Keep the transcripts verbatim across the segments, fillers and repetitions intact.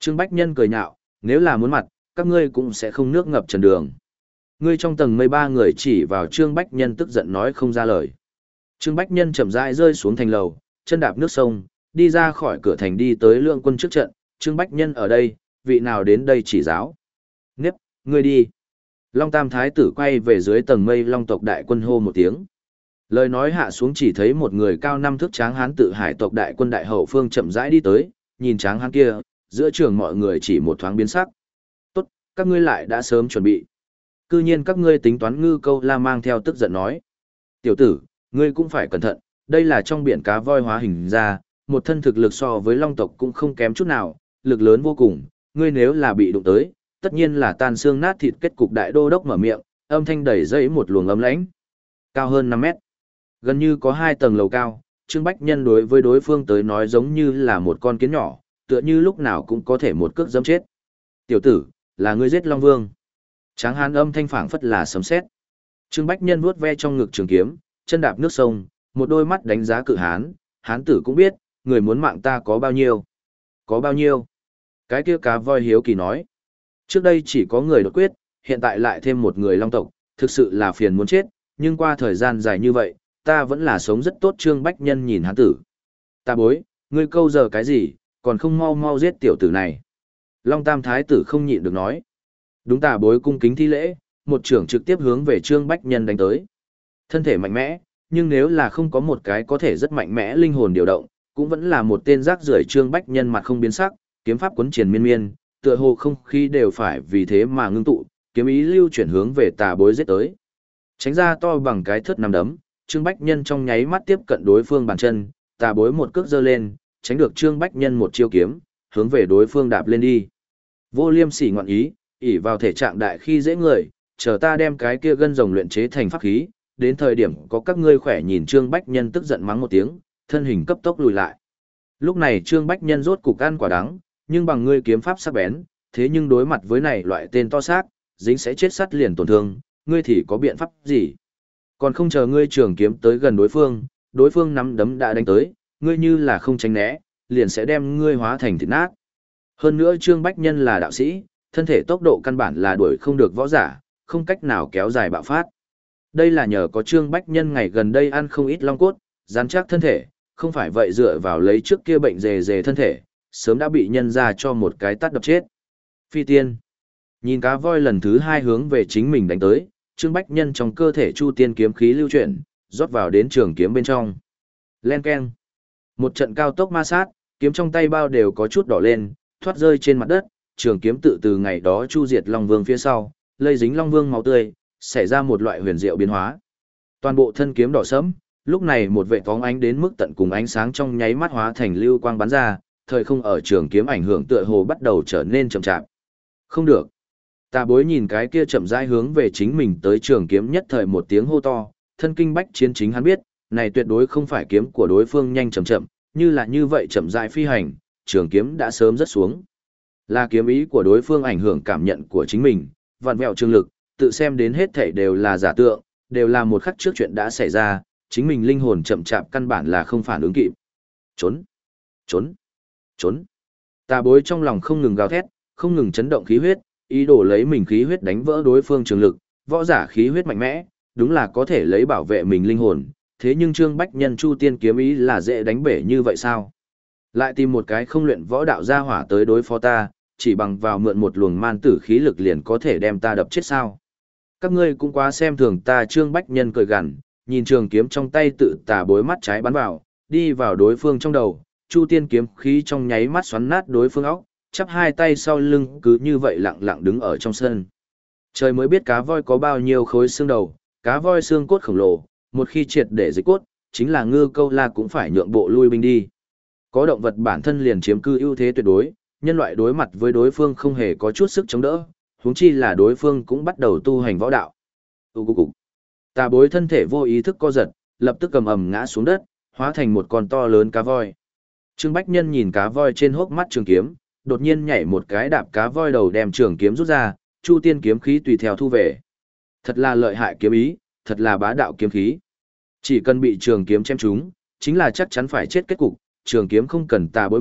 Trương Bách Nhân cười nhạo, nếu là muốn mặt, các ngươi cũng sẽ không nước ngập trần đường. Ngươi trong tầng mây ba người chỉ vào Trương Bách Nhân tức giận nói không ra lời. Trương Bách Nhân chậm rãi rơi xuống thành lầu, chân đạp nước sông, đi ra khỏi cửa thành đi tới lượng quân trước trận. Trương Bách Nhân ở đây, vị nào đến đây chỉ giáo. Nghiếp, ngươi đi. Long Tam Thái tử quay về dưới tầng mây Long tộc đại quân hô một tiếng. Lời nói hạ xuống chỉ thấy một người cao năm thước tráng hán tự hải tộc đại quân đại hậu phương chậm rãi đi tới, nhìn tráng hán kia, giữa trường mọi người chỉ một thoáng biến sắc. Tốt, các ngươi lại đã sớm chuẩn bị. Cư nhiên các ngươi tính toán Ngư Câu La mang theo tức giận nói. Tiểu tử, ngươi cũng phải cẩn thận, đây là trong biển cá voi hóa hình ra, một thân thực lực so với Long tộc cũng không kém chút nào, lực lớn vô cùng, ngươi nếu là bị đụng tới, tất nhiên là tan xương nát thịt. Kết cục đại đô đốc mở miệng, âm thanh đẩy dẫy một luồng ấm lãnh. Cao hơn năm mét. Gần như có hai tầng lầu cao, Trương Bách Nhân đối với đối phương tới nói giống như là một con kiến nhỏ, tựa như lúc nào cũng có thể một cước giẫm chết. Tiểu tử, là ngươi giết Long Vương. Tráng hán âm thanh phảng phất là sấm sét. Trương Bách Nhân vuốt ve trong ngực trường kiếm, chân đạp nước sông, một đôi mắt đánh giá cự hán, hán tử cũng biết, người muốn mạng ta có bao nhiêu. Có bao nhiêu? Cái kia cá voi hiếu kỳ nói. Trước đây chỉ có người đột quyết, hiện tại lại thêm một người Long tộc, thực sự là phiền muốn chết, nhưng qua thời gian dài như vậy, ta vẫn là sống rất tốt. Trương Bách Nhân nhìn hán tử. Ta bối, ngươi câu giờ cái gì, còn không mau mau giết tiểu tử này. Long Tam Thái tử không nhịn được nói. Đúng, tà bối cung kính thi lễ, một trưởng trực tiếp hướng về Trương Bách Nhân đánh tới. Thân thể mạnh mẽ, nhưng nếu là không có một cái có thể rất mạnh mẽ linh hồn điều động, cũng vẫn là một tên rác rưởi. Trương Bách Nhân mặt không biến sắc, kiếm pháp cuốn triền miên miên, tựa hồ không khí đều phải vì thế mà ngưng tụ, kiếm ý lưu chuyển hướng về tà bối giết tới. Tránh ra to bằng cái thớt nằm đấm, Trương Bách Nhân trong nháy mắt tiếp cận đối phương bàn chân, tà bối một cước giơ lên, tránh được Trương Bách Nhân một chiêu kiếm, hướng về đối phương đạp lên đi. Vô Liêm Sỉ ngọn ý, ỷ vào thể trạng đại khi dễ người, chờ ta đem cái kia gân rồng luyện chế thành pháp khí, đến thời điểm có các ngươi khỏe. Nhìn Trương Bách Nhân tức giận mắng một tiếng, thân hình cấp tốc lùi lại. Lúc này Trương Bách Nhân rốt cục ăn quả đắng, nhưng bằng ngươi kiếm pháp sắc bén, thế nhưng đối mặt với này loại tên to xác, dính sẽ chết sắt liền tổn thương, ngươi thì có biện pháp gì? Còn không chờ ngươi trường kiếm tới gần đối phương, đối phương nắm đấm đã đánh tới, ngươi như là không tránh né, liền sẽ đem ngươi hóa thành thịt nát. Hơn nữa Trương Bách Nhân là đạo sĩ, thân thể tốc độ căn bản là đuổi không được võ giả, không cách nào kéo dài bạo phát. Đây là nhờ có Trương Bách Nhân ngày gần đây ăn không ít long cốt, rắn chắc thân thể, không phải vậy dựa vào lấy trước kia bệnh dề dề thân thể, sớm đã bị nhân ra cho một cái tát đập chết. Phi tiên. Nhìn cá voi lần thứ hai hướng về chính mình đánh tới, Trương Bách Nhân trong cơ thể chu tiên kiếm khí lưu chuyển, rót vào đến trường kiếm bên trong. Len keng. Một trận cao tốc ma sát, kiếm trong tay bao đều có chút đỏ lên, thoát rơi trên mặt đất, trường kiếm tự từ ngày đó chu diệt Long Vương phía sau, lây dính Long Vương máu tươi, xảy ra một loại huyền diệu biến hóa. Toàn bộ thân kiếm đỏ sẫm, lúc này một vệ phóng ánh đến mức tận cùng ánh sáng trong nháy mắt hóa thành lưu quang bắn ra, thời không ở trường kiếm ảnh hưởng tựa hồ bắt đầu trở nên chậm chạp. Không được. Tà bối nhìn cái kia chậm rãi hướng về chính mình tới trường kiếm, nhất thời một tiếng hô to, thân kinh bách chiến. Chính hắn biết, này tuyệt đối không phải kiếm của đối phương nhanh chậm chậm, như là như vậy chậm rãi phi hành, trường kiếm đã sớm rớt xuống. Là kiếm ý của đối phương ảnh hưởng cảm nhận của chính mình, vặn vẹo trường lực, tự xem đến hết thảy đều là giả tượng, đều là một khắc trước chuyện đã xảy ra, chính mình linh hồn chậm chạp căn bản là không phản ứng kịp. Trốn, trốn, trốn. Tà bối trong lòng không ngừng gào thét, không ngừng chấn động khí huyết, ý đồ lấy mình khí huyết đánh vỡ đối phương trường lực, võ giả khí huyết mạnh mẽ, đúng là có thể lấy bảo vệ mình linh hồn, thế nhưng Trương Bách Nhân chu tiên kiếm ý là dễ đánh bể như vậy sao? Lại tìm một cái không luyện võ đạo gia hỏa tới đối phó ta, chỉ bằng vào mượn một luồng man tử khí lực liền có thể đem ta đập chết sao? Các ngươi cũng quá xem thường ta. Trương Bách Nhân cười gằn, nhìn trường kiếm trong tay tự tà bối mắt trái bắn vào, đi vào đối phương trong đầu, chu tiên kiếm khí trong nháy mắt xoắn nát đối phương óc, chắp hai tay sau lưng cứ như vậy lặng lặng đứng ở trong sân. Trời mới biết cá voi có bao nhiêu khối xương đầu, cá voi xương cốt khổng lồ, một khi triệt để dịch cốt, chính là Ngư Câu La cũng phải nhượng bộ lui binh đi. Có động vật bản thân liền chiếm cư ưu thế tuyệt đối, nhân loại đối mặt với đối phương không hề có chút sức chống đỡ, huống chi là đối phương cũng bắt đầu tu hành võ đạo. Tu cục cục. Tà bối thân thể vô ý thức co giật, lập tức cầm ầm ngã xuống đất, hóa thành một con to lớn cá voi. Trương Bách Nhân nhìn cá voi trên hốc mắt trường kiếm, đột nhiên nhảy một cái đạp cá voi đầu đem trường kiếm rút ra, chu tiên kiếm khí tùy theo thu về. Thật là lợi hại kiếm ý, thật là bá đạo kiếm khí. Chỉ cần bị trường kiếm chém trúng, chính là chắc chắn phải chết kết cục, trường kiếm không cần tà bối mệnh,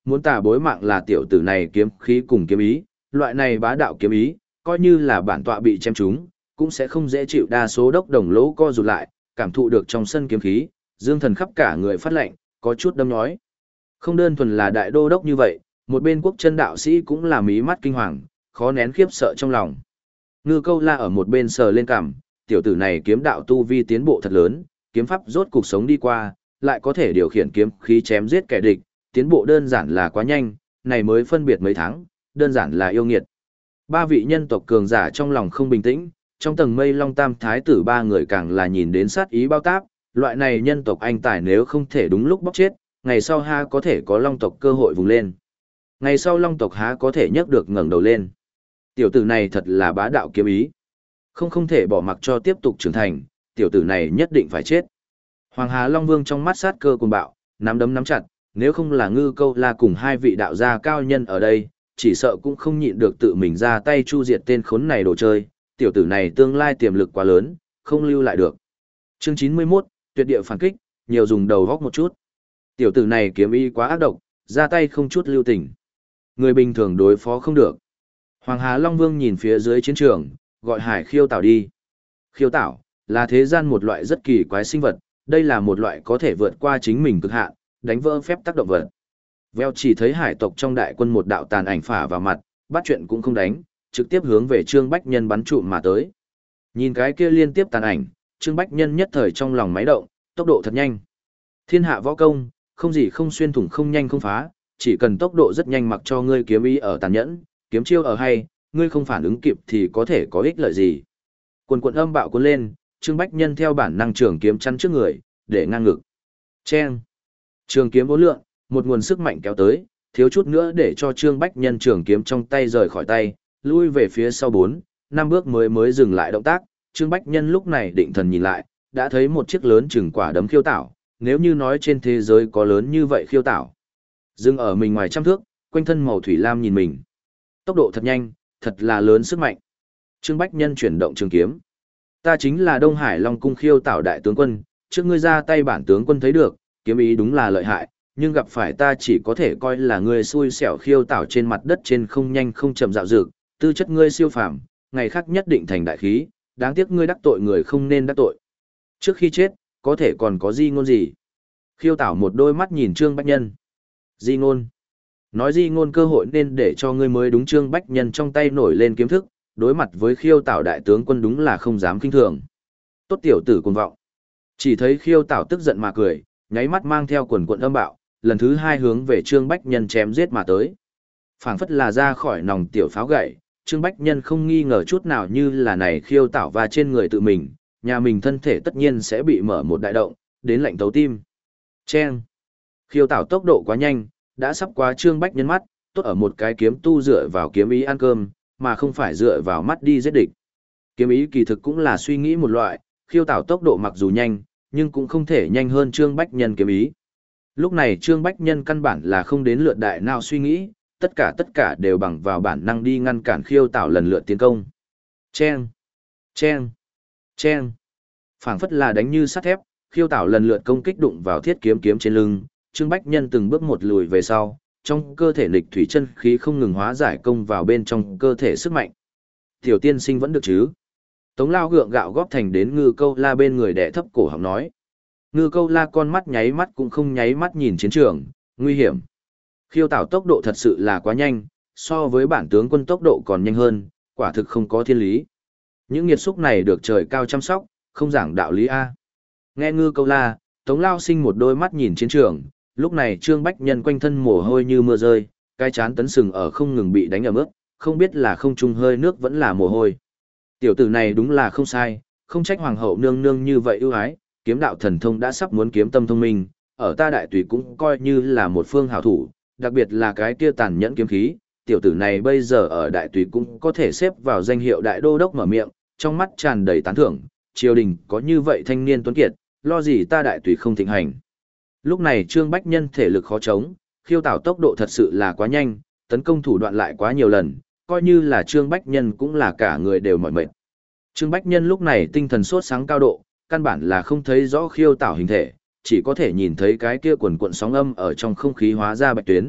muốn tà bối mạng là tiểu tử này kiếm khí cùng kiếm ý, loại này bá đạo kiếm ý, coi như là bản tọa bị chém trúng, cũng sẽ không dễ chịu. Đa số đốc đồng lỗ co rụt lại, cảm thụ được trong sân kiếm khí, dương thần khắp cả người phát lạnh, có chút đâm nhói. Không đơn thuần là đại đô đốc như vậy, một bên quốc chân đạo sĩ cũng là mí mắt kinh hoàng, khó nén khiếp sợ trong lòng. Ngư Câu La ở một bên sờ lên cằm, tiểu tử này kiếm đạo tu vi tiến bộ thật lớn, kiếm pháp rốt cuộc sống đi qua, lại có thể điều khiển kiếm khí chém giết kẻ địch, tiến bộ đơn giản là quá nhanh, này mới phân biệt mấy tháng, đơn giản là yêu nghiệt. Ba vị nhân tộc cường giả trong lòng không bình tĩnh, trong tầng mây Long Tam Thái tử ba người càng là nhìn đến sát ý bao táp, loại này nhân tộc anh tài nếu không thể đúng lúc bóc chết, ngày sau ha có thể có Long tộc cơ hội vùng lên. Ngày sau Long tộc há có thể nhấc được ngẩng đầu lên. Tiểu tử này thật là bá đạo kiếm ý. Không không thể bỏ mặc cho tiếp tục trưởng thành, tiểu tử này nhất định phải chết. Hoàng Hà Long Vương trong mắt sát cơ cuồng bạo, nắm đấm nắm chặt, nếu không là Ngư Câu La cùng hai vị đạo gia cao nhân ở đây, chỉ sợ cũng không nhịn được tự mình ra tay chu diệt tên khốn này đồ chơi, tiểu tử này tương lai tiềm lực quá lớn, không lưu lại được. Chương chín mươi mốt, tuyệt địa phản kích, nhiều dùng đầu góc một chút. Tiểu tử này kiếm ý quá ác độc, ra tay không chút lưu tình. Người bình thường đối phó không được. Hoàng Hà Long Vương nhìn phía dưới chiến trường, gọi Hải Khiêu Tảo đi. Khiêu Tảo là thế gian một loại rất kỳ quái sinh vật, đây là một loại có thể vượt qua chính mình cực hạn, đánh vỡ phép tắc động vật. Veo chỉ thấy hải tộc trong đại quân một đạo tàn ảnh phả vào mặt, bắt chuyện cũng không đánh, trực tiếp hướng về Trương Bách Nhân bắn trụm mà tới. Nhìn cái kia liên tiếp tàn ảnh, Trương Bách Nhân nhất thời trong lòng máy động, tốc độ thật nhanh. Thiên hạ võ công, không gì không xuyên thủng không nhanh không phá, chỉ cần tốc độ rất nhanh mặc cho ngươi kiếm ý ở tàn nhẫn, kiếm chiêu ở hay, ngươi không phản ứng kịp thì có thể có ích lợi gì. Quần quần âm bạo cuốn lên, Trương Bách Nhân theo bản năng trường kiếm chắn trước người, để ngang ngực. Chen! Trường kiếm bốn lượng, một nguồn sức mạnh kéo tới, thiếu chút nữa để cho Trương Bách Nhân trường kiếm trong tay rời khỏi tay, lui về phía sau bốn, năm bước mới mới dừng lại động tác. Trương Bách Nhân lúc này định thần nhìn lại, đã thấy một chiếc lớn chừng quả đấm khiêu tảo, nếu như nói trên thế giới có lớn như vậy khiêu tảo. Dừng ở mình ngoài trăm thước, quanh thân màu thủy lam nhìn mình. Tốc độ thật nhanh, thật là lớn sức mạnh. Trương Bách Nhân chuyển động trường kiếm. Ta chính là Đông Hải Long Cung khiêu tảo đại tướng quân, trước ngươi ra tay bản tướng quân thấy được, kiếm ý đúng là lợi hại, nhưng gặp phải ta chỉ có thể coi là ngươi xui xẻo khiêu tảo trên mặt đất trên không nhanh không chậm dạo dược, tư chất ngươi siêu phàm, ngày khác nhất định thành đại khí, đáng tiếc ngươi đắc tội người không nên đắc tội. Trước khi chết, có thể còn có di ngôn gì? Khiêu tảo một đôi mắt nhìn Trương Bách Nhân. Di ngôn. Nói di ngôn cơ hội nên để cho ngươi mới đúng. Trương Bách Nhân trong tay nổi lên kiếm thức, đối mặt với khiêu tảo đại tướng quân đúng là không dám kinh thường. Tốt tiểu tử cuồng vọng. Chỉ thấy khiêu tảo tức giận mà cười, nháy mắt mang theo quần quận âm bạo, lần thứ hai hướng về Trương Bách Nhân chém giết mà tới. Phảng phất là ra khỏi nòng tiểu pháo gậy, Trương Bách Nhân không nghi ngờ chút nào như là này khiêu tảo và trên người tự mình, nhà mình thân thể tất nhiên sẽ bị mở một đại động, đến lạnh tấu tim. Chen! Khiêu tảo tốc độ quá nhanh, đã sắp qua Trương Bách Nhân mắt, tốt ở một cái kiếm tu dựa vào kiếm ý ăn cơm, mà không phải dựa vào mắt đi giết địch. Kiếm ý kỳ thực cũng là suy nghĩ một loại, khiêu tảo tốc độ mặc dù nhanh, nhưng cũng không thể nhanh hơn Trương Bách Nhân kiếm ý. Lúc này Trương Bách Nhân căn bản là không đến lượt đại nào suy nghĩ, tất cả tất cả đều bằng vào bản năng đi ngăn cản khiêu tảo lần lượt tiến công. Chen! Chen! Chen! Phảng phất là đánh như sắt thép, khiêu tảo lần lượt công kích đụng vào thiết kiếm kiếm trên lưng, Trương Bách Nhân từng bước một lùi về sau, trong cơ thể lịch thủy chân khí không ngừng hóa giải công vào bên trong cơ thể sức mạnh. Tiểu tiên sinh vẫn được chứ? Tống Lao gượng gạo góp thành đến Ngư Câu La bên người đẻ thấp cổ họng nói. Ngư Câu La con mắt nháy mắt cũng không nháy mắt nhìn chiến trường, nguy hiểm. Khiêu tảo tốc độ thật sự là quá nhanh, so với bản tướng quân tốc độ còn nhanh hơn, quả thực không có thiên lý. Những nghiệt xúc này được trời cao chăm sóc, không giảng đạo lý A. Nghe Ngư Câu La, Tống Lao sinh một đôi mắt nhìn chiến trường, lúc này Trương Bách Nhân quanh thân mồ hôi như mưa rơi, cái chán tấn sừng ở không ngừng bị đánh ở mức, không biết là không trung hơi nước vẫn là mồ hôi. Tiểu tử này đúng là không sai, không trách hoàng hậu nương nương như vậy ưu ái, kiếm đạo thần thông đã sắp muốn kiếm tâm thông minh, ở ta đại tùy cũng coi như là một phương hảo thủ, đặc biệt là cái kia tàn nhẫn kiếm khí, tiểu tử này bây giờ ở đại tùy cũng có thể xếp vào danh hiệu đại đô đốc mở miệng, trong mắt tràn đầy tán thưởng, triều đình có như vậy thanh niên tuấn kiệt, lo gì ta đại tùy không thịnh hành. Lúc này Trương Bách Nhân thể lực khó chống, khiêu tảo tốc độ thật sự là quá nhanh, tấn công thủ đoạn lại quá nhiều lần, coi như là Trương Bách Nhân cũng là cả người đều mỏi mệt. Trương Bách Nhân lúc này tinh thần sốt sáng cao độ, căn bản là không thấy rõ khiêu tảo hình thể, chỉ có thể nhìn thấy cái kia quần cuộn sóng âm ở trong không khí hóa ra bạch tuyến,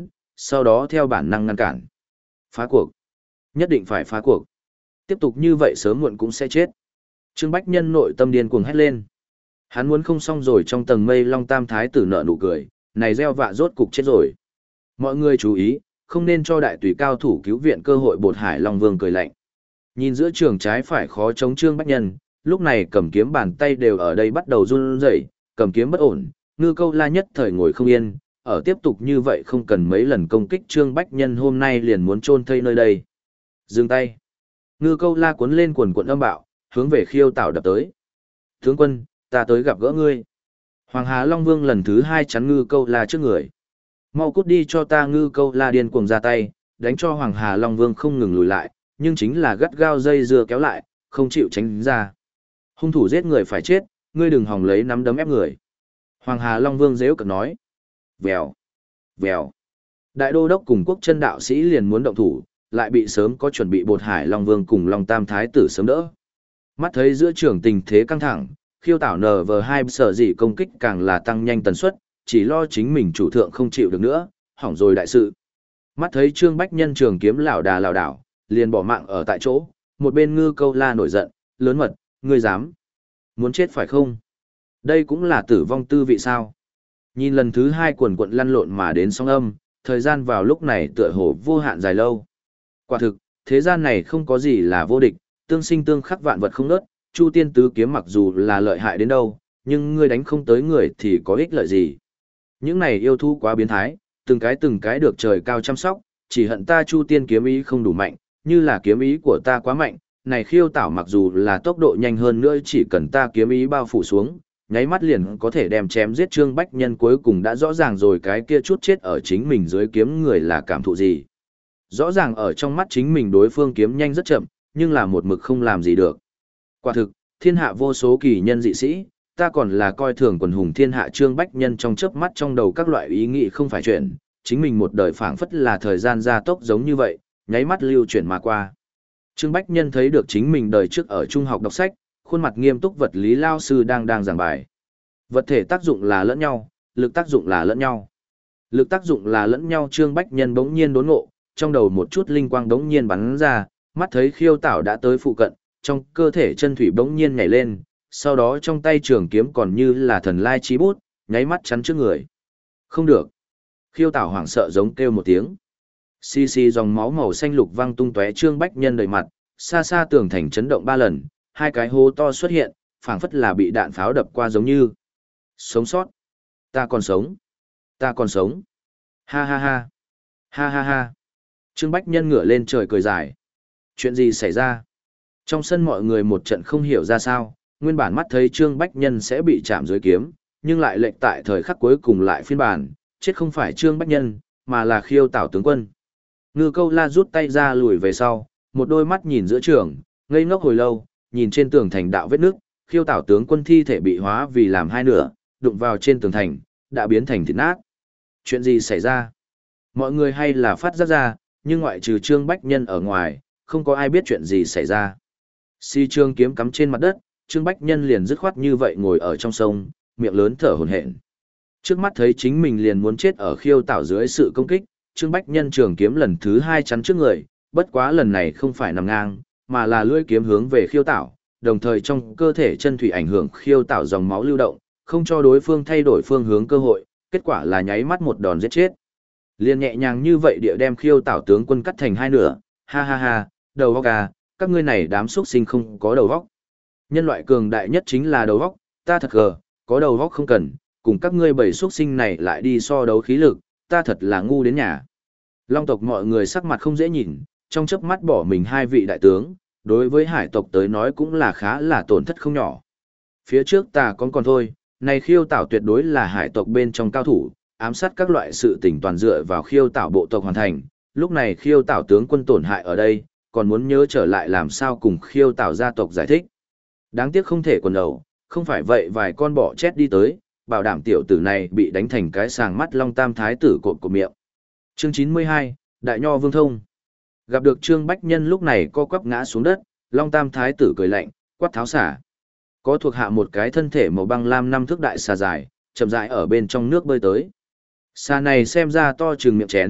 sau đó theo bản năng ngăn cản. Phá cuộc. Nhất định phải phá cuộc. Tiếp tục như vậy sớm muộn cũng sẽ chết. Trương Bách Nhân nội tâm điên cuồng hét lên. Hắn muốn không xong rồi, trong tầng mây Long Tam Thái tử nở nụ cười, này gieo vạ rốt cục chết rồi. Mọi người chú ý, không nên cho đại tùy cao thủ cứu viện cơ hội. Bột Hải Long Vương cười lạnh. Nhìn giữa trường trái phải khó chống Trương Bách Nhân, lúc này cầm kiếm bàn tay đều ở đây bắt đầu run rẩy, cầm kiếm bất ổn, Ngư Câu La nhất thời ngồi không yên, ở tiếp tục như vậy không cần mấy lần công kích Trương Bách Nhân hôm nay liền muốn chôn thây nơi đây. Dừng tay. Ngư Câu La cuốn lên quần quần âm bạo, hướng về Khiêu Tảo đập tới. Tướng quân, ta tới gặp gỡ ngươi. Hoàng Hà Long Vương lần thứ hai chắn Ngư Câu La trước người. Mau cút đi cho ta. Ngư Câu La điên cuồng ra tay, đánh cho Hoàng Hà Long Vương không ngừng lùi lại, nhưng chính là gắt gao dây dưa kéo lại, không chịu tránh ra. Hung thủ giết người phải chết, ngươi đừng hòng lấy nắm đấm ép người. Hoàng Hà Long Vương giễu cợt nói. Vèo, vèo. Đại đô đốc cùng quốc chân đạo sĩ liền muốn động thủ, lại bị sớm có chuẩn bị Bột Hải Long Vương cùng Long Tam Thái tử sớm đỡ. Mắt thấy giữa trường tình thế căng thẳng, Khiêu Tảo nờ vờ hai sở dị công kích càng là tăng nhanh tần suất, chỉ lo chính mình chủ thượng không chịu được nữa, hỏng rồi đại sự. Mắt thấy Trương Bách Nhân trường kiếm lảo đà lảo đảo, liền bỏ mạng ở tại chỗ, một bên Ngư Câu La nổi giận, lớn mật, ngươi dám? Muốn chết phải không? Đây cũng là tử vong tư vị sao? Nhìn lần thứ hai quần quận lăn lộn mà đến sóng âm, thời gian vào lúc này tựa hồ vô hạn dài lâu. Quả thực, thế gian này không có gì là vô địch, tương sinh tương khắc vạn vật không nớt, Chu Tiên tứ kiếm mặc dù là lợi hại đến đâu, nhưng ngươi đánh không tới người thì có ích lợi gì? Những này yêu thú quá biến thái, từng cái từng cái được trời cao chăm sóc, chỉ hận ta Chu Tiên kiếm ý không đủ mạnh, như là kiếm ý của ta quá mạnh, này Khiêu Tảo mặc dù là tốc độ nhanh hơn nữa, chỉ cần ta kiếm ý bao phủ xuống, nháy mắt liền có thể đem chém giết Trương Bách Nhân. Cuối cùng đã rõ ràng rồi cái kia chút chết ở chính mình dưới kiếm người là cảm thụ gì. Rõ ràng ở trong mắt chính mình đối phương kiếm nhanh rất chậm, nhưng là một mực không làm gì được. Quả thực, thiên hạ vô số kỳ nhân dị sĩ, ta còn là coi thường quần hùng thiên hạ. Trương Bách Nhân trong chớp mắt trong đầu các loại ý nghĩ không phải chuyện, chính mình một đời phảng phất là thời gian gia tốc giống như vậy, nháy mắt lưu chuyển mà qua. Trương Bách Nhân thấy được chính mình đời trước ở trung học đọc sách, khuôn mặt nghiêm túc vật lý lao sư đang đang giảng bài. Vật thể tác dụng là lẫn nhau, lực tác dụng là lẫn nhau. Lực tác dụng là lẫn nhau. Trương Bách Nhân bỗng nhiên đốn ngộ, trong đầu một chút linh quang bỗng nhiên bắn ra, mắt thấy Khiêu Tảo đã tới phụ cận, trong cơ thể chân thủy bỗng nhiên nhảy lên, sau đó trong tay trường kiếm còn như là thần lai chí bút, nháy mắt chắn trước người. Không được. Khiêu Tảo hoảng sợ giống kêu một tiếng. Xì xì dòng máu màu xanh lục văng tung tóe. Trương Bách Nhân đầy mặt, xa xa tường thành chấn động ba lần, hai cái hố to xuất hiện, phảng phất là bị đạn pháo đập qua giống như. Sống sót. Ta còn sống. Ta còn sống. Ha ha ha. Ha ha ha. Trương Bách Nhân ngửa lên trời cười dài. Chuyện gì xảy ra? Trong sân mọi người một trận không hiểu ra sao, nguyên bản mắt thấy Trương Bách Nhân sẽ bị chạm dưới kiếm, nhưng lại lệnh tại thời khắc cuối cùng lại phiên bản, chết không phải Trương Bách Nhân, mà là Khiêu Tảo tướng quân. Ngư Câu La rút tay ra lùi về sau, một đôi mắt nhìn giữa trường, ngây ngốc hồi lâu, nhìn trên tường thành đạo vết nước, Khiêu Tảo tướng quân thi thể bị hóa vì làm hai nửa, đụng vào trên tường thành, đã biến thành thịt nát. Chuyện gì xảy ra? Mọi người hay là phát giác ra, nhưng ngoại trừ Trương Bách Nhân ở ngoài, không có ai biết chuyện gì xảy ra. Si Trương kiếm cắm trên mặt đất, Trương Bách Nhân liền dứt khoát như vậy ngồi ở trong sông, miệng lớn thở hổn hển. Trước mắt thấy chính mình liền muốn chết ở Khiêu Tảo dưới sự công kích, Trương Bách Nhân trường kiếm lần thứ hai chắn trước người, bất quá lần này không phải nằm ngang, mà là lưỡi kiếm hướng về Khiêu Tảo, đồng thời trong cơ thể chân thủy ảnh hưởng Khiêu Tảo dòng máu lưu động, không cho đối phương thay đổi phương hướng cơ hội, kết quả là nháy mắt một đòn giết chết. Liền nhẹ nhàng như vậy địa đem Khiêu Tảo tướng quân cắt thành hai nửa, ha ha ha, đầu óc à, các ngươi này đám xuất sinh không có đầu óc. Nhân loại cường đại nhất chính là đầu óc, ta thật gờ, có đầu óc không cần, cùng các ngươi bảy xuất sinh này lại đi so đấu khí lực, ta thật là ngu đến nhà. Long tộc mọi người sắc mặt không dễ nhìn, trong chớp mắt bỏ mình hai vị đại tướng, đối với hải tộc tới nói cũng là khá là tổn thất không nhỏ. Phía trước ta còn còn thôi, này Khiêu Tảo tuyệt đối là hải tộc bên trong cao thủ, ám sát các loại sự tình toàn dựa vào Khiêu Tảo bộ tộc hoàn thành, lúc này Khiêu Tảo tướng quân tổn hại ở đây, còn muốn nhớ trở lại làm sao cùng Khiêu Tảo gia tộc giải thích. Đáng tiếc không thể quần đầu, không phải vậy vài con bọ chết đi tới, bảo đảm tiểu tử này bị đánh thành cái sàng mắt Long Tam Thái tử cột của miệng. Chương chín mươi hai, Đại Nho Vương Thông. Gặp được Trương Bách Nhân lúc này co quắp ngã xuống đất, Long Tam Thái tử cười lạnh, quát tháo xả. Có thuộc hạ một cái thân thể màu băng lam năm thước đại xà dài, chậm rãi ở bên trong nước bơi tới. Xà này xem ra to chừng miệng chén,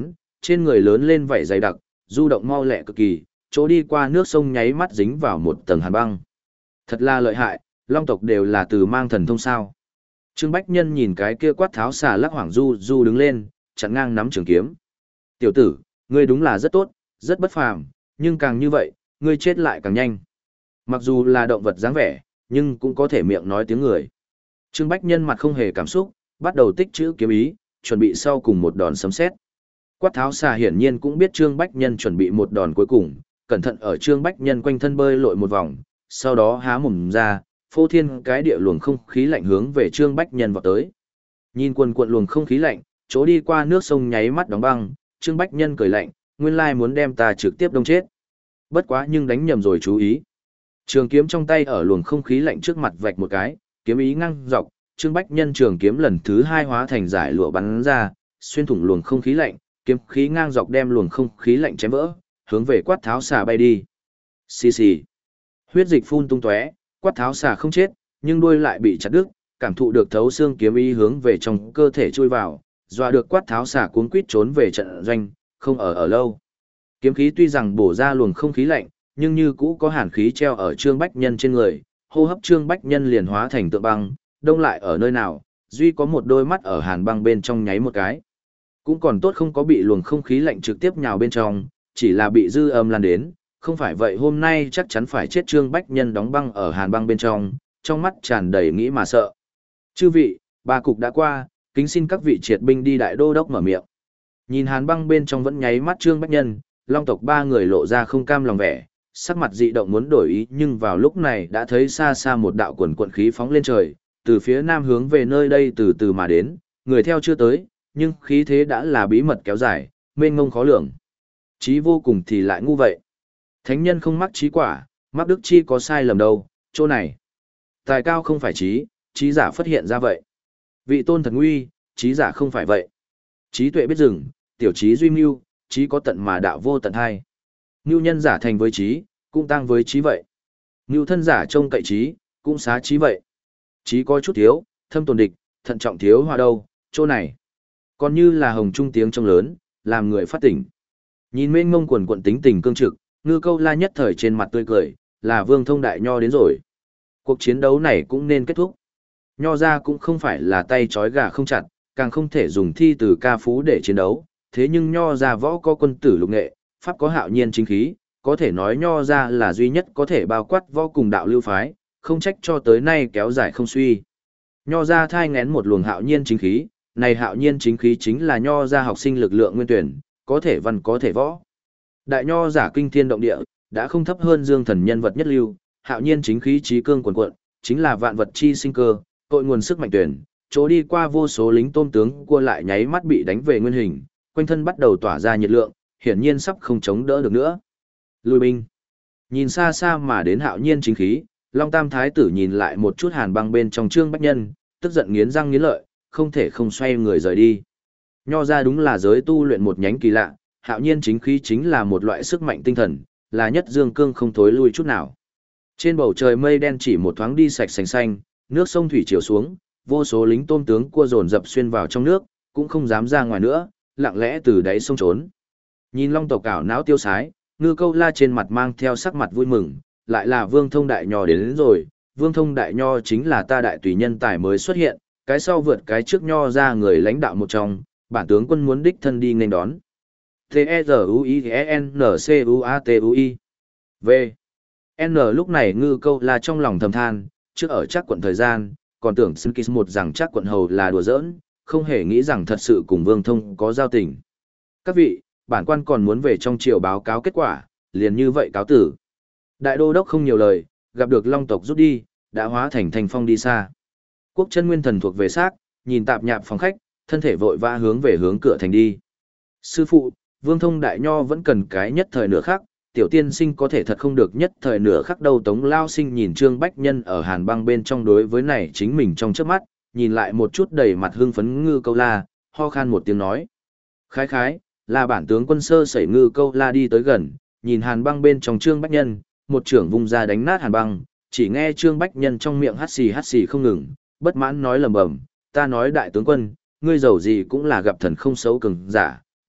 trên người lớn lên vảy dày đặc, du động mau lẹ cực kỳ, chỗ đi qua nước sông nháy mắt dính vào một tầng hàn băng. Thật là lợi hại, long tộc đều là từ mang thần thông sao. Trương Bách Nhân nhìn cái kia quát tháo xà lắc hoảng du du đứng lên, chặn ngang nắm trường kiếm. Tiểu tử, ngươi đúng là rất tốt, rất bất phàm, nhưng càng như vậy, ngươi chết lại càng nhanh. Mặc dù là động vật dáng vẻ, nhưng cũng có thể miệng nói tiếng người. Trương Bách Nhân mặt không hề cảm xúc, bắt đầu tích trữ kiếm ý, chuẩn bị sau cùng một đòn sấm sét. Quát tháo xà hiển nhiên cũng biết Trương Bách Nhân chuẩn bị một đòn cuối cùng, cẩn thận ở Trương Bách Nhân quanh thân bơi lội một vòng, sau đó há mồm ra, phô thiên cái địa luồng không khí lạnh hướng về Trương Bách Nhân vọt tới. Nhìn quần cuộn luồng không khí lạnh, chỗ đi qua nước sông nháy mắt đóng băng, Trương Bách Nhân cười lạnh, nguyên lai muốn đem ta trực tiếp đông chết. Bất quá nhưng đánh nhầm rồi chú ý. Trường kiếm trong tay ở luồng không khí lạnh trước mặt vạch một cái, kiếm ý ngang dọc, Trương Bách Nhân trường kiếm lần thứ hai hóa thành giải lụa bắn ra, xuyên thủng luồng không khí lạnh, kiếm khí ngang dọc đem luồng không khí lạnh chém vỡ, hướng về quát tháo xà bay đi. Xì xì. Huyết dịch phun tung tóe, quát tháo xà không chết, nhưng đuôi lại bị chặt đứt, cảm thụ được thấu xương kiếm ý hướng về trong cơ thể chui vào, dọa được quát tháo xà cuống quýt trốn về trận doanh, không ở ở lâu. Kiếm khí tuy rằng bổ ra luồng không khí lạnh, nhưng như cũ có hàn khí treo ở Trương Bách Nhân trên người, hô hấp Trương Bách Nhân liền hóa thành tượng băng, đông lại ở nơi nào, duy có một đôi mắt ở hàn băng bên trong nháy một cái. Cũng còn tốt không có bị luồng không khí lạnh trực tiếp nhào bên trong, chỉ là bị dư âm lan đến, không phải vậy hôm nay chắc chắn phải chết. Trương Bách Nhân đóng băng ở hàn băng bên trong, trong mắt tràn đầy nghĩ mà sợ. Chư vị, ba cục đã qua, kính xin các vị triệt binh đi. Đại đô đốc mở miệng. Nhìn hàn băng bên trong vẫn nháy mắt Trương Bách Nhân, long tộc ba người lộ ra không cam lòng vẻ, sắc mặt dị động muốn đổi ý, nhưng vào lúc này đã thấy xa xa một đạo quần quận khí phóng lên trời, từ phía nam hướng về nơi đây từ từ mà đến, người theo chưa tới, nhưng khí thế đã là bí mật kéo dài, mênh mông khó lường. Trí vô cùng thì lại ngu vậy. Thánh nhân không mắc trí quả, mắc đức chi có sai lầm đâu, chỗ này. Tài cao không phải trí, trí giả phát hiện ra vậy. Vị tôn thần nguy, trí giả không phải vậy. Trí tuệ biết dừng, tiểu trí duy mưu, trí có tận mà đạo vô tận hai. Mưu nhân giả thành với trí, cũng tăng với trí vậy. Mưu thân giả trông cậy trí, cũng xá trí vậy. Trí có chút thiếu, thâm tồn địch, thận trọng thiếu hòa đâu, chỗ này. Còn như là hồng trung tiếng trong lớn, làm người phát tỉnh. Nhìn mênh ngông quần quận tính tình cương trực, Ngư Câu La nhất thời trên mặt tươi cười, là Vương Thông Đại Nho đến rồi. Cuộc chiến đấu này cũng nên kết thúc. Nho ra cũng không phải là tay trói gà không chặt, càng không thể dùng thi từ ca phú để chiến đấu. Thế nhưng Nho ra võ có quân tử lục nghệ, pháp có hạo nhiên chính khí, có thể nói Nho ra là duy nhất có thể bao quát võ cùng đạo lưu phái, không trách cho tới nay kéo dài không suy. Nho ra thai ngén một luồng hạo nhiên chính khí, này hạo nhiên chính khí chính là Nho ra học sinh lực lượng nguyên tuyển, có thể văn có thể võ. Đại Nho giả kinh thiên động địa, đã không thấp hơn Dương Thần nhân vật nhất lưu, hạo nhiên chính khí trí cương quần quận, chính là vạn vật chi sinh cơ, tội nguồn sức mạnh tuyển, chỗ đi qua vô số lính tôm tướng cua lại nháy mắt bị đánh về nguyên hình, quanh thân bắt đầu tỏa ra nhiệt lượng, hiển nhiên sắp không chống đỡ được nữa. Lùi binh. Nhìn xa xa mà đến hạo nhiên chính khí, Long Tam Thái tử nhìn lại một chút hàn băng bên trong Trương Bách Nhân, tức giận nghiến răng nghiến lợi, không thể không xoay người rời đi. Nho ra đúng là giới tu luyện một nhánh kỳ lạ, hạo nhiên chính khí chính là một loại sức mạnh tinh thần, là nhất dương cương không thối lui chút nào. Trên bầu trời mây đen chỉ một thoáng đi sạch sành xanh, nước sông thủy chiều xuống, vô số lính tôm tướng cua dồn dập xuyên vào trong nước, cũng không dám ra ngoài nữa, lặng lẽ từ đáy sông trốn. Nhìn Long tộc cảo não tiêu sái, Ngư Câu La trên mặt mang theo sắc mặt vui mừng, lại là Vương Thông Đại Nho đến, đến rồi. Vương Thông Đại Nho chính là ta đại tùy nhân tài mới xuất hiện, cái sau vượt cái trước Nho ra người lãnh đạo một trong, bản tướng quân muốn đích thân đi nghênh đón. T-E-Z-U-I-N-C-U-A-T-U-I V. N lúc này Ngư Câu La trong lòng thầm than, trước ở chắc quận thời gian, còn tưởng Sơn Kis một rằng chắc quận hầu là đùa giỡn, không hề nghĩ rằng thật sự cùng Vương Thông có giao tình. Các vị, bản quan còn muốn về trong triều báo cáo kết quả, liền như vậy cáo tử. Đại đô đốc không nhiều lời, gặp được Long tộc rút đi, đã hóa thành thành phong đi xa. Quốc chân nguyên thần thuộc về xác, nhìn tạp nhạp phòng khách, thân thể vội vã hướng về hướng cửa thành đi. Sư phụ, Vương Thông Đại Nho vẫn cần cái nhất thời nửa khắc, tiểu tiên sinh có thể thật không được nhất thời nửa khắc đâu. Tống Lao Sinh nhìn Trương Bách Nhân ở hàn băng bên trong đối với này chính mình trong trước mắt, nhìn lại một chút đầy mặt hưng phấn Ngư Câu La, ho khan một tiếng nói. Khái khái, là bản tướng quân sơ sẩy. Ngư Câu La đi tới gần, nhìn hàn băng bên trong Trương Bách Nhân, một trưởng vung ra đánh nát hàn băng, chỉ nghe Trương Bách Nhân trong miệng hắt xì hắt xì không ngừng, bất mãn nói lầm bầm, ta nói đại tướng quân, ngươi giàu gì cũng là gặp thần không xấu cường giả,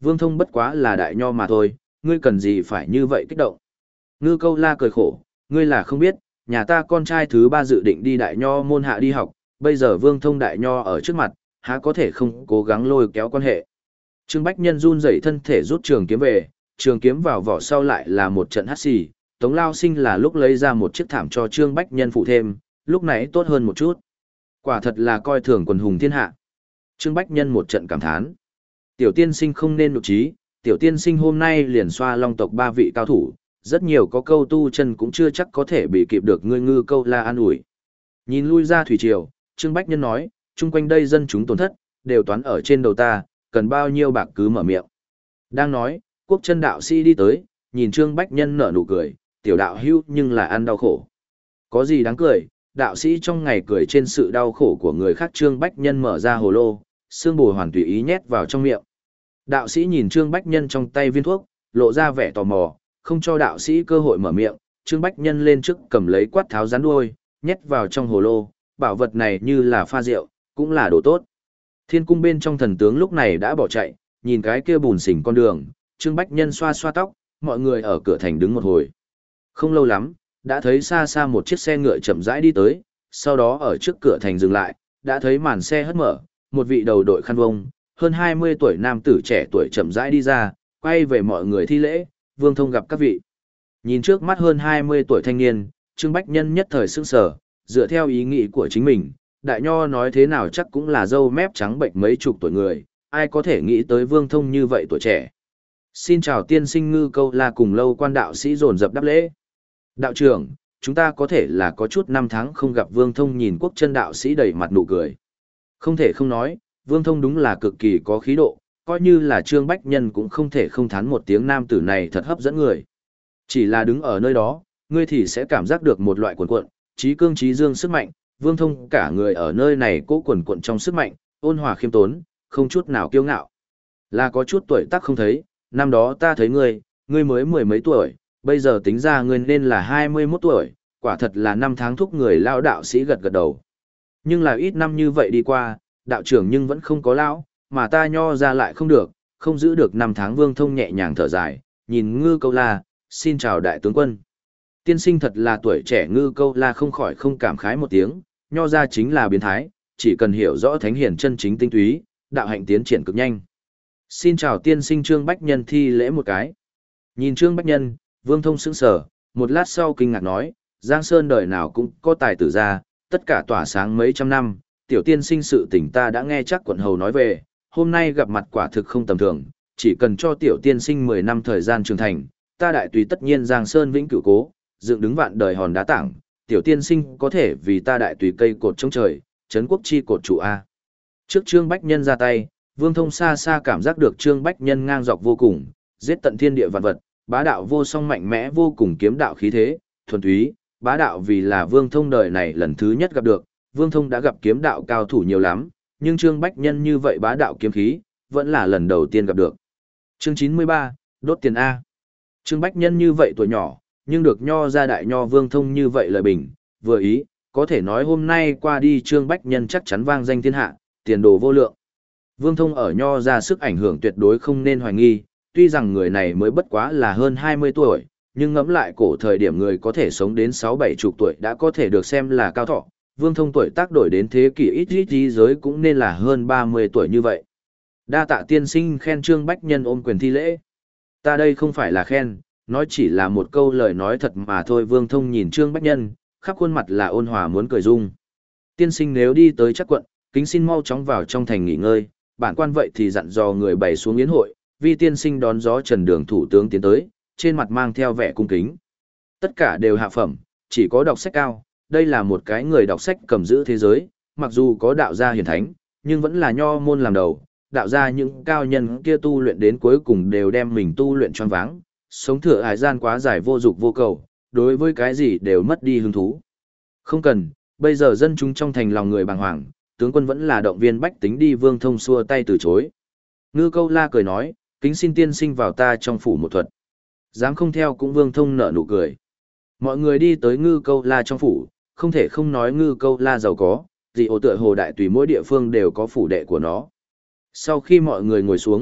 Vương Thông bất quá là đại nho mà thôi, ngươi cần gì phải như vậy kích động. Ngư Câu La cười khổ, ngươi là không biết, nhà ta con trai thứ ba dự định đi đại nho môn hạ đi học, bây giờ Vương Thông đại nho ở trước mặt, há có thể không cố gắng lôi kéo quan hệ. Trương Bách Nhân run rẩy thân thể rút trường kiếm về, trường kiếm vào vỏ sau lại là một trận hắt xì, Tống Lao Sinh là lúc lấy ra một chiếc thảm cho Trương Bách Nhân phụ thêm, lúc nãy tốt hơn một chút. Quả thật là coi thường quần hùng thiên hạ. Trương Bách Nhân một trận cảm thán. Tiểu tiên sinh không nên nụ trí, tiểu tiên sinh hôm nay liền xoa long tộc ba vị cao thủ, rất nhiều có câu tu chân cũng chưa chắc có thể bị kịp được ngươi Ngư Câu La an ủi. Nhìn lui ra thủy triều, Trương Bách Nhân nói, chung quanh đây dân chúng tổn thất, đều toán ở trên đầu ta, cần bao nhiêu bạc cứ mở miệng. Đang nói, quốc chân đạo sĩ đi tới, nhìn Trương Bách Nhân nở nụ cười, tiểu đạo hưu nhưng là ăn đau khổ. Có gì đáng cười, đạo sĩ trong ngày cười trên sự đau khổ của người khác. Trương Bách Nhân mở ra hồ lô, xương bồ hoàn tùy ý nhét vào trong miệng. Đạo sĩ nhìn Trương Bách Nhân trong tay viên thuốc, lộ ra vẻ tò mò, không cho đạo sĩ cơ hội mở miệng. Trương Bách Nhân lên trước cầm lấy quát tháo rắn đuôi, nhét vào trong hồ lô, bảo vật này như là pha rượu, cũng là đồ tốt. Thiên cung bên trong thần tướng lúc này đã bỏ chạy, nhìn cái kia bùn xỉn con đường, Trương Bách Nhân xoa xoa tóc, mọi người ở cửa thành đứng một hồi. Không lâu lắm, đã thấy xa xa một chiếc xe ngựa chậm rãi đi tới, sau đó ở trước cửa thành dừng lại, đã thấy màn xe hất mở, một vị đầu đội khăn vông, hơn hai mươi tuổi nam tử trẻ tuổi chậm rãi đi ra, quay về mọi người thi lễ, Vương Thông gặp các vị. Nhìn trước mắt hơn hai mươi tuổi thanh niên, Trương Bách Nhân nhất thời sững sờ, dựa theo ý nghĩ của chính mình, đại nho nói thế nào chắc cũng là râu mép trắng bệnh mấy chục tuổi người, ai có thể nghĩ tới Vương Thông như vậy tuổi trẻ. Xin chào tiên sinh Ngư Câu La cùng lâu quan đạo sĩ dồn dập đáp lễ. Đạo trưởng, chúng ta có thể là có chút năm tháng không gặp. Vương Thông nhìn quốc chân đạo sĩ đầy mặt nụ cười. Không thể không nói, Vương Thông đúng là cực kỳ có khí độ, coi như là Trương Bách Nhân cũng không thể không thán một tiếng nam tử này thật hấp dẫn người. Chỉ là đứng ở nơi đó, ngươi thì sẽ cảm giác được một loại cuộn cuộn, trí cương trí dương sức mạnh. Vương Thông cả người ở nơi này cố cuộn cuộn trong sức mạnh, ôn hòa khiêm tốn, không chút nào kiêu ngạo. Là có chút tuổi tác không thấy, năm đó ta thấy ngươi, ngươi mới mười mấy tuổi, bây giờ tính ra ngươi nên là hai mươi mốt tuổi, quả thật là năm tháng thúc người lao. Đạo sĩ gật gật đầu. Nhưng là ít năm như vậy đi qua, đạo trưởng nhưng vẫn không có lão, mà ta nho ra lại không được, không giữ được năm tháng. Vương Thông nhẹ nhàng thở dài, nhìn Ngư Câu La, xin chào đại tướng quân. Tiên sinh thật là tuổi trẻ. Ngư Câu La không khỏi không cảm khái một tiếng, nho ra chính là biến thái, chỉ cần hiểu rõ thánh hiển chân chính tinh túy, đạo hạnh tiến triển cực nhanh. Xin chào tiên sinh. Trương Bách Nhân thi lễ một cái. Nhìn Trương Bách Nhân, Vương Thông sững sờ, một lát sau kinh ngạc nói, Giang Sơn đời nào cũng có tài tử ra, tất cả tỏa sáng mấy trăm năm, tiểu tiên sinh sự tình ta đã nghe chắc quận hầu nói về, hôm nay gặp mặt quả thực không tầm thường, chỉ cần cho tiểu tiên sinh mười năm thời gian trưởng thành, ta đại tùy tất nhiên Giang Sơn vĩnh cửu cố, dựng đứng vạn đời hòn đá tảng, tiểu tiên sinh có thể vì ta đại tùy cây cột trong trời, trấn quốc chi cột trụ A. Trước Trương Bách Nhân ra tay, Vương Thông xa xa cảm giác được Trương Bách Nhân ngang dọc vô cùng, giết tận thiên địa vạn vật, bá đạo vô song mạnh mẽ vô cùng, kiếm đạo khí thế, thuần túy, bá đạo vì là Vương Thông đời này lần thứ nhất gặp được. Vương Thông đã gặp kiếm đạo cao thủ nhiều lắm, nhưng Trương Bách Nhân như vậy bá đạo kiếm khí, vẫn là lần đầu tiên gặp được. Chương chín mươi ba, đốt tiền A. Trương Bách Nhân như vậy tuổi nhỏ, nhưng được nho ra đại nho Vương Thông như vậy lời bình, vừa ý, có thể nói hôm nay qua đi Trương Bách Nhân chắc chắn vang danh thiên hạ, tiền đồ vô lượng. Vương Thông ở nho ra sức ảnh hưởng tuyệt đối không nên hoài nghi, tuy rằng người này mới bất quá là hơn hai mươi tuổi, nhưng ngẫm lại cổ thời điểm người có thể sống đến sáu bảy chục tuổi đã có thể được xem là cao thọ. Vương Thông tuổi tác đổi đến thế kỷ ít ít trí giới cũng nên là hơn ba mươi tuổi như vậy. Đa tạ tiên sinh khen. Trương Bách Nhân ôm quyền thi lễ. Ta đây không phải là khen, nói chỉ là một câu lời nói thật mà thôi. Vương Thông nhìn Trương Bách Nhân, khắp khuôn mặt là ôn hòa muốn cười dung. Tiên sinh nếu đi tới chắc quận, kính xin mau chóng vào trong thành nghỉ ngơi, bản quan vậy thì dặn dò người bày xuống yến hội, vì tiên sinh đón gió trần đường thủ tướng tiến tới, trên mặt mang theo vẻ cung kính. Tất cả đều hạ phẩm, chỉ có đọc sách cao, đây là một cái người đọc sách cầm giữ thế giới, mặc dù có đạo gia hiển thánh, nhưng vẫn là nho môn làm đầu, đạo gia những cao nhân kia tu luyện đến cuối cùng đều đem mình tu luyện choáng váng, sống thừa hải gian quá dài vô dục vô cầu, đối với cái gì đều mất đi hứng thú. Không cần, bây giờ dân chúng trong thành lòng người bàng hoàng, tướng quân vẫn là động viên bách tính đi. Vương Thông xua tay từ chối. Ngư Câu La cười nói, kính xin tiên sinh vào ta trong phủ một thuật. Dám không theo cũng. Vương Thông nở nụ cười. Mọi người đi tới Ngư Câu La trong phủ, không thể không nói Ngư Câu La giàu có, dị ổ tựa hồ đại tùy mỗi địa phương đều có phủ đệ của nó. Sau khi mọi người ngồi xuống,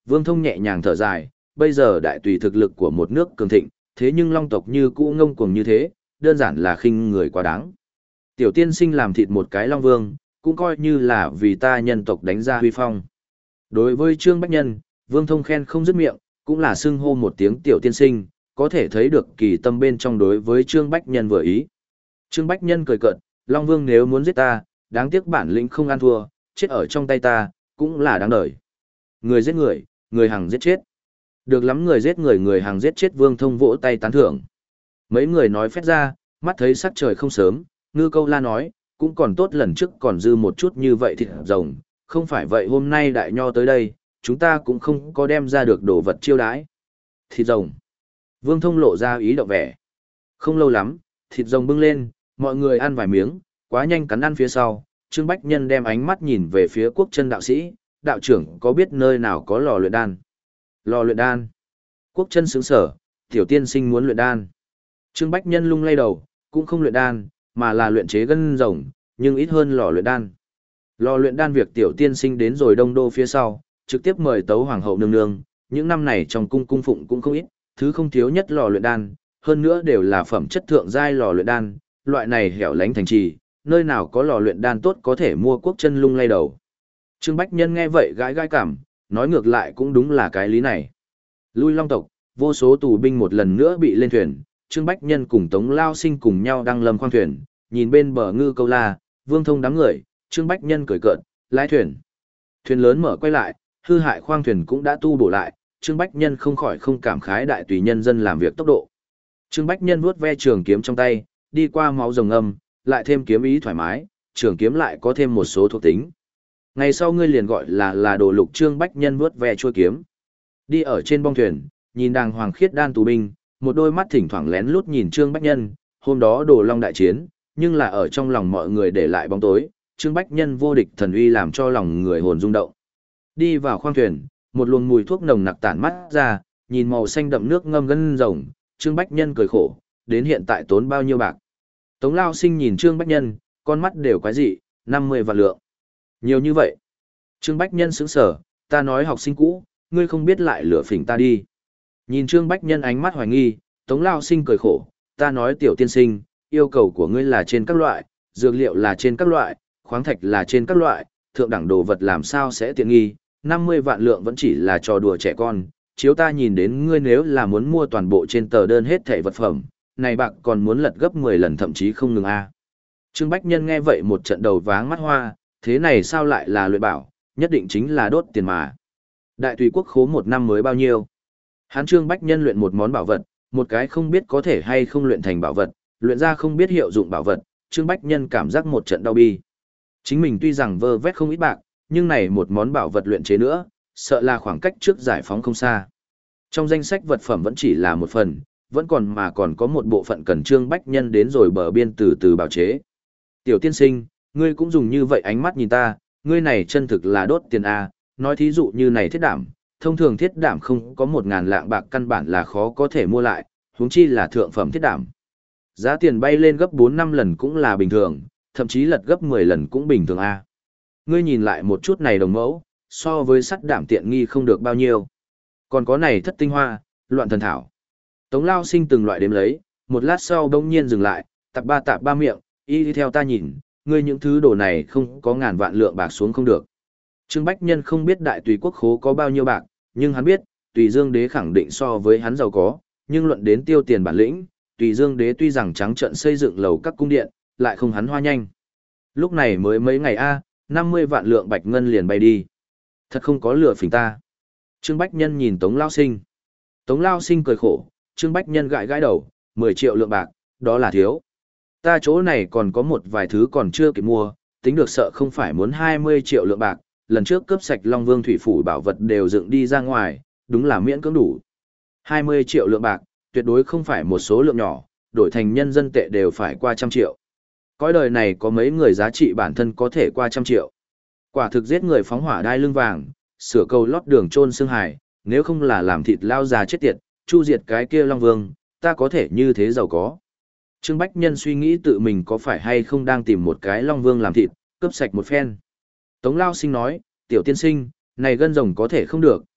Vương Thông nhẹ nhàng thở dài, bây giờ đại tùy thực lực của một nước cường thịnh, thế nhưng long tộc như cũ ngông cuồng như thế, đơn giản là khinh người quá đáng. Tiểu tiên sinh làm thịt một cái long vương, cũng coi như là vì ta nhân tộc đánh ra huy phong. Đối với Trương Bách Nhân, Vương Thông khen không dứt miệng, cũng là xưng hô một tiếng tiểu tiên sinh, có thể thấy được kỳ tâm bên trong đối với Trương Bách Nhân vừa ý. Trương Bách Nhân cười cợt, Long Vương nếu muốn giết ta, đáng tiếc bản lĩnh không ăn thua, chết ở trong tay ta, cũng là đáng đời. Người giết người, người hằng giết chết. Được lắm, người giết người, người hằng giết chết. Vương Thông vỗ tay tán thưởng. Mấy người nói phét ra, mắt thấy sắc trời không sớm, Ngư Câu La nói, cũng còn tốt lần trước còn dư một chút như vậy thịt rồng, không phải vậy hôm nay đại nho tới đây, chúng ta cũng không có đem ra được đồ vật chiêu đãi. Thịt rồng. Vương Thông lộ ra ý động vẻ. Không lâu lắm, thịt rồng bưng lên, mọi người ăn vài miếng, quá nhanh cắn ăn phía sau, Trương Bách Nhân đem ánh mắt nhìn về phía Quốc Chân đạo sĩ, đạo trưởng có biết nơi nào có lò luyện đan? Lò luyện đan. Quốc Chân sững sờ, tiểu tiên sinh muốn luyện đan. Trương Bách Nhân lung lay đầu, cũng không luyện đan, mà là luyện chế gân rồng, nhưng ít hơn lò luyện đan. Lò luyện đan việc tiểu tiên sinh đến rồi Đông Đô phía sau, trực tiếp mời tấu hoàng hậu nương nương, những năm này trong cung cung phụng cũng không ít, thứ không thiếu nhất lò luyện đan, hơn nữa đều là phẩm chất thượng giai lò luyện đan, loại này hẻo lánh thành trì, nơi nào có lò luyện đan tốt có thể mua. Quốc Chân lung lay đầu. Trương Bách Nhân nghe vậy gãi gãi cảm, nói ngược lại cũng đúng là cái lý này. Lui Long tộc, vô số tù binh một lần nữa bị lên thuyền, Trương Bách Nhân cùng Tống Lao Sinh cùng nhau đăng lâm khoang thuyền, nhìn bên bờ Ngư Câu La, Vương Thông đám người, Trương Bách Nhân cười cợt, lái thuyền. Thuyền lớn mở quay lại, hư hại khoang thuyền cũng đã tu bổ lại, Trương Bách Nhân không khỏi không cảm khái đại tùy nhân dân làm việc tốc độ. Trương Bách Nhân vuốt ve trường kiếm trong tay, đi qua máu rồng âm, lại thêm kiếm ý thoải mái, trường kiếm lại có thêm một số thuộc tính. Ngày sau ngươi liền gọi là là đồ lục. Trương Bách Nhân vuốt ve chuôi kiếm. Đi ở trên bong thuyền, nhìn đàng hoàng khiết đan tù binh, một đôi mắt thỉnh thoảng lén lút nhìn Trương Bách Nhân, hôm đó Đồ Long đại chiến, nhưng là ở trong lòng mọi người để lại bóng tối, Trương Bách Nhân vô địch thần uy làm cho lòng người hồn rung động. Đi vào khoang thuyền, một luồng mùi thuốc nồng nặc tản mắt ra, nhìn màu xanh đậm nước ngâm gân rồng, Trương Bách Nhân cười khổ, đến hiện tại tốn bao nhiêu bạc. Tống Lao Sinh nhìn Trương Bách Nhân, con mắt đều quái dị, năm mươi vạn lượng. Nhiều như vậy. Trương Bách Nhân sững sờ, ta nói học sinh cũ, ngươi không biết lại lửa phỉnh ta đi. Nhìn Trương Bách Nhân ánh mắt hoài nghi, Tống Lao Sinh cười khổ, ta nói tiểu tiên sinh, yêu cầu của ngươi là trên các loại, dược liệu là trên các loại, khoáng thạch là trên các loại, thượng đẳng đồ vật làm sao sẽ tiện nghi, năm mươi vạn lượng vẫn chỉ là trò đùa trẻ con, chiếu ta nhìn đến ngươi nếu là muốn mua toàn bộ trên tờ đơn hết thảy vật phẩm, này bạc còn muốn lật gấp mười lần thậm chí không ngừng a. Trương Bách Nhân nghe vậy một trận đầu váng mắt hoa, thế này sao lại là luyện bảo, nhất định chính là đốt tiền mà. Đại tùy quốc khố một năm mới bao nhiêu? Hán Trương Bách Nhân luyện một món bảo vật, một cái không biết có thể hay không luyện thành bảo vật, luyện ra không biết hiệu dụng bảo vật, Trương Bách Nhân cảm giác một trận đau bi. Chính mình tuy rằng vơ vét không ít bạc, nhưng này một món bảo vật luyện chế nữa, sợ là khoảng cách trước giải phóng không xa. Trong danh sách vật phẩm vẫn chỉ là một phần, vẫn còn mà còn có một bộ phận cần Trương Bách Nhân đến rồi bờ biên từ từ bào chế. Tiểu tiên sinh, ngươi cũng dùng như vậy ánh mắt nhìn ta, ngươi này chân thực là đốt tiền A, nói thí dụ như này thiết đảm, thông thường thiết đảm không có một ngàn lạng bạc căn bản là khó có thể mua lại, huống chi là thượng phẩm thiết đảm. Giá tiền bay lên gấp bốn năm lần cũng là bình thường, thậm chí lật gấp mười lần cũng bình thường A. Ngươi nhìn lại một chút này đồng mẫu, so với sắt đảm tiện nghi không được bao nhiêu. Còn có này thất tinh hoa, loạn thần thảo. Tống Lao Sinh từng loại đếm lấy, một lát sau bỗng nhiên dừng lại, tạp ba tạp ba miệng, y đi theo ta nhìn, ngươi những thứ đồ này không có ngàn vạn lượng bạc xuống không được. Trương Bách Nhân không biết đại tùy quốc khố có bao nhiêu bạc, nhưng hắn biết, tùy dương đế khẳng định so với hắn giàu có, nhưng luận đến tiêu tiền bản lĩnh, tùy dương đế tuy rằng trắng trận xây dựng lầu các cung điện, lại không hắn hoa nhanh. Lúc này mới mấy ngày a, năm mươi vạn lượng bạch ngân liền bay đi. Thật không có lừa phỉnh ta. Trương Bách Nhân nhìn Tống Lao Sinh. Tống Lao Sinh cười khổ, Trương Bách Nhân gãi gãi đầu, mười triệu lượng bạc, đó là thiếu. Ta chỗ này còn có một vài thứ còn chưa kịp mua, tính được sợ không phải muốn hai mươi triệu lượng bạc, lần trước cướp sạch Long Vương thủy phủ bảo vật đều dựng đi ra ngoài, đúng là miễn cưỡng đủ. hai mươi triệu lượng bạc, tuyệt đối không phải một số lượng nhỏ, đổi thành nhân dân tệ đều phải qua trăm triệu. Cõi đời này có mấy người giá trị bản thân có thể qua trăm triệu. Quả thực giết người phóng hỏa đai lưng vàng, sửa cầu lót đường chôn xương hải, nếu không là làm thịt lao già chết tiệt, chu diệt cái kia Long Vương, ta có thể như thế giàu có. Trương Bách Nhân suy nghĩ tự mình có phải hay không đang tìm một cái Long Vương làm thịt, cướp sạch một phen. Tống Lao Sinh nói, tiểu tiên sinh, này gân rồng có thể không được,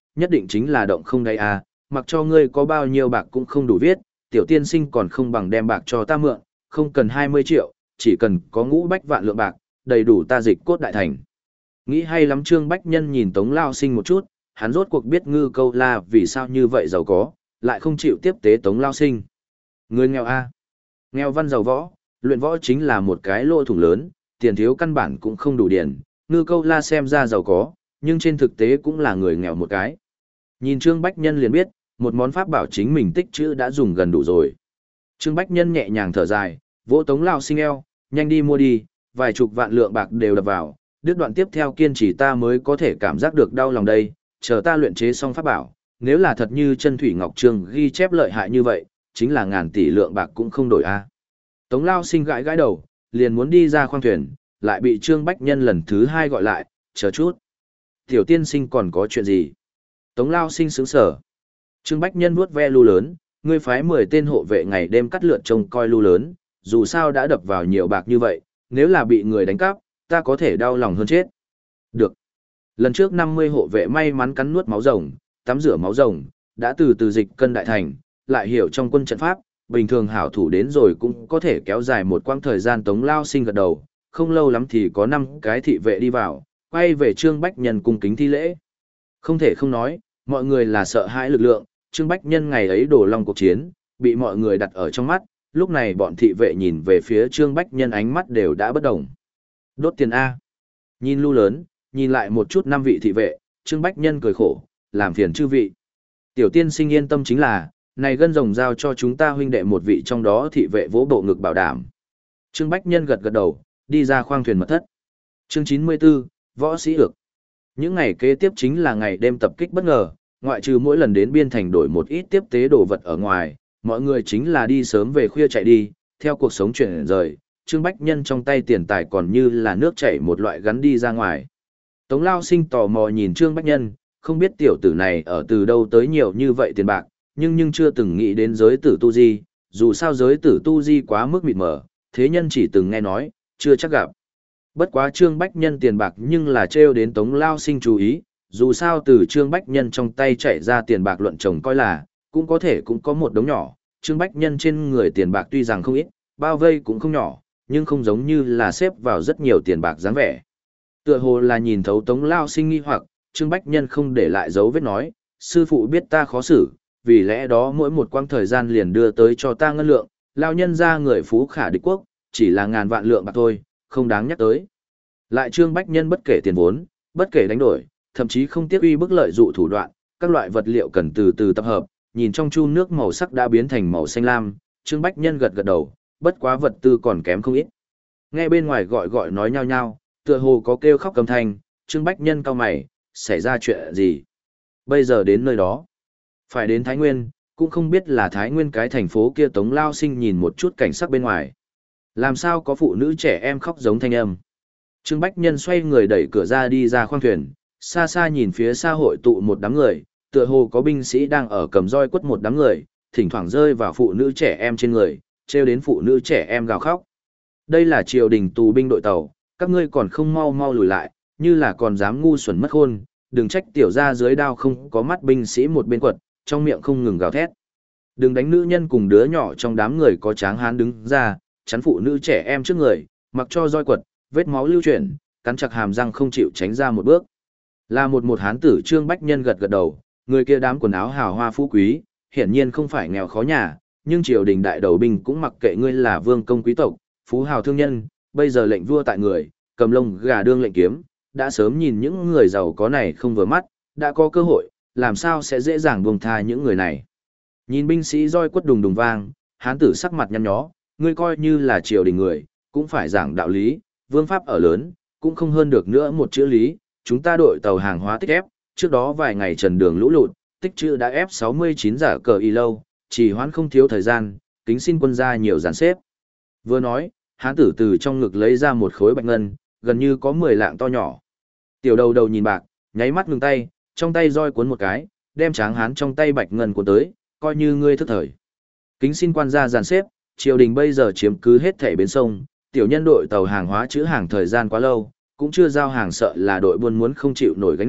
nhất định chính là động không đáy à, mặc cho ngươi có bao nhiêu bạc cũng không đủ viết, tiểu tiên sinh còn không bằng đem bạc cho ta mượn, không cần hai mươi triệu, chỉ cần có ngũ bách vạn lượng bạc, đầy đủ ta dịch cốt đại thành. Nghĩ hay lắm Trương Bách Nhân nhìn Tống Lao Sinh một chút, hắn rốt cuộc biết Ngư Câu La vì sao như vậy giàu có, lại không chịu tiếp tế Tống Lao Sinh. Người nghèo a, nghèo văn giàu võ, luyện võ chính là một cái lỗ thủng lớn, tiền thiếu căn bản cũng không đủ điển. Ngư Câu La xem ra giàu có, nhưng trên thực tế cũng là người nghèo một cái. Nhìn Trương Bách Nhân liền biết, một món pháp bảo chính mình tích trữ đã dùng gần đủ rồi. Trương Bách Nhân nhẹ nhàng thở dài, vỗ Tống Lao Sinh eo, nhanh đi mua đi, vài chục vạn lượng bạc đều đập vào, đứt đoạn tiếp theo kiên trì ta mới có thể cảm giác được đau lòng đây, chờ ta luyện chế xong pháp bảo, nếu là thật như chân thủy ngọc trường ghi chép lợi hại như vậy, chính là ngàn tỷ lượng bạc cũng không đổi a. Tống Lao Sinh gãi gãi đầu, liền muốn đi ra khoang thuyền, lại bị Trương Bách Nhân lần thứ hai gọi lại, chờ chút. Tiểu tiên sinh còn có chuyện gì? Tống Lao Sinh sướng sở. Trương Bách Nhân vuốt ve lu lớn, ngươi phái mười tên hộ vệ ngày đêm cắt lượt trông coi lu lớn, dù sao đã đập vào nhiều bạc như vậy, nếu là bị người đánh cắp, ta có thể đau lòng hơn chết. Được. Lần trước năm mươi hộ vệ may mắn cắn nuốt máu rồng, tắm rửa máu rồng, đã từ từ dịch cân đại thành, lại hiểu trong quân trận pháp, bình thường hảo thủ đến rồi cũng có thể kéo dài một quãng thời gian. Tống Lao Sinh gật đầu, không lâu lắm thì có năm cái thị vệ đi vào, quay về Trương Bách Nhân cung kính thi lễ. Không thể không nói, mọi người là sợ hãi lực lượng, Trương Bách Nhân ngày ấy đổ long cuộc chiến, bị mọi người đặt ở trong mắt, lúc này bọn thị vệ nhìn về phía Trương Bách Nhân ánh mắt đều đã bất đồng. Đốt tiền A. Nhìn lu lớn, nhìn lại một chút năm vị thị vệ, Trương Bách Nhân cười khổ, làm phiền chư vị. Tiểu tiên sinh yên tâm chính là, này gân rồng giao cho chúng ta huynh đệ một vị trong đó thị vệ vỗ bộ ngực bảo đảm. Trương Bách Nhân gật gật đầu, đi ra khoang thuyền mật thất. Chương chín mươi tư, Võ Sĩ Ược. Những ngày kế tiếp chính là ngày đêm tập kích bất ngờ, ngoại trừ mỗi lần đến biên thành đổi một ít tiếp tế đồ vật ở ngoài, mọi người chính là đi sớm về khuya chạy đi, theo cuộc sống chuyển rời, Trương Bách Nhân trong tay tiền tài còn như là nước chảy một loại gắn đi ra ngoài. Tống Lao Sinh tò mò nhìn Trương Bách Nhân, không biết tiểu tử này ở từ đâu tới nhiều như vậy tiền bạc, nhưng nhưng chưa từng nghĩ đến giới tử tu di, dù sao giới tử tu di quá mức mịt mờ, thế nhân chỉ từng nghe nói, chưa chắc gặp. Bất quá Trương Bách Nhân tiền bạc nhưng là trêu đến Tống Lao Sinh chú ý, dù sao từ Trương Bách Nhân trong tay chạy ra tiền bạc luận chồng coi là, cũng có thể cũng có một đống nhỏ, Trương Bách Nhân trên người tiền bạc tuy rằng không ít, bao vây cũng không nhỏ, nhưng không giống như là xếp vào rất nhiều tiền bạc dáng vẻ. Tựa hồ là nhìn thấu Tống Lao Sinh nghi hoặc, Trương Bách Nhân không để lại dấu vết nói, sư phụ biết ta khó xử, vì lẽ đó mỗi một quãng thời gian liền đưa tới cho ta ngân lượng, lao nhân ra người phú khả địch quốc, chỉ là ngàn vạn lượng bạc thôi, không đáng nhắc tới. Lại Trương Bách Nhân bất kể tiền vốn, bất kể đánh đổi, thậm chí không tiếc uy bức lợi dụ thủ đoạn, các loại vật liệu cần từ từ tập hợp, nhìn trong chu nước màu sắc đã biến thành màu xanh lam, Trương Bách Nhân gật gật đầu, bất quá vật tư còn kém không ít. Nghe bên ngoài gọi gọi nói nhao nhao, tựa hồ có kêu khóc cầm thanh, Trương Bách Nhân cau mày, xảy ra chuyện gì? Bây giờ đến nơi đó, phải đến Thái Nguyên, cũng không biết là Thái Nguyên cái thành phố kia. Tống Lao Sinh nhìn một chút cảnh sắc bên ngoài. Làm sao có phụ nữ trẻ em khóc giống thanh âm? Trương Bách Nhân xoay người đẩy cửa ra đi ra khoang thuyền, xa xa nhìn phía xa hội tụ một đám người, tựa hồ có binh sĩ đang ở cầm roi quất một đám người, thỉnh thoảng rơi vào phụ nữ trẻ em trên người, trêu đến phụ nữ trẻ em gào khóc. Đây là triều đình tù binh đội tàu, các ngươi còn không mau mau lùi lại, như là còn dám ngu xuẩn mất khôn, đừng trách tiểu gia dưới đao không có mắt. Binh sĩ một bên quật, trong miệng không ngừng gào thét. Đừng đánh nữ nhân cùng đứa nhỏ trong đám người có tráng hán đứng ra, chắn phụ nữ trẻ em trước người, mặc cho roi quật, vết máu lưu chuyển, cắn chặt hàm răng không chịu tránh ra một bước. Là một một hán tử. Trương Bách Nhân gật gật đầu, người kia đám quần áo hào hoa phú quý, hiển nhiên không phải nghèo khó nhà, nhưng triều đình đại đầu binh cũng mặc kệ ngươi là vương công quý tộc, phú hào thương nhân, bây giờ lệnh vua tại người, cầm lông gà đương lệnh kiếm, đã sớm nhìn những người giàu có này không vừa mắt, đã có cơ hội, làm sao sẽ dễ dàng buông tha những người này. Nhìn binh sĩ roi quất đùng đùng vang, hán tử sắc mặt nhăn nhó, ngươi coi như là triều đình người, cũng phải giảng đạo lý, vương pháp ở lớn, cũng không hơn được nữa một chữ lý. Chúng ta đội tàu hàng hóa tích ép, trước đó vài ngày trần đường lũ lụt, tích trữ đã ép sáu mươi chín giả cờ y lâu, chỉ hoãn không thiếu thời gian, kính xin quân gia nhiều dàn xếp. Vừa nói, hán tử từ trong ngực lấy ra một khối bạch ngân, gần như có mười lạng to nhỏ. Tiểu đầu đầu nhìn bạc, nháy mắt ngừng tay, trong tay roi cuốn một cái, đem tráng hán trong tay bạch ngân cuốn tới, coi như ngươi thức thời. Kính xin quan gia dàn xếp, triều đình bây giờ chiếm cứ hết thảy bến sông, tiểu nhân đội tàu hàng hóa trữ hàng thời gian quá lâu, cũng chưa giao hàng, sợ là đội buôn muốn không chịu nổi gánh nặng,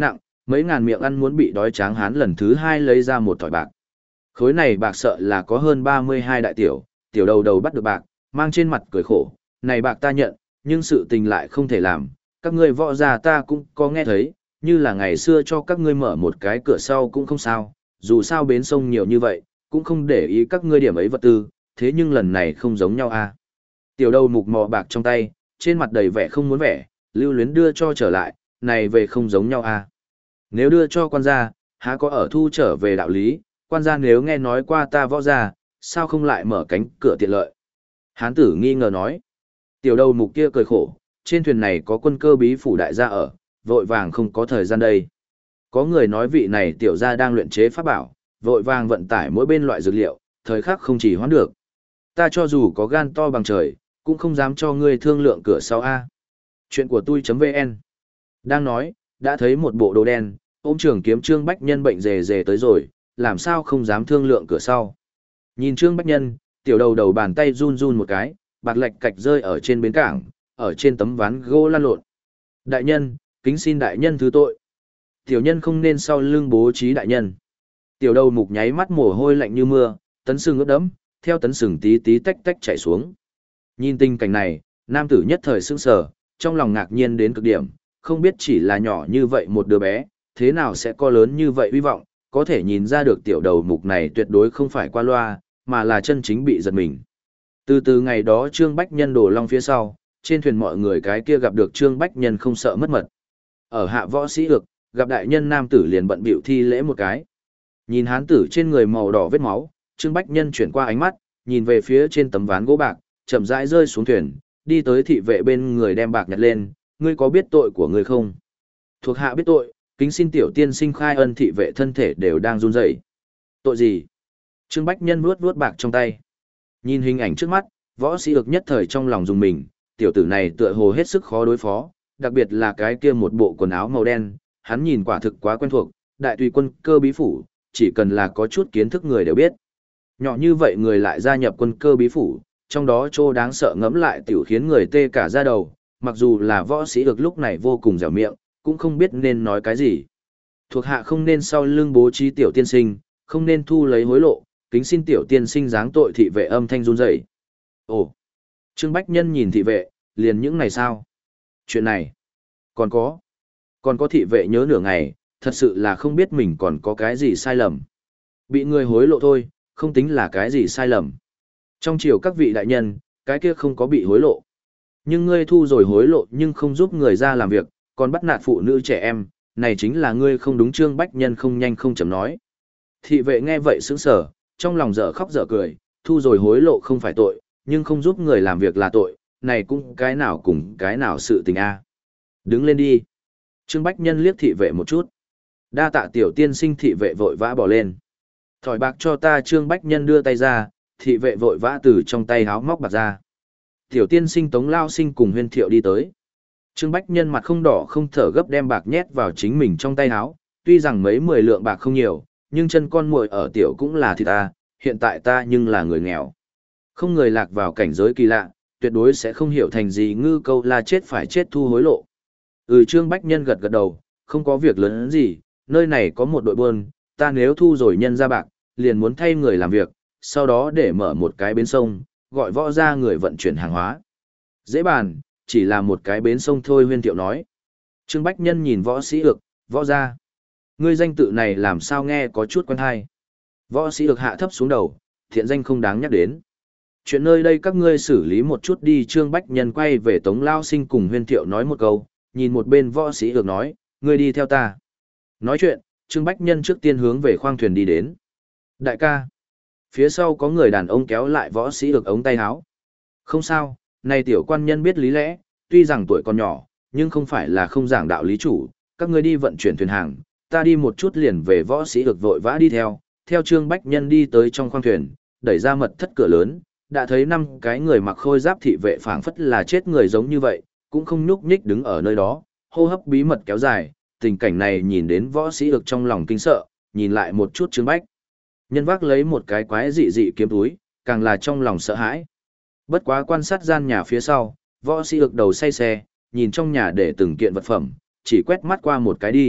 Mấy ngàn miệng ăn muốn bị đói tráng hán lần thứ hai lấy ra một thỏi bạc. Khối này bạc sợ là có hơn ba mươi hai đại tiểu, tiểu đầu đầu bắt được bạc, mang trên mặt cười khổ, này bạc ta nhận, nhưng sự tình lại không thể làm, các ngươi võ gia ta cũng có nghe thấy, như là ngày xưa cho các ngươi mở một cái cửa sau cũng không sao, dù sao bến sông nhiều như vậy, cũng không để ý các ngươi điểm ấy vật tư, thế nhưng lần này không giống nhau à. Tiểu đầu mục mò bạc trong tay, trên mặt đầy vẻ không muốn vẻ, lưu luyến đưa cho trở lại, này về không giống nhau à. Nếu đưa cho quan gia, há có ở thu trở về đạo lý, quan gia nếu nghe nói qua ta võ gia, sao không lại mở cánh cửa tiện lợi. Hán tử nghi ngờ nói, tiểu đầu mục kia cười khổ, trên thuyền này có quân cơ bí phủ đại gia ở, vội vàng không có thời gian đây. Có người nói vị này tiểu gia đang luyện chế pháp bảo, vội vàng vận tải mỗi bên loại dược liệu, thời khắc không chỉ hoãn được. Ta cho dù có gan to bằng trời, cũng không dám cho ngươi thương lượng cửa sau A. Chuyện của tôi.vn đang nói, đã thấy một bộ đồ đen, ôm trường kiếm Trương Bách Nhân bệnh rề rề tới rồi, làm sao không dám thương lượng cửa sau. Nhìn Trương Bách Nhân, tiểu đầu đầu bàn tay run run một cái, bạc lạch cạch rơi ở trên bến cảng, ở trên tấm ván gỗ lăn lộn. Đại nhân, kính xin đại nhân thứ tội. Tiểu nhân không nên sau lưng bố trí đại nhân. Tiểu đầu mục nháy mắt mồ hôi lạnh như mưa, tấn sừng ướt đẫm, theo tấn sừng tí tí tách tách chảy xuống. Nhìn tình cảnh này, nam tử nhất thời sững sờ, trong lòng ngạc nhiên đến cực điểm, không biết chỉ là nhỏ như vậy một đứa bé, thế nào sẽ có lớn như vậy hy vọng, có thể nhìn ra được tiểu đầu mục này tuyệt đối không phải qua loa, mà là chân chính bị giật mình. Từ từ ngày đó Trương Bách Nhân đổ long phía sau, trên thuyền mọi người cái kia gặp được Trương Bách Nhân không sợ mất mật. Ở hạ võ sĩ ược, gặp đại nhân nam tử liền bận bịu thi lễ một cái. Nhìn hán tử trên người màu đỏ vết máu, Trương Bách Nhân chuyển qua ánh mắt, nhìn về phía trên tấm ván gỗ bạc, chậm rãi rơi xuống thuyền, đi tới thị vệ bên người đem bạc nhặt lên, ngươi có biết tội của ngươi không? Thuộc hạ biết tội, kính xin tiểu tiên sinh khai ân. Thị vệ thân thể đều đang run rẩy. Tội gì? Trương Bách Nhân vuốt vuốt bạc trong tay. Nhìn hình ảnh trước mắt, võ sĩ ược nhất thời trong lòng dùng mình, tiểu tử này tựa hồ hết sức khó đối phó, đặc biệt là cái kia một bộ quần áo màu đen, hắn nhìn quả thực quá quen thuộc, đại tùy quân cơ bí phủ, chỉ cần là có chút kiến thức người đều biết. Nhỏ như vậy người lại gia nhập quân cơ bí phủ, trong đó trô đáng sợ ngẫm lại tiểu khiến người tê cả da đầu, mặc dù là võ sĩ ược lúc này vô cùng dẻo miệng, cũng không biết nên nói cái gì. Thuộc hạ không nên sau lưng bố trí tiểu tiên sinh, không nên thu lấy hối lộ, kính xin tiểu tiên sinh giáng tội. Thị vệ âm thanh run rẩy. Ồ, Trương Bách Nhân nhìn thị vệ, liền những này sao? Chuyện này, còn có, còn có. Thị vệ nhớ nửa ngày, thật sự là không biết mình còn có cái gì sai lầm. Bị người hối lộ thôi, không tính là cái gì sai lầm. Trong triều các vị đại nhân, cái kia không có bị hối lộ. Nhưng ngươi thu rồi hối lộ nhưng không giúp người ra làm việc, còn bắt nạt phụ nữ trẻ em, này chính là ngươi không đúng. Trương Bách Nhân không nhanh không chậm nói. Thị vệ nghe vậy sững sờ, trong lòng dở khóc dở cười, thu rồi hối lộ không phải tội, nhưng không giúp người làm việc là tội, này cũng cái nào cùng cái nào sự tình a. Đứng lên đi. Trương Bách Nhân liếc thị vệ một chút. Đa tạ tiểu tiên sinh. Thị vệ vội vã bỏ lên. Thỏi bạc cho ta. Trương Bách Nhân đưa tay ra, thị vệ vội vã từ trong tay háo móc bạc ra. Tiểu tiên sinh Tống Lao Sinh cùng Huyên Thiệu đi tới. Trương Bách Nhân mặt không đỏ không thở gấp đem bạc nhét vào chính mình trong tay háo, tuy rằng mấy mười lượng bạc không nhiều, nhưng chân con muội ở tiểu cũng là thịt ta, hiện tại ta nhưng là người nghèo. Không người lạc vào cảnh giới kỳ lạ, tuyệt đối sẽ không hiểu thành gì ngư câu la chết phải chết thu hối lộ. Ừ, Trương Bách Nhân gật gật đầu, không có việc lớn gì, nơi này có một đội buôn, ta nếu thu rồi nhân ra bạc, liền muốn thay người làm việc, sau đó để mở một cái bến sông, gọi võ ra người vận chuyển hàng hóa. Dễ bàn, chỉ là một cái bến sông thôi. Huyên Thiệu nói. Trương Bách Nhân nhìn võ sĩ ược, võ ra. Ngươi danh tự này làm sao nghe có chút quen hay. Võ sĩ ược hạ thấp xuống đầu, thiện danh không đáng nhắc đến. Chuyện nơi đây các ngươi xử lý một chút đi. Trương Bách Nhân quay về Tống Lao Sinh cùng Huyên Thiệu nói một câu, nhìn một bên võ sĩ ược nói, ngươi đi theo ta. Nói chuyện, Trương Bách Nhân trước tiên hướng về khoang thuyền đi đến. Đại ca. Phía sau có người đàn ông kéo lại võ sĩ ược ống tay áo. Không sao, này tiểu quan nhân biết lý lẽ, tuy rằng tuổi còn nhỏ, nhưng không phải là không giảng đạo lý chủ, các ngươi đi vận chuyển thuyền hàng, ta đi một chút liền về. Võ sĩ ược vội vã đi theo, theo Trương Bách Nhân đi tới trong khoang thuyền, đẩy ra mật thất cửa lớn, đã thấy năm cái người mặc khôi giáp thị vệ phảng phất là chết người giống như vậy, cũng không nhúc nhích đứng ở nơi đó, hô hấp bí mật kéo dài. Tình cảnh này nhìn đến võ sĩ ược trong lòng kinh sợ, nhìn lại một chút Trương Bách Nhân vác lấy một cái quái dị dị kiếm túi, càng là trong lòng sợ hãi. Bất quá quan sát gian nhà phía sau, võ sĩ ược đầu say xe, nhìn trong nhà để từng kiện vật phẩm, chỉ quét mắt qua một cái đi,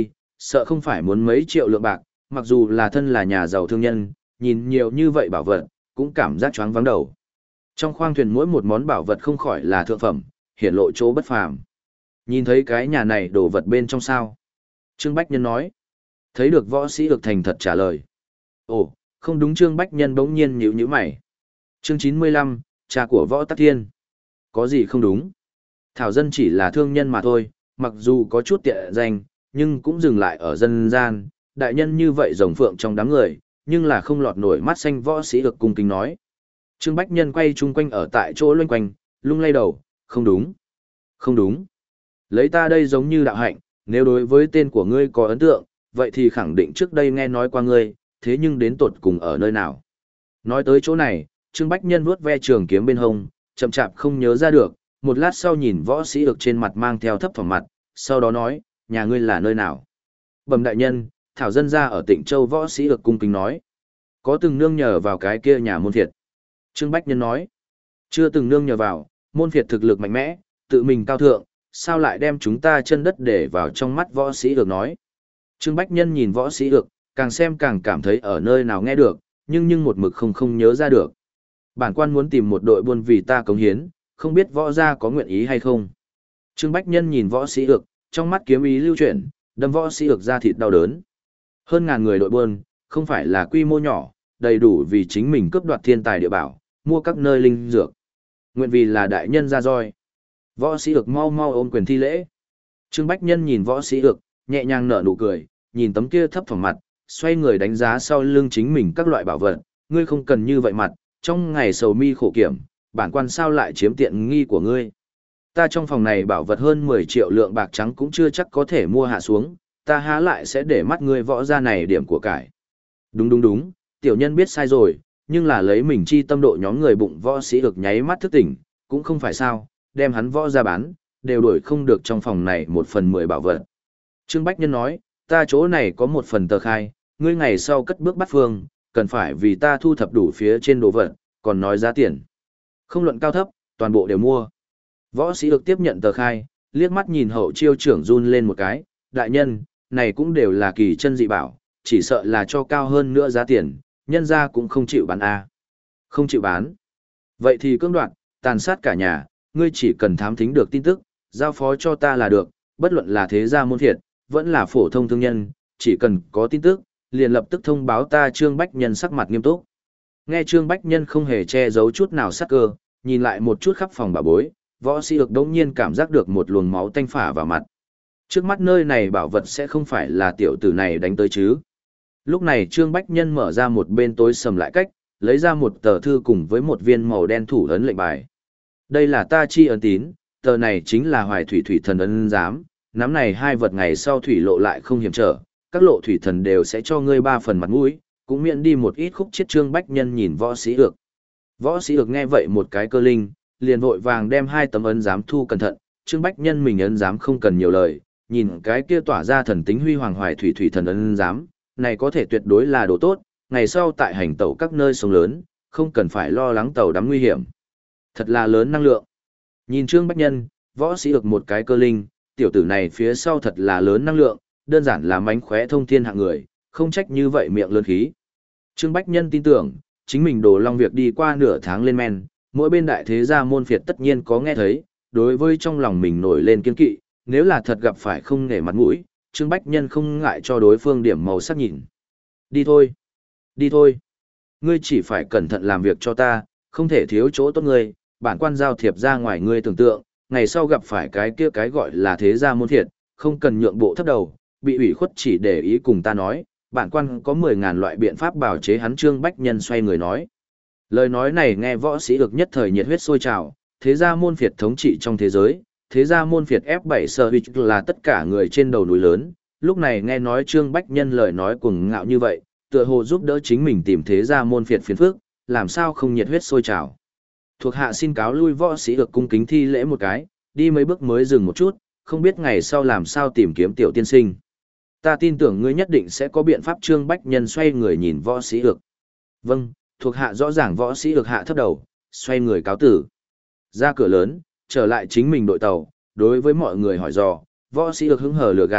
sợ không phải muốn mấy triệu lượng bạc, mặc dù là thân là nhà giàu thương nhân, nhìn nhiều như vậy bảo vật, cũng cảm giác choáng váng đầu. Trong khoang thuyền mỗi một món bảo vật không khỏi là thượng phẩm, hiển lộ chỗ bất phàm. Nhìn thấy cái nhà này đồ vật bên trong sao? Trương Bách Nhân nói. Thấy được võ sĩ ược thành thật trả lời. Ồ, không đúng. Trương Bách Nhân bỗng nhiên nhíu nhíu mày. Chương chín mươi lăm, cha của võ tắc thiên. Có gì không đúng? Thảo dân chỉ là thương nhân mà thôi, mặc dù có chút tiện danh, nhưng cũng dừng lại ở dân gian, đại nhân như vậy rồng phượng trong đám người, nhưng là không lọt nổi mắt xanh. Võ sĩ ược cung kính nói. Trương Bách Nhân quay chung quanh ở tại chỗ loanh quanh, lung lay đầu, không đúng, không đúng. Lấy ta đây giống như đạo hạnh, nếu đối với tên của ngươi có ấn tượng, vậy thì khẳng định trước đây nghe nói qua ngươi, thế nhưng đến tột cùng ở nơi nào. Nói tới chỗ này, Trương Bách Nhân vuốt ve trường kiếm bên hông, chậm chạp không nhớ ra được, một lát sau nhìn võ sĩ ược trên mặt mang theo thấp thỏm mặt, sau đó nói, nhà ngươi là nơi nào? Bẩm đại nhân, Thảo dân ra ở Tịnh Châu. Võ sĩ ược cung kính nói. Có từng nương nhờ vào cái kia nhà môn phiệt? Trương Bách Nhân nói. Chưa từng nương nhờ vào, môn phiệt thực lực mạnh mẽ, tự mình cao thượng, sao lại đem chúng ta chân đất để vào trong mắt. Võ sĩ ược nói. Trương Bách Nhân nhìn võ sĩ ược, càng xem càng cảm thấy ở nơi nào nghe được, nhưng nhưng một mực không không nhớ ra được. Bản quan muốn tìm một đội buôn vì ta cống hiến, không biết võ gia có nguyện ý hay không. Trương Bách Nhân nhìn võ sĩ ược, trong mắt kiếm ý lưu chuyển, đâm võ sĩ ược ra thịt đau đớn. Hơn ngàn người đội buôn, không phải là quy mô nhỏ, đầy đủ vì chính mình cướp đoạt thiên tài địa bảo, mua các nơi linh dược. Nguyện vì là đại nhân ra roi. Võ sĩ ược mau mau ôm quyền thi lễ. Trương Bách Nhân nhìn võ sĩ ược, nhẹ nhàng nở nụ cười, nhìn tấm kia thấp thỏm mặt, xoay người đánh giá sau lưng chính mình các loại bảo vật. Ngươi không cần như vậy mặt, trong ngày sầu mi khổ kiểm, bản quan sao lại chiếm tiện nghi của ngươi. Ta trong phòng này bảo vật hơn mười triệu lượng bạc trắng cũng chưa chắc có thể mua hạ xuống, ta há lại sẽ để mắt ngươi võ gia này điểm của cải. Đúng đúng đúng, tiểu nhân biết sai rồi, nhưng là lấy mình chi tâm độ nhóm người bụng. Võ sĩ ược nháy mắt thức tỉnh, cũng không phải sao, đem hắn võ ra bán, đều đổi không được trong phòng này một phần mười bảo vật. Trương Bách Nhân nói, ta chỗ này có một phần tờ khai, ngươi ngày sau cất bước bắt phương, cần phải vì ta thu thập đủ phía trên đồ vật, còn nói giá tiền. Không luận cao thấp, toàn bộ đều mua. Võ sĩ ược tiếp nhận tờ khai, liếc mắt nhìn hậu chiêu trưởng run lên một cái, đại nhân, này cũng đều là kỳ chân dị bảo, chỉ sợ là cho cao hơn nữa giá tiền, nhân ra cũng không chịu bán a. Không chịu bán. Vậy thì cưỡng đoạt, tàn sát cả nhà, ngươi chỉ cần thám thính được tin tức, giao phó cho ta là được, bất luận là thế gia môn phiệt, vẫn là phổ thông thương nhân, chỉ cần có tin tức, liền lập tức thông báo ta. Trương Bách Nhân sắc mặt nghiêm túc. Nghe Trương Bách Nhân không hề che giấu chút nào sắc cơ, nhìn lại một chút khắp phòng bà bối, võ sĩ ược đống nhiên cảm giác được một luồng máu tanh phả vào mặt. Trước mắt nơi này bảo vật sẽ không phải là tiểu tử này đánh tới chứ. Lúc này Trương Bách Nhân mở ra một bên tối sầm lại cách, lấy ra một tờ thư cùng với một viên màu đen thủ ấn lệnh bài. Đây là ta chi ấn tín, tờ này chính là Hoài Thủy Thủy Thần ấn giám, nắm này hai vật ngày sau thủy lộ lại không hiểm trở, các lộ thủy thần đều sẽ cho ngươi ba phần mặt mũi, cũng miễn đi một ít khúc chết. Trương Bách Nhân nhìn võ sĩ ược. Võ sĩ ược nghe vậy một cái cơ linh, liền vội vàng đem hai tấm ấn giám thu cẩn thận. Trương Bách Nhân mình ấn giám không cần nhiều lời, nhìn cái kia tỏa ra thần tính huy hoàng Hoài Thủy Thủy Thần ấn giám, này có thể tuyệt đối là đồ tốt, ngày sau tại hành tẩu các nơi sông lớn, không cần phải lo lắng tàu đắm nguy hiểm. Thật là lớn năng lượng. Nhìn Trương Bách Nhân, võ sĩ ược một cái cơ linh, tiểu tử này phía sau thật là lớn năng lượng, đơn giản là mánh khóe thông thiên hạng người, không trách như vậy miệng lớn khí. Trương Bách Nhân tin tưởng, chính mình Đồ Long việc đi qua nửa tháng lên men, mỗi bên đại thế gia môn phiệt tất nhiên có nghe thấy, đối với trong lòng mình nổi lên kiên kỵ, nếu là thật gặp phải không nể mặt mũi, Trương Bách Nhân không ngại cho đối phương điểm màu sắc nhìn. Đi thôi, đi thôi. Ngươi chỉ phải cẩn thận làm việc cho ta, không thể thiếu chỗ tốt ngươi, bản quan giao thiệp ra ngoài ngươi tưởng tượng, ngày sau gặp phải cái kia cái gọi là thế gia môn thiệt, không cần nhượng bộ thấp đầu, bị ủy khuất chỉ để ý cùng ta nói, bản quan có mười ngàn loại biện pháp bào chế hắn. Trương Bách Nhân xoay người nói. Lời nói này nghe võ sĩ ược nhất thời nhiệt huyết sôi trào, thế gia môn phiệt thống trị trong thế giới, thế gia môn phiệt ép bảy sở hữu là tất cả người trên đầu núi lớn, lúc này nghe nói Trương Bách Nhân lời nói cuồng ngạo như vậy, tựa hồ giúp đỡ chính mình tìm thế gia môn phiệt phiền phức, làm sao không nhiệt huyết sôi trào. Thuộc hạ xin cáo lui. Võ sĩ ược cung kính thi lễ một cái, đi mấy bước mới dừng một chút, không biết ngày sau làm sao tìm kiếm tiểu tiên sinh. Ta tin tưởng ngươi nhất định sẽ có biện pháp. Trương Bách Nhân xoay người nhìn võ sĩ ược. Vâng, thuộc hạ rõ ràng. Võ sĩ ược hạ thấp đầu, xoay người cáo tử. Ra cửa lớn, trở lại chính mình đội tàu, đối với mọi người hỏi dò, võ sĩ ược hứng hờ lừa gạt,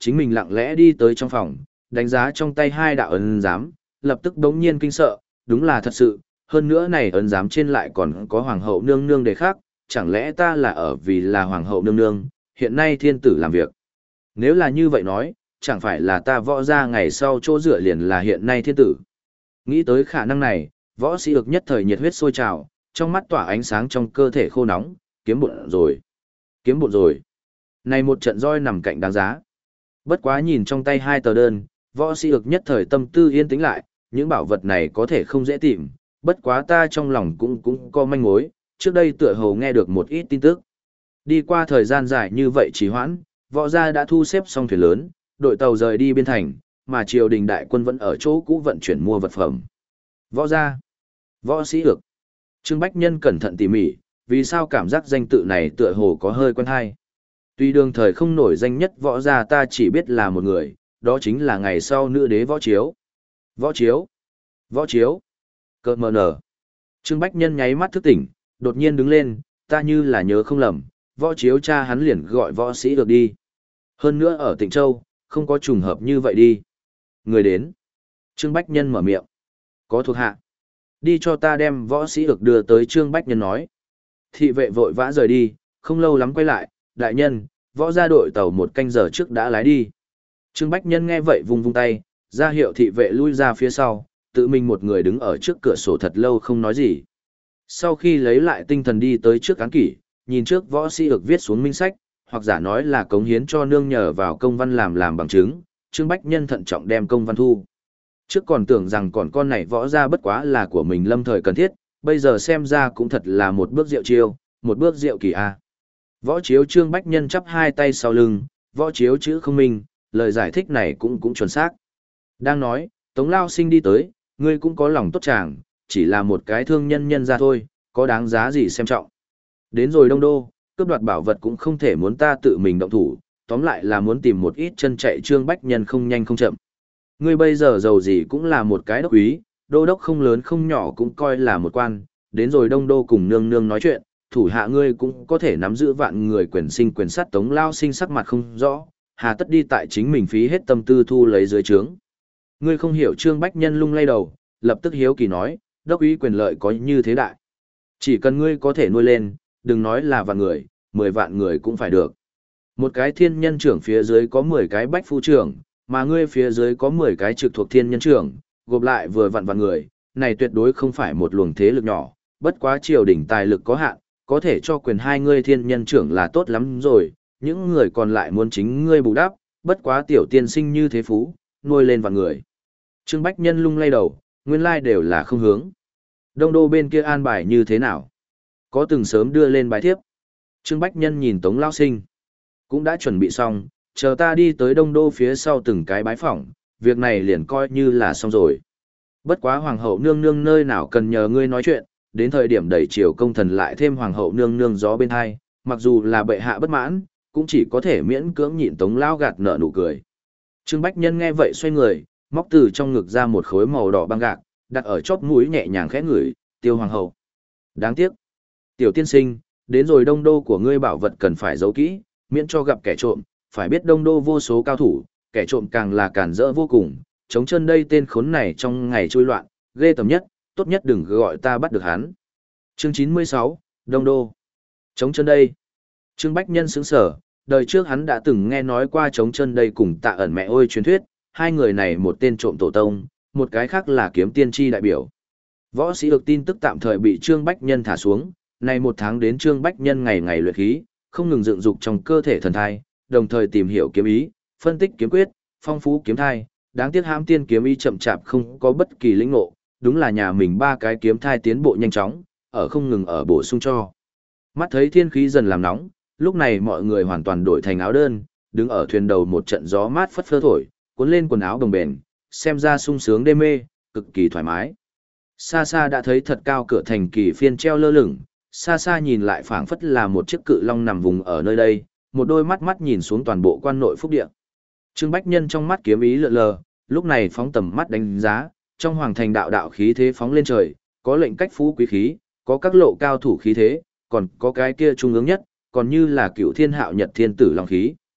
chính mình lặng lẽ đi tới trong phòng, đánh giá trong tay hai đạo ấn giám, lập tức đống nhiên kinh sợ, đúng là thật sự, hơn nữa này ấn giám trên lại còn có hoàng hậu nương nương đề khác, chẳng lẽ ta là ở vì là hoàng hậu nương nương, hiện nay thiên tử làm việc. Nếu là như vậy nói, chẳng phải là ta võ ra ngày sau chỗ dựa liền là hiện nay thiên tử. Nghĩ tới khả năng này, võ sĩ ực nhất thời nhiệt huyết sôi trào, trong mắt tỏa ánh sáng trong cơ thể khô nóng, kiếm bộn rồi. Kiếm bộn rồi. Này một trận roi nằm cạnh đáng giá. Bất quá nhìn trong tay hai tờ đơn, võ sĩ ực nhất thời tâm tư yên tĩnh lại, những bảo vật này có thể không dễ tìm, bất quá ta trong lòng cũng cũng có manh mối, trước đây tựa hồ nghe được một ít tin tức. Đi qua thời gian dài như vậy trì hoãn, võ gia đã thu xếp xong thuyền lớn, đội tàu rời đi biên thành, mà triều đình đại quân vẫn ở chỗ cũ vận chuyển mua vật phẩm. Võ gia, võ sĩ ực. Trương Bách Nhân cẩn thận tỉ mỉ, vì sao cảm giác danh tự này tựa hồ có hơi quen hay. Tuy đương thời không nổi danh nhất võ gia ta chỉ biết là một người, đó chính là ngày sau nữ đế võ chiếu. Võ chiếu, võ chiếu, cợt mờ nở. Trương Bách Nhân nháy mắt thức tỉnh, đột nhiên đứng lên, ta như là nhớ không lầm, võ chiếu cha hắn liền gọi võ sĩ được đi. Hơn nữa ở Tịnh Châu, không có trùng hợp như vậy đi. Người đến. Trương Bách Nhân mở miệng. Có thuộc hạ. Đi cho ta đem võ sĩ được đưa tới Trương Bách Nhân nói. Thị vệ vội vã rời đi, không lâu lắm quay lại, đại nhân, võ gia đội tàu một canh giờ trước đã lái đi. Trương Bách Nhân nghe vậy vung vung tay, ra hiệu thị vệ lui ra phía sau, tự mình một người đứng ở trước cửa sổ thật lâu không nói gì. Sau khi lấy lại tinh thần đi tới trước án kỷ, nhìn trước võ sĩ được viết xuống minh sách, hoặc giả nói là cống hiến cho nương nhờ vào công văn làm làm bằng chứng, Trương Bách Nhân thận trọng đem công văn thu. Trước còn tưởng rằng còn con này võ ra bất quá là của mình lâm thời cần thiết, bây giờ xem ra cũng thật là một bước diệu chiêu, một bước diệu kỳ a. Võ chiếu Trương Bách Nhân chắp hai tay sau lưng, võ chiếu chữ không minh, lời giải thích này cũng cũng chuẩn xác. Đang nói, Tống Lao Sinh đi tới, ngươi cũng có lòng tốt chàng, chỉ là một cái thương nhân nhân ra thôi, có đáng giá gì xem trọng. Đến rồi Đông Đô, cướp đoạt bảo vật cũng không thể muốn ta tự mình động thủ, tóm lại là muốn tìm một ít chân chạy Trương Bách Nhân không nhanh không chậm. Ngươi bây giờ giàu gì cũng là một cái đốc úy, đô đốc không lớn không nhỏ cũng coi là một quan, đến rồi Đông Đô cùng nương nương nói chuyện, thủ hạ ngươi cũng có thể nắm giữ vạn người quyền sinh quyền sát. Tống Lao Sinh sắc mặt không rõ, hà tất đi tại chính mình phí hết tâm tư thu lấy dưới trướng. Ngươi không hiểu. Trương Bách Nhân lung lay đầu, lập tức hiếu kỳ nói, đốc úy quyền lợi có như thế đại. Chỉ cần ngươi có thể nuôi lên, đừng nói là vạn người, mười vạn người cũng phải được. Một cái thiên nhân trưởng phía dưới có mười cái bách phu trưởng, mà ngươi phía dưới có mười cái trực thuộc thiên nhân trưởng, gộp lại vừa vạn vạn người, này tuyệt đối không phải một luồng thế lực nhỏ, bất quá triều đình tài lực có hạn, có thể cho quyền hai ngươi thiên nhân trưởng là tốt lắm rồi, những người còn lại muốn chính ngươi bù đắp, bất quá tiểu tiên sinh như thế phú, nuôi lên vạn người. Trương Bách Nhân lung lay đầu, nguyên lai đều là không hướng. Đông Đô bên kia an bài như thế nào? Có từng sớm đưa lên bài thiếp. Trương Bách Nhân nhìn Tống Lao Sinh. Cũng đã chuẩn bị xong, chờ ta đi tới Đông Đô phía sau từng cái bái phỏng, việc này liền coi như là xong rồi. Bất quá Hoàng hậu nương nương nơi nào cần nhờ ngươi nói chuyện, đến thời điểm đẩy triều công thần lại thêm Hoàng hậu nương nương gió bên hai, mặc dù là bệ hạ bất mãn, cũng chỉ có thể miễn cưỡng nhịn Tống Lao gạt nở nụ cười. Trương Bách Nhân nghe vậy xoay người, móc từ trong ngực ra một khối màu đỏ băng gạc, đặt ở chóp mũi nhẹ nhàng khẽ ngửi, Tiêu Hoàng hậu. Đáng tiếc. Tiểu tiên sinh, đến rồi Đông Đô của ngươi bảo vật cần phải giấu kỹ, miễn cho gặp kẻ trộm, phải biết Đông Đô vô số cao thủ, kẻ trộm càng là cản rỡ vô cùng, chống chân đây tên khốn này trong ngày trôi loạn, ghê tầm nhất, tốt nhất đừng gọi ta bắt được hắn. Chương chín mươi sáu, Đông Đô. Chống chân đây. Trương Bách Nhân sững sở, đời trước hắn đã từng nghe nói qua chống chân đây cùng Tạ Ẩn mẹ ôi truyền thuyết, hai người này một tên trộm tổ tông, một cái khác là kiếm tiên tri đại biểu. Võ sĩ được tin tức tạm thời bị Trương Bách Nhân thả xuống, này một tháng đến Trương Bách Nhân ngày ngày luyện khí, không ngừng dựng dục trong cơ thể thần thai, đồng thời tìm hiểu kiếm ý, phân tích kiếm quyết, phong phú kiếm thai, đáng tiếc hãm tiên kiếm ý chậm chạp không có bất kỳ lĩnh ngộ, đúng là nhà mình ba cái kiếm thai tiến bộ nhanh chóng, ở không ngừng ở bổ sung cho. Mắt thấy thiên khí dần làm nóng, lúc này mọi người hoàn toàn đổi thành áo đơn, đứng ở thuyền đầu một trận gió mát phất phơ thổi, cuốn lên quần áo đồng bền, xem ra sung sướng đê mê, cực kỳ thoải mái. Xa xa đã thấy thật cao cửa thành kỳ phiên treo lơ lửng, xa xa nhìn lại phảng phất là một chiếc cự long nằm vùng ở nơi đây, một đôi mắt mắt nhìn xuống toàn bộ quan nội phúc địa. Trương Bách Nhân trong mắt kiếm ý lượn lờ, lúc này phóng tầm mắt đánh giá, trong hoàng thành đạo đạo khí thế phóng lên trời, có lệnh cách phú quý khí, có các lộ cao thủ khí thế, còn có cái kia trung ương nhất, còn như là cựu thiên hạo nhật thiên tử long khí.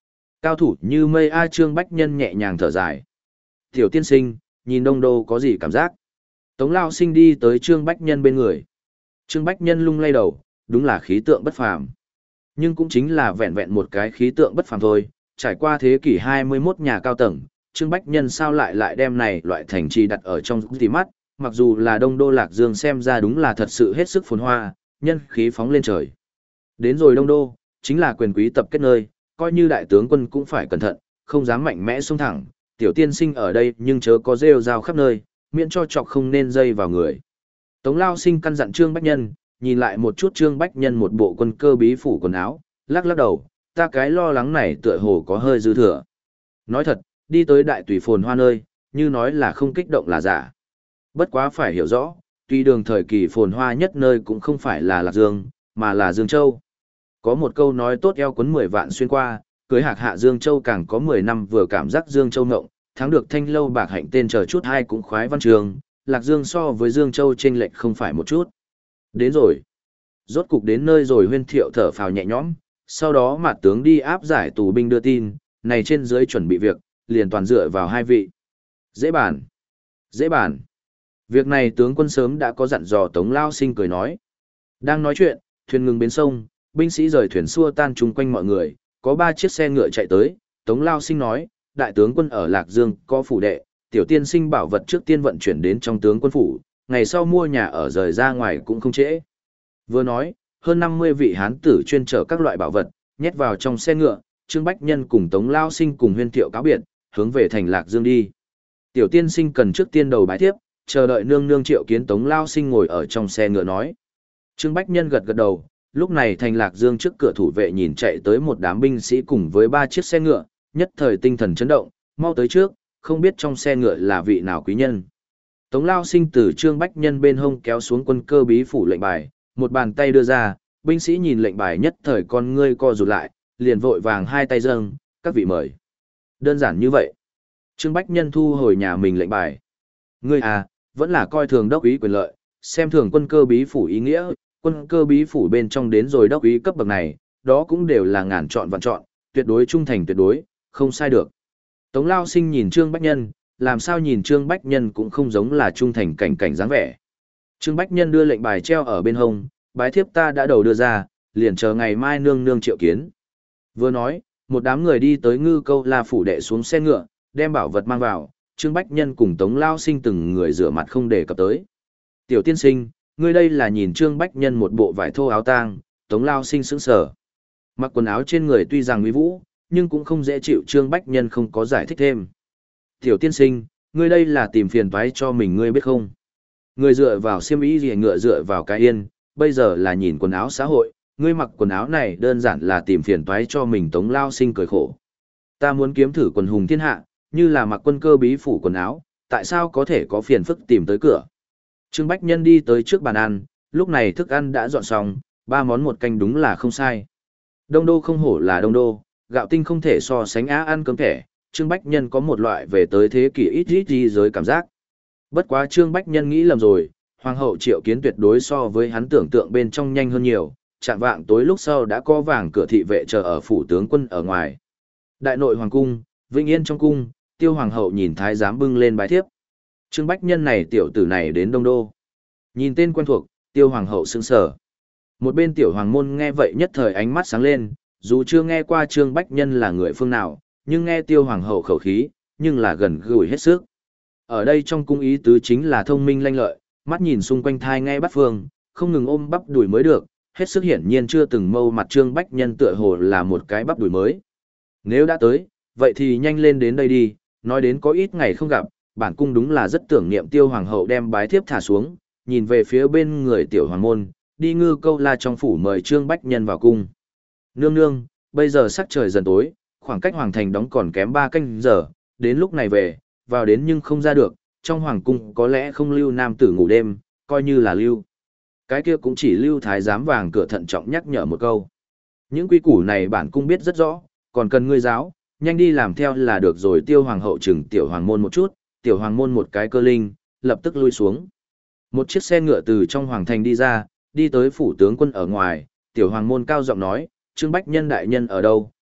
Cao thủ như mây A Trương Bách Nhân nhẹ nhàng thở dài. Tiểu tiên sinh, nhìn Đông Đô có gì cảm giác? Tống Lao Sinh đi tới Trương Bách Nhân bên người. Trương Bách Nhân lung lay đầu, đúng là khí tượng bất phàm. Nhưng cũng chính là vẹn vẹn một cái khí tượng bất phàm thôi, trải qua thế kỷ hai mươi mốt nhà cao tầng, Trương Bách Nhân sao lại lại đem này loại thành trì đặt ở trong tỉ mắt, mặc dù là Đông Đô Lạc Dương xem ra đúng là thật sự hết sức phồn hoa, nhân khí phóng lên trời. Đến rồi Đông Đô, chính là quyền quý tập kết nơi, coi như đại tướng quân cũng phải cẩn thận, không dám mạnh mẽ xông thẳng, tiểu tiên sinh ở đây nhưng chớ có rêu rao khắp nơi, miễn cho chọc không nên dây vào người. Tống Lao Sinh căn dặn Trương Bách Nhân, nhìn lại một chút Trương Bách Nhân một bộ quân cơ bí phủ quần áo, lắc lắc đầu, ta cái lo lắng này tựa hồ có hơi dư thừa. Nói thật, đi tới đại tùy phồn hoa nơi, như nói là không kích động là giả. Bất quá phải hiểu rõ, tuy đường thời kỳ phồn hoa nhất nơi cũng không phải là Lạc Dương, mà là Dương Châu. Có một câu nói tốt eo quấn mười vạn xuyên qua, cưới hạc hạ Dương Châu càng có mười năm vừa cảm giác Dương Châu ngộng, thắng được thanh lâu bạc hạnh tên chờ chút hai cũng khoái văn trường, Lạc Dương so với Dương Châu chênh lệch không phải một chút. Đến rồi. Rốt cục đến nơi rồi Huyên Thiệu thở phào nhẹ nhõm, sau đó mặt tướng đi áp giải tù binh đưa tin, này trên dưới chuẩn bị việc, liền toàn dựa vào hai vị. Dễ bàn. Dễ bàn. Việc này tướng quân sớm đã có dặn dò Tống Lao Sinh cười nói. Đang nói chuyện, thuyền ngừng bến sông, binh sĩ rời thuyền xua tan chung quanh mọi người, có ba chiếc xe ngựa chạy tới, Tống Lao Sinh nói, đại tướng quân ở Lạc Dương có phủ đệ, tiểu tiên sinh bảo vật trước tiên vận chuyển đến trong tướng quân phủ, ngày sau mua nhà ở rời ra ngoài cũng không trễ. Vừa nói, hơn năm mươi vị hán tử chuyên chở các loại bảo vật, nhét vào trong xe ngựa, Trương Bách Nhân cùng Tống Lao Sinh cùng Huyên Thiệu cáo biệt, hướng về thành Lạc Dương đi. Tiểu tiên sinh cần trước tiên đầu bái tiếp, chờ đợi nương nương triệu kiến Tống Lao Sinh ngồi ở trong xe ngựa nói. Trương Bách Nhân gật gật đầu, lúc này thành Lạc Dương trước cửa thủ vệ nhìn chạy tới một đám binh sĩ cùng với ba chiếc xe ngựa, nhất thời tinh thần chấn động, mau tới trước, không biết trong xe ngựa là vị nào quý nhân. Tống Lao Sinh từ Trương Bách Nhân bên hông kéo xuống quân cơ bí phủ lệnh bài, một bàn tay đưa ra, binh sĩ nhìn lệnh bài nhất thời con ngươi co rụt lại, liền vội vàng hai tay dâng, các vị mời. Đơn giản như vậy. Trương Bách Nhân thu hồi nhà mình lệnh bài. Ngươi à, vẫn là coi thường đốc úy quyền lợi, xem thường quân cơ bí phủ ý nghĩa, quân cơ bí phủ bên trong đến rồi đốc úy cấp bậc này, đó cũng đều là ngàn chọn vạn chọn, tuyệt đối trung thành tuyệt đối, không sai được. Tống Lao Sinh nhìn Trương Bách Nhân, làm sao nhìn Trương Bách Nhân cũng không giống là trung thành cảnh cảnh dáng vẻ. Trương Bách Nhân đưa lệnh bài treo ở bên hông, bái thiếp ta đã đầu đưa ra, liền chờ ngày mai nương nương triệu kiến. Vừa nói, một đám người đi tới Ngư Câu La phủ đệ xuống xe ngựa, đem bảo vật mang vào, Trương Bách Nhân cùng Tống Lao Sinh từng người rửa mặt không để cập tới. Tiểu tiên sinh, ngươi đây là nhìn Trương Bách Nhân một bộ vải thô áo tang, Tống Lao Sinh sững sờ. Mặc quần áo trên người tuy rằng uy vũ, nhưng cũng không dễ chịu Trương Bách Nhân không có giải thích thêm. Tiểu tiên sinh, ngươi đây là tìm phiền toái cho mình ngươi biết không? Ngươi dựa vào xiêm y gì ngựa dựa vào cái yên, bây giờ là nhìn quần áo xã hội, ngươi mặc quần áo này đơn giản là tìm phiền toái cho mình. Tống Lao Sinh cười khổ. Ta muốn kiếm thử quần hùng thiên hạ, như là mặc quân cơ bí phủ quần áo, tại sao có thể có phiền phức tìm tới cửa? Trương Bách Nhân đi tới trước bàn ăn, lúc này thức ăn đã dọn xong, ba món một canh đúng là không sai. Đông Đô không hổ là Đông Đô, gạo tinh không thể so sánh á ăn cơm thẻ, Trương Bách Nhân có một loại về tới thế kỷ ít ít gì giới cảm giác. Bất quá Trương Bách Nhân nghĩ lầm rồi, Hoàng hậu triệu kiến tuyệt đối so với hắn tưởng tượng bên trong nhanh hơn nhiều, chạng vạng tối lúc sau đã có vàng cửa thị vệ chờ ở phủ tướng quân ở ngoài. Đại nội hoàng cung, Vĩnh Yên trong cung, Tiêu Hoàng hậu nhìn thái giám bưng lên bái thiếp. Trương Bách Nhân này tiểu tử này đến Đông Đô. Nhìn tên quen thuộc, Tiêu Hoàng hậu sững sờ. Một bên tiểu hoàng môn nghe vậy nhất thời ánh mắt sáng lên, dù chưa nghe qua Trương Bách Nhân là người phương nào, nhưng nghe Tiêu Hoàng hậu khẩu khí, nhưng là gần gũi hết sức. Ở đây trong cung ý tứ chính là thông minh lanh lợi, mắt nhìn xung quanh thai nghe bắt phương, không ngừng ôm bắp đùi mới được, hết sức hiển nhiên chưa từng mâu mặt Trương Bách Nhân tựa hồ là một cái bắp đùi mới. Nếu đã tới, vậy thì nhanh lên đến đây đi, nói đến có ít ngày không gặp, bản cung đúng là rất tưởng niệm. Tiêu Hoàng hậu đem bái thiếp thả xuống, nhìn về phía bên người tiểu hoàng môn, đi Ngư Câu La trong phủ mời Trương Bách Nhân vào cung. Nương nương, bây giờ sắc trời dần tối, khoảng cách hoàng thành đóng còn kém ba canh giờ, đến lúc này về, vào đến nhưng không ra được, trong hoàng cung có lẽ không lưu nam tử ngủ đêm, coi như là lưu. Cái kia cũng chỉ lưu thái giám vàng cửa thận trọng nhắc nhở một câu. Những quy củ này bản cung biết rất rõ, còn cần ngươi giáo, nhanh đi làm theo là được rồi. Tiêu Hoàng hậu chừng tiểu hoàng môn một chút, tiểu hoàng môn một cái cơ linh, lập tức lui xuống. Một chiếc xe ngựa từ trong hoàng thành đi ra, đi tới phủ tướng quân ở ngoài, tiểu hoàng môn cao giọng nói, Trương Bách Nhân đại nhân ở đâu,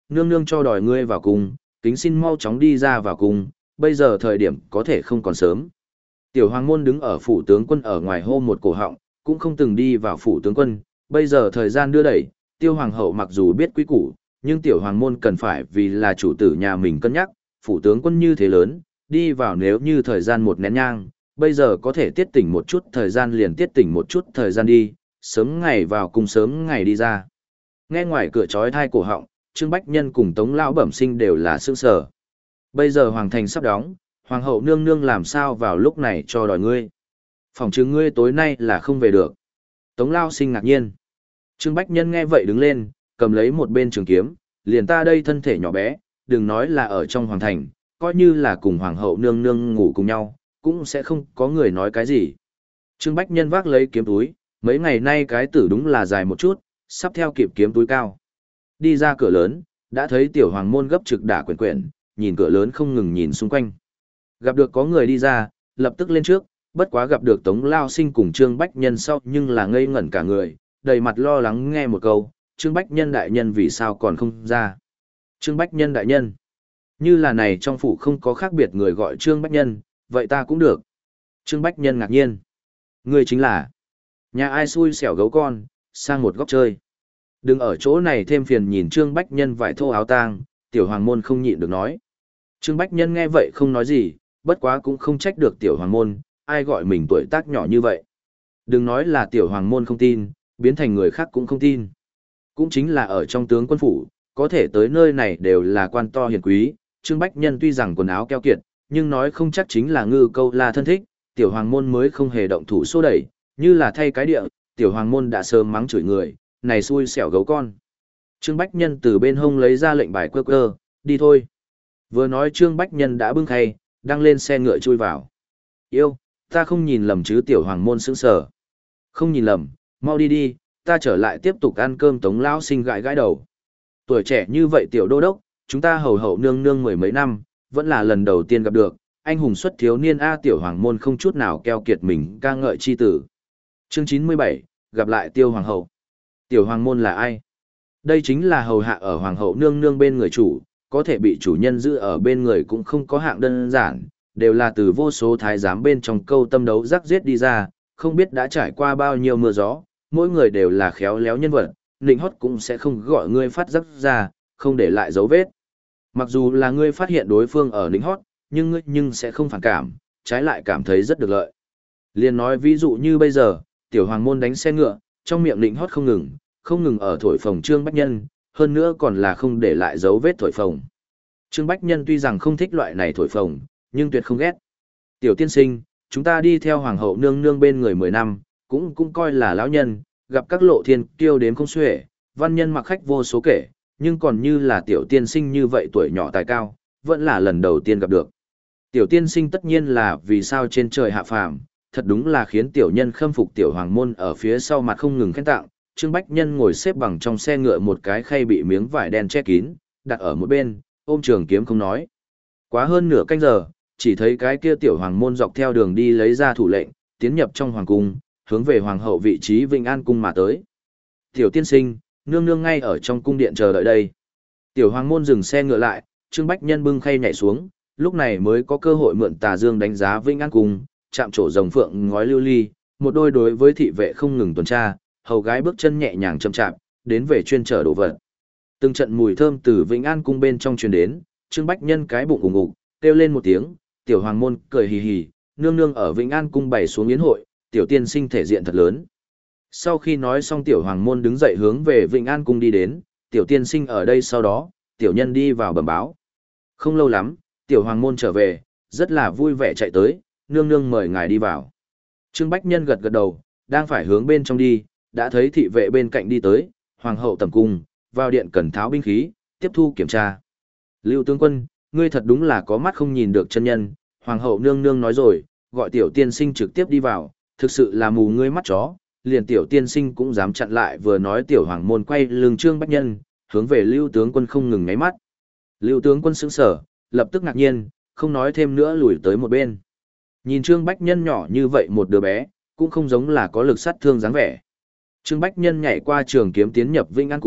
nương nương cho đòi ngươi vào cung, kính xin mau chóng đi ra vào cung, bây giờ thời điểm có thể không còn sớm. Tiểu hoàng môn đứng ở phủ tướng quân ở ngoài hô một cổ họng, cũng không từng đi vào phủ tướng quân, bây giờ thời gian đưa đẩy, tiêu hoàng hậu mặc dù biết quý củ, nhưng tiểu hoàng môn cần phải vì là chủ tử nhà mình cân nhắc, phủ tướng quân như thế lớn, đi vào nếu như thời gian một nén nhang, bây giờ có thể tiết tỉnh một chút thời gian liền tiết tỉnh một chút thời gian đi, sớm ngày vào cùng sớm ngày đi ra. Nghe ngoài cửa trói thai cổ họng, Trương Bách Nhân cùng Tống Lão Bẩm Sinh đều là sững sờ. Bây giờ hoàng thành sắp đóng, hoàng hậu nương nương làm sao vào lúc này cho đòi ngươi. Phòng chứng ngươi tối nay là không về được. Tống Lão Sinh ngạc nhiên. Trương Bách Nhân nghe vậy đứng lên, cầm lấy một bên trường kiếm, liền ta đây thân thể nhỏ bé, đừng nói là ở trong hoàng thành, coi như là cùng hoàng hậu nương nương ngủ cùng nhau, cũng sẽ không có người nói cái gì. Trương Bách Nhân vác lấy kiếm túi, mấy ngày nay cái tử đúng là dài một chút, sắp theo kịp kiếm túi cao. Đi ra cửa lớn, đã thấy tiểu hoàng môn gấp trực đả quyển quyển, nhìn cửa lớn không ngừng nhìn xung quanh. Gặp được có người đi ra, lập tức lên trước, bất quá gặp được Tống Lao Sinh cùng Trương Bách Nhân sau nhưng là ngây ngẩn cả người, đầy mặt lo lắng nghe một câu, Trương Bách Nhân đại nhân vì sao còn không ra. Trương Bách Nhân đại nhân, như là này trong phủ không có khác biệt người gọi Trương Bách Nhân, vậy ta cũng được. Trương Bách Nhân ngạc nhiên, người chính là nhà ai xui xẻo gấu con, sang một góc chơi. Đừng ở chỗ này thêm phiền nhìn Trương Bách Nhân vải thô áo tang, tiểu hoàng môn không nhịn được nói. Trương Bách Nhân nghe vậy không nói gì, bất quá cũng không trách được tiểu hoàng môn, ai gọi mình tuổi tác nhỏ như vậy. Đừng nói là tiểu hoàng môn không tin, biến thành người khác cũng không tin. Cũng chính là ở trong tướng quân phủ, có thể tới nơi này đều là quan to hiền quý, Trương Bách Nhân tuy rằng quần áo keo kiệt, nhưng nói không chắc chính là ngư câu la thân thích, tiểu hoàng môn mới không hề động thủ xô đẩy, như là thay cái địa, tiểu hoàng môn đã sớm mắng chửi người, này xui xẻo gấu con. Trương Bách Nhân từ bên hông lấy ra lệnh bài quơ quơ, đi thôi. Vừa nói Trương Bách Nhân đã bưng khay, đang lên xe ngựa chui vào. Yêu, ta không nhìn lầm chứ tiểu hoàng môn sững sờ. Không nhìn lầm, mau đi đi, ta trở lại tiếp tục ăn cơm. Tống Lão Sinh gãi gãi đầu. Tuổi trẻ như vậy tiểu đô đốc, chúng ta hầu hậu nương nương mười mấy năm, vẫn là lần đầu tiên gặp được, anh hùng xuất thiếu niên A tiểu hoàng môn không chút nào keo kiệt mình ca ngợi chi tử. Chương chín mươi bảy, gặp lại tiêu hoàng hậu. Tiểu hoàng môn là ai? Đây chính là hầu hạ ở hoàng hậu nương nương bên người chủ, có thể bị chủ nhân giữ ở bên người cũng không có hạng đơn giản, đều là từ vô số thái giám bên trong câu tâm đấu rắc giết đi ra, không biết đã trải qua bao nhiêu mưa gió, mỗi người đều là khéo léo nhân vật, nịnh hót cũng sẽ không gọi ngươi phát rắc ra, không để lại dấu vết. Mặc dù là ngươi phát hiện đối phương ở nịnh hót, nhưng ngươi nhưng sẽ không phản cảm, trái lại cảm thấy rất được lợi. Liên nói ví dụ như bây giờ, tiểu hoàng môn đánh xe ngựa, trong miệng nịnh hót không ngừng, không ngừng ở thổi phồng Trương Bách Nhân, hơn nữa còn là không để lại dấu vết thổi phồng. Trương Bách Nhân tuy rằng không thích loại này thổi phồng, nhưng tuyệt không ghét. Tiểu tiên sinh, chúng ta đi theo hoàng hậu nương nương bên người mười năm, cũng cũng coi là lão nhân, gặp các lộ thiên kiêu đếm không xuể, văn nhân mặc khách vô số kể, nhưng còn như là tiểu tiên sinh như vậy tuổi nhỏ tài cao, vẫn là lần đầu tiên gặp được. Tiểu tiên sinh tất nhiên là vì sao trên trời hạ phàm, thật đúng là khiến tiểu nhân khâm phục. Tiểu hoàng môn ở phía sau mặt không ngừng khen tặng, Trương Bách Nhân ngồi xếp bằng trong xe ngựa, một cái khay bị miếng vải đen che kín, đặt ở một bên, ôm trường kiếm không nói. Quá hơn nửa canh giờ, chỉ thấy cái kia tiểu hoàng môn dọc theo đường đi lấy ra thủ lệnh, tiến nhập trong hoàng cung, hướng về hoàng hậu vị trí Vĩnh An cung mà tới. Tiểu tiên sinh, nương nương ngay ở trong cung điện chờ đợi đây. Tiểu hoàng môn dừng xe ngựa lại, Trương Bách Nhân bưng khay nhảy xuống, lúc này mới có cơ hội mượn tà dương đánh giá Vĩnh An cung, chạm trổ rồng phượng ngói lưu ly, một đôi đối với thị vệ không ngừng tuần tra, hầu gái bước chân nhẹ nhàng chậm chạp, đến về chuyên chở đồ vật. Từng trận mùi thơm từ Vĩnh An cung bên trong truyền đến, Trương Bách Nhân cái bụng ủng ục, kêu lên một tiếng, tiểu hoàng môn cười hì hì, nương nương ở Vĩnh An cung bày xuống yến hội, tiểu tiên sinh thể diện thật lớn. Sau khi nói xong tiểu hoàng môn đứng dậy hướng về Vĩnh An cung đi đến, tiểu tiên sinh ở đây sau đó, tiểu nhân đi vào bẩm báo. Không lâu lắm, tiểu hoàng môn trở về, rất là vui vẻ chạy tới, nương nương mời ngài đi vào. Trương Bách Nhân gật gật đầu, đang phải hướng bên trong đi, đã thấy thị vệ bên cạnh đi tới, hoàng hậu tẩm cung, vào điện cần tháo binh khí, tiếp thu kiểm tra. Lưu tướng quân, ngươi thật đúng là có mắt không nhìn được chân nhân, hoàng hậu nương nương nói rồi, gọi tiểu tiên sinh trực tiếp đi vào, thực sự là mù ngươi mắt chó, liền tiểu tiên sinh cũng dám chặn lại. Vừa nói tiểu hoàng môn quay lưng Trương Bách Nhân, hướng về Lưu tướng quân không ngừng ngáy mắt. Lưu tướng quân sững sờ, lập tức ngạc nhiên, không nói thêm nữa lùi tới một bên. Nhìn Trương Bách Nhân nhỏ như vậy một đứa bé, cũng không giống là có lực sát thương dáng vẻ. Trương Bách Nhân nhảy qua trường kiếm tiến nhập Vĩnh An cung,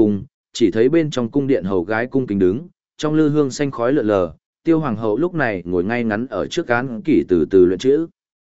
chỉ thấy bên trong cung điện hầu gái cung kính đứng, trong lư hương xanh khói lượn lờ, Tiêu hoàng hậu lúc này ngồi ngay ngắn ở trước án kỷ từ từ luyện chữ.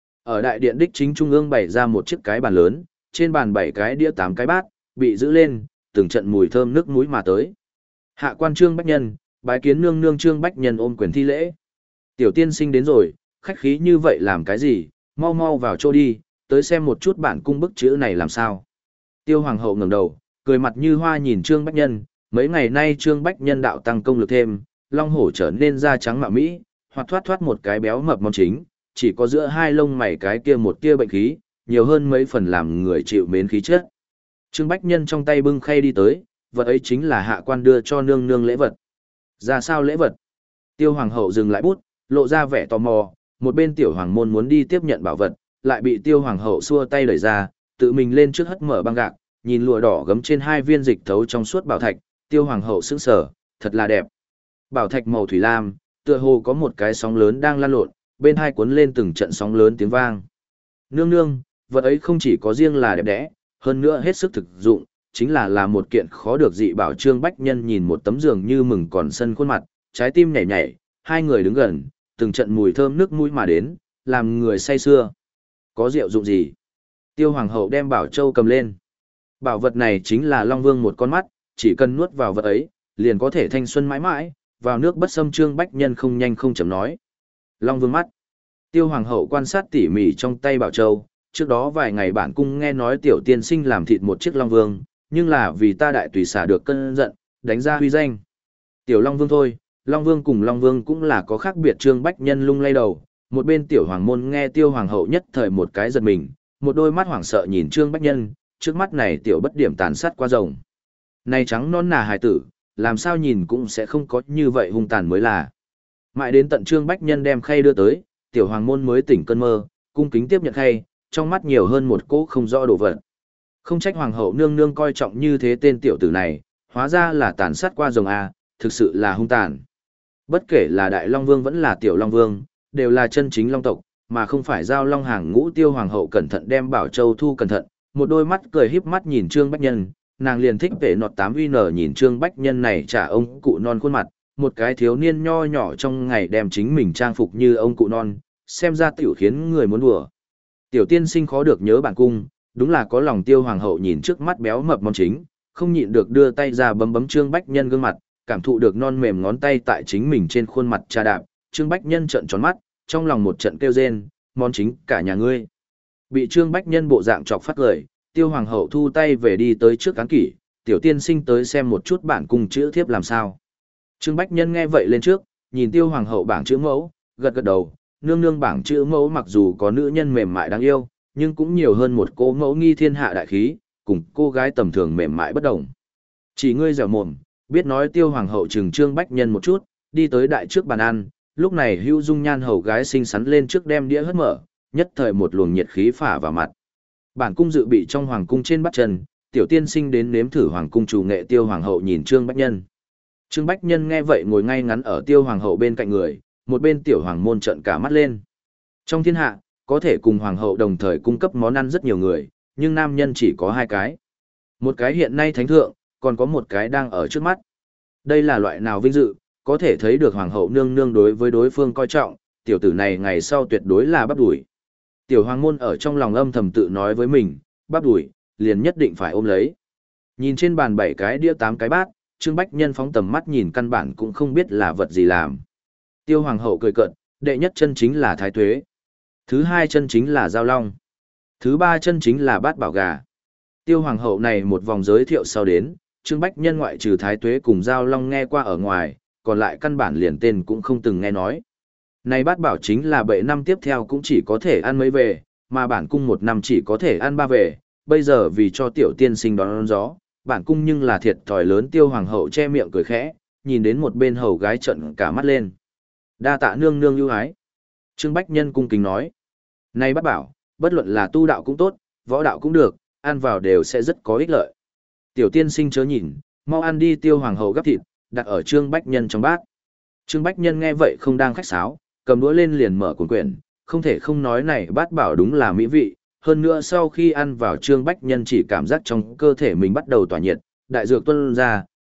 Ở đại điện đích chính trung ương bày ra một chiếc cái bàn lớn, trên bàn bảy cái đĩa tám cái bát, bị giữ lên, từng trận mùi thơm nước mũi mà tới. Hạ quan Trương Bách Nhân, bái kiến nương nương. Trương Bách Nhân ôm quyền thi lễ. Tiểu tiên sinh đến rồi, khách khí như vậy làm cái gì, mau mau vào chỗ đi, tới xem một chút bản cung bức chữ này làm sao. Tiêu hoàng hậu ngẩng đầu, cười mặt như hoa nhìn Trương Bách Nhân, mấy ngày nay Trương Bách Nhân đạo tăng công lực thêm, long hổ trở nên da trắng mạ mỹ, hoặc thoát thoát một cái béo mập món chính, chỉ có giữa hai lông mày cái kia một tia bệnh khí, nhiều hơn mấy phần làm người chịu mến khí chất. Trương Bách Nhân trong tay bưng khay đi tới, vật ấy chính là hạ quan đưa cho nương nương lễ vật. Ra sao lễ vật? Tiêu hoàng hậu dừng lại bút, lộ ra vẻ tò mò, một bên tiểu hoàng môn muốn đi tiếp nhận bảo vật, lại bị tiêu hoàng hậu xua tay đẩy ra, tự mình lên trước hất mở băng gạc, nhìn lụa đỏ gấm trên hai viên dịch thấu trong suốt bảo thạch, tiêu hoàng hậu sững sờ, thật là đẹp. Bảo thạch màu thủy lam, tựa hồ có một cái sóng lớn đang lan lộn, bên hai cuốn lên từng trận sóng lớn tiếng vang. Nương nương, vật ấy không chỉ có riêng là đẹp đẽ, hơn nữa hết sức thực dụng, chính là là một kiện khó được dị bảo. Trương Bách Nhân nhìn một tấm giường như mừng còn sân khuôn mặt, trái tim nhảy nhảy, hai người đứng gần, từng trận mùi thơm nước mũi mà đến, làm người say sưa. Có rượu dụng gì? Tiêu hoàng hậu đem bảo châu cầm lên. Bảo vật này chính là Long Vương một con mắt, chỉ cần nuốt vào vật ấy, liền có thể thanh xuân mãi mãi, vào nước bất xâm. Trương Bách Nhân không nhanh không chậm nói. Long Vương mắt. Tiêu hoàng hậu quan sát tỉ mỉ trong tay bảo châu, trước đó vài ngày bản cung nghe nói tiểu tiên sinh làm thịt một chiếc Long Vương, nhưng là vì ta đại tùy xả được cơn giận, đánh ra huy danh. Tiểu Long Vương thôi, Long Vương cùng Long Vương cũng là có khác biệt. Trương Bách Nhân lung lay đầu, một bên tiểu hoàng môn nghe tiêu hoàng hậu nhất thời một cái giật mình, một đôi mắt hoảng sợ nhìn Trương Bách Nhân, trước mắt này tiểu bất điểm tàn sát qua rồng. Này trắng non nà hài tử, làm sao nhìn cũng sẽ không có như vậy hung tàn mới là. Mãi đến tận Trương Bách Nhân đem khay đưa tới, tiểu hoàng môn mới tỉnh cơn mơ, cung kính tiếp nhận khay, trong mắt nhiều hơn một cỗ không rõ đồ vật. Không trách hoàng hậu nương nương coi trọng như thế tên tiểu tử này, hóa ra là tàn sát qua rồng a, thực sự là hung tàn. Bất kể là Đại Long Vương vẫn là Tiểu Long Vương, đều là chân chính long tộc, mà không phải giao long hàng ngũ. Tiêu hoàng hậu cẩn thận đem bảo châu thu cẩn thận, một đôi mắt cười híp mắt nhìn Trương Bách Nhân, nàng liền thích vẻ nọt tám uy nở nhìn Trương Bách Nhân này trả ông cụ non khuôn mặt, một cái thiếu niên nho nhỏ trong ngày đem chính mình trang phục như ông cụ non, xem ra tiểu khiến người muốn đùa. Tiểu tiên sinh khó được nhớ bản cung, đúng là có lòng. Tiêu hoàng hậu nhìn trước mắt béo mập món chính, không nhịn được đưa tay ra bấm bấm Trương Bách Nhân gương mặt, cảm thụ được non mềm ngón tay tại chính mình trên khuôn mặt trà đạp. Trương Bách Nhân trợn tròn mắt, trong lòng một trận kêu rên, món chính cả nhà ngươi. Bị Trương Bách Nhân bộ dạng chọc phát cười, Tiêu hoàng hậu thu tay về đi tới trước án kỷ, tiểu tiên sinh tới xem một chút bản cung chữ thiếp làm sao. Trương Bách Nhân nghe vậy lên trước, nhìn Tiêu hoàng hậu bảng chữ mẫu, gật gật đầu, nương nương bảng chữ mẫu mặc dù có nữ nhân mềm mại đáng yêu, nhưng cũng nhiều hơn một cô mẫu nghi thiên hạ đại khí, cùng cô gái tầm thường mềm mại bất đồng. Chỉ ngươi dẻo mồm, biết nói. Tiêu hoàng hậu trừng Trương Bách Nhân một chút, đi tới đại trước bàn ăn, lúc này Hữu Dung Nhan hầu gái xinh xắn lên trước đem đĩa hất mở, nhất thời một luồng nhiệt khí phả vào mặt. Bản cung dự bị trong hoàng cung trên bắt chân, tiểu tiên sinh đến nếm thử hoàng cung chủ nghệ. Tiêu hoàng hậu nhìn Trương Bách Nhân. Trương Bách Nhân nghe vậy ngồi ngay ngắn ở Tiêu hoàng hậu bên cạnh người, một bên tiểu hoàng môn trợn cả mắt lên. Trong thiên hạ, có thể cùng hoàng hậu đồng thời cung cấp món ăn rất nhiều người, nhưng nam nhân chỉ có hai cái. Một cái hiện nay thánh thượng, còn có một cái đang ở trước mắt. Đây là loại nào vinh dự, có thể thấy được hoàng hậu nương nương đối với đối phương coi trọng, tiểu tử này ngày sau tuyệt đối là bắp đuổi. Tiểu hoàng môn ở trong lòng âm thầm tự nói với mình, bắp đuổi, liền nhất định phải ôm lấy. Nhìn trên bàn bảy cái đĩa tám cái bát, Trương Bách Nhân phóng tầm mắt nhìn căn bản cũng không biết là vật gì làm. Tiêu hoàng hậu cười cợt, đệ nhất chân chính là thái tuế. Thứ hai chân chính là giao long. Thứ ba chân chính là bát bảo gà. Tiêu hoàng hậu này một vòng giới thiệu sau đến, Trương Bách Nhân ngoại trừ thái tuế cùng giao long nghe qua ở ngoài, còn lại căn bản liền tên cũng không từng nghe nói. Này bát bảo chính là bệ năm tiếp theo cũng chỉ có thể ăn mấy về, mà bản cung một năm chỉ có thể ăn ba về, bây giờ vì cho tiểu tiên sinh đón, đón gió, bản cung nhưng là thiệt thòi lớn. Tiêu hoàng hậu che miệng cười khẽ, nhìn đến một bên hầu gái trợn cả mắt lên. Đa tạ nương nương ưu ái. Trương Bách Nhân cung kính nói. Này bát bảo, bất luận là tu đạo cũng tốt, võ đạo cũng được, ăn vào đều sẽ rất có ích lợi. Tiểu tiên sinh chớ nhìn, mau ăn đi. Tiêu hoàng hậu gắp thịt, đặt ở Trương Bách Nhân trong bát. Trương Bách Nhân nghe vậy không đang khách sáo, cầm đũa lên liền mở cuốn quyển, không thể không nói này bát bảo đúng là mỹ vị. Hơn nữa sau khi ăn vào Trương Bách Nhân chỉ cảm giác trong cơ thể mình bắt đầu tỏa nhiệt, đại dược tuôn ra,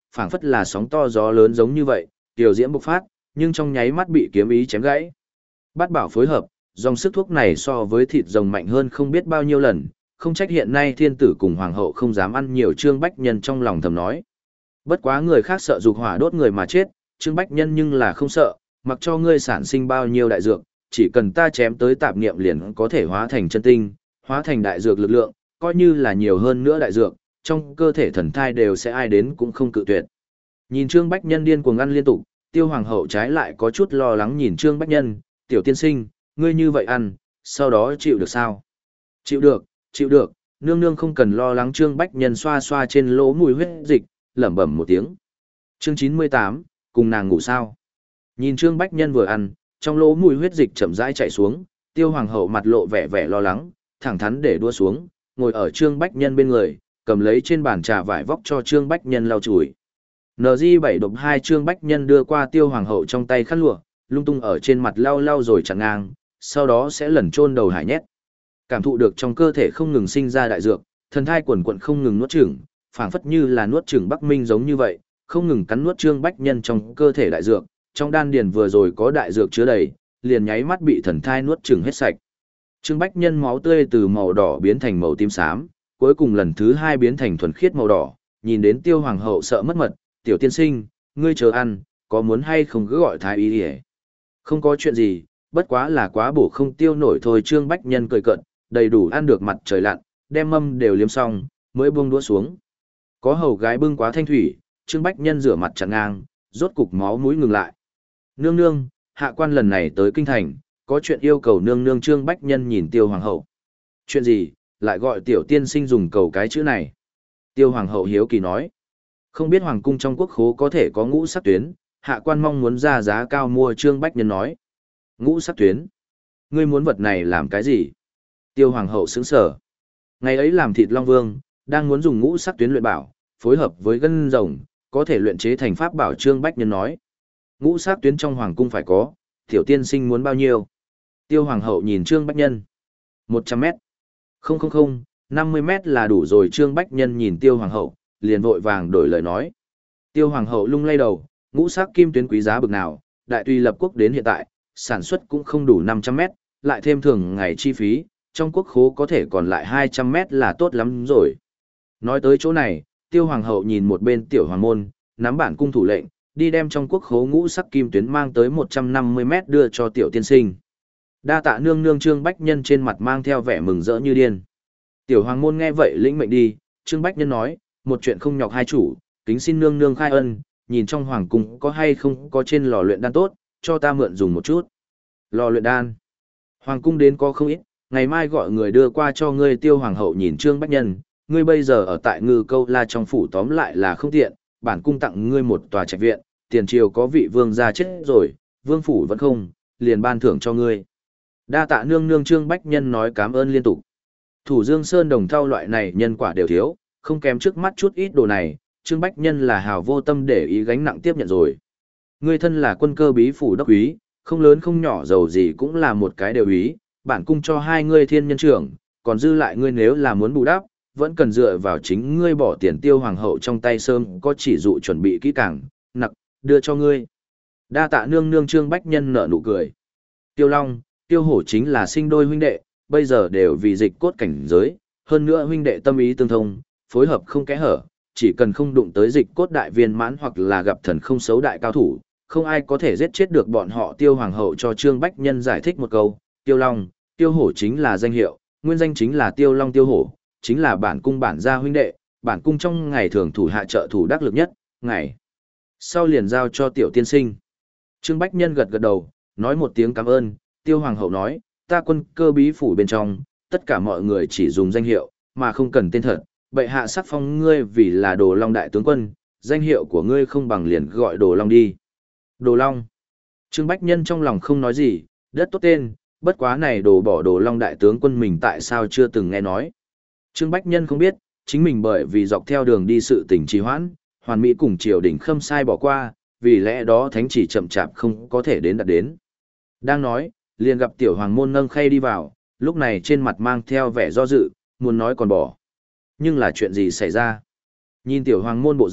phảng phất là sóng to gió lớn giống như vậy, tiểu diễm bộc phát, nhưng trong nháy mắt bị kiếm ý chém gãy. Bát bảo phối hợp, dòng sức thuốc này so với thịt rồng mạnh hơn không biết bao nhiêu lần, không trách hiện nay thiên tử cùng hoàng hậu không dám ăn nhiều. Trương Bách Nhân trong lòng thầm nói. Bất quá người khác sợ dục hỏa đốt người mà chết, Trương Bách Nhân nhưng là không sợ, mặc cho ngươi sản sinh bao nhiêu đại dược, chỉ cần ta chém tới tạp niệm liền có thể hóa thành chân tinh, hóa thành đại dược lực lượng, coi như là nhiều hơn nữa đại dược, trong cơ thể thần thai đều sẽ ai đến cũng không cự tuyệt. Nhìn Trương Bách Nhân điên cuồng ăn liên tục, Tiêu Hoàng hậu trái lại có chút lo lắng nhìn Trương Bách Nhân, "Tiểu tiên sinh, ngươi như vậy ăn, sau đó chịu được sao?" "Chịu được, chịu được, nương nương không cần lo lắng." Trương Bách Nhân xoa xoa trên lỗ mũi huyết dịch, lẩm bẩm một tiếng. Chương chín mươi tám, cùng nàng ngủ sao? Nhìn Trương Bách Nhân vừa ăn, trong lỗ mũi huyết dịch chậm rãi chảy xuống, Tiêu Hoàng hậu mặt lộ vẻ vẻ lo lắng, thẳng thắn để đua xuống, ngồi ở Trương Bách Nhân bên người, cầm lấy trên bàn trà vải vóc cho Trương Bách Nhân lau chùi. en giê bảy độc hai Trương Bách Nhân đưa qua Tiêu Hoàng hậu trong tay khăn lụa, lung tung ở trên mặt lau lau rồi chặn ngang, sau đó sẽ lẩn chôn đầu hải nhét. Cảm thụ được trong cơ thể không ngừng sinh ra đại dược, thần thai quần quần không ngừng nuốt chửng, phảng phất như là nuốt chửng Bắc Minh giống như vậy, không ngừng cắn nuốt Trương Bách Nhân trong cơ thể đại dược, trong đan điền vừa rồi có đại dược chứa đầy, liền nháy mắt bị thần thai nuốt chửng hết sạch. Trương Bách Nhân máu tươi từ màu đỏ biến thành màu tím xám, cuối cùng lần thứ hai biến thành thuần khiết màu đỏ, nhìn đến Tiêu Hoàng hậu sợ mất mật, "Tiểu tiên sinh, ngươi chờ ăn, có muốn hay không cứ gọi thái y đi." "Không có chuyện gì, bất quá là quá bổ không tiêu nổi thôi." Trương Bách Nhân cười cợt, đầy đủ ăn được mặt trời lặn, đem mâm đều liếm xong, mới buông đũa xuống. Có hầu gái bưng quá thanh thủy, Trương Bách Nhân rửa mặt chặn ngang, rốt cục máu mũi ngừng lại. "Nương nương, hạ quan lần này tới kinh thành, có chuyện yêu cầu nương nương." Trương Bách Nhân nhìn Tiêu Hoàng hậu. "Chuyện gì, lại gọi tiểu tiên sinh dùng cầu cái chữ này?" Tiêu Hoàng hậu hiếu kỳ nói. "Không biết hoàng cung trong quốc khố có thể có ngũ sắc tuyến, hạ quan mong muốn ra giá cao mua." Trương Bách Nhân nói. "Ngũ sắc tuyến? Ngươi muốn vật này làm cái gì?" Tiêu Hoàng hậu sững sờ. Ngày ấy làm thịt Long Vương, đang muốn dùng ngũ sắc tuyến luyện bảo, phối hợp với gân rồng, có thể luyện chế thành pháp bảo. Trương Bách Nhân nói. "Ngũ sắc tuyến trong hoàng cung phải có, tiểu tiên sinh muốn bao nhiêu?" Tiêu Hoàng hậu nhìn Trương Bách Nhân. Một trăm mét. "Không không không, năm mươi mét là đủ rồi." Trương Bách Nhân nhìn Tiêu Hoàng hậu, liền vội vàng đổi lời nói. Tiêu Hoàng hậu lung lay đầu, ngũ sắc kim tuyến quý giá bực nào, đại tùy lập quốc đến hiện tại, sản xuất cũng không đủ năm trăm mét, lại thêm thường ngày chi phí, trong quốc khố có thể còn lại hai trăm mét là tốt lắm rồi. Nói tới chỗ này, Tiêu Hoàng hậu nhìn một bên Tiểu Hoàng môn, nắm bản cung thủ lệnh, đi đem trong quốc khố ngũ sắc kim tuyến mang tới một trăm năm mươi mét đưa cho tiểu tiên sinh. Đa tạ nương nương. Trương Bách Nhân trên mặt mang theo vẻ mừng rỡ như điên. Tiểu Hoàng môn nghe vậy lĩnh mệnh đi, Trương Bách Nhân nói, "Một chuyện không nhọc hai chủ, kính xin nương nương khai ân, nhìn trong hoàng cung có hay không có trên lò luyện đan tốt, cho ta mượn dùng một chút." "Lò luyện đan? Hoàng cung đến có không ít, ngày mai gọi người đưa qua cho ngươi." Tiêu Hoàng hậu nhìn Trương Bách Nhân, "Ngươi bây giờ ở tại Ngư Câu La trong phủ tóm lại là không tiện, bản cung tặng ngươi một tòa trạch viện, tiền triều có vị vương gia chết rồi, vương phủ vẫn không, liền ban thưởng cho ngươi." "Đa tạ nương nương." Trương Bách Nhân nói cảm ơn liên tục. Thủ Dương Sơn đồng thau loại này nhân quả đều thiếu, không kém trước mắt chút ít đồ này, Trương Bách Nhân là hào vô tâm để ý gánh nặng tiếp nhận rồi. "Ngươi thân là quân cơ bí phủ đốc úy, không lớn không nhỏ giàu gì cũng là một cái đều úy, bản cung cho hai ngươi thiên nhân trưởng, còn dư lại ngươi nếu là muốn bù đắp, vẫn cần dựa vào chính ngươi bỏ tiền." Tiêu Hoàng hậu trong tay sớm có chỉ dụ chuẩn bị kỹ càng, nặc, đưa cho ngươi. "Đa tạ nương nương." Trương Bách Nhân nở nụ cười. Tiêu Long, Tiêu Hổ chính là sinh đôi huynh đệ, bây giờ đều vì dịch cốt cảnh giới, hơn nữa huynh đệ tâm ý tương thông, phối hợp không kẽ hở, chỉ cần không đụng tới dịch cốt đại viên mãn hoặc là gặp thần không xấu đại cao thủ, không ai có thể giết chết được bọn họ. Tiêu Hoàng hậu cho Trương Bách Nhân giải thích một câu, Tiêu Long, Tiêu Hổ chính là danh hiệu, nguyên danh chính là Tiêu Long Tiêu Hổ, chính là bản cung bản gia huynh đệ, bản cung trong ngày thường thủ hạ trợ thủ đắc lực nhất, ngày sau liền giao cho tiểu tiên sinh. Trương Bách Nhân gật gật đầu, nói một tiếng cảm ơn. Tiêu Hoàng hậu nói, "Ta quân cơ bí phủ bên trong, tất cả mọi người chỉ dùng danh hiệu, mà không cần tên thật. Bệ hạ sắc phong ngươi vì là Đồ Long đại tướng quân, danh hiệu của ngươi không bằng liền gọi Đồ Long đi." "Đồ Long?" Trương Bách Nhân trong lòng không nói gì, đất tốt tên, bất quá này đồ bỏ Đồ Long đại tướng quân mình tại sao chưa từng nghe nói. Trương Bách Nhân không biết, chính mình bởi vì dọc theo đường đi sự tình trì hoãn, hoàn mỹ cùng triều đình khâm sai bỏ qua, vì lẽ đó thánh chỉ chậm chạp không có thể đến đạt đến. Đang nói, liền gặp Tiểu Hoàng môn nâng khay đi vào, lúc này trên mặt mang theo vẻ do dự, muốn nói còn bỏ. Nhưng là chuyện gì xảy ra? Nhìn Tiểu Hoàng môn bộ dạng,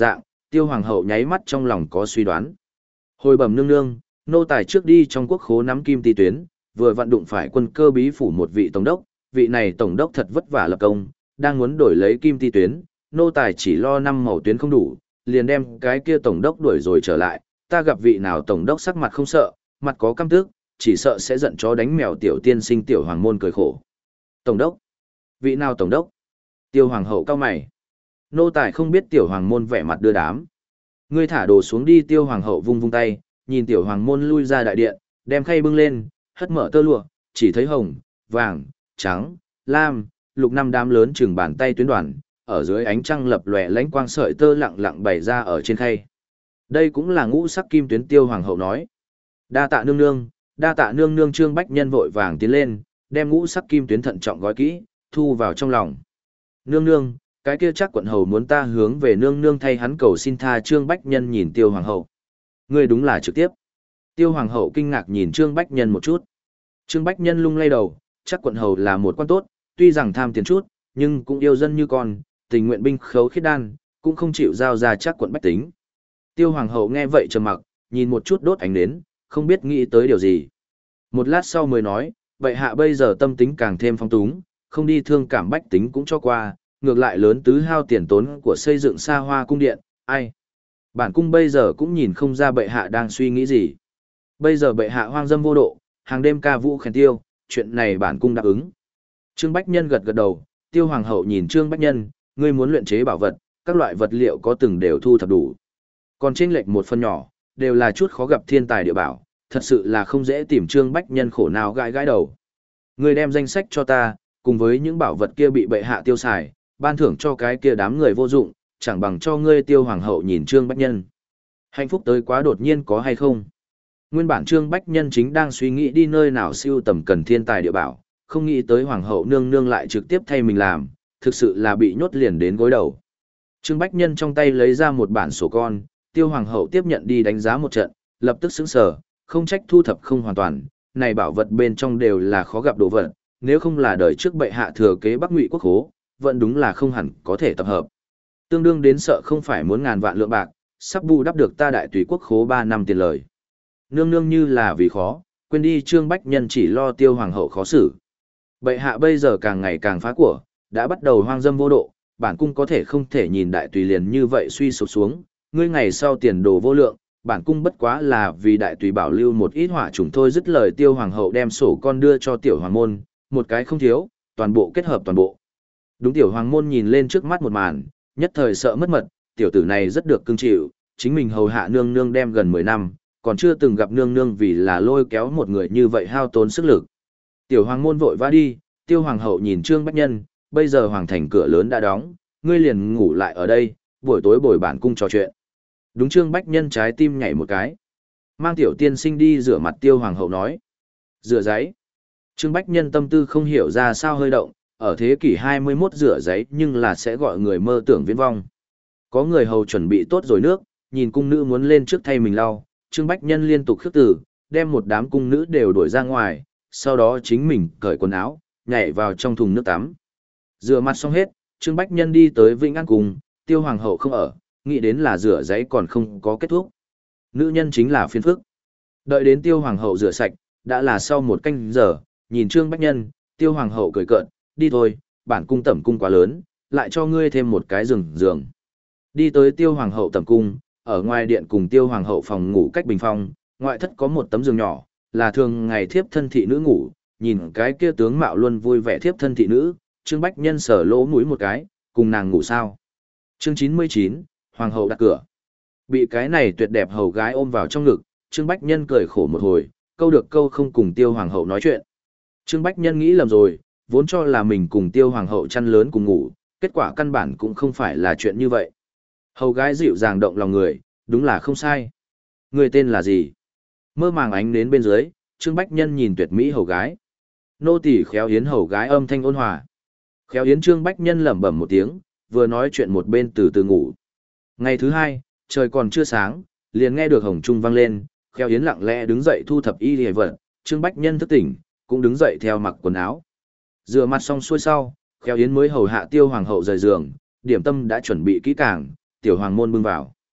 Tiêu hoàng hậu nháy mắt trong lòng có suy đoán. Hồi bẩm nương nương, nô tài trước đi trong quốc khố nắm kim ti tuyến, vừa vận đụng phải quân cơ bí phủ một vị tổng đốc, vị này tổng đốc thật vất vả lập công, đang muốn đổi lấy kim ti tuyến, nô tài chỉ lo năm màu tuyến không đủ, liền đem cái kia tổng đốc đuổi rồi trở lại, ta gặp vị nào tổng đốc sắc mặt không sợ, mặt có căm tức, chỉ sợ sẽ giận chó đánh mèo tiểu tiên sinh tiểu hoàng môn cười khổ. Tổng đốc? Vị nào tổng đốc? Tiêu hoàng hậu cao mày. Nô tài không biết tiểu hoàng môn vẻ mặt đưa đám. Ngươi thả đồ xuống đi, tiêu hoàng hậu vung vung tay, nhìn tiểu hoàng môn lui ra đại điện, đem khay bưng lên, hất mở tơ lụa, chỉ thấy hồng, vàng, trắng, lam, lục năm đám lớn chừng bàn tay tuyến đoàn, ở dưới ánh trăng lập lòe lánh quang sợi tơ lặng lặng bày ra ở trên khay. Đây cũng là ngũ sắc kim tuyến, tiêu hoàng hậu nói. Đa tạ nương nương, đa tạ nương nương. Trương Bách Nhân vội vàng tiến lên, đem ngũ sắc kim tuyến thận trọng gói kỹ, thu vào trong lòng. Nương nương, cái kia chắc quận hầu muốn ta hướng về nương nương thay hắn cầu xin tha. Trương Bách Nhân nhìn tiêu hoàng hậu. Ngươi đúng là trực tiếp. Tiêu hoàng hậu kinh ngạc nhìn Trương Bách Nhân một chút. Trương Bách Nhân lung lay đầu, chắc quận hầu là một quan tốt, tuy rằng tham tiền chút, nhưng cũng yêu dân như con, tình nguyện binh khấu khiết đan, cũng không chịu giao ra chắc quận bách tính. Tiêu hoàng hậu nghe vậy trầm mặc, nhìn một chút đốt ánh nến, không biết nghĩ tới điều gì. Một lát sau mới nói, vậy hạ bây giờ tâm tính càng thêm phong túng, không đi thương cảm bách tính cũng cho qua, ngược lại lớn tứ hao tiền tốn của xây dựng xa hoa cung điện, ai. Bản cung bây giờ cũng nhìn không ra bệ hạ đang suy nghĩ gì. Bây giờ bệ hạ hoang dâm vô độ, hàng đêm ca vũ khen tiêu, chuyện này bản cung đáp ứng. Trương Bách Nhân gật gật đầu, tiêu hoàng hậu nhìn Trương Bách Nhân, ngươi muốn luyện chế bảo vật, các loại vật liệu có từng đều thu thập đủ. Còn trên lệch một phần nhỏ, đều là chút khó gặp thiên tài địa bảo, thật sự là không dễ tìm. Trương Bách Nhân khổ nào gãi gãi đầu. Ngươi đem danh sách cho ta, cùng với những bảo vật kia bị bệ hạ tiêu xài, ban thưởng cho cái kia đám người vô dụng, chẳng bằng cho ngươi. Tiêu hoàng hậu nhìn Trương Bách Nhân. Hạnh phúc tới quá đột nhiên có hay không? Nguyên bản Trương Bách Nhân chính đang suy nghĩ đi nơi nào siêu tầm cần thiên tài địa bảo, không nghĩ tới hoàng hậu nương nương lại trực tiếp thay mình làm, thực sự là bị nhốt liền đến gối đầu. Trương Bách Nhân trong tay lấy ra một bản sổ con, tiêu hoàng hậu tiếp nhận đi đánh giá một trận, lập tức sững sờ, không trách thu thập không hoàn toàn, này bảo vật bên trong đều là khó gặp đồ vật, nếu không là đời trước bệ hạ thừa kế Bắc Ngụy quốc khố, vẫn đúng là không hẳn có thể tập hợp. Tương đương đến sợ không phải muốn ngàn vạn lượng bạc, sắp bù đắp được ta đại tùy quốc khố ba năm tiền lời. Nương nương như là vì khó, quên đi. Trương Bách Nhân chỉ lo tiêu hoàng hậu khó xử. Bệ hạ bây giờ càng ngày càng phá của, đã bắt đầu hoang dâm vô độ, bản cung có thể không thể nhìn đại tùy liền như vậy suy sụp xuống, ngươi ngày sau tiền đồ vô lượng, bản cung bất quá là vì đại tùy bảo lưu một ít hỏa chủng thôi. Dứt lời, tiêu hoàng hậu đem sổ con đưa cho tiểu hoàng môn, một cái không thiếu, toàn bộ kết hợp toàn bộ. Đúng, tiểu hoàng môn nhìn lên trước mắt một màn, nhất thời sợ mất mật, tiểu tử này rất được cưng chịu, chính mình hầu hạ nương nương đem gần mười năm, còn chưa từng gặp nương nương vì là lôi kéo một người như vậy hao tốn sức lực. Tiểu hoàng môn vội vã đi, tiêu hoàng hậu nhìn Trương Bách Nhân, bây giờ hoàng thành cửa lớn đã đóng, ngươi liền ngủ lại ở đây, buổi tối bồi bản cung trò chuyện. Đúng. Trương Bách Nhân trái tim nhảy một cái. Mang tiểu tiên sinh đi rửa mặt, tiêu hoàng hậu nói. Rửa giấy. Trương Bách Nhân tâm tư không hiểu ra sao hơi động, ở thế kỷ hai mươi mốt rửa giấy nhưng là sẽ gọi người mơ tưởng viễn vong. Có người hầu chuẩn bị tốt rồi nước, nhìn cung nữ muốn lên trước thay mình lau, Trương Bách Nhân liên tục khước từ, đem một đám cung nữ đều đuổi ra ngoài, sau đó chính mình cởi quần áo, nhảy vào trong thùng nước tắm. Rửa mặt xong hết, Trương Bách Nhân đi tới Vĩnh An Cung, tiêu hoàng hậu không ở, nghĩ đến là rửa giấy còn không có kết thúc. Nữ nhân chính là phiền phức. Đợi đến tiêu hoàng hậu rửa sạch, đã là sau một canh giờ, nhìn Trương Bách Nhân, tiêu hoàng hậu cười cợt, đi thôi, bản cung tẩm cung quá lớn, lại cho ngươi thêm một cái giường giường. Đi tới tiêu hoàng hậu tẩm cung, ở ngoài điện cùng tiêu hoàng hậu phòng ngủ cách bình phong, ngoại thất có một tấm giường nhỏ, là thường ngày thiếp thân thị nữ ngủ, nhìn cái kia tướng mạo luôn vui vẻ thiếp thân thị nữ, Trương Bách Nhân sờ lỗ mũi một cái, cùng nàng ngủ sao. Chương chín mươi chín, hoàng hậu đặt cửa. Bị cái này tuyệt đẹp hầu gái ôm vào trong ngực, Trương Bách Nhân cười khổ một hồi, câu được câu không cùng tiêu hoàng hậu nói chuyện. Trương Bách Nhân nghĩ lầm rồi, vốn cho là mình cùng tiêu hoàng hậu chăn lớn cùng ngủ, kết quả căn bản cũng không phải là chuyện như vậy. Hầu gái dịu dàng động lòng người, đúng là không sai. Người tên là gì? Mơ màng ánh đến bên dưới, Trương Bách Nhân nhìn tuyệt mỹ hầu gái. Nô tỳ Khéo Yến. Hầu gái âm thanh ôn hòa. Khéo Yến. Trương Bách Nhân lẩm bẩm một tiếng, vừa nói chuyện một bên từ từ ngủ. Ngày thứ hai, trời còn chưa sáng, liền nghe được hồng trung vang lên, Khéo Yến lặng lẽ đứng dậy thu thập y liề vật, Trương Bách Nhân thức tỉnh, cũng đứng dậy theo mặc quần áo. Rửa mặt xong xuôi sau, Khéo Yến mới hầu hạ tiêu hoàng hậu rời giường, điểm tâm đã chuẩn bị kỹ càng, tiểu hoàng môn bưng vào.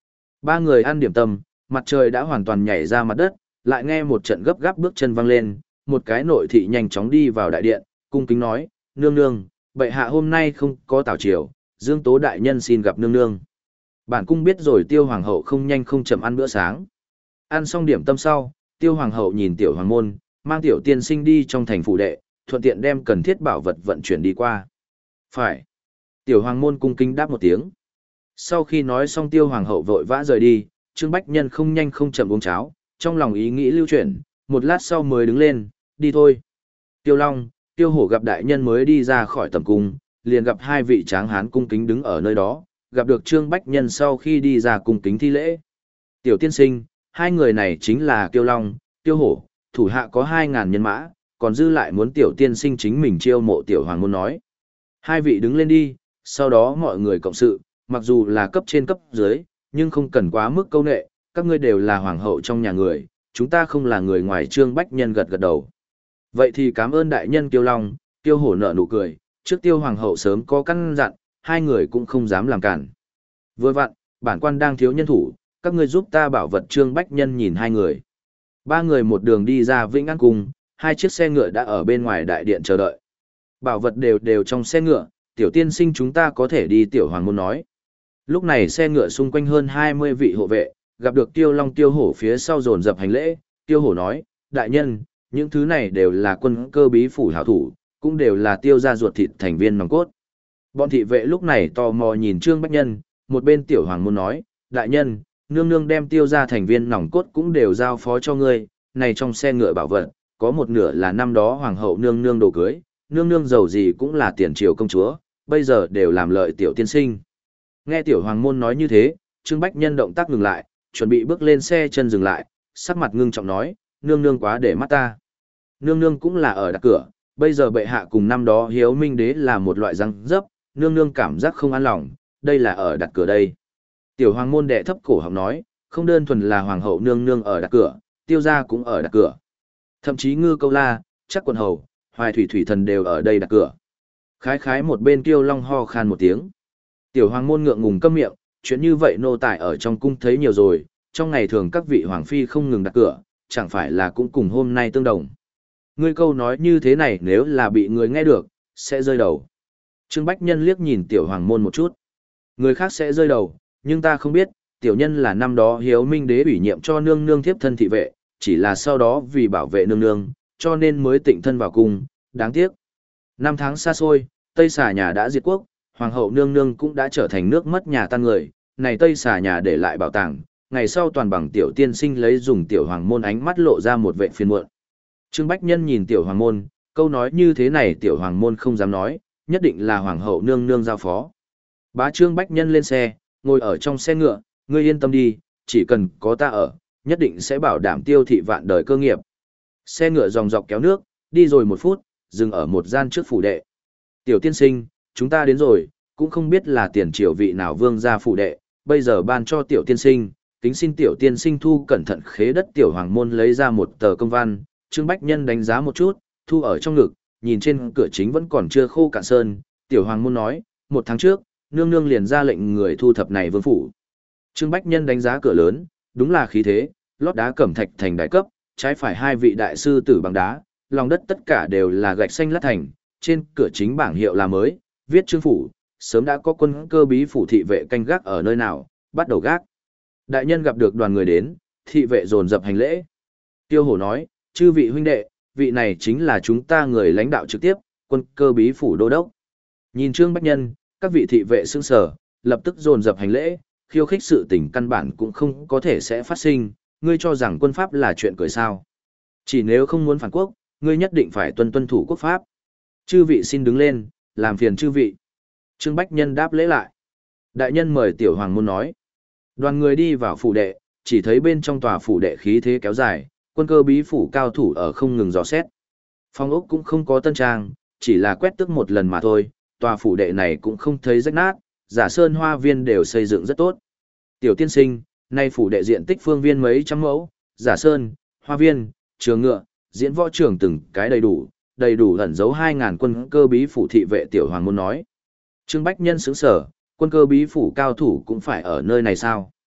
Ba người ăn điểm tâm, mặt trời đã hoàn toàn nhảy ra mặt đất, lại nghe một trận gấp gáp bước chân vang lên, một cái nội thị nhanh chóng đi vào đại điện, cung kính nói, nương nương, bệ hạ hôm nay không có tảo triều, Dương Tố đại nhân xin gặp nương nương. Bản cung biết rồi Tiêu hoàng hậu không nhanh không chậm ăn bữa sáng. Ăn xong điểm tâm sau, Tiêu hoàng hậu nhìn tiểu hoàng môn, mang tiểu tiên sinh đi trong thành phủ đệ, thuận tiện đem cần thiết bảo vật vận chuyển đi qua. Phải. Tiểu hoàng môn cung kính đáp một tiếng. Sau khi nói xong Tiêu hoàng hậu vội vã rời đi, Trương Bách Nhân không nhanh không chậm uống cháo, trong lòng ý nghĩ lưu chuyển, một lát sau mới đứng lên, đi thôi. Tiêu Long, Tiêu Hổ gặp đại nhân mới đi ra khỏi tầm cung, liền gặp hai vị tráng hán cung kính đứng ở nơi đó, gặp được Trương Bách Nhân sau khi đi ra cung kính thi lễ. Tiểu tiên sinh, hai người này chính là Tiêu Long, Tiêu Hổ, thủ hạ có hai ngàn nhân mã, còn dư lại muốn tiểu tiên sinh chính mình chiêu mộ tiểu hoàng môn nói. Hai vị đứng lên đi, sau đó mọi người cộng sự, mặc dù là cấp trên cấp dưới, nhưng không cần quá mức câu nệ, các ngươi đều là hoàng hậu trong nhà người, chúng ta không là người ngoài. Trương Bách Nhân gật gật đầu. Vậy thì cảm ơn đại nhân. Tiêu Long, Tiêu Hổ nở nụ cười, trước Tiêu hoàng hậu sớm có căn dặn, hai người cũng không dám làm cản. Vừa vặn, bản quan đang thiếu nhân thủ, các ngươi giúp ta bảo vật. Trương Bách Nhân nhìn hai người. Ba người một đường đi ra Vĩnh An Cung, hai chiếc xe ngựa đã ở bên ngoài đại điện chờ đợi. Bảo vật đều đều trong xe ngựa, tiểu tiên sinh chúng ta có thể đi. Tiểu hoàng môn nói. Lúc này xe ngựa xung quanh hơn hai mươi vị hộ vệ, gặp được Tiêu Long Tiêu Hổ phía sau dồn dập hành lễ. Tiêu Hổ nói, đại nhân, những thứ này đều là quân cơ bí phủ hảo thủ, cũng đều là Tiêu gia ruột thịt thành viên nòng cốt. Bọn thị vệ lúc này tò mò nhìn Trương Bách Nhân, một bên Tiểu Hoàng môn nói, đại nhân, nương nương đem Tiêu gia thành viên nòng cốt cũng đều giao phó cho ngươi, này trong xe ngựa bảo vật, có một nửa là năm đó hoàng hậu nương nương đồ cưới, nương nương giàu gì cũng là tiền triều công chúa, bây giờ đều làm lợi tiểu tiên sinh. Nghe Tiểu Hoàng môn nói như thế, Trương Bách Nhân động tác ngừng lại, chuẩn bị bước lên xe chân dừng lại, sắc mặt ngưng trọng nói, nương nương quá để mắt ta. Nương nương cũng là ở đặt cửa, bây giờ bệ hạ cùng năm đó hiếu minh đế là một loại răng dấp, nương nương cảm giác không an lòng, đây là ở đặt cửa đây. Tiểu Hoàng môn đệ thấp cổ họng nói, không đơn thuần là hoàng hậu nương nương ở đặt cửa, Tiêu gia cũng ở đặt cửa. Thậm chí Ngư Câu La, Chắc Quận Hầu, Hoài Thủy Thủy Thần đều ở đây đặt cửa. Khái khái một bên Tiêu Long ho khan một tiếng. Tiểu Hoàng môn ngượng ngùng câm miệng, chuyện như vậy nô tài ở trong cung thấy nhiều rồi, trong ngày thường các vị hoàng phi không ngừng đặt cửa, chẳng phải là cũng cùng hôm nay tương đồng. Ngươi câu nói như thế này nếu là bị người nghe được, sẽ rơi đầu. Trương Bách Nhân liếc nhìn Tiểu Hoàng môn một chút. Người khác sẽ rơi đầu, nhưng ta không biết, tiểu nhân là năm đó hiếu minh đế ủy nhiệm cho nương nương thiếp thân thị vệ, chỉ là sau đó vì bảo vệ nương nương, cho nên mới tịnh thân vào cung, đáng tiếc. Năm tháng xa xôi, Tây Xà nhà đã diệt quốc, hoàng hậu nương nương cũng đã trở thành nước mất nhà tan người, này Tây Xà nhà để lại bảo tàng, ngày sau toàn bằng tiểu tiên sinh lấy dùng. Tiểu Hoàng môn ánh mắt lộ ra một vẻ phiền muộn. Trương Bách Nhân nhìn Tiểu Hoàng môn, câu nói như thế này Tiểu Hoàng môn không dám nói, nhất định là hoàng hậu nương nương giao phó. Bá Trương Bách Nhân lên xe, ngồi ở trong xe ngựa, ngươi yên tâm đi, chỉ cần có ta ở, nhất định sẽ bảo đảm Tiêu thị vạn đời cơ nghiệp. Xe ngựa dòng dọc kéo nước, đi rồi một phút, dừng ở một gian trước phủ đệ. Tiểu tiên sinh, chúng ta đến rồi, cũng không biết là tiền triều vị nào vương gia phủ đệ, bây giờ ban cho tiểu tiên sinh, kính xin tiểu tiên sinh thu cẩn thận khế đất. Tiểu Hoàng môn lấy ra một tờ công văn, Trương Bách Nhân đánh giá một chút, thu ở trong ngực, nhìn trên cửa chính vẫn còn chưa khô cạn sơn. Tiểu Hoàng môn nói, một tháng trước, nương nương liền ra lệnh người thu thập này vương phủ. Trương Bách Nhân đánh giá cửa lớn, đúng là khí thế, lót đá cẩm thạch thành đại cấp, trái phải hai vị đại sư tử bằng đá, lòng đất tất cả đều là gạch xanh lát thành, trên cửa chính bảng hiệu là mới, viết Trương phủ, sớm đã có quân cơ bí phủ thị vệ canh gác ở nơi nào, bắt đầu gác. Đại nhân gặp được đoàn người đến, thị vệ dồn dập hành lễ. Tiêu Hổ nói, chư vị huynh đệ, vị này chính là chúng ta người lãnh đạo trực tiếp, quân cơ bí phủ đô đốc. Nhìn Trương Bách Nhân, các vị thị vệ sững sờ, lập tức dồn dập hành lễ, khiêu khích sự tình căn bản cũng không có thể sẽ phát sinh, ngươi cho rằng quân pháp là chuyện cười sao? Chỉ nếu không muốn phản quốc, ngươi nhất định phải tuân tuân thủ quốc pháp. Chư vị xin đứng lên, làm phiền chư vị. Trương Bách Nhân đáp lễ lại. Đại nhân mời Tiểu Hoàng môn nói. Đoàn người đi vào phủ đệ, chỉ thấy bên trong tòa phủ đệ khí thế kéo dài, quân cơ bí phủ cao thủ ở không ngừng dò xét. Phòng ốc cũng không có tân trang, chỉ là quét tước một lần mà thôi, tòa phủ đệ này cũng không thấy rách nát, giả sơn hoa viên đều xây dựng rất tốt. Tiểu tiên sinh, nay phủ đệ diện tích phương viên mấy trăm mẫu, giả sơn, hoa viên, trường ngựa, diễn võ trường từng cái đầy đủ, đầy đủ ẩn giấu hai ngàn quân cơ bí phủ thị vệ. Tiểu Hoàng môn nói. Trương Bách Nhân sững sở, quân cơ bí phủ cao thủ cũng phải ở nơi này sao?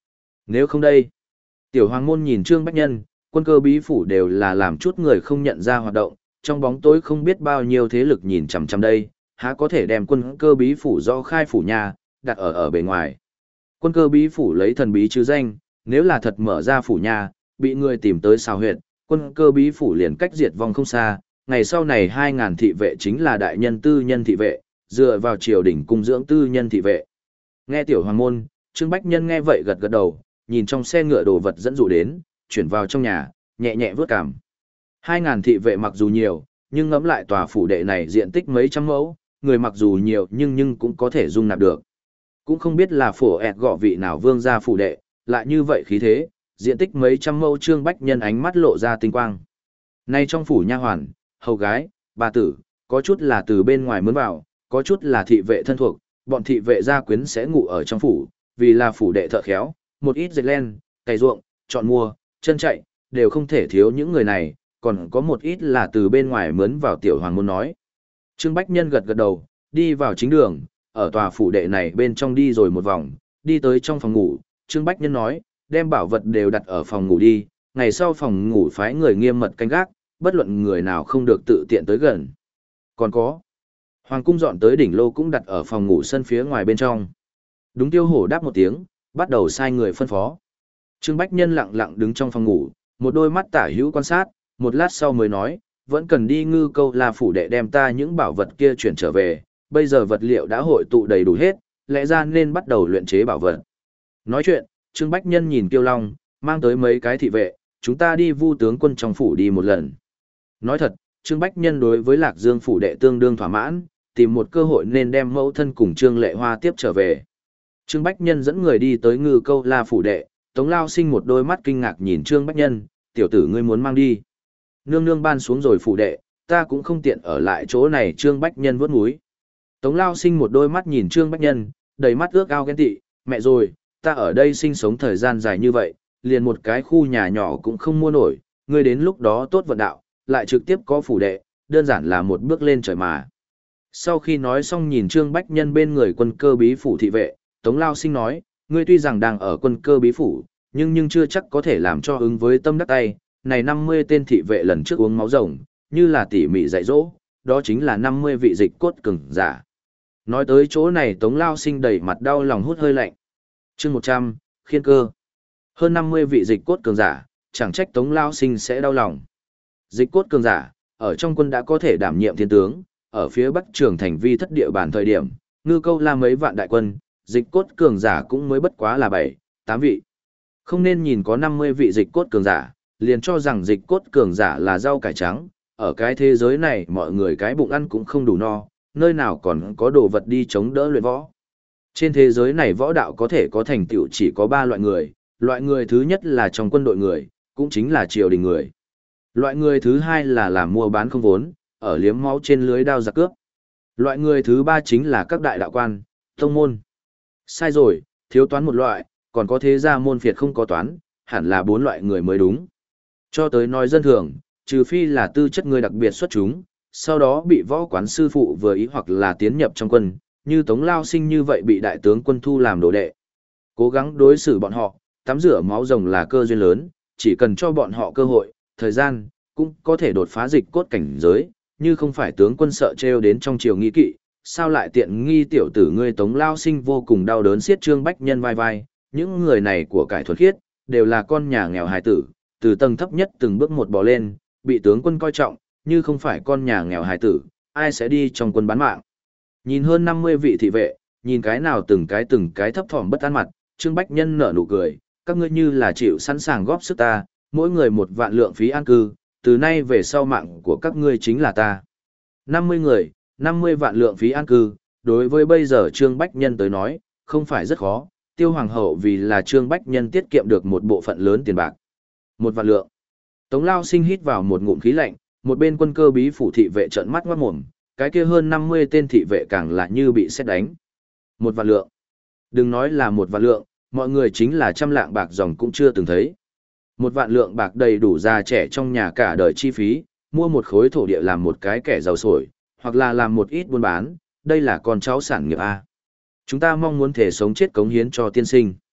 Nếu không đây, tiểu hoàng môn nhìn Trương Bách Nhân, quân cơ bí phủ đều là làm chút người không nhận ra hoạt động, trong bóng tối không biết bao nhiêu thế lực nhìn chằm chằm đây, há có thể đem quân cơ bí phủ do khai phủ nhà, đặt ở ở bề ngoài. Quân cơ bí phủ lấy thần bí chứ danh, nếu là thật mở ra phủ nhà, bị người tìm tới xào huyệt, quân cơ bí phủ liền cách diệt vong không xa, ngày sau này hai ngàn thị vệ chính là đại nhân tư nhân thị vệ, dựa vào triều đình cung dưỡng tư nhân thị vệ. Nghe tiểu hoàng môn, Trương Bách Nhân nghe vậy gật gật đầu, nhìn trong xe ngựa đồ vật dẫn dụ đến, chuyển vào trong nhà, nhẹ nhẹ vớt cảm. Hai ngàn thị vệ mặc dù nhiều, nhưng ngẫm lại tòa phủ đệ này diện tích mấy trăm mẫu, người mặc dù nhiều nhưng nhưng cũng có thể dung nạp được. Cũng không biết là phổ ẹt gọ vị nào vương gia phủ đệ, lại như vậy khí thế, diện tích mấy trăm mẫu. Trương Bách Nhân ánh mắt lộ ra tinh quang. Nay trong phủ nha hoàn, hầu gái, bà tử, có chút là từ bên ngoài mướn vào, có chút là thị vệ thân thuộc, bọn thị vệ gia quyến sẽ ngủ ở trong phủ, vì là phủ đệ thợ khéo, một ít dệt len, cày ruộng, chọn mua, chân chạy, đều không thể thiếu những người này, còn có một ít là từ bên ngoài mướn vào tiểu hoàng môn nói. Trương Bách Nhân gật gật đầu, đi vào chính đường, ở tòa phủ đệ này bên trong đi rồi một vòng, đi tới trong phòng ngủ, Trương Bách Nhân nói, đem bảo vật đều đặt ở phòng ngủ đi, ngày sau phòng ngủ phái người nghiêm mật canh gác, bất luận người nào không được tự tiện tới gần. Còn có, hoàng cung dọn tới đỉnh lô cũng đặt ở phòng ngủ sân phía ngoài bên trong. Đúng Tiêu Hổ đáp một tiếng, bắt đầu sai người phân phó. Trương Bách Nhân lặng lặng đứng trong phòng ngủ, một đôi mắt tả hữu quan sát, một lát sau mới nói, vẫn cần đi Ngư Câu La phủ đệ đem ta những bảo vật kia chuyển trở về, bây giờ vật liệu đã hội tụ đầy đủ hết, lẽ ra nên bắt đầu luyện chế bảo vật. Nói chuyện, Trương Bách Nhân nhìn Kiêu Long, mang tới mấy cái thị vệ, chúng ta đi Vu tướng quân trong phủ đi một lần. Nói thật, Trương Bách Nhân đối với Lạc Dương phủ đệ tương đương thỏa mãn, tìm một cơ hội nên đem mẫu thân cùng Trương Lệ Hoa tiếp trở về. Trương Bách Nhân dẫn người đi tới Ngư Câu La phủ đệ, Tống Lao Sinh một đôi mắt kinh ngạc nhìn Trương Bách Nhân, tiểu tử ngươi muốn mang đi. Nương nương ban xuống rồi phủ đệ, ta cũng không tiện ở lại chỗ này. Trương Bách Nhân vuốt mũi. Tống Lao Sinh một đôi mắt nhìn Trương Bách Nhân, đầy mắt ước ao ghen tị, mẹ rồi, ta ở đây sinh sống thời gian dài như vậy, liền một cái khu nhà nhỏ cũng không mua nổi, ngươi đến lúc đó tốt vận đạo, lại trực tiếp có phủ đệ, đơn giản là một bước lên trời mà. Sau khi nói xong nhìn Trương Bách Nhân bên người quân cơ bí phủ thị vệ, Tống Lao Sinh nói, ngươi tuy rằng đang ở quân cơ bí phủ, nhưng nhưng chưa chắc có thể làm cho ứng với tâm đắc tay, này năm mươi tên thị vệ lần trước uống máu rồng, như là tỉ mỉ dạy dỗ, đó chính là năm mươi vị dịch cốt cường giả. Nói tới chỗ này Tống Lao Sinh đầy mặt đau lòng hút hơi lạnh. Chương một trăm, khiên cơ. Hơn năm mươi vị dịch cốt cường giả, chẳng trách Tống Lao Sinh sẽ đau lòng. Dịch cốt cường giả, ở trong quân đã có thể đảm nhiệm thiên tướng, ở phía Bắc Trường Thành vi thất địa bàn thời điểm, Ngư Câu La mấy vạn đại quân, dịch cốt cường giả cũng mới bất quá là bảy, tám vị. Không nên nhìn có năm mươi vị dịch cốt cường giả, liền cho rằng dịch cốt cường giả là rau cải trắng, ở cái thế giới này mọi người cái bụng ăn cũng không đủ no, nơi nào còn có đồ vật đi chống đỡ luyện võ. Trên thế giới này võ đạo có thể có thành tựu chỉ có ba loại người, loại người thứ nhất là trong quân đội người, cũng chính là triều đình người. Loại người thứ hai là làm mua bán không vốn, ở liếm máu trên lưới đao giặc cướp. Loại người thứ ba chính là các đại đạo quan, tông môn. Sai rồi, thiếu toán một loại, còn có thế gia môn phiệt không có toán, hẳn là bốn loại người mới đúng. Cho tới nói dân thường, trừ phi là tư chất người đặc biệt xuất chúng, sau đó bị võ quán sư phụ vừa ý hoặc là tiến nhập trong quân, như Tống Lao Sinh như vậy bị đại tướng quân thu làm đồ đệ. Cố gắng đối xử bọn họ, tắm rửa máu rồng là cơ duyên lớn, chỉ cần cho bọn họ cơ hội, thời gian, cũng có thể đột phá dịch cốt cảnh giới, như không phải tướng quân sợ trêu đến trong triều nghi kỵ, sao lại tiện nghi tiểu tử ngươi. Tống Lao Sinh vô cùng đau đớn siết Trương Bách Nhân vai vai, những người này của cải thuần khiết, đều là con nhà nghèo hài tử, từ tầng thấp nhất từng bước một bò lên, bị tướng quân coi trọng, như không phải con nhà nghèo hài tử, ai sẽ đi trong quân bán mạng. Nhìn hơn năm mươi vị thị vệ, nhìn cái nào từng cái từng cái thấp thỏm bất an mặt, Trương Bách Nhân nở nụ cười, các ngươi như là chịu sẵn sàng góp sức ta, mỗi người một vạn lượng phí an cư, từ nay về sau mạng của các ngươi chính là ta. năm mươi người, năm mươi vạn lượng phí an cư, đối với bây giờ Trương Bách Nhân tới nói, không phải rất khó, Tiêu Hoàng hậu vì là Trương Bách Nhân tiết kiệm được một bộ phận lớn tiền bạc. Một vạn lượng. Tống Lao Sinh hít vào một ngụm khí lạnh, một bên quân cơ bí phủ thị vệ trợn mắt ngoát mồm, cái kia hơn năm mươi tên thị vệ càng là như bị sét đánh. Một vạn lượng. Đừng nói là một vạn lượng, mọi người chính là trăm lạng bạc dòng cũng chưa từng thấy. Một vạn lượng bạc đầy đủ già trẻ trong nhà cả đời chi phí, mua một khối thổ địa làm một cái kẻ giàu sổi, hoặc là làm một ít buôn bán, đây là con cháu sản nghiệp A. Chúng ta mong muốn thể sống chết cống hiến cho tiên sinh.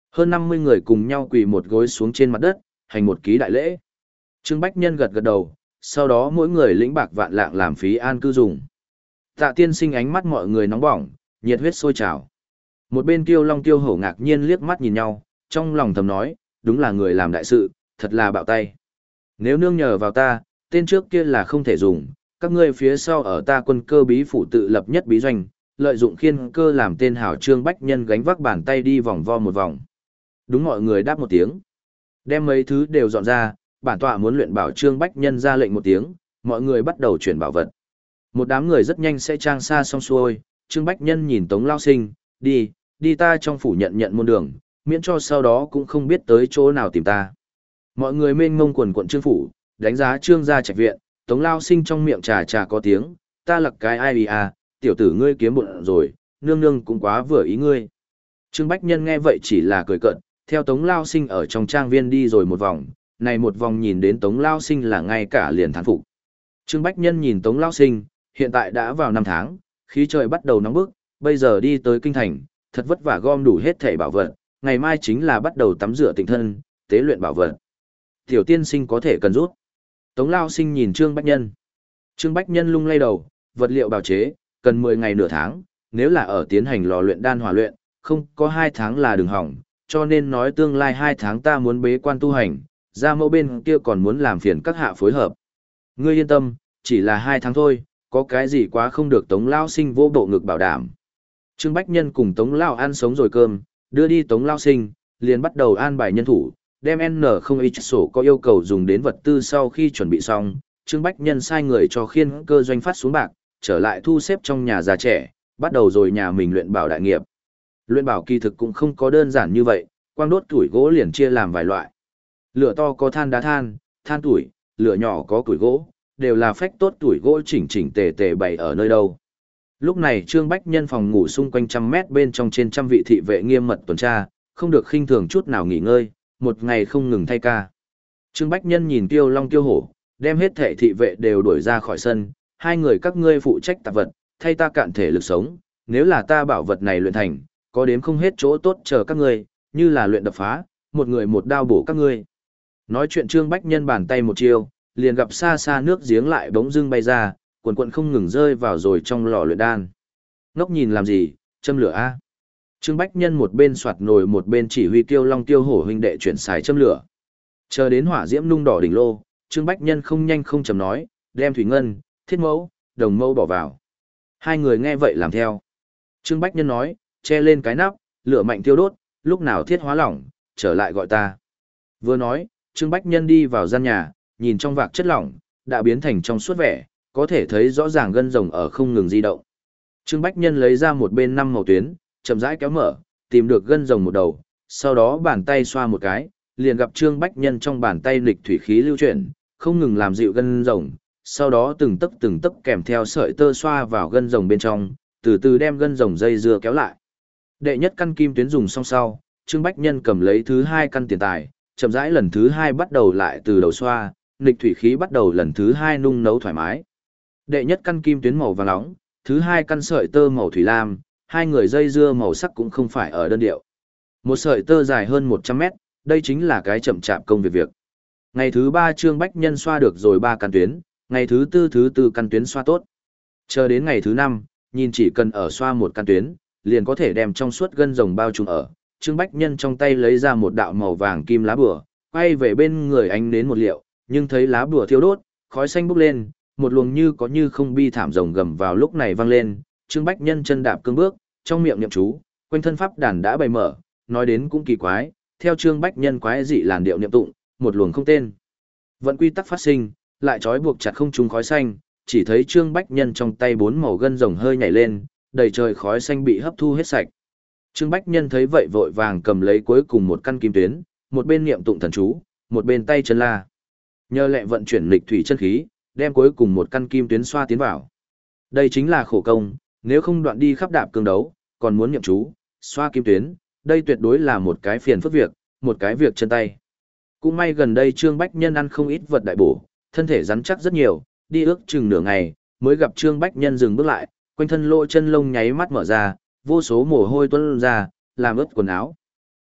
Hơn năm mươi người cùng nhau quỳ một gối xuống trên mặt đất, hành một ký đại lễ. Trương Bách Nhân gật gật đầu, sau đó mỗi người lĩnh bạc vạn lạng làm phí an cư dùng. Tạ tiên sinh ánh mắt mọi người nóng bỏng, nhiệt huyết sôi trào. Một bên Tiêu Long Tiêu Hổ ngạc nhiên liếc mắt nhìn nhau, trong lòng thầm nói, đúng là người làm đại sự, thật là bạo tay. Nếu nương nhờ vào ta, tên trước kia là không thể dùng, các ngươi phía sau ở ta quân cơ bí phủ tự lập nhất bí doanh, lợi dụng khiên cơ làm tên hảo. Trương Bách Nhân gánh vác bàn tay đi vòng vo một vòng. Đúng, mọi người đáp một tiếng. Đem mấy thứ đều dọn ra, bản tọa muốn luyện bảo. Trương Bách Nhân ra lệnh một tiếng, mọi người bắt đầu chuyển bảo vật. Một đám người rất nhanh sẽ trang xa xong xuôi, Trương Bách Nhân nhìn Tống Lao Sinh, đi, đi ta trong phủ nhận nhận môn đường, miễn cho sau đó cũng không biết tới chỗ nào tìm ta. Mọi người mênh mông quần quận Trương phủ, đánh giá Trương gia trạch viện, Tống Lao Sinh trong miệng trà trà có tiếng, ta lặc cái ai à, tiểu tử ngươi kiếm bộn rồi, nương nương cũng quá vừa ý ngươi. Trương Bách Nhân nghe vậy chỉ là cười cợt, theo Tống Lao Sinh ở trong trang viên đi rồi một vòng, này một vòng nhìn đến Tống Lao Sinh là ngay cả liền thán phục. Trương Bách Nhân nhìn Tống Lao Sinh, hiện tại đã vào năm tháng, khí trời bắt đầu nóng bức, bây giờ đi tới kinh thành, thật vất vả gom đủ hết thảy bảo vật, ngày mai chính là bắt đầu tắm rửa tịnh thân, tế luyện bảo vật. Tiểu tiên sinh có thể cần rút. Tống Lao Sinh nhìn Trương Bách Nhân. Trương Bách Nhân lung lay đầu, vật liệu bào chế, cần mười ngày nửa tháng, nếu là ở tiến hành lò luyện đan hỏa luyện, không có hai tháng là đừng hỏng, cho nên nói tương lai hai tháng ta muốn bế quan tu hành, ra mẫu bên kia còn muốn làm phiền các hạ phối hợp. Ngươi yên tâm, chỉ là hai tháng thôi, có cái gì quá không được. Tống Lao Sinh vô bộ ngực bảo đảm. Trương Bách Nhân cùng Tống Lao ăn sống rồi cơm, đưa đi Tống Lao Sinh, liền bắt đầu an bài nhân thủ, đem N không ít sổ có yêu cầu dùng đến vật tư sau khi chuẩn bị xong, Trương Bách Nhân sai người cho khiên cơ doanh phát xuống bạc, trở lại thu xếp trong nhà già trẻ, bắt đầu rồi nhà mình luyện bảo đại nghiệp. Luyện bảo kỳ thực cũng không có đơn giản như vậy, quang đốt tuổi gỗ liền chia làm vài loại. Lửa to có than đá than, than tuổi, lửa nhỏ có tuổi gỗ, đều là phách tốt tuổi gỗ chỉnh chỉnh tề tề bày ở nơi đâu. Lúc này Trương Bách Nhân phòng ngủ xung quanh trăm mét bên trong trên trăm vị thị vệ nghiêm mật tuần tra, không được khinh thường chút nào nghỉ ngơi, một ngày không ngừng thay ca. Trương Bách Nhân nhìn Tiêu Long Tiêu Hổ, đem hết thể thị vệ đều đuổi ra khỏi sân, hai người các ngươi phụ trách tạp vật, thay ta cạn thể lực sống, nếu là ta bảo vật này luyện thành, có đếm không hết chỗ tốt chờ các ngươi, như là luyện đập phá, một người một đao bổ các ngươi. Nói chuyện Trương Bách Nhân bàn tay một chiêu, liền gặp xa xa nước giếng lại bỗng dưng bay ra, quần quần không ngừng rơi vào rồi trong lò luyện đan. Ngốc nhìn làm gì, châm lửa a. Trương Bách Nhân một bên soạt nồi một bên chỉ huy Tiêu Long Tiêu Hổ huynh đệ chuyển xài châm lửa. Chờ đến hỏa diễm nung đỏ đỉnh lô, Trương Bách Nhân không nhanh không chậm nói, đem thủy ngân, thiết mẫu, đồng mẫu bỏ vào. Hai người nghe vậy làm theo. Trương Bách Nhân nói, che lên cái nắp, lửa mạnh thiêu đốt, lúc nào thiết hóa lỏng, trở lại gọi ta. Vừa nói, Trương Bách Nhân đi vào gian nhà, nhìn trong vạc chất lỏng, đã biến thành trong suốt vẻ, có thể thấy rõ ràng gân rồng ở không ngừng di động. Trương Bách Nhân lấy ra một bên năm màu tuyến, chậm rãi kéo mở, tìm được gân rồng một đầu, sau đó bàn tay xoa một cái, liền gặp Trương Bách Nhân trong bàn tay lịch thủy khí lưu chuyển, không ngừng làm dịu gân rồng, sau đó từng tấc từng tấc kèm theo sợi tơ xoa vào gân rồng bên trong, từ từ đem gân rồng dây dưa kéo lại. Đệ nhất căn kim tuyến dùng xong sau, Trương Bách Nhân cầm lấy thứ hai căn tiền tài, chậm rãi lần thứ hai bắt đầu lại từ đầu xoa, lịch thủy khí bắt đầu lần thứ hai nung nấu thoải mái. Đệ nhất căn kim tuyến màu vàng nóng, thứ hai căn sợi tơ màu thủy lam, hai người dây dưa màu sắc cũng không phải ở đơn điệu. Một sợi tơ dài hơn một trăm mét, đây chính là cái chậm chạp công việc việc. Ngày thứ ba Trương Bách Nhân xoa được rồi ba căn tuyến, ngày thứ tư thứ tư căn tuyến xoa tốt. Chờ đến ngày thứ năm, nhìn chỉ cần ở xoa một căn tuyến, liền có thể đem trong suốt gân rồng bao trùm ở. Trương Bách Nhân trong tay lấy ra một đạo màu vàng kim lá bùa, quay về bên người ánh đến một liệu, nhưng thấy lá bùa thiêu đốt, khói xanh bốc lên, một luồng như có như không bi thảm rồng gầm vào lúc này vang lên. Trương Bách Nhân chân đạp cương bước, trong miệng niệm chú, quanh thân pháp đàn đã bày mở, nói đến cũng kỳ quái, theo Trương Bách Nhân quái dị làn điệu niệm tụng, một luồng không tên vận quy tắc phát sinh, lại trói buộc chặt không trung khói xanh, chỉ thấy Trương Bách Nhân trong tay bốn màu gân rồng hơi nhảy lên, đầy trời khói xanh bị hấp thu hết sạch. Trương Bách Nhân thấy vậy vội vàng cầm lấy cuối cùng một căn kim tuyến, một bên niệm tụng thần chú, một bên tay chân la. Nhờ lệ vận chuyển lịch thủy chân khí, đem cuối cùng một căn kim tuyến xoa tiến vào. Đây chính là khổ công, nếu không đoạn đi khắp đạp cương đấu, còn muốn niệm chú, xoa kim tuyến, đây tuyệt đối là một cái phiền phức việc, một cái việc chân tay. Cũng may gần đây Trương Bách Nhân ăn không ít vật đại bổ, thân thể rắn chắc rất nhiều, đi ước chừng nửa ngày, mới gặp Trương Bách Nhân dừng bước lại, quanh thân lỗ chân lông nháy mắt mở ra, vô số mồ hôi tuôn ra, làm ướt quần áo.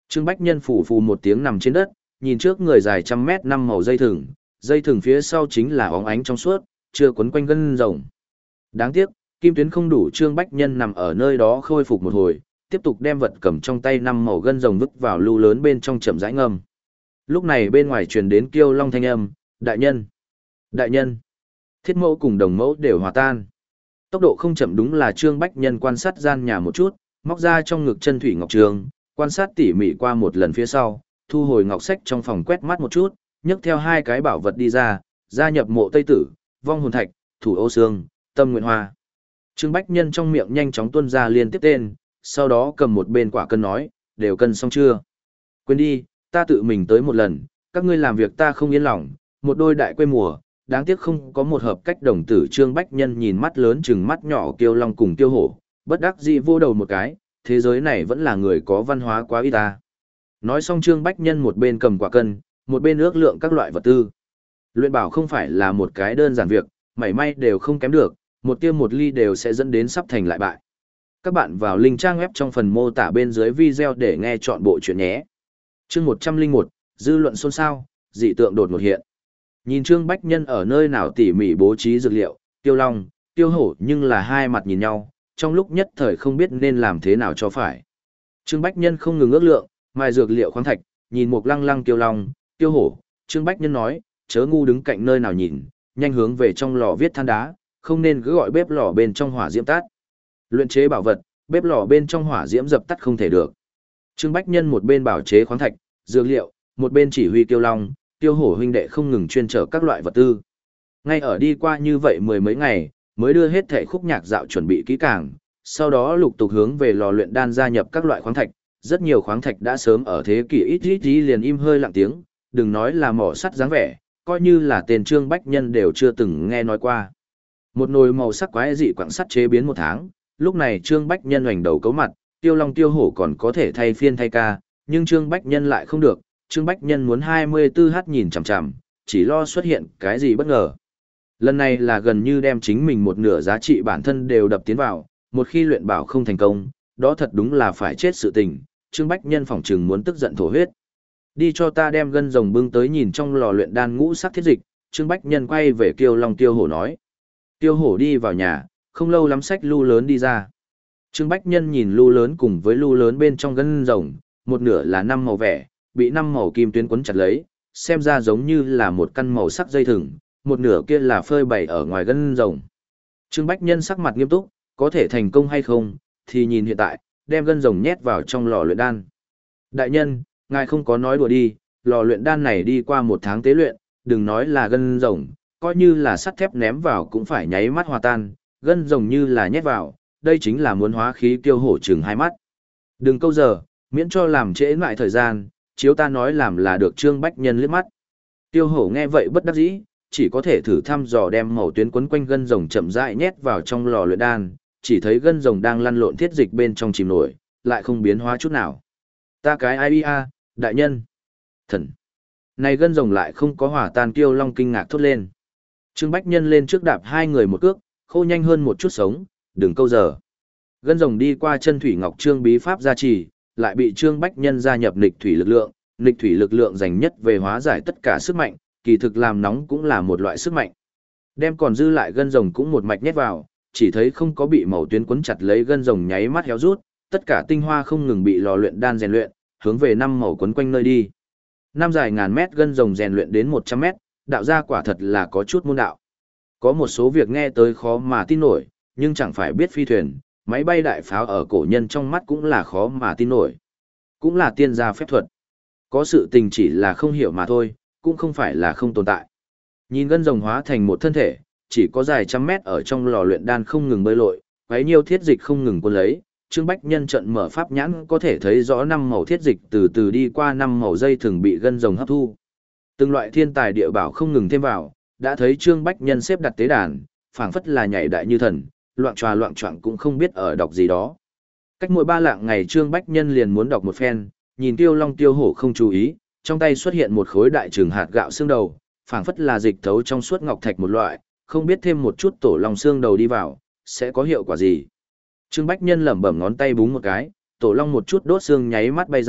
Trương Bách Nhân phủ phù một tiếng nằm trên đất, nhìn trước người dài trăm mét năm màu dây thừng, dây thừng phía sau chính là óng ánh trong suốt, chưa quấn quanh gân rồng. Đáng tiếc, kim tuyến không đủ. Trương Bách Nhân nằm ở nơi đó khôi phục một hồi, tiếp tục đem vật cầm trong tay năm màu gân rồng vứt vào lu lớn bên trong chậm rãi ngâm. Lúc này bên ngoài truyền đến Kiêu Long thanh âm, đại nhân, đại nhân, thiết mẫu cùng đồng mẫu đều hòa tan. Tốc độ không chậm đúng là Trương Bách Nhân quan sát gian nhà một chút, móc ra trong ngực chân thủy ngọc trường, quan sát tỉ mỉ qua một lần phía sau, thu hồi ngọc sách trong phòng quét mắt một chút, nhấc theo hai cái bảo vật đi ra, gia nhập mộ Tây Tử, vong hồn thạch, thủ ô xương, tâm nguyện hoa. Trương Bách Nhân trong miệng nhanh chóng tuôn ra liên tiếp tên, sau đó cầm một bên quả cân nói, đều cân xong chưa? Quên đi, ta tự mình tới một lần, các ngươi làm việc ta không yên lòng, một đôi đại quê mùa, đáng tiếc không có một hợp cách đồng tử. Trương Bách Nhân nhìn mắt lớn chừng mắt nhỏ Kiêu Long cùng Kiêu Hổ, bất đắc dĩ vô đầu một cái, thế giới này vẫn là người có văn hóa quá ít ta. Nói xong Trương Bách Nhân một bên cầm quả cân, một bên ước lượng các loại vật tư. Luyện bảo không phải là một cái đơn giản việc, mảy may đều không kém được, một tiêu một ly đều sẽ dẫn đến sắp thành lại bại. Các bạn vào link trang web trong phần mô tả bên dưới video để nghe chọn bộ chuyện nhé. Chương một trăm lẻ một, dư luận xôn xao, dị tượng đột ngột hiện. Nhìn Trương Bách Nhân ở nơi nào tỉ mỉ bố trí dược liệu, Kiêu Long, Kiêu Hổ nhưng là hai mặt nhìn nhau, trong lúc nhất thời không biết nên làm thế nào cho phải. Trương Bách Nhân không ngừng ước lượng, mài dược liệu khoáng thạch, nhìn một lăng lăng Kiêu Long, Kiêu Hổ, Trương Bách Nhân nói, chớ ngu đứng cạnh nơi nào nhìn, nhanh hướng về trong lò viết than đá, không nên cứ gọi bếp lò bên trong hỏa diễm tắt. Luyện chế bảo vật, bếp lò bên trong hỏa diễm dập tắt không thể được. Trương Bách Nhân một bên bảo chế khoáng thạch, dược liệu, một bên chỉ huy Kiêu Long, Kiêu Hổ huynh đệ không ngừng chuyên trở các loại vật tư. Ngay ở đi qua như vậy mười mấy ngày, mới đưa hết thể khúc nhạc dạo chuẩn bị kỹ càng, sau đó lục tục hướng về lò luyện đan gia nhập các loại khoáng thạch, rất nhiều khoáng thạch đã sớm ở thế kỷ ít ít ít liền im hơi lặng tiếng, đừng nói là mỏ sắt dáng vẻ, coi như là tên Trương Bách Nhân đều chưa từng nghe nói qua. Một nồi màu sắc quái dị quặng sắt chế biến một tháng, lúc này Trương Bách Nhân hoành đầu cấu mặt, Tiêu Long Tiêu Hổ còn có thể thay phiên thay ca, nhưng Trương Bách Nhân lại không được, Trương Bách Nhân muốn hai mươi tư h nhìn chằm chằm, chỉ lo xuất hiện cái gì bất ngờ. Lần này là gần như đem chính mình một nửa giá trị bản thân đều đập tiến vào, một khi luyện bảo không thành công, đó thật đúng là phải chết sự tình, Trương Bách Nhân phỏng chừng muốn tức giận thổ huyết. Đi cho ta đem gân rồng bưng tới nhìn trong lò luyện đan ngũ sắc thiết dịch, Trương Bách Nhân quay về Kiêu Long Tiêu Hổ nói. Tiêu Hổ đi vào nhà, không lâu lắm xách lu lớn đi ra. Trương Bách Nhân nhìn lu lớn cùng với lu lớn bên trong gân rồng, một nửa là năm màu vẻ, bị năm màu kim tuyến quấn chặt lấy, xem ra giống như là một căn màu sắc dây thừng, một nửa kia là phơi bày ở ngoài gân rồng. Trương Bách Nhân sắc mặt nghiêm túc, có thể thành công hay không, thì nhìn hiện tại, đem gân rồng nhét vào trong lò luyện đan. Đại nhân, ngài không có nói đùa đi, lò luyện đan này đi qua một tháng tế luyện, đừng nói là gân rồng, coi như là sắt thép ném vào cũng phải nháy mắt hòa tan, gân rồng như là nhét vào, đây chính là muốn hóa khí Tiêu Hổ chừng hai mắt. Đừng câu giờ, miễn cho làm trễ lại thời gian, chiếu ta nói làm là được. Trương Bách Nhân liếc mắt. Tiêu Hổ nghe vậy bất đắc dĩ, chỉ có thể thử thăm dò đem màu tuyến quấn quanh gân rồng chậm rãi nhét vào trong lò luyện đan, chỉ thấy gân rồng đang lăn lộn thiết dịch bên trong chìm nổi, lại không biến hóa chút nào. Ta cái ai a, đại nhân. Thần. Này gân rồng lại không có hỏa tan. Kiêu Long kinh ngạc thốt lên. Trương Bách Nhân lên trước đạp hai người một cước, khô nhanh hơn một chút sống, đừng câu giờ. Gân rồng đi qua chân thủy ngọc trương bí pháp gia trì, lại bị Trương Bách Nhân gia nhập nghịch thủy lực lượng, nghịch thủy lực lượng dành nhất về hóa giải tất cả sức mạnh, kỳ thực làm nóng cũng là một loại sức mạnh. Đem còn dư lại gân rồng cũng một mạch nhét vào, chỉ thấy không có bị màu tuyến quấn chặt lấy gân rồng nháy mắt héo rút, tất cả tinh hoa không ngừng bị lò luyện đan rèn luyện, hướng về năm màu quấn quanh nơi đi. Năm dài ngàn mét gân rồng rèn luyện đến một trăm mét, đạo ra quả thật là có chút môn đạo. Có một số việc nghe tới khó mà tin nổi, nhưng chẳng phải biết phi thuyền, máy bay đại pháo ở cổ nhân trong mắt cũng là khó mà tin nổi. Cũng là tiên gia phép thuật. Có sự tình chỉ là không hiểu mà thôi, cũng không phải là không tồn tại. Nhìn gân rồng hóa thành một thân thể, chỉ có dài trăm mét ở trong lò luyện đan không ngừng bơi lội, quấy nhiêu thiết dịch không ngừng cuốn lấy. Trương Bách Nhân trận mở pháp nhãn có thể thấy rõ năm màu thiết dịch từ từ đi qua năm màu dây thường bị gân rồng hấp thu. Từng loại thiên tài địa bảo không ngừng thêm vào, đã thấy Trương Bách Nhân xếp đặt tế đàn, phảng phất là nhảy đại như thần, loạn tròa loạn choạng cũng không biết ở đọc gì đó. Cách mỗi ba lạng ngày Trương Bách Nhân liền muốn đọc một phen, nhìn Tiêu Long Tiêu Hổ không chú ý, trong tay xuất hiện một khối đại trường hạt gạo xương đầu, phảng phất là dịch thấu trong suốt ngọc thạch một loại, không biết thêm một chút tổ long xương đầu đi vào, sẽ có hiệu quả gì. Trương Bách Nhân lẩm bẩm ngón tay búng một cái, tổ long một chút đốt xương nháy mắt bay ra,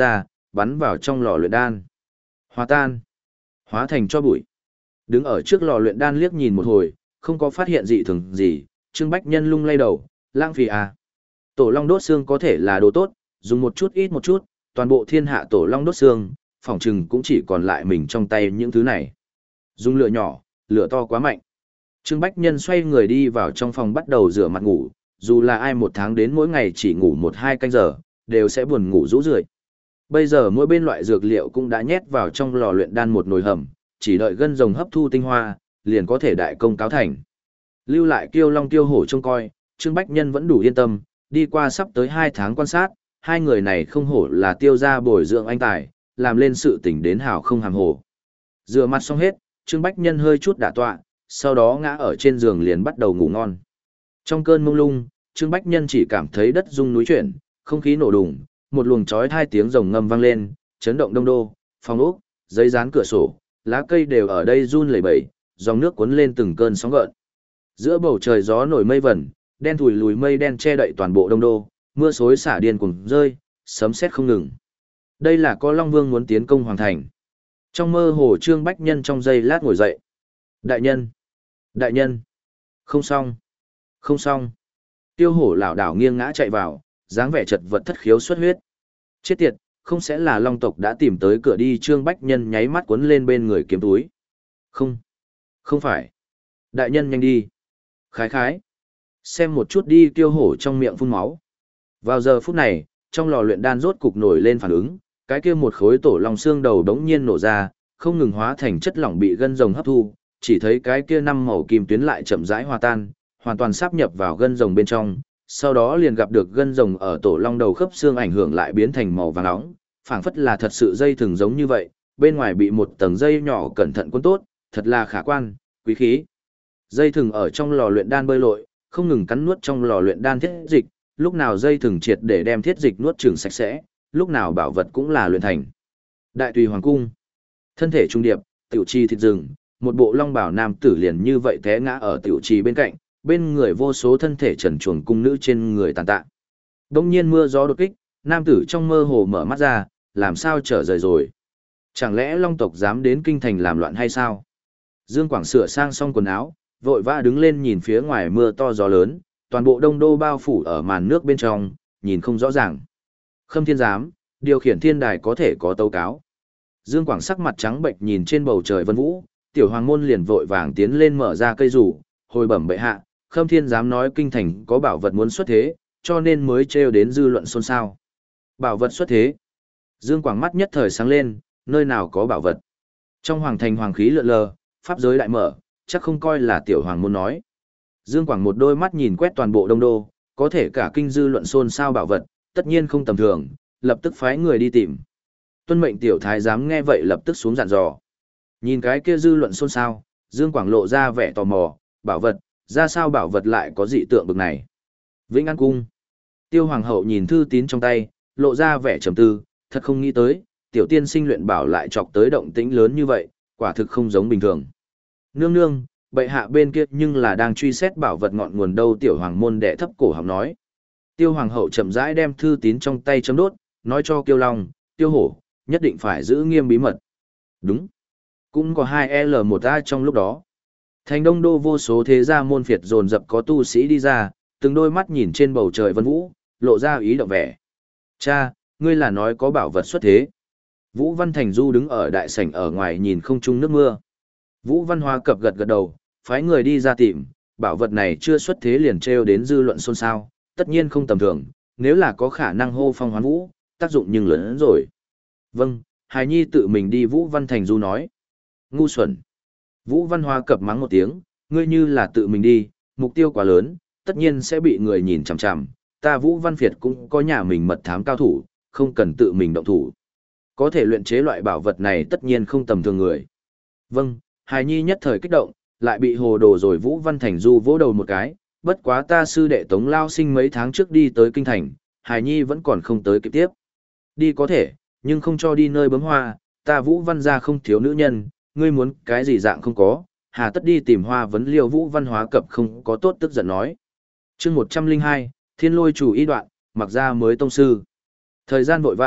bắn vào trong lò luyện đan. Hòa tan, hóa thành cho bụi. Đứng ở trước lò luyện đan liếc nhìn một hồi, không có phát hiện gì thường gì, Trương Bách Nhân lung lay đầu, lãng phí à. Tổ long đốt xương có thể là đồ tốt, dùng một chút ít một chút, toàn bộ thiên hạ tổ long đốt xương, phỏng chừng cũng chỉ còn lại mình trong tay những thứ này. Dùng lửa nhỏ, lửa to quá mạnh. Trương Bách Nhân xoay người đi vào trong phòng bắt đầu rửa mặt ngủ, dù là ai một tháng đến mỗi ngày chỉ ngủ một hai canh giờ, đều sẽ buồn ngủ rũ rượi. Bây giờ mỗi bên loại dược liệu cũng đã nhét vào trong lò luyện đan một nồi hầm, chỉ đợi gân rồng hấp thu tinh hoa, liền có thể đại công cáo thành. Lưu lại Kiêu Long Tiêu Hổ trông coi, Trương Bách Nhân vẫn đủ yên tâm, đi qua sắp tới hai tháng quan sát, hai người này không hổ là tiêu gia bồi dưỡng anh tài, làm lên sự tỉnh đến hảo không hàm hồ. Rửa mặt xong hết, Trương Bách Nhân hơi chút đả tọa, sau đó ngã ở trên giường liền bắt đầu ngủ ngon. Trong cơn mông lung, Trương Bách Nhân chỉ cảm thấy đất rung núi chuyển, không khí nổ đùng, một luồng chói hai tiếng rồng ngâm vang lên, chấn động đông đô, phòng ốc, giấy dán cửa sổ, lá cây đều ở đây run lẩy bẩy, dòng nước cuốn lên từng cơn sóng gợn. Giữa bầu trời gió nổi mây vẩn, đen thùi lùi mây đen che đậy toàn bộ đông đô, mưa xối xả điên cuồng rơi, sấm sét không ngừng. Đây là có Long Vương muốn tiến công hoàng thành. Trong mơ hồ Trương Bách Nhân trong giây lát ngồi dậy. Đại nhân! Đại nhân! Không xong! Không xong! Tiêu hổ lảo đảo nghiêng ngã chạy vào, dáng vẻ chật vật thất khiếu xuất huyết. Chết tiệt, không sẽ là Long tộc đã tìm tới cửa đi. Trương Bách Nhân nháy mắt cuốn lên bên người kiếm túi. Không! Không phải! Đại nhân nhanh đi! Khái khái! Xem một chút đi. Tiêu hổ trong miệng phun máu. Vào giờ phút này, trong lò luyện đan rốt cục nổi lên phản ứng, cái kia một khối tổ long xương đầu đống nhiên nổ ra, không ngừng hóa thành chất lỏng bị gân rồng hấp thu, chỉ thấy cái kia năm màu kim tuyến lại chậm rãi hòa tan, hoàn toàn sáp nhập vào gân rồng bên trong, sau đó liền gặp được gân rồng ở tổ long đầu khớp xương ảnh hưởng lại biến thành màu vàng nóng, phảng phất là thật sự dây thừng giống như vậy, bên ngoài bị một tầng dây nhỏ cẩn thận cuốn tốt, thật là khả quan, quý khí. Dây thừng ở trong lò luyện đan bơi lội, không ngừng cắn nuốt trong lò luyện đan thiết dịch, lúc nào dây thừng triệt để đem thiết dịch nuốt chửng sạch sẽ, lúc nào bảo vật cũng là luyện thành. Đại tùy hoàng cung, thân thể trung điệp, tiểu trì thịt rừng, một bộ long bảo nam tử liền như vậy té ngã ở tiểu trì bên cạnh, bên người vô số thân thể trần truồng cung nữ trên người tàn tạ. Đông nhiên mưa gió đột kích, nam tử trong mơ hồ mở mắt ra, làm sao trở rời rồi. Chẳng lẽ long tộc dám đến kinh thành làm loạn hay sao? Dương Quảng sửa sang xong quần áo, vội vã đứng lên nhìn phía ngoài mưa to gió lớn, toàn bộ đông đô bao phủ ở màn nước bên trong, nhìn không rõ ràng. Khâm thiên giám, điều khiển thiên đài có thể có tấu cáo. Dương Quảng sắc mặt trắng bệch nhìn trên bầu trời vân vũ, tiểu hoàng môn liền vội vàng tiến lên mở ra cây rủ, hồi bẩm bệ hạ, Khâm thiên giám nói kinh thành có bảo vật muốn xuất thế, cho nên mới trêu đến dư luận xôn xao. Bảo vật xuất thế. Dương Quảng mắt nhất thời sáng lên, nơi nào có bảo vật. Trong hoàng thành hoàng khí lượn lờ, pháp giới đại mở, chắc không coi là tiểu hoàng môn nói. Dương Quảng một đôi mắt nhìn quét toàn bộ đông đô, có thể cả kinh dư luận xôn xao bảo vật, tất nhiên không tầm thường, lập tức phái người đi tìm. Tuân mệnh tiểu thái giám nghe vậy lập tức xuống dặn dò. Nhìn cái kia dư luận xôn xao, Dương Quảng lộ ra vẻ tò mò, bảo vật, ra sao bảo vật lại có dị tượng bực này. Vĩnh An Cung. Tiêu Hoàng hậu nhìn thư tín trong tay, lộ ra vẻ trầm tư, thật không nghĩ tới, tiểu tiên sinh luyện bảo lại chọc tới động tĩnh lớn như vậy, quả thực không giống bình thường. Nương nương, bệ hạ bên kia nhưng là đang truy xét bảo vật ngọn nguồn đâu. Tiểu hoàng môn đệ thấp cổ họng nói. Tiêu hoàng hậu chậm rãi đem thư tín trong tay chấm đốt, nói cho Kiêu Long, Tiêu Hổ, nhất định phải giữ nghiêm bí mật. Đúng. Cũng có hai L một A trong lúc đó. Thành đông đô vô số thế gia môn phiệt dồn dập có tu sĩ đi ra, từng đôi mắt nhìn trên bầu trời vân vũ, lộ ra ý động vẻ. Cha, ngươi là nói có bảo vật xuất thế. Vũ Văn Thành Du đứng ở đại sảnh ở ngoài nhìn không trung nước mưa. Vũ Văn Hoa cập gật gật đầu, phái người đi ra tìm, bảo vật này chưa xuất thế liền trêu đến dư luận xôn xao, tất nhiên không tầm thường, nếu là có khả năng hô phong hoán vũ, tác dụng nhưng lớn hơn rồi. Vâng, Hải Nhi tự mình đi. Vũ Văn Thành Du nói. Ngu xuẩn. Vũ Văn Hoa cập mắng một tiếng, ngươi như là tự mình đi, mục tiêu quá lớn, tất nhiên sẽ bị người nhìn chằm chằm, ta Vũ Văn Việt cũng có nhà mình mật thám cao thủ, không cần tự mình động thủ. Có thể luyện chế loại bảo vật này tất nhiên không tầm thường người. Vâng, Hải Nhi nhất thời kích động, lại bị hồ đồ rồi. Vũ Văn Thành Du vỗ đầu một cái, bất quá ta sư đệ Tống Lao Sinh mấy tháng trước đi tới kinh thành, Hải Nhi vẫn còn không tới kịp tiếp. Đi có thể, nhưng không cho đi nơi bấm hoa, ta Vũ Văn gia không thiếu nữ nhân, ngươi muốn cái gì dạng không có, hà tất đi tìm hoa vấn liêu. Vũ Văn Hóa cập không có tốt tức giận nói. chương một trăm linh hai, Thiên Lôi chủ ý đoạn, mặc ra mới tông sư. Thời gian vội vã,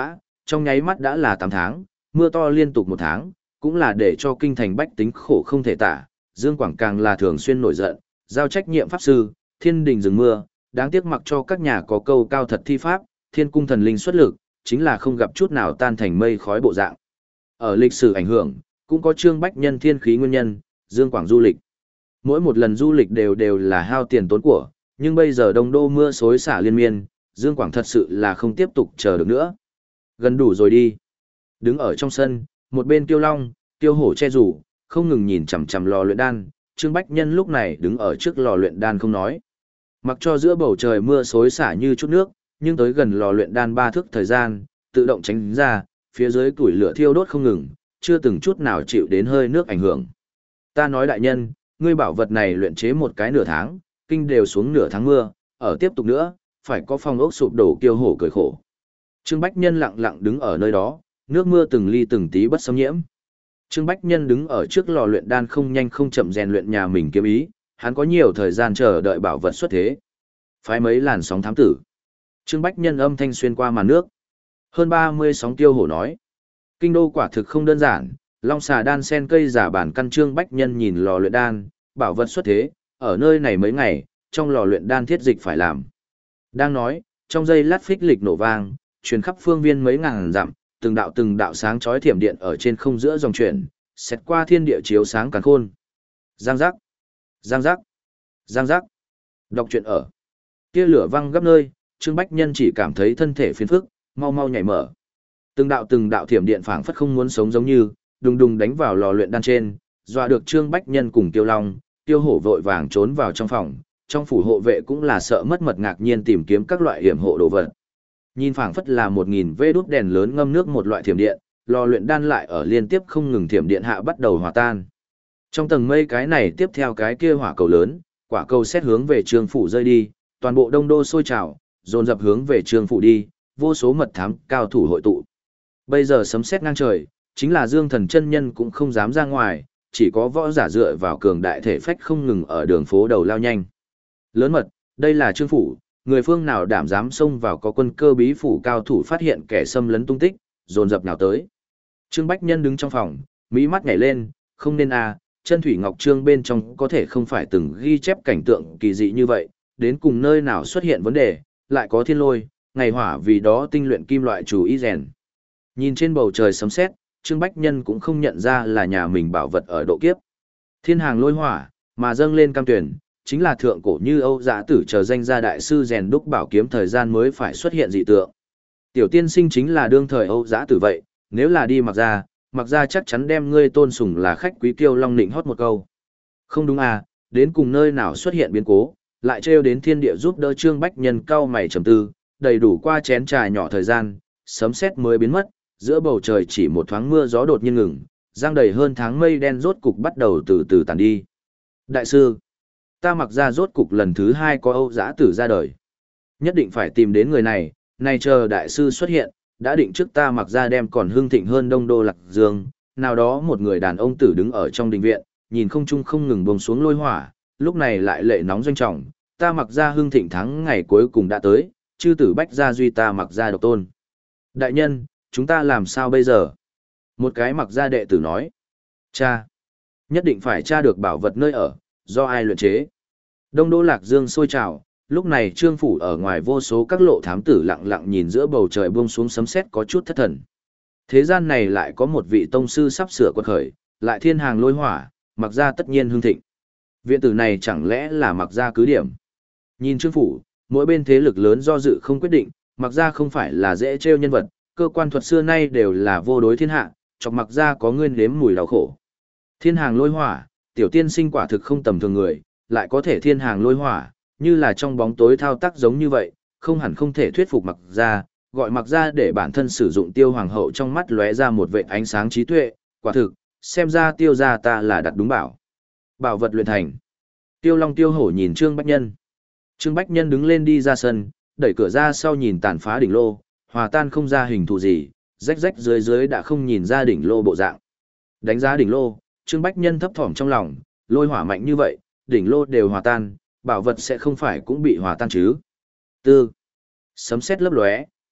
trong nháy mắt đã là tám tháng, mưa to liên tục một tháng, cũng là để cho kinh thành bách tính khổ không thể tả. Dương Quảng càng là thường xuyên nổi giận, giao trách nhiệm pháp sư, thiên đình dừng mưa, đáng tiếc mặc cho các nhà có câu cao thật thi pháp, thiên cung thần linh xuất lực, chính là không gặp chút nào tan thành mây khói bộ dạng. Ở lịch sử ảnh hưởng, cũng có Trương Bách Nhân thiên khí nguyên nhân, Dương Quảng du lịch. Mỗi một lần du lịch đều đều là hao tiền tốn của, nhưng bây giờ đông đô mưa xối xả liên miên, Dương Quảng thật sự là không tiếp tục chờ được nữa. Gần đủ rồi đi. Đứng ở trong sân, một bên Tiêu Long, Tiêu Hổ che rủ, không ngừng nhìn chằm chằm lò luyện đan, Trương Bách Nhân lúc này đứng ở trước lò luyện đan không nói. Mặc cho giữa bầu trời mưa xối xả như chút nước, nhưng tới gần lò luyện đan ba thước thời gian, tự động tránh ra, phía dưới củi lửa thiêu đốt không ngừng, chưa từng chút nào chịu đến hơi nước ảnh hưởng. Ta nói đại nhân, ngươi bảo vật này luyện chế một cái nửa tháng, kinh đều xuống nửa tháng mưa, ở tiếp tục nữa, phải có phong ốc sụp đổ Kiêu Hổ cười khổ. Trương Bách Nhân lặng lặng đứng ở nơi đó, nước mưa từng ly từng tí bất xâm nhiễm. Trương Bách Nhân đứng ở trước lò luyện đan không nhanh không chậm rèn luyện nhà mình kiếm ý, hắn có nhiều thời gian chờ đợi bảo vật xuất thế. Phái mấy làn sóng thám tử. Trương Bách Nhân âm thanh xuyên qua màn nước. Hơn ba mươi sóng Tiêu Hổ nói. Kinh đô quả thực không đơn giản, long xà đan sen cây giả bản căn. Trương Bách Nhân nhìn lò luyện đan, bảo vật xuất thế, ở nơi này mấy ngày, trong lò luyện đan thiết dịch phải làm. Đang nói, trong giây lát phích lịch nổ vang, truyền khắp phương viên mấy ngàn dặm, từng đạo từng đạo sáng chói thiểm điện ở trên không giữa dòng chuyển, xét qua thiên địa chiếu sáng càn khôn. Giang giác, giang giác, giang giác. Đọc truyện ở. Tia lửa văng gấp nơi, Trương Bách Nhân chỉ cảm thấy thân thể phiền phức, mau mau nhảy mở. Từng đạo từng đạo thiểm điện phảng phất không muốn sống giống như, đùng đùng đánh vào lò luyện đan trên, dọa được Trương Bách Nhân cùng Tiêu Long, Tiêu Hổ vội vàng trốn vào trong phòng, trong phủ hộ vệ cũng là sợ mất mật ngạc nhiên tìm kiếm các loại hiểm hộ đồ vật. Nhìn phảng phất là một nghìn vê đốt đèn lớn ngâm nước một loại thiểm điện, lò luyện đan lại ở liên tiếp không ngừng thiểm điện hạ bắt đầu hòa tan. Trong tầng mây cái này tiếp theo cái kia hỏa cầu lớn, quả cầu xét hướng về Trương phủ rơi đi, toàn bộ đông đô sôi trào, dồn dập hướng về Trương phủ đi, vô số mật thám cao thủ hội tụ. Bây giờ sấm sét ngang trời, chính là Dương Thần chân nhân cũng không dám ra ngoài, chỉ có võ giả dựa vào cường đại thể phách không ngừng ở đường phố đầu lao nhanh. Lớn mật, đây là Trương phủ, người phương nào đảm dám xông vào có quân cơ bí phủ cao thủ phát hiện kẻ xâm lấn tung tích, dồn dập nào tới. Trương Bách Nhân đứng trong phòng, mỹ mắt nhảy lên, không nên à, chân thủy ngọc trương bên trong có thể không phải từng ghi chép cảnh tượng kỳ dị như vậy, đến cùng nơi nào xuất hiện vấn đề, lại có thiên lôi, ngày hỏa vì đó tinh luyện kim loại chủ ý rèn. Nhìn trên bầu trời sấm sét, Trương Bách Nhân cũng không nhận ra là nhà mình bảo vật ở độ kiếp. Thiên hàng lôi hỏa, mà dâng lên cam tuyển, chính là thượng cổ như Âu Dã Tử chờ danh gia đại sư rèn đúc bảo kiếm thời gian mới phải xuất hiện dị tượng. Tiểu tiên sinh chính là đương thời Âu Dã Tử vậy, nếu là đi mặc ra, mặc ra chắc chắn đem ngươi tôn sùng là khách quý Kiêu Long nịnh hót một câu. Không đúng à, đến cùng nơi nào xuất hiện biến cố, lại trêu đến thiên địa giúp đỡ. Trương Bách Nhân cau mày trầm tư, đầy đủ qua chén trà nhỏ thời gian, sấm sét mới biến mất, giữa bầu trời chỉ một thoáng mưa gió đột nhiên ngừng, giăng đầy hơn tháng mây đen rốt cục bắt đầu từ từ tàn đi. Đại sư, ta mặc ra rốt cục lần thứ hai có Âu Dã Tử ra đời. Nhất định phải tìm đến người này, nay chờ đại sư xuất hiện, đã định trước ta mặc ra đem còn hương thịnh hơn đông đô Lạc Dương. Nào đó một người đàn ông tử đứng ở trong đình viện, nhìn không trung không ngừng bông xuống lôi hỏa, lúc này lại lệ nóng doanh trọng, ta mặc ra hương thịnh thắng ngày cuối cùng đã tới, chư tử bách gia duy ta mặc ra độc tôn. Đại nhân, chúng ta làm sao bây giờ? Một cái mặc ra đệ tử nói. Cha, nhất định phải tra được bảo vật nơi ở, do ai luyện chế. Đông đô Lạc Dương sôi trào, lúc này Trương phủ ở ngoài vô số các lộ thám tử lặng lặng nhìn giữa bầu trời buông xuống sấm sét có chút thất thần. Thế gian này lại có một vị tông sư sắp sửa quật khởi, lại thiên hàng lôi hỏa, mặc ra tất nhiên hưng thịnh. Viện tử này chẳng lẽ là mặc ra cứ điểm? Nhìn Trương phủ, mỗi bên thế lực lớn do dự không quyết định, mặc ra không phải là dễ trêu nhân vật, cơ quan thuật xưa nay đều là vô đối thiên hạ, chọc mặc ra có nguyên nếm mùi đau khổ. Thiên hàng lôi hỏa, tiểu tiên sinh quả thực không tầm thường người, lại có thể thiên hàng lôi hỏa, như là trong bóng tối thao tác giống như vậy, không hẳn không thể thuyết phục mặc ra, gọi mặc ra để bản thân sử dụng Tiêu hoàng hậu trong mắt lóe ra một vệt ánh sáng trí tuệ, quả thực, xem ra Tiêu gia ta là đặt đúng bảo. Bảo vật luyện thành. Tiêu Long Tiêu Hổ nhìn Trương Bách Nhân. Trương Bách Nhân đứng lên đi ra sân, đẩy cửa ra sau nhìn tàn phá đỉnh lô, hòa tan không ra hình thù gì, rách rách dưới dưới đã không nhìn ra đỉnh lô bộ dạng. Đánh giá đỉnh lô, Trương Bách Nhân thấp thỏm trong lòng, lôi hỏa mạnh như vậy, đỉnh lô đều hòa tan, bảo vật sẽ không phải cũng bị hòa tan chứ. Tư. Sấm sét lấp lóe,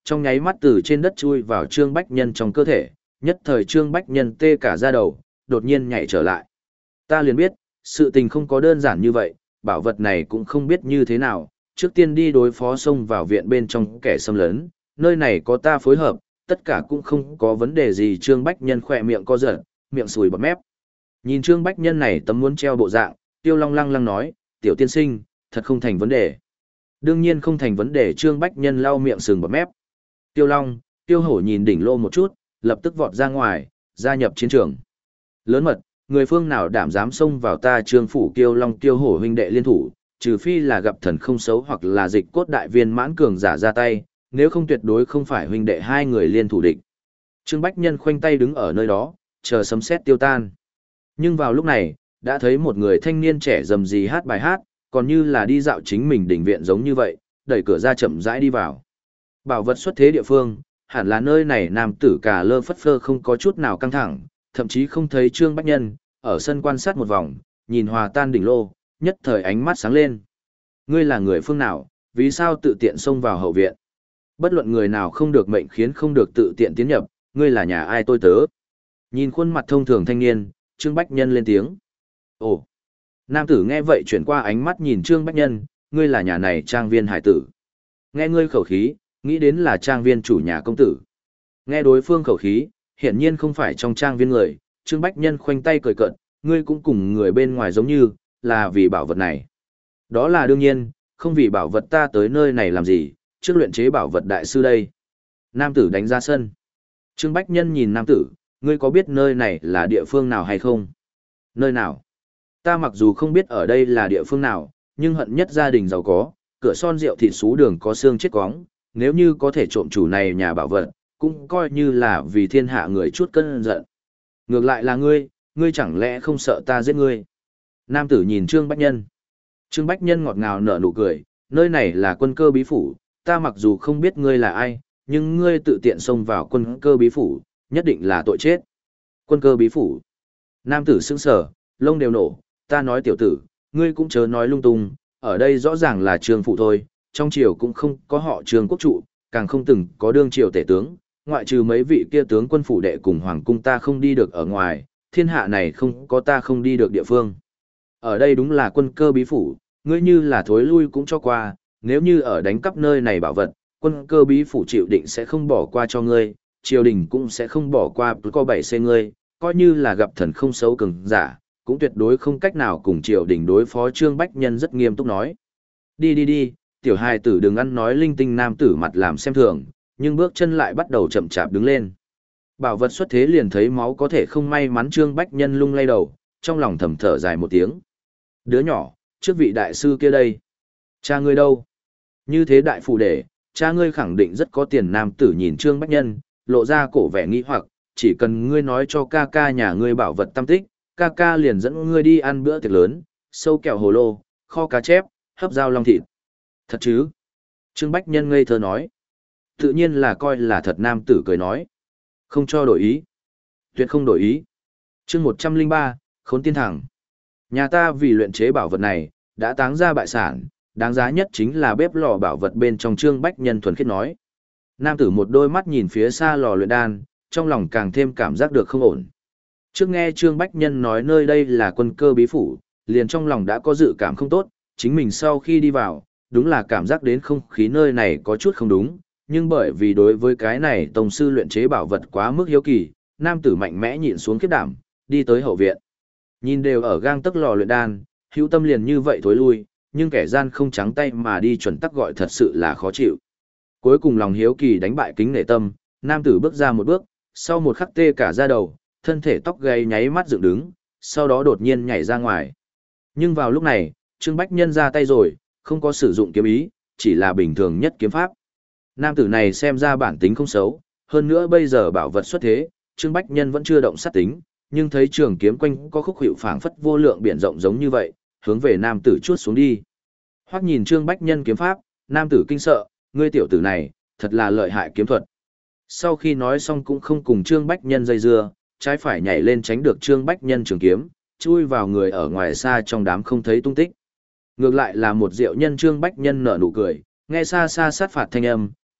trong nháy mắt từ trên đất chui vào Trương Bách Nhân trong cơ thể, nhất thời Trương Bách Nhân tê cả da đầu, đột nhiên nhảy trở lại. Ta liền biết, sự tình không có đơn giản như vậy, bảo vật này cũng không biết như thế nào, trước tiên đi đối phó xông vào viện bên trong kẻ xâm lấn, nơi này có ta phối hợp, tất cả cũng không có vấn đề gì. Trương Bách Nhân khỏe miệng co giật, miệng sùi bọt mép. Nhìn Trương Bách Nhân này tấm muốn treo bộ dạng, Tiêu Long lăng lăng nói, tiểu tiên sinh, thật không thành vấn đề. Đương nhiên không thành vấn đề. Trương Bách Nhân lau miệng sừng bọt mép. Tiêu Long, Tiêu Hổ nhìn đỉnh lô một chút, lập tức vọt ra ngoài, gia nhập chiến trường. Lớn mật, người phương nào đảm dám xông vào ta Trương phủ Tiêu Long Tiêu Hổ huynh đệ liên thủ, trừ phi là gặp thần không xấu hoặc là dịch cốt đại viên mãn cường giả ra tay, nếu không tuyệt đối không phải huynh đệ hai người liên thủ địch. Trương Bách Nhân khoanh tay đứng ở nơi đó, chờ sấm sét tiêu tan. Nhưng vào lúc này, đã thấy một người thanh niên trẻ rầm rì hát bài hát, còn như là đi dạo chính mình đỉnh viện giống như vậy, đẩy cửa ra chậm rãi đi vào. Bảo vật xuất thế địa phương, hẳn là nơi này nam tử cà lơ phất phơ không có chút nào căng thẳng, thậm chí không thấy Trương Bách Nhân, ở sân quan sát một vòng, nhìn hòa tan đỉnh lô, nhất thời ánh mắt sáng lên. Ngươi là người phương nào, vì sao tự tiện xông vào hậu viện? Bất luận người nào không được mệnh khiến không được tự tiện tiến nhập, ngươi là nhà ai tôi tớ? Nhìn khuôn mặt thông thường thanh niên, Trương Bách Nhân lên tiếng. Ồ! Nam tử nghe vậy chuyển qua ánh mắt nhìn Trương Bách Nhân, ngươi là nhà này trang viên hải tử. Nghe ngươi khẩu khí, nghĩ đến là trang viên chủ nhà công tử. Nghe đối phương khẩu khí, hiển nhiên không phải trong trang viên người, Trương Bách Nhân khoanh tay cười cợt, ngươi cũng cùng người bên ngoài giống như, là vì bảo vật này. Đó là đương nhiên, không vì bảo vật ta tới nơi này làm gì, trước luyện chế bảo vật đại sư đây. Nam tử đánh ra sân. Trương Bách Nhân nhìn nam tử, ngươi có biết nơi này là địa phương nào hay không? Nơi nào? Ta mặc dù không biết ở đây là địa phương nào, nhưng hận nhất gia đình giàu có, cửa son rượu thịt xú đường có xương chết quóng, nếu như có thể trộm chủ này nhà bảo vật, cũng coi như là vì thiên hạ người chút cơn giận. Ngược lại là ngươi, ngươi chẳng lẽ không sợ ta giết ngươi? Nam tử nhìn Trương Bách Nhân. Trương Bách Nhân ngọt ngào nở nụ cười, nơi này là Quân Cơ bí phủ, ta mặc dù không biết ngươi là ai, nhưng ngươi tự tiện xông vào Quân Cơ bí phủ, nhất định là tội chết. Quân Cơ bí phủ. Nam tử sững sờ, lông đều nổ, ta nói tiểu tử, ngươi cũng chớ nói lung tung, ở đây rõ ràng là Trương phủ thôi, trong triều cũng không có họ Trương quốc trụ, càng không từng có đương triều tể tướng, ngoại trừ mấy vị kia tướng quân phủ đệ cùng hoàng cung ta không đi được ở ngoài, thiên hạ này không có ta không đi được địa phương. Ở đây đúng là Quân Cơ bí phủ, ngươi như là thối lui cũng cho qua, nếu như ở đánh cắp nơi này bảo vật, Quân Cơ bí phủ chịu định sẽ không bỏ qua cho ngươi, triều đình cũng sẽ không bỏ qua có bảy xe ngươi, coi như là gặp thần không xấu cường giả, cũng tuyệt đối không cách nào cùng triều đình đối phó. Trương Bách Nhân rất nghiêm túc nói. Đi đi đi, tiểu hài tử đừng ăn nói linh tinh. Nam tử mặt làm xem thường, nhưng bước chân lại bắt đầu chậm chạp đứng lên. Bảo vật xuất thế liền thấy máu có thể không may mắn. Trương Bách Nhân lung lay đầu, trong lòng thầm thở dài một tiếng. Đứa nhỏ, trước vị đại sư kia đây. Cha ngươi đâu? Như thế đại phủ để, cha ngươi khẳng định rất có tiền. Nam tử nhìn Trương Bách Nhân, lộ ra cổ vẻ nghi hoặc, chỉ cần ngươi nói cho ca ca nhà ngươi bảo vật tâm tích, ca ca liền dẫn ngươi đi ăn bữa tiệc lớn, sâu kẹo hồ lô, kho cá chép, hấp dao long thịt. Thật chứ? Trương Bách Nhân ngây thơ nói. Tự nhiên là coi là thật. Nam tử cười nói. Không cho đổi ý. Tuyệt không đổi ý. Chương một trăm linh ba, Khốn Tiên Thẳng. Nhà ta vì luyện chế bảo vật này, đã táng ra bại sản, đáng giá nhất chính là bếp lò bảo vật bên trong. Trương Bách Nhân thuần khiết nói. Nam tử một đôi mắt nhìn phía xa lò luyện đan, trong lòng càng thêm cảm giác được không ổn. Trước nghe Trương Bách Nhân nói nơi đây là Quân Cơ bí phủ, liền trong lòng đã có dự cảm không tốt, chính mình sau khi đi vào, đúng là cảm giác đến không khí nơi này có chút không đúng, nhưng bởi vì đối với cái này tông sư luyện chế bảo vật quá mức hiếu kỳ, nam tử mạnh mẽ nhịn xuống khiếp đảm, đi tới hậu viện. Nhìn đều ở gang tấc lò luyện đan, hữu tâm liền như vậy thối lui, nhưng kẻ gian không trắng tay mà đi chuẩn tắc gọi thật sự là khó chịu. Cuối cùng lòng hiếu kỳ đánh bại kính nể tâm, nam tử bước ra một bước, sau một khắc tê cả da đầu, thân thể tóc gáy nháy mắt dựng đứng, sau đó đột nhiên nhảy ra ngoài. Nhưng vào lúc này, Trương Bách Nhân ra tay rồi, không có sử dụng kiếm ý, chỉ là bình thường nhất kiếm pháp. Nam tử này xem ra bản tính không xấu, hơn nữa bây giờ bảo vật xuất thế, Trương Bách Nhân vẫn chưa động sát tính, nhưng thấy trường kiếm quanh có khúc hiệu phảng phất vô lượng biển rộng giống như vậy, hướng về nam tử chuốt xuống đi. Hoắc nhìn Trương Bách Nhân kiếm pháp, nam tử kinh sợ, ngươi tiểu tử này, thật là lợi hại kiếm thuật. Sau khi nói xong cũng không cùng Trương Bách Nhân dây dưa, trái phải nhảy lên tránh được Trương Bách Nhân trường kiếm, chui vào người ở ngoài xa trong đám không thấy tung tích. Ngược lại là một diệu nhân. Trương Bách Nhân nở nụ cười, nghe xa xa sát phạt thanh âm,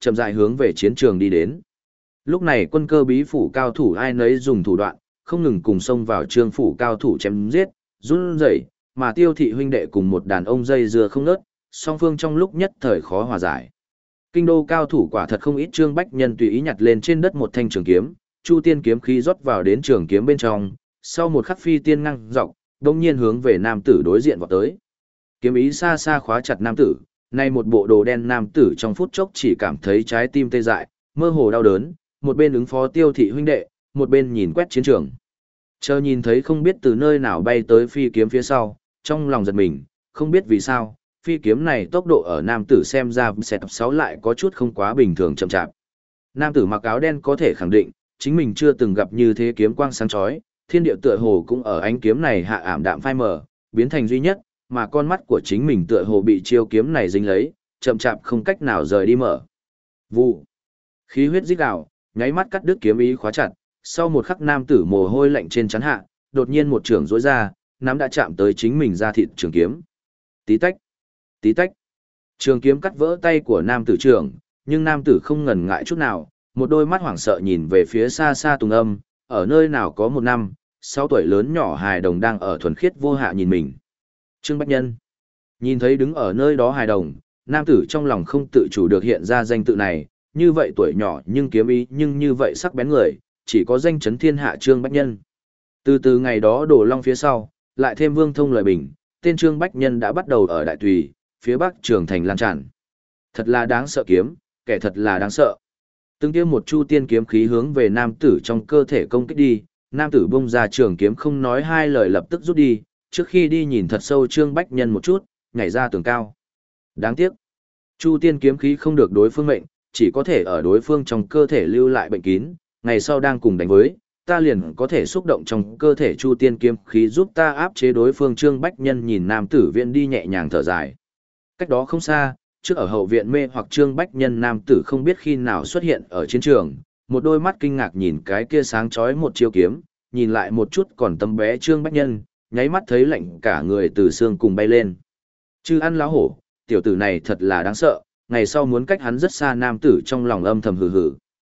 chậm rãi hướng về chiến trường đi đến. Lúc này quân cơ bí phủ cao thủ ai nấy dùng thủ đoạn, không ngừng cùng xông vào trương phủ cao thủ chém giết, run rẩy, mà Tiêu thị huynh đệ cùng một đàn ông dây dưa không ngớt, song phương trong lúc nhất thời khó hòa giải. Kinh đô cao thủ quả thật không ít, Trương Bách Nhân tùy ý nhặt lên trên đất một thanh trường kiếm, Chu Tiên kiếm khí rót vào đến trường kiếm bên trong, sau một khắc phi tiên ngang dọc, đột nhiên hướng về nam tử đối diện vọt tới. Kiếm ý xa xa khóa chặt nam tử, nay một bộ đồ đen nam tử trong phút chốc chỉ cảm thấy trái tim tê dại, mơ hồ đau đớn, một bên ứng phó Tiêu thị huynh đệ, một bên nhìn quét chiến trường. Chờ nhìn thấy không biết từ nơi nào bay tới phi kiếm phía sau, trong lòng giật mình, không biết vì sao, phi kiếm này tốc độ ở nam tử xem ra sẽ tập sáu lại có chút không quá bình thường chậm chạp. Nam tử mặc áo đen có thể khẳng định, chính mình chưa từng gặp như thế kiếm quang sáng chói, thiên địa tựa hồ cũng ở ánh kiếm này hạ ảm đạm phai mờ, biến thành duy nhất, mà con mắt của chính mình tựa hồ bị chiêu kiếm này dính lấy, chậm chạp không cách nào rời đi mở. Vụ. Khí huyết rít gào, nháy mắt cắt đứt kiếm ý khóa chặt, sau một khắc nam tử mồ hôi lạnh trên trán hạ, đột nhiên một trường rỗi ra, nắm đã chạm tới chính mình ra thịt trường kiếm. Tí tách, tí tách. Trường kiếm cắt vỡ tay của nam tử trưởng, nhưng nam tử không ngần ngại chút nào, một đôi mắt hoảng sợ nhìn về phía xa xa Tùng Âm, ở nơi nào có một năm, sáu tuổi lớn nhỏ hài đồng đang ở thuần khiết vô hạ nhìn mình. Trương Bách Nhân. Nhìn thấy đứng ở nơi đó hài đồng, nam tử trong lòng không tự chủ được hiện ra danh tự này, như vậy tuổi nhỏ nhưng kiếm ý nhưng như vậy sắc bén người, chỉ có danh chấn thiên hạ Trương Bách Nhân. Từ từ ngày đó đổ long phía sau, lại thêm Vương Thông lời bình, tên Trương Bách Nhân đã bắt đầu ở Đại Tùy, phía bắc Trường Thành lan tràn. Thật là đáng sợ kiếm, kẻ thật là đáng sợ. Từng tiêm một chu tiên kiếm khí hướng về nam tử trong cơ thể công kích đi, nam tử bung ra trường kiếm không nói hai lời lập tức rút đi, trước khi đi nhìn thật sâu Trương Bách Nhân một chút, nhảy ra tường cao. Đáng tiếc, chu tiên kiếm khí không được đối phương mệnh, chỉ có thể ở đối phương trong cơ thể lưu lại bệnh kín, ngày sau đang cùng đánh với, ta liền có thể xúc động trong cơ thể chu tiên kiếm khí giúp ta áp chế đối phương. Trương Bách Nhân nhìn nam tử viện đi nhẹ nhàng thở dài. Cách đó không xa, trước ở hậu viện mê hoặc Trương Bách Nhân nam tử không biết khi nào xuất hiện ở chiến trường, một đôi mắt kinh ngạc nhìn cái kia sáng chói một chiêu kiếm, nhìn lại một chút còn tấm bé Trương Bách Nhân, nháy mắt thấy lạnh cả người từ xương cùng bay lên. Chư ăn láo hổ, tiểu tử này thật là đáng sợ, ngày sau muốn cách hắn rất xa. Nam tử trong lòng âm thầm hừ hừ.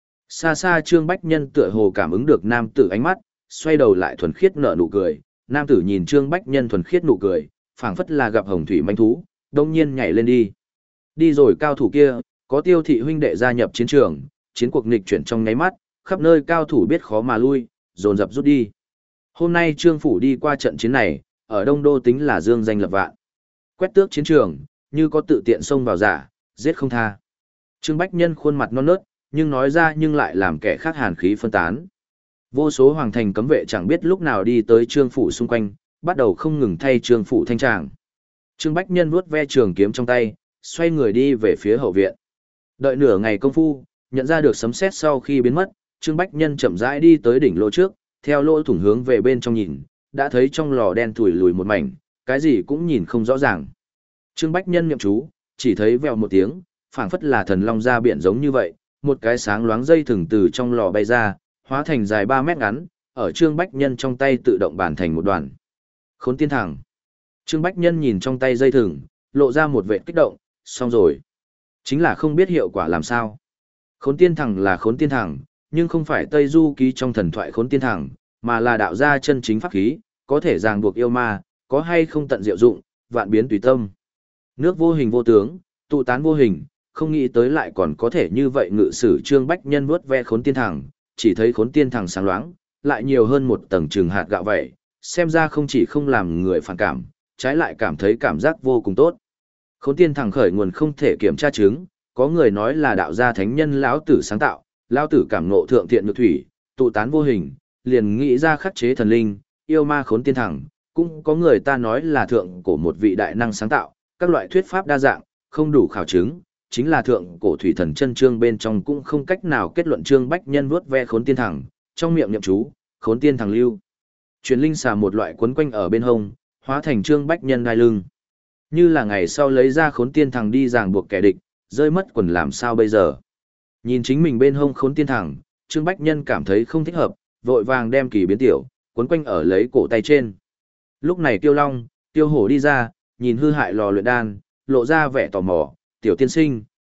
Xa xa Trương Bách Nhân tựa hồ cảm ứng được nam tử ánh mắt, xoay đầu lại thuần khiết nở nụ cười. Nam tử nhìn Trương Bách Nhân thuần khiết nụ cười, phảng phất là gặp hồng thủy manh thú, đông nhiên nhảy lên đi. Đi rồi cao thủ kia, có Tiêu thị huynh đệ gia nhập chiến trường, chiến cuộc nghịch chuyển trong nháy mắt, khắp nơi cao thủ biết khó mà lui, dồn dập rút đi. Hôm nay Trương phủ đi qua trận chiến này, ở Đông Đô tính là dương danh lập vạn. Quét tước chiến trường, như có tự tiện xông vào giả, giết không tha. Trương Bách Nhân khuôn mặt non nớt, nhưng nói ra nhưng lại làm kẻ khác hàn khí phân tán. Vô số hoàng thành cấm vệ chẳng biết lúc nào đi tới Trương phủ xung quanh, bắt đầu không ngừng thay Trương phủ thanh tràng. Trương Bách Nhân vuốt ve trường kiếm trong tay, xoay người đi về phía hậu viện. Đợi nửa ngày công phu, nhận ra được sấm sét sau khi biến mất, Trương Bách Nhân chậm rãi đi tới đỉnh lỗ trước, theo lỗ thủng hướng về bên trong nhìn, đã thấy trong lò đen thủi lùi một mảnh, cái gì cũng nhìn không rõ ràng. Trương Bách Nhân niệm chú, chỉ thấy vèo một tiếng, phảng phất là thần long ra biển giống như vậy, một cái sáng loáng dây thừng từ trong lò bay ra, hóa thành dài ba mét ngắn, ở Trương Bách Nhân trong tay tự động bàn thành một đoàn. Khốn tiên thẳng. Trương Bách Nhân nhìn trong tay dây thừng, lộ ra một vẻ kích động, xong rồi. Chính là không biết hiệu quả làm sao. Khốn tiên thẳng là khốn tiên thẳng, nhưng không phải Tây Du ký trong thần thoại khốn tiên thẳng, mà là đạo gia chân chính pháp khí, có thể ràng buộc yêu ma, có hay không tận diệu dụng, vạn biến tùy tâm. Nước vô hình vô tướng, tụ tán vô hình, không nghĩ tới lại còn có thể như vậy. Ngự sử Trương Bách Nhân vuốt ve khốn tiên thẳng, chỉ thấy khốn tiên thẳng sáng loáng, lại nhiều hơn một tầng trừng hạt gạo vậy, xem ra không chỉ không làm người phản cảm, trái lại cảm thấy cảm giác vô cùng tốt. Khốn tiên thẳng khởi nguồn không thể kiểm tra chứng, có người nói là đạo gia thánh nhân lão tử sáng tạo, lão tử cảm ngộ thượng thiện nhược thủy, tụ tán vô hình, liền nghĩ ra khắc chế thần linh, yêu ma khốn tiên thẳng, cũng có người ta nói là thượng cổ một vị đại năng sáng tạo, các loại thuyết pháp đa dạng, không đủ khảo chứng, chính là thượng cổ thủy thần chân chương bên trong cũng không cách nào kết luận. Trương Bách Nhân vuốt ve khốn tiên thẳng, trong miệng niệm chú, khốn tiên thẳng lưu. Truyền linh xà một loại quấn quanh ở bên hông, hóa thành Trương Bách Nhân đai lưng. Như là ngày sau lấy ra khốn tiên thẳng đi ràng buộc kẻ địch, rơi mất quần làm sao bây giờ. Nhìn chính mình bên hông khốn tiên thẳng, Trương Bách Nhân cảm thấy không thích hợp, vội vàng đem kỳ biến tiểu, quấn quanh ở lấy cổ tay trên. Lúc này Tiêu Long, Tiêu Hổ đi ra, nhìn hư hại lò luyện đan, lộ ra vẻ tò mò, tiểu tiên sinh,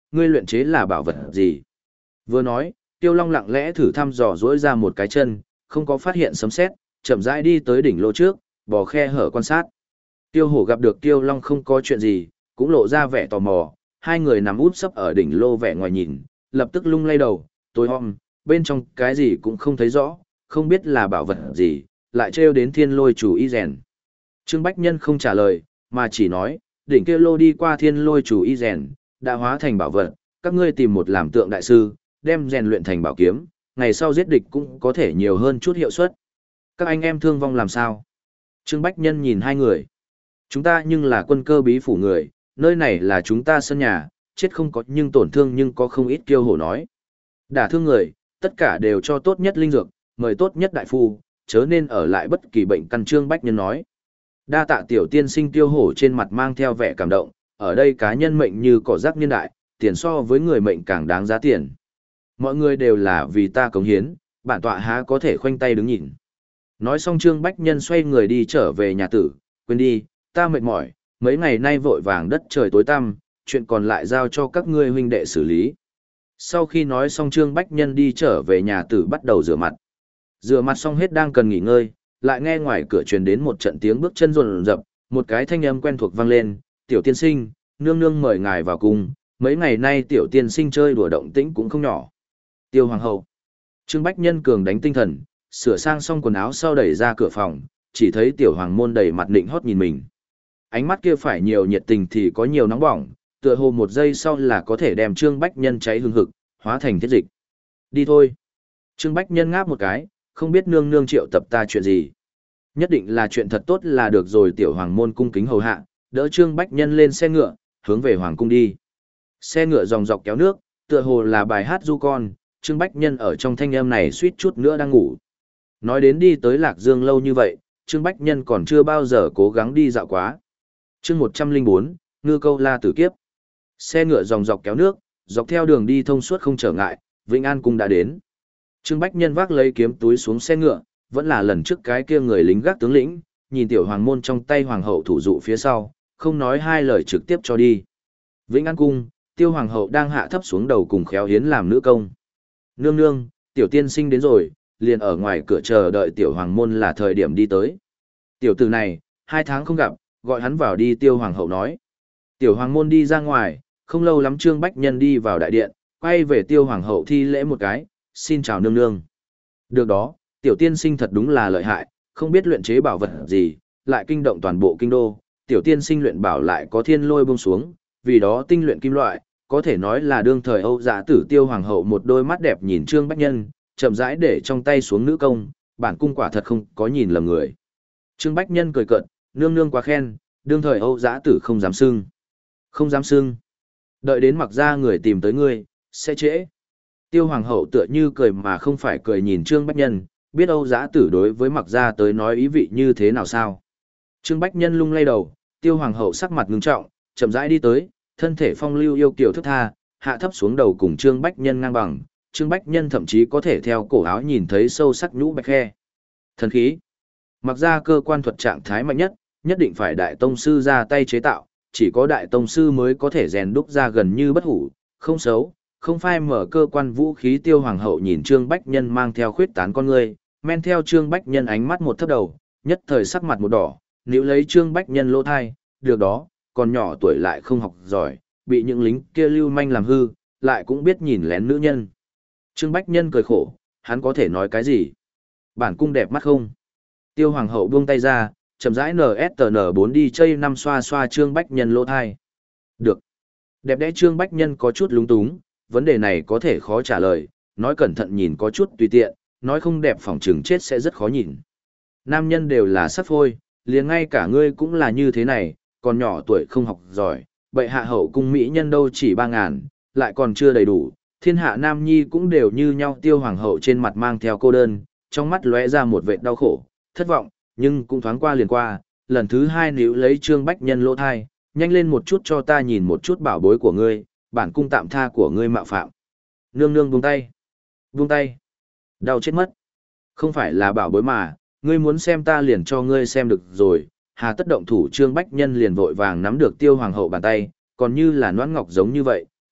ngươi luyện chế là bảo vật gì? Vừa nói, Tiêu Long lặng lẽ thử thăm dò dỗi ra một cái chân, không có phát hiện sấm sét, chậm rãi đi tới đỉnh lô trước, bò khe hở quan sát. Tiêu Hổ gặp được Tiêu Long không có chuyện gì, cũng lộ ra vẻ tò mò, hai người nằm úp sấp ở đỉnh lô vẻ ngoài nhìn, lập tức lung lay đầu, tối om, bên trong cái gì cũng không thấy rõ, không biết là bảo vật gì, lại trêu đến thiên lôi chủ y rèn. Trương Bách Nhân không trả lời, mà chỉ nói, đỉnh kia lô đi qua thiên lôi chủ y rèn, đã hóa thành bảo vật, các ngươi tìm một làm tượng đại sư, đem rèn luyện thành bảo kiếm, ngày sau giết địch cũng có thể nhiều hơn chút hiệu suất. Các anh em thương vong làm sao? Trương Bách Nhân nhìn hai người. Chúng ta nhưng là quân cơ bí phủ người, nơi này là chúng ta sân nhà, chết không có nhưng tổn thương nhưng có không ít. Kiêu Hổ nói. Đả thương người, tất cả đều cho tốt nhất linh dược, mời tốt nhất đại phu, chớ nên ở lại bất kỳ bệnh căn. Trương Bách Nhân nói. Đa tạ tiểu tiên sinh. Tiêu Hổ trên mặt mang theo vẻ cảm động, ở đây cá nhân mệnh như cỏ rác niên đại, tiền so với người mệnh càng đáng giá tiền. Mọi người đều là vì ta cống hiến, bản tọa há có thể khoanh tay đứng nhìn. Nói xong Trương Bách Nhân xoay người đi trở về nhà tử, quên đi, ta mệt mỏi, mấy ngày nay vội vàng đất trời tối tăm, chuyện còn lại giao cho các ngươi huynh đệ xử lý. Sau khi nói xong Trương Bách Nhân đi trở về nhà tử bắt đầu rửa mặt. Rửa mặt xong hết đang cần nghỉ ngơi, lại nghe ngoài cửa truyền đến một trận tiếng bước chân rồn rập, một cái thanh âm quen thuộc vang lên, tiểu tiên sinh, nương nương mời ngài vào cung, mấy ngày nay tiểu tiên sinh chơi đùa động tĩnh cũng không nhỏ. Tiêu Hoàng hậu. Trương Bách Nhân cường đánh tinh thần, sửa sang xong quần áo sau đẩy ra cửa phòng, chỉ thấy tiểu hoàng môn đầy mặt nịnh hót nhìn mình. Ánh mắt kia phải nhiều nhiệt tình thì có nhiều nóng bỏng, tựa hồ một giây sau là có thể đem Trương Bách Nhân cháy hừng hực, hóa thành thiết dịch. Đi thôi. Trương Bách Nhân ngáp một cái, không biết nương nương triệu tập ta chuyện gì. Nhất định là chuyện thật tốt là được rồi. Tiểu hoàng môn cung kính hầu hạ, đỡ Trương Bách Nhân lên xe ngựa, hướng về hoàng cung đi. Xe ngựa dòng dọc kéo nước, tựa hồ là bài hát du con, Trương Bách Nhân ở trong thanh âm này suýt chút nữa đang ngủ. Nói đến đi tới Lạc Dương lâu như vậy, Trương Bách Nhân còn chưa bao giờ cố gắng đi dạo quá. Chương một trăm lẻ bốn, Ngư Câu La Tử Kiếp. Xe ngựa dòng dọc kéo nước, dọc theo đường đi thông suốt không trở ngại, Vĩnh An cung đã đến. Trương Bách Nhân vác lấy kiếm túi xuống xe ngựa, vẫn là lần trước cái kia người lính gác tướng lĩnh, nhìn tiểu hoàng môn trong tay hoàng hậu thủ dụ phía sau, không nói hai lời trực tiếp cho đi. Vĩnh An cung, Tiêu hoàng hậu đang hạ thấp xuống đầu cùng khéo hiến làm nữ công. Nương nương, tiểu tiên sinh đến rồi, liền ở ngoài cửa chờ đợi tiểu hoàng môn là thời điểm đi tới. Tiểu tử này, hai tháng không gặp, gọi hắn vào đi. Tiêu hoàng hậu nói. Tiểu hoàng môn đi ra ngoài, không lâu lắm Trương Bách Nhân đi vào đại điện, quay về Tiêu hoàng hậu thi lễ một cái, xin chào nương nương. Được đó, tiểu tiên sinh thật đúng là lợi hại, không biết luyện chế bảo vật gì, lại kinh động toàn bộ kinh đô, tiểu tiên sinh luyện bảo lại có thiên lôi buông xuống, vì đó tinh luyện kim loại, có thể nói là đương thời Âu Dạ Tử. Tiêu hoàng hậu một đôi mắt đẹp nhìn Trương Bách Nhân, chậm rãi để trong tay xuống nữ công, bản cung quả thật không có nhìn lầm người. Trương Bách Nhân cười cợt, nương nương quá khen, đương thời Âu Dã Tử không dám xưng. Không dám xưng. Đợi đến Mặc Gia người tìm tới ngươi, sẽ trễ. Tiêu hoàng hậu tựa như cười mà không phải cười nhìn Trương Bách Nhân, biết Âu Dã Tử đối với Mặc Gia tới nói ý vị như thế nào sao. Trương Bách Nhân lung lay đầu, Tiêu hoàng hậu sắc mặt ngưng trọng, chậm rãi đi tới, thân thể phong lưu yêu kiều thức tha, hạ thấp xuống đầu cùng Trương Bách Nhân ngang bằng. Trương Bách Nhân thậm chí có thể theo cổ áo nhìn thấy sâu sắc nhũ bạch khe. Thần khí. Mặc ra cơ quan thuật trạng thái mạnh nhất, nhất định phải đại tông sư ra tay chế tạo, chỉ có đại tông sư mới có thể rèn đúc ra gần như bất hủ, không xấu, không phai mở cơ quan vũ khí. Tiêu hoàng hậu nhìn Trương Bách Nhân mang theo khuyết tán con người, men theo Trương Bách Nhân ánh mắt một thấp đầu, nhất thời sắc mặt một đỏ, níu lấy Trương Bách Nhân lỗ thai, được đó, còn nhỏ tuổi lại không học giỏi, bị những lính kia lưu manh làm hư, lại cũng biết nhìn lén nữ nhân. Trương Bách Nhân cười khổ, hắn có thể nói cái gì? Bản cung đẹp mắt không? Tiêu hoàng hậu buông tay ra, chậm rãi en ét tê en bốn đi chơi năm xoa xoa Trương Bách Nhân lỗ thai. Được. Đẹp đẽ. Trương Bách Nhân có chút lúng túng, vấn đề này có thể khó trả lời, nói cẩn thận nhìn có chút tùy tiện, nói không đẹp phỏng chừng chết sẽ rất khó nhìn. Nam nhân đều là sắc phôi, liền ngay cả ngươi cũng là như thế này, còn nhỏ tuổi không học giỏi, bệ hạ hậu cung mỹ nhân đâu chỉ ba ngàn, lại còn chưa đầy đủ. Thiên hạ nam nhi cũng đều như nhau. Tiêu hoàng hậu trên mặt mang theo cô đơn, trong mắt lóe ra một vệt đau khổ, thất vọng, nhưng cũng thoáng qua liền qua. Lần thứ hai níu lấy Trương Bách Nhân lỗ thai, nhanh lên một chút cho ta nhìn một chút bảo bối của ngươi, bản cung tạm tha của ngươi mạo phạm. Nương nương buông tay. Buông tay. Đau chết mất. Không phải là bảo bối mà, ngươi muốn xem ta liền cho ngươi xem được rồi. Hà tất động thủ. Trương Bách Nhân liền vội vàng nắm được Tiêu hoàng hậu bàn tay, còn như là noãn ngọc giống như vậy,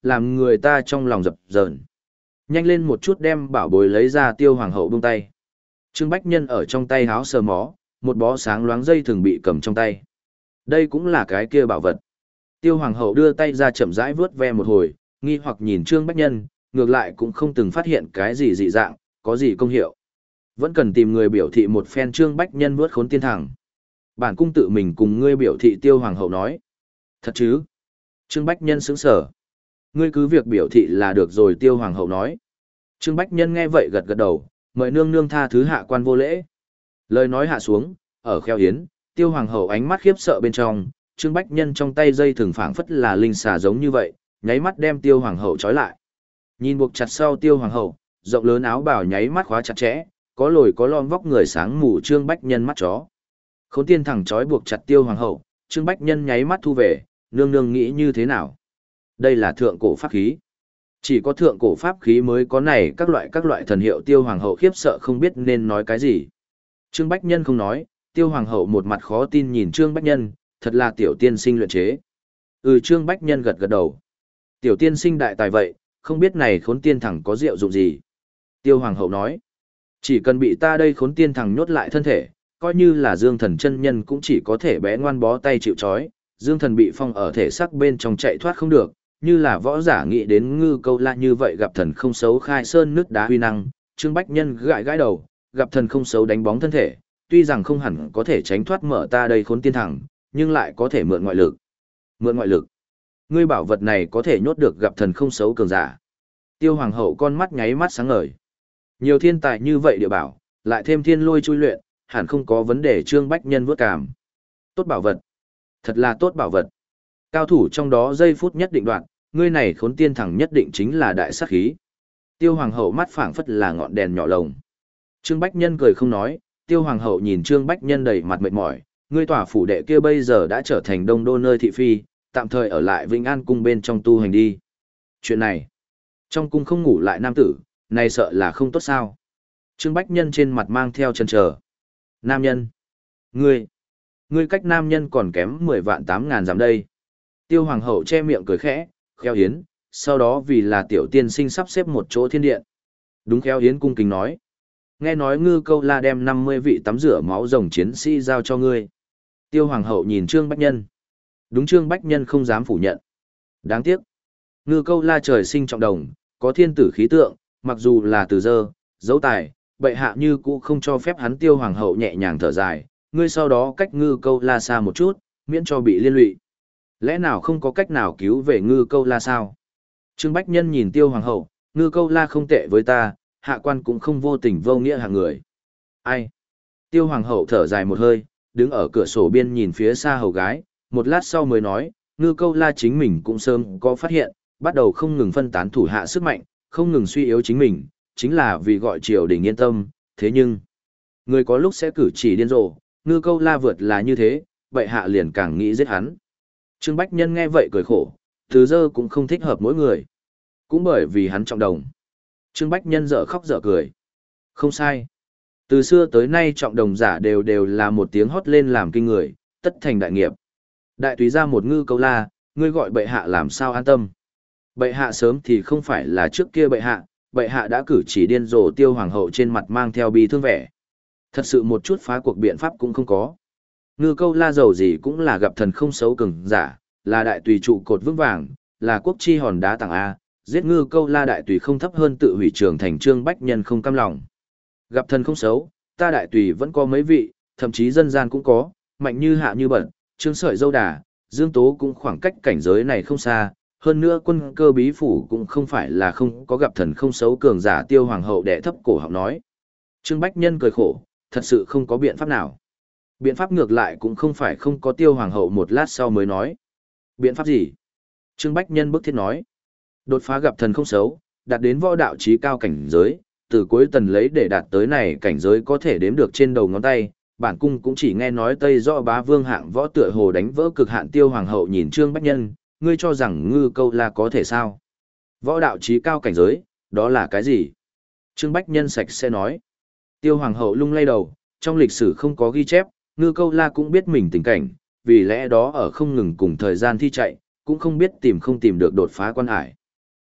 làm người ta trong lòng dập dờn. Nhanh lên một chút đem bảo bối lấy ra. Tiêu hoàng hậu buông tay. Trương Bách Nhân ở trong tay háo sờ mó, một bó sáng loáng dây thường bị cầm trong tay. Đây cũng là cái kia bảo vật. Tiêu hoàng hậu đưa tay ra chậm rãi vướt ve một hồi, nghi hoặc nhìn Trương Bách Nhân, ngược lại cũng không từng phát hiện cái gì dị dạng, có gì công hiệu. Vẫn cần tìm người biểu thị một phen. Trương Bách Nhân vướt khốn tiên thẳng. Bản cung tự mình cùng ngươi biểu thị. Tiêu hoàng hậu nói. Thật chứ? Trương Bách Nhân sững sờ. Ngươi cứ việc biểu thị là được rồi. Tiêu hoàng hậu nói. Trương Bách Nhân nghe vậy gật gật đầu, mời nương nương tha thứ hạ quan vô lễ. Lời nói hạ xuống, ở kheo hiến, Tiêu hoàng hậu ánh mắt khiếp sợ bên trong, Trương Bách Nhân trong tay dây thường phảng phất là linh xà giống như vậy, nháy mắt đem Tiêu hoàng hậu trói lại. Nhìn buộc chặt sau Tiêu hoàng hậu, rộng lớn áo bào nháy mắt khóa chặt chẽ, có lồi có lõm vóc người sáng mù Trương Bách Nhân mắt chó. Khốn tiên thẳng trói buộc chặt Tiêu hoàng hậu, Trương Bách Nhân nháy mắt thu về, nương nương nghĩ như thế nào? Đây là thượng cổ pháp khí. Chỉ có thượng cổ pháp khí mới có này các loại các loại thần hiệu. Tiêu hoàng hậu khiếp sợ không biết nên nói cái gì. Trương Bách Nhân không nói, Tiêu hoàng hậu một mặt khó tin nhìn Trương Bách Nhân, thật là tiểu tiên sinh luyện chế. Ừ, Trương Bách Nhân gật gật đầu. Tiểu tiên sinh đại tài vậy, không biết này khốn tiên thẳng có diệu dụng gì. Tiêu hoàng hậu nói, chỉ cần bị ta đây khốn tiên thẳng nhốt lại thân thể, coi như là Dương Thần chân nhân cũng chỉ có thể bé ngoan bó tay chịu trói. Dương Thần bị phong ở thể xác bên trong chạy thoát không được, như là võ giả nghĩ đến Ngư Câu La như vậy gặp thần không xấu khai sơn nước đá huy năng. Trương Bách Nhân gãi gãi đầu, gặp thần không xấu đánh bóng thân thể, tuy rằng không hẳn có thể tránh thoát mở ta đây khốn tiên thẳng, nhưng lại có thể mượn ngoại lực. Mượn ngoại lực? Ngươi bảo vật này có thể nhốt được gặp thần không xấu cường giả. Tiêu hoàng hậu con mắt nháy mắt sáng ngời. Nhiều thiên tài như vậy địa bảo, lại thêm thiên lôi chui luyện, hẳn không có vấn đề. Trương Bách Nhân vớt cảm. Tốt bảo vật. Thật là tốt bảo vật. Cao thủ trong đó giây phút nhất định đoạn, ngươi này khốn tiên thẳng nhất định chính là đại sát khí. Tiêu hoàng hậu mắt phảng phất là ngọn đèn nhỏ lồng. Trương Bách Nhân cười không nói. Tiêu hoàng hậu nhìn Trương Bách Nhân đầy mặt mệt mỏi, ngươi tỏa phủ đệ kia bây giờ đã trở thành đông đô nơi thị phi, tạm thời ở lại Vĩnh An cung bên trong tu hành đi. Chuyện này, trong cung không ngủ lại nam tử, này sợ là không tốt sao? Trương Bách Nhân trên mặt mang theo chần chờ. Nam nhân, ngươi, ngươi cách nam nhân còn kém mười vạn tám ngàn dặm đây. Tiêu hoàng hậu che miệng cười khẽ, kheo hiến, sau đó vì là tiểu tiên sinh sắp xếp một chỗ thiên điện. Đúng, kheo hiến cung kính nói. Nghe nói Ngư Câu La đem năm mươi vị tắm rửa máu rồng chiến sĩ giao cho ngươi. Tiêu hoàng hậu nhìn Trương Bách Nhân. Đúng, Trương Bách Nhân không dám phủ nhận. Đáng tiếc. Ngư Câu La trời sinh trọng đồng, có thiên tử khí tượng, mặc dù là từ dơ, dấu tài, bệ hạ như cũ không cho phép hắn. Tiêu hoàng hậu nhẹ nhàng thở dài, ngươi sau đó cách Ngư Câu La xa một chút, miễn cho bị liên lụy. Lẽ nào không có cách nào cứu về Ngư Câu La sao? Trương Bách Nhân nhìn Tiêu hoàng hậu, Ngư Câu La không tệ với ta, hạ quan cũng không vô tình vô nghĩa hạng người. Ai? Tiêu hoàng hậu thở dài một hơi, đứng ở cửa sổ biên nhìn phía xa hầu gái, một lát sau mới nói, Ngư Câu La chính mình cũng sớm có phát hiện, bắt đầu không ngừng phân tán thủ hạ sức mạnh, không ngừng suy yếu chính mình, chính là vì gọi triều đình yên tâm. Thế nhưng, người có lúc sẽ cử chỉ điên rồ, Ngư Câu La vượt là như thế, vậy hạ liền càng nghĩ giết hắn. Trương Bách Nhân nghe vậy cười khổ, từ dơ cũng không thích hợp mỗi người, cũng bởi vì hắn trọng đồng. Trương Bách Nhân dở khóc dở cười. Không sai. Từ xưa tới nay trọng đồng giả đều đều là một tiếng hót lên làm kinh người, tất thành đại nghiệp. Đại túy ra một Ngư Câu La, ngươi gọi bệ hạ làm sao an tâm. Bệ hạ sớm thì không phải là trước kia bệ hạ, bệ hạ đã cử chỉ điên rồ. Tiêu hoàng hậu trên mặt mang theo bi thương vẻ. Thật sự một chút phá cuộc biện pháp cũng không có. Ngư Câu La giàu gì cũng là gặp thần không xấu cường giả, là đại tùy trụ cột vững vàng, là quốc chi hòn đá tảng A. Giết Ngư Câu La đại tùy không thấp hơn tự hủy trường thành. Trương Bách Nhân không cam lòng. Gặp thần không xấu, ta đại tùy vẫn có mấy vị, thậm chí dân gian cũng có, mạnh như Hạ Như Bận, Trương Sợi Dâu Đà, Dương Tố cũng khoảng cách cảnh giới này không xa. Hơn nữa quân cơ bí phủ cũng không phải là không có gặp thần không xấu cường giả. Tiêu hoàng hậu đẻ thấp cổ họng nói. Trương Bách Nhân cười khổ, thật sự không có biện pháp nào. Biện pháp ngược lại cũng không phải không có. Tiêu hoàng hậu một lát sau mới nói. Biện pháp gì? Trương Bách Nhân bức thiết nói. Đột phá gặp thần không xấu, đạt đến võ đạo trí cao cảnh giới, từ cuối tần lấy để đạt tới này cảnh giới có thể đếm được trên đầu ngón tay. Bản cung cũng chỉ nghe nói Tây Do bá vương hạng võ tựa hồ đánh vỡ cực hạn. Tiêu hoàng hậu nhìn Trương Bách Nhân, ngươi cho rằng Ngư Câu La có thể sao? Võ đạo trí cao cảnh giới, đó là cái gì? Trương Bách Nhân sạch sẽ nói. Tiêu hoàng hậu lung lay đầu, trong lịch sử không có ghi chép, Ngư Câu La cũng biết mình tình cảnh, vì lẽ đó ở không ngừng cùng thời gian thi chạy, cũng không biết tìm không tìm được đột phá quan hải.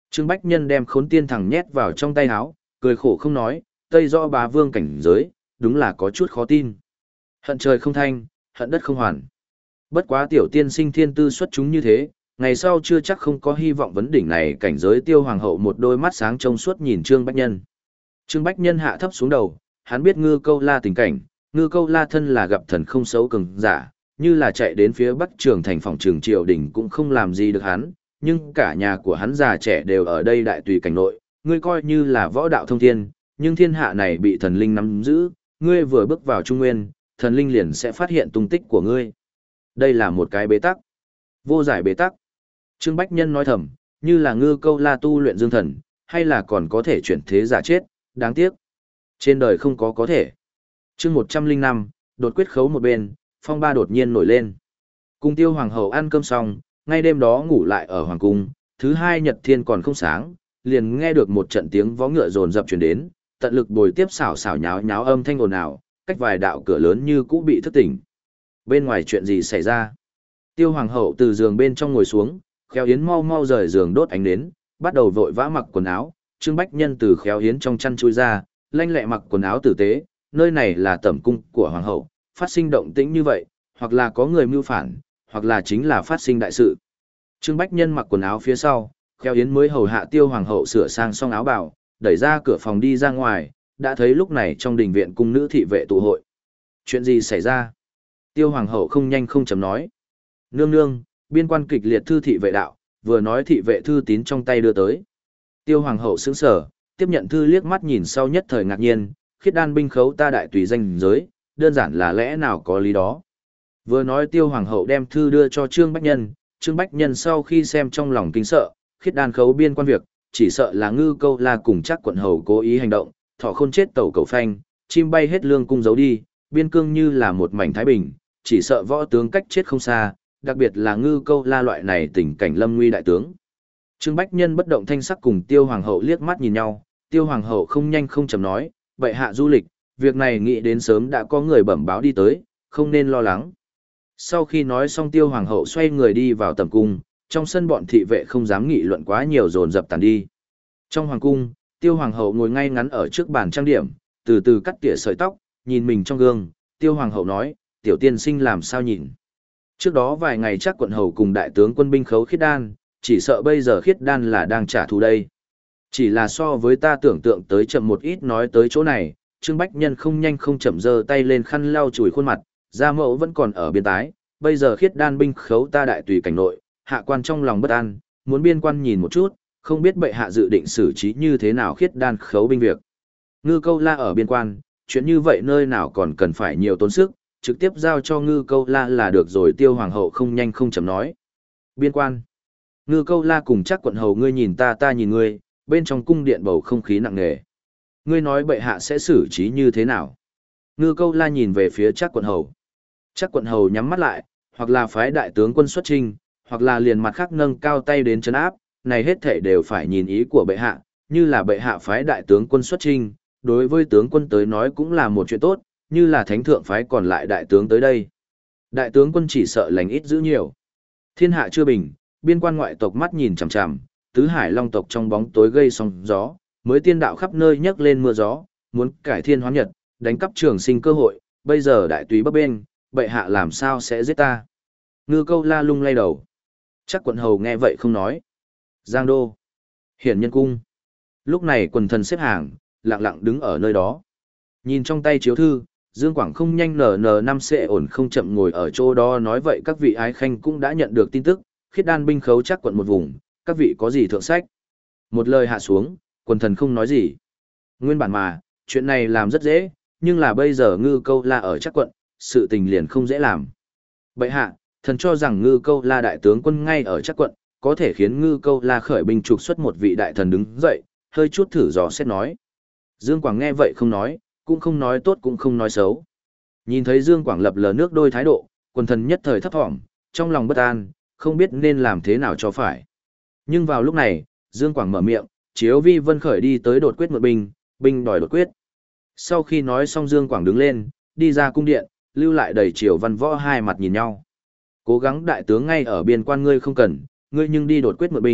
Trương Bách Nhân đem khốn tiên thẳng nhét vào trong tay áo, cười khổ không nói, Tây do bá vương cảnh giới, đúng là có chút khó tin. Hận trời không thanh, hận đất không hoàn. Bất quá tiểu tiên sinh thiên tư xuất chúng như thế, ngày sau chưa chắc không có hy vọng vấn đỉnh này. Cảnh giới Tiêu Hoàng hậu một đôi mắt sáng trông suốt nhìn Trương Bách Nhân. Trương Bách Nhân hạ thấp xuống đầu, hắn biết Ngư Câu La tình cảnh, Ngư Câu La thân là gặp thần không xấu cường giả, như là chạy đến phía Bắc Trường thành phòng trường triều đình cũng không làm gì được hắn, nhưng cả nhà của hắn già trẻ đều ở đây đại tùy cảnh nội, ngươi coi như là võ đạo thông thiên, nhưng thiên hạ này bị thần linh nắm giữ, ngươi vừa bước vào Trung Nguyên, thần linh liền sẽ phát hiện tung tích của ngươi. Đây là một cái bế tắc. Vô giải bế tắc. Trương Bách Nhân nói thầm, như là Ngư Câu La tu luyện dương thần, hay là còn có thể chuyển thế giả chết, đáng tiếc. Trên đời không có có thể. Chương một trăm linh năm, đột quyết khấu một bên, phong ba đột nhiên nổi lên. Cùng Tiêu Hoàng hậu ăn cơm xong, ngay đêm đó ngủ lại ở Hoàng cung, thứ hai nhật thiên còn không sáng, liền nghe được một trận tiếng vó ngựa rồn rập truyền đến, tận lực bồi tiếp xảo xảo nháo nháo âm thanh ồn ào, cách vài đạo cửa lớn như cũ bị thức tỉnh. Bên ngoài chuyện gì xảy ra? Tiêu Hoàng hậu từ giường bên trong ngồi xuống, Khéo Yến mau mau rời giường đốt ánh nến, bắt đầu vội vã mặc quần áo. Trương Bách Nhân từ Khéo Yến trong chăn chui ra, lanh lẹ mặc quần áo tử tế, nơi này là tẩm cung của Hoàng hậu, phát sinh động tĩnh như vậy, hoặc là có người mưu phản, hoặc là chính là phát sinh đại sự. Trương Bách Nhân mặc quần áo phía sau, Khéo Yến mới hầu hạ Tiêu Hoàng hậu sửa sang xong áo bào, đẩy ra cửa phòng đi ra ngoài, đã thấy lúc này trong đình viện cung nữ thị vệ tụ hội. Chuyện gì xảy ra? Tiêu Hoàng hậu không nhanh không chậm nói. Nương nương, biên quan kịch liệt thư thị vệ đạo, vừa nói thị vệ thư tín trong tay đưa tới. Tiêu Hoàng hậu sững sờ, tiếp nhận thư liếc mắt nhìn sau nhất thời ngạc nhiên, khiết đan binh khấu ta đại tùy danh giới, đơn giản là lẽ nào có lý đó. Vừa nói Tiêu Hoàng hậu đem thư đưa cho Trương Bách Nhân, Trương Bách Nhân sau khi xem trong lòng kinh sợ, khiết đan khấu biên quan việc, chỉ sợ là Ngư Câu La cùng chắc quận hầu cố ý hành động, thọ khôn chết tẩu cầu phanh, chim bay hết lương cung giấu đi, biên cương như là một mảnh thái bình, chỉ sợ võ tướng cách chết không xa, đặc biệt là Ngư Câu La loại này tình cảnh lâm nguy đại tướng. Trương Bách Nhân bất động thanh sắc cùng Tiêu Hoàng hậu liếc mắt nhìn nhau, Tiêu Hoàng hậu không nhanh không chậm nói, bệ hạ du lịch, việc này nghĩ đến sớm đã có người bẩm báo đi tới, không nên lo lắng. Sau khi nói xong Tiêu Hoàng hậu xoay người đi vào tầm cung, trong sân bọn thị vệ không dám nghị luận quá nhiều dồn dập tàn đi. Trong hoàng cung, Tiêu Hoàng hậu ngồi ngay ngắn ở trước bàn trang điểm, từ từ cắt tỉa sợi tóc, nhìn mình trong gương, Tiêu Hoàng hậu nói, tiểu tiên sinh làm sao nhìn. Trước đó vài ngày chắc quận hầu cùng đại tướng quân binh khấu khiết đan, chỉ sợ bây giờ khiết đan là đang trả thù đây. Chỉ là so với ta tưởng tượng tới chậm một ít nói tới chỗ này, Trương Bách Nhân không nhanh không chậm giơ tay lên khăn lau chùi khuôn mặt, da mẫu vẫn còn ở biên tái, bây giờ khiết đan binh khấu ta đại tùy cảnh nội, hạ quan trong lòng bất an, muốn biên quan nhìn một chút, không biết bệ hạ dự định xử trí như thế nào khiết đan khấu binh việc. Ngư Câu La ở biên quan, chuyện như vậy nơi nào còn cần phải nhiều tốn sức, trực tiếp giao cho Ngư Câu La là được rồi. Tiêu Hoàng hậu không nhanh không chậm nói. Biên quan. Ngư Câu La cùng chắc quận hầu ngươi nhìn ta ta nhìn ngươi, bên trong cung điện bầu không khí nặng nề. Ngươi nói bệ hạ sẽ xử trí như thế nào? Ngư Câu La nhìn về phía chắc quận hầu. Chắc quận hầu nhắm mắt lại, hoặc là phái đại tướng quân xuất chinh, hoặc là liền mặt khác nâng cao tay đến trấn áp, này hết thể đều phải nhìn ý của bệ hạ, như là bệ hạ phái đại tướng quân xuất chinh, đối với tướng quân tới nói cũng là một chuyện tốt, như là thánh thượng phái còn lại đại tướng tới đây. Đại tướng quân chỉ sợ lành ít giữ nhiều. Thiên hạ chưa bình, biên quan ngoại tộc mắt nhìn chằm chằm, tứ hải long tộc trong bóng tối gây sóng gió, mới tiên đạo khắp nơi nhấc lên mưa gió, muốn cải thiên hóa nhật, đánh cắp trường sinh cơ hội, bây giờ đại tùy bấp bênh, bệ hạ làm sao sẽ giết ta? Ngư Câu La lung lay đầu. Chắc quận hầu nghe vậy không nói. Giang đô, Hiển Nhân cung. Lúc này quần thần xếp hàng, lặng lặng đứng ở nơi đó. Nhìn trong tay chiếu thư, Dương Quảng không nhanh nở nở năm sẽ ổn không chậm ngồi ở chỗ đó nói vậy các vị ái khanh cũng đã nhận được tin tức, khiết đan binh khấu chắc quận một vùng, các vị có gì thượng sách. Một lời hạ xuống, quần thần không nói gì. Nguyên bản mà, chuyện này làm rất dễ, nhưng là bây giờ Ngư Câu La ở chắc quận, sự tình liền không dễ làm. Bệ hạ, thần cho rằng Ngư Câu La đại tướng quân ngay ở chắc quận, có thể khiến Ngư Câu La khởi binh trục xuất một vị đại thần đứng dậy, hơi chút thử dò xét nói. Dương Quảng nghe vậy không nói, cũng không nói tốt cũng không nói xấu. Nhìn thấy Dương Quảng lập lờ nước đôi thái độ, quần thần nhất thời thấp thỏm, trong lòng bất an, không biết nên làm thế nào cho phải. Nhưng vào lúc này, Dương Quảng mở miệng, Chiếu Vi Vân khởi đi tới đột quyết mượn binh, binh đòi đột quyết. Sau khi nói xong Dương Quảng đứng lên, đi ra cung điện, lưu lại đầy Triều Văn Võ hai mặt nhìn nhau. Cố gắng đại tướng ngay ở biên quan ngươi không cần, ngươi nhưng đi đột quyết mượn binh,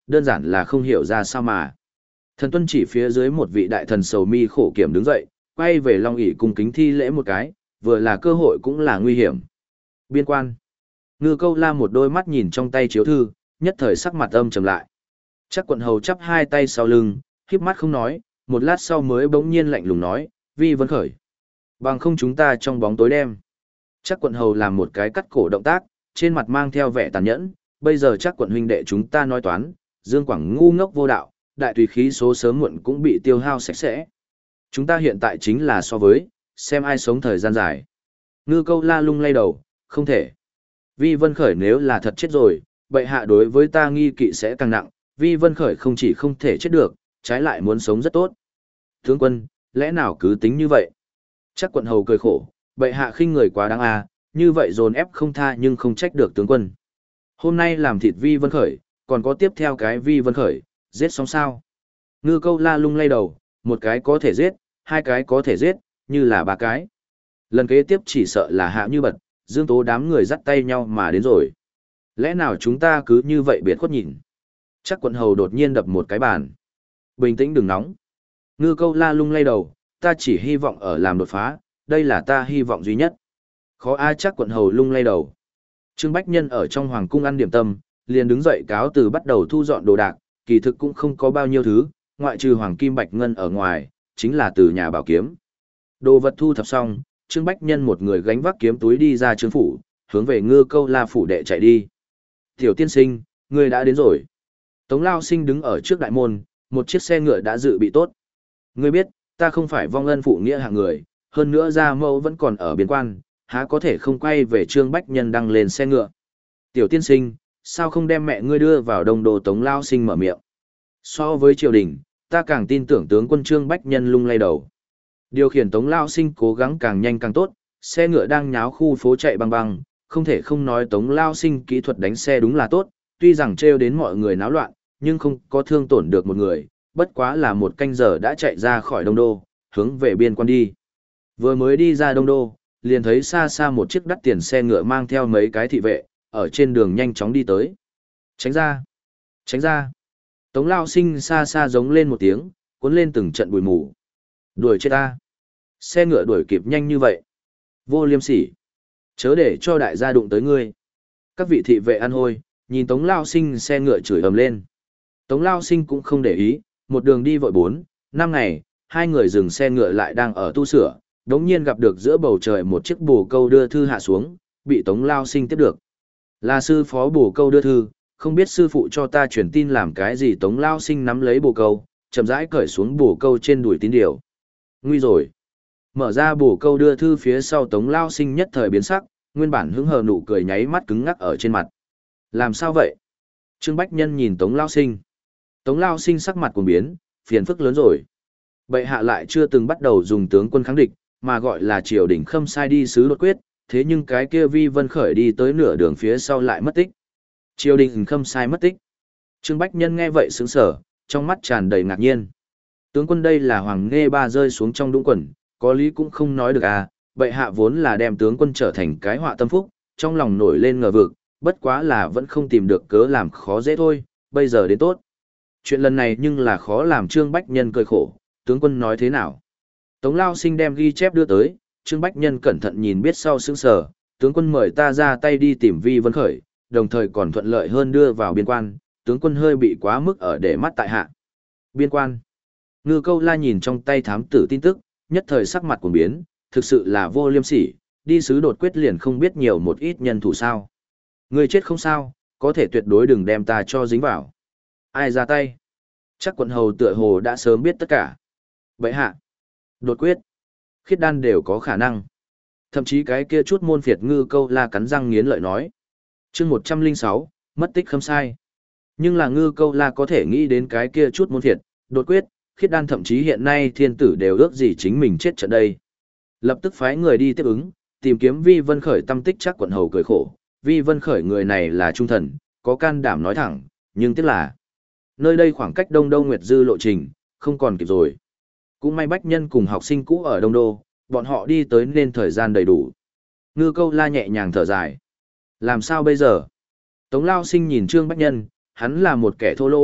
đơn giản là không hiểu ra sao mà. Thần tuân chỉ phía dưới một vị đại thần sầu mi khổ kiểm đứng dậy, quay về Long ỷ cung kính thi lễ một cái, vừa là cơ hội cũng là nguy hiểm. Biên quan. Ngư Câu La một đôi mắt nhìn trong tay chiếu thư, nhất thời sắc mặt âm trầm lại. Chắc quận hầu chắp hai tay sau lưng, híp mắt không nói, một lát sau mới bỗng nhiên lạnh lùng nói, Vi Vân Khởi. Bằng không chúng ta trong bóng tối đêm. Chắc quận hầu làm một cái cắt cổ động tác, trên mặt mang theo vẻ tàn nhẫn, bây giờ chắc quận huynh đệ chúng ta nói toán, Dương Quảng ngu ngốc vô đạo, đại tùy khí số sớm muộn cũng bị tiêu hao sạch sẽ. Chúng ta hiện tại chính là so với, xem ai sống thời gian dài. Ngư Câu La lung lay đầu, không thể. Vi Vân Khởi nếu là thật chết rồi, bệ hạ đối với ta nghi kỵ sẽ càng nặng, Vi Vân Khởi không chỉ không thể chết được, trái lại muốn sống rất tốt. Tướng quân, lẽ nào cứ tính như vậy? Chắc quận hầu cười khổ, bệ hạ khinh người quá đáng à, như vậy dồn ép không tha nhưng không trách được tướng quân. Hôm nay làm thịt Vi Vân Khởi, còn có tiếp theo cái Vi Vân Khởi, giết xong sao? Ngư Câu La lung lay đầu, một cái có thể giết, hai cái có thể giết, như là ba cái. Lần kế tiếp chỉ sợ là Hạ Như Bật, Dương Tố đám người dắt tay nhau mà đến rồi. Lẽ nào chúng ta cứ như vậy biệt khuất nhìn? Chắc quận hầu đột nhiên đập một cái bàn. Bình tĩnh đừng nóng. Ngư Câu La lung lay đầu, ta chỉ hy vọng ở làm đột phá, đây là ta hy vọng duy nhất. Khó ai chắc quận hầu lung lay đầu. Trương Bách Nhân ở trong hoàng cung ăn điểm tâm, liền đứng dậy cáo từ bắt đầu thu dọn đồ đạc, kỳ thực cũng không có bao nhiêu thứ, ngoại trừ hoàng kim bạch ngân ở ngoài, chính là từ nhà bảo kiếm. Đồ vật thu thập xong, Trương Bách Nhân một người gánh vác kiếm túi đi ra trương phủ, hướng về Ngư Câu La phủ đệ chạy đi. Tiểu tiên sinh, ngươi đã đến rồi. Tống Lao Sinh đứng ở trước đại môn, một chiếc xe ngựa đã dự bị tốt. Ngươi biết, ta không phải vong ân phụ nghĩa hạng người, hơn nữa gia mẫu vẫn còn ở biên quan, há có thể không quay về Trương Bách Nhân đăng lên xe ngựa. Tiểu tiên sinh, sao không đem mẹ ngươi đưa vào Đông Đô? Tống Lao Sinh mở miệng. So với triều đình, ta càng tin tưởng tướng quân Trương Bách Nhân lung lay đầu. Điều khiển Tống Lao Sinh cố gắng càng nhanh càng tốt, xe ngựa đang nháo khu phố chạy băng băng, không thể không nói Tống Lao Sinh kỹ thuật đánh xe đúng là tốt, tuy rằng trêu đến mọi người náo loạn, nhưng không có thương tổn được một người, bất quá là một canh giờ đã chạy ra khỏi Đông Đô, hướng về biên quan đi. Vừa mới đi ra Đông Đô, liền thấy xa xa một chiếc đắt tiền xe ngựa mang theo mấy cái thị vệ, ở trên đường nhanh chóng đi tới. Tránh ra! Tránh ra! Tống Lao Sinh xa xa giống lên một tiếng, cuốn lên từng trận bụi mù. Đuổi chết ta! Xe ngựa đuổi kịp nhanh như vậy. Vô liêm sỉ! Chớ để cho đại gia đụng tới ngươi. Các vị thị vệ ăn hôi, nhìn Tống Lao Sinh xe ngựa chửi ầm lên. Tống Lao Sinh cũng không để ý, một đường đi vội bốn, năm ngày, hai người dừng xe ngựa lại đang ở tu sửa, đống nhiên gặp được giữa bầu trời một chiếc bồ câu đưa thư hạ xuống, bị Tống Lao Sinh tiếp được. Là sư phó bồ câu đưa thư, không biết sư phụ cho ta truyền tin làm cái gì. Tống Lao Sinh nắm lấy bồ câu, chậm rãi cởi xuống bồ câu trên đùi tín điều. Nguy rồi. Mở ra bồ câu đưa thư phía sau, Tống Lao Sinh nhất thời biến sắc, nguyên bản hứng hờ nụ cười nháy mắt cứng ngắc ở trên mặt. Làm sao vậy? Trương Bách Nhân nhìn Tống Lao Sinh. Tống Lao Sinh sắc mặt cuồng biến, phiền phức lớn rồi. Bệ hạ lại chưa từng bắt đầu dùng tướng quân kháng địch, mà gọi là triều đình khâm sai đi sứ đột quyết, thế nhưng cái kia Vi Vân Khởi đi tới nửa đường phía sau lại mất tích. Triều đình khâm sai mất tích. Trương Bách Nhân nghe vậy sững sờ, trong mắt tràn đầy ngạc nhiên. Tướng quân đây là Hoàng Nghê Ba rơi xuống trong đũng quần, có lý cũng không nói được à, bệ hạ vốn là đem tướng quân trở thành cái họa tâm phúc, trong lòng nổi lên ngờ vực, bất quá là vẫn không tìm được cớ làm khó dễ thôi, bây giờ đến tốt. Chuyện lần này nhưng là khó làm Trương Bách Nhân cười khổ, tướng quân nói thế nào? Tống Lao Sinh đem ghi chép đưa tới, Trương Bách Nhân cẩn thận nhìn biết sau sững sờ, tướng quân mời ta ra tay đi tìm Vi Vân Khởi, đồng thời còn thuận lợi hơn đưa vào biên quan, tướng quân hơi bị quá mức ở để mắt tại hạ. Biên quan. Ngư Câu La nhìn trong tay thám tử tin tức, nhất thời sắc mặt cuồng biến, thực sự là vô liêm sỉ, đi sứ đột quyết liền không biết nhiều một ít nhân thủ sao. Người chết không sao, có thể tuyệt đối đừng đem ta cho dính vào. Ai ra tay? Chắc quận hầu tựa hồ đã sớm biết tất cả. Vậy hạ. Đột quyết. Khiết đan đều có khả năng. Thậm chí cái kia chút môn phiệt. Ngư Câu La cắn răng nghiến lợi nói. chương một trăm lẻ sáu, mất tích khâm sai. Nhưng là Ngư Câu La có thể nghĩ đến cái kia chút môn phiệt, đột quyết, khiết đan thậm chí hiện nay thiên tử đều ước gì chính mình chết trận đây. Lập tức phái người đi tiếp ứng, tìm kiếm Vi Vân Khởi tâm tích. Chắc quận hầu cười khổ. Vi Vân Khởi người này là trung thần, có can đảm nói thẳng, nhưng tiếc là nơi đây khoảng cách Đông Đô Nguyệt Dư lộ trình, không còn kịp rồi. Cũng may Bách Nhân cùng học sinh cũ ở Đông Đô, bọn họ đi tới nên thời gian đầy đủ. Ngư Câu La nhẹ nhàng thở dài. Làm sao bây giờ? Tống Lao Sinh nhìn Trương Bách Nhân, hắn là một kẻ thô lỗ,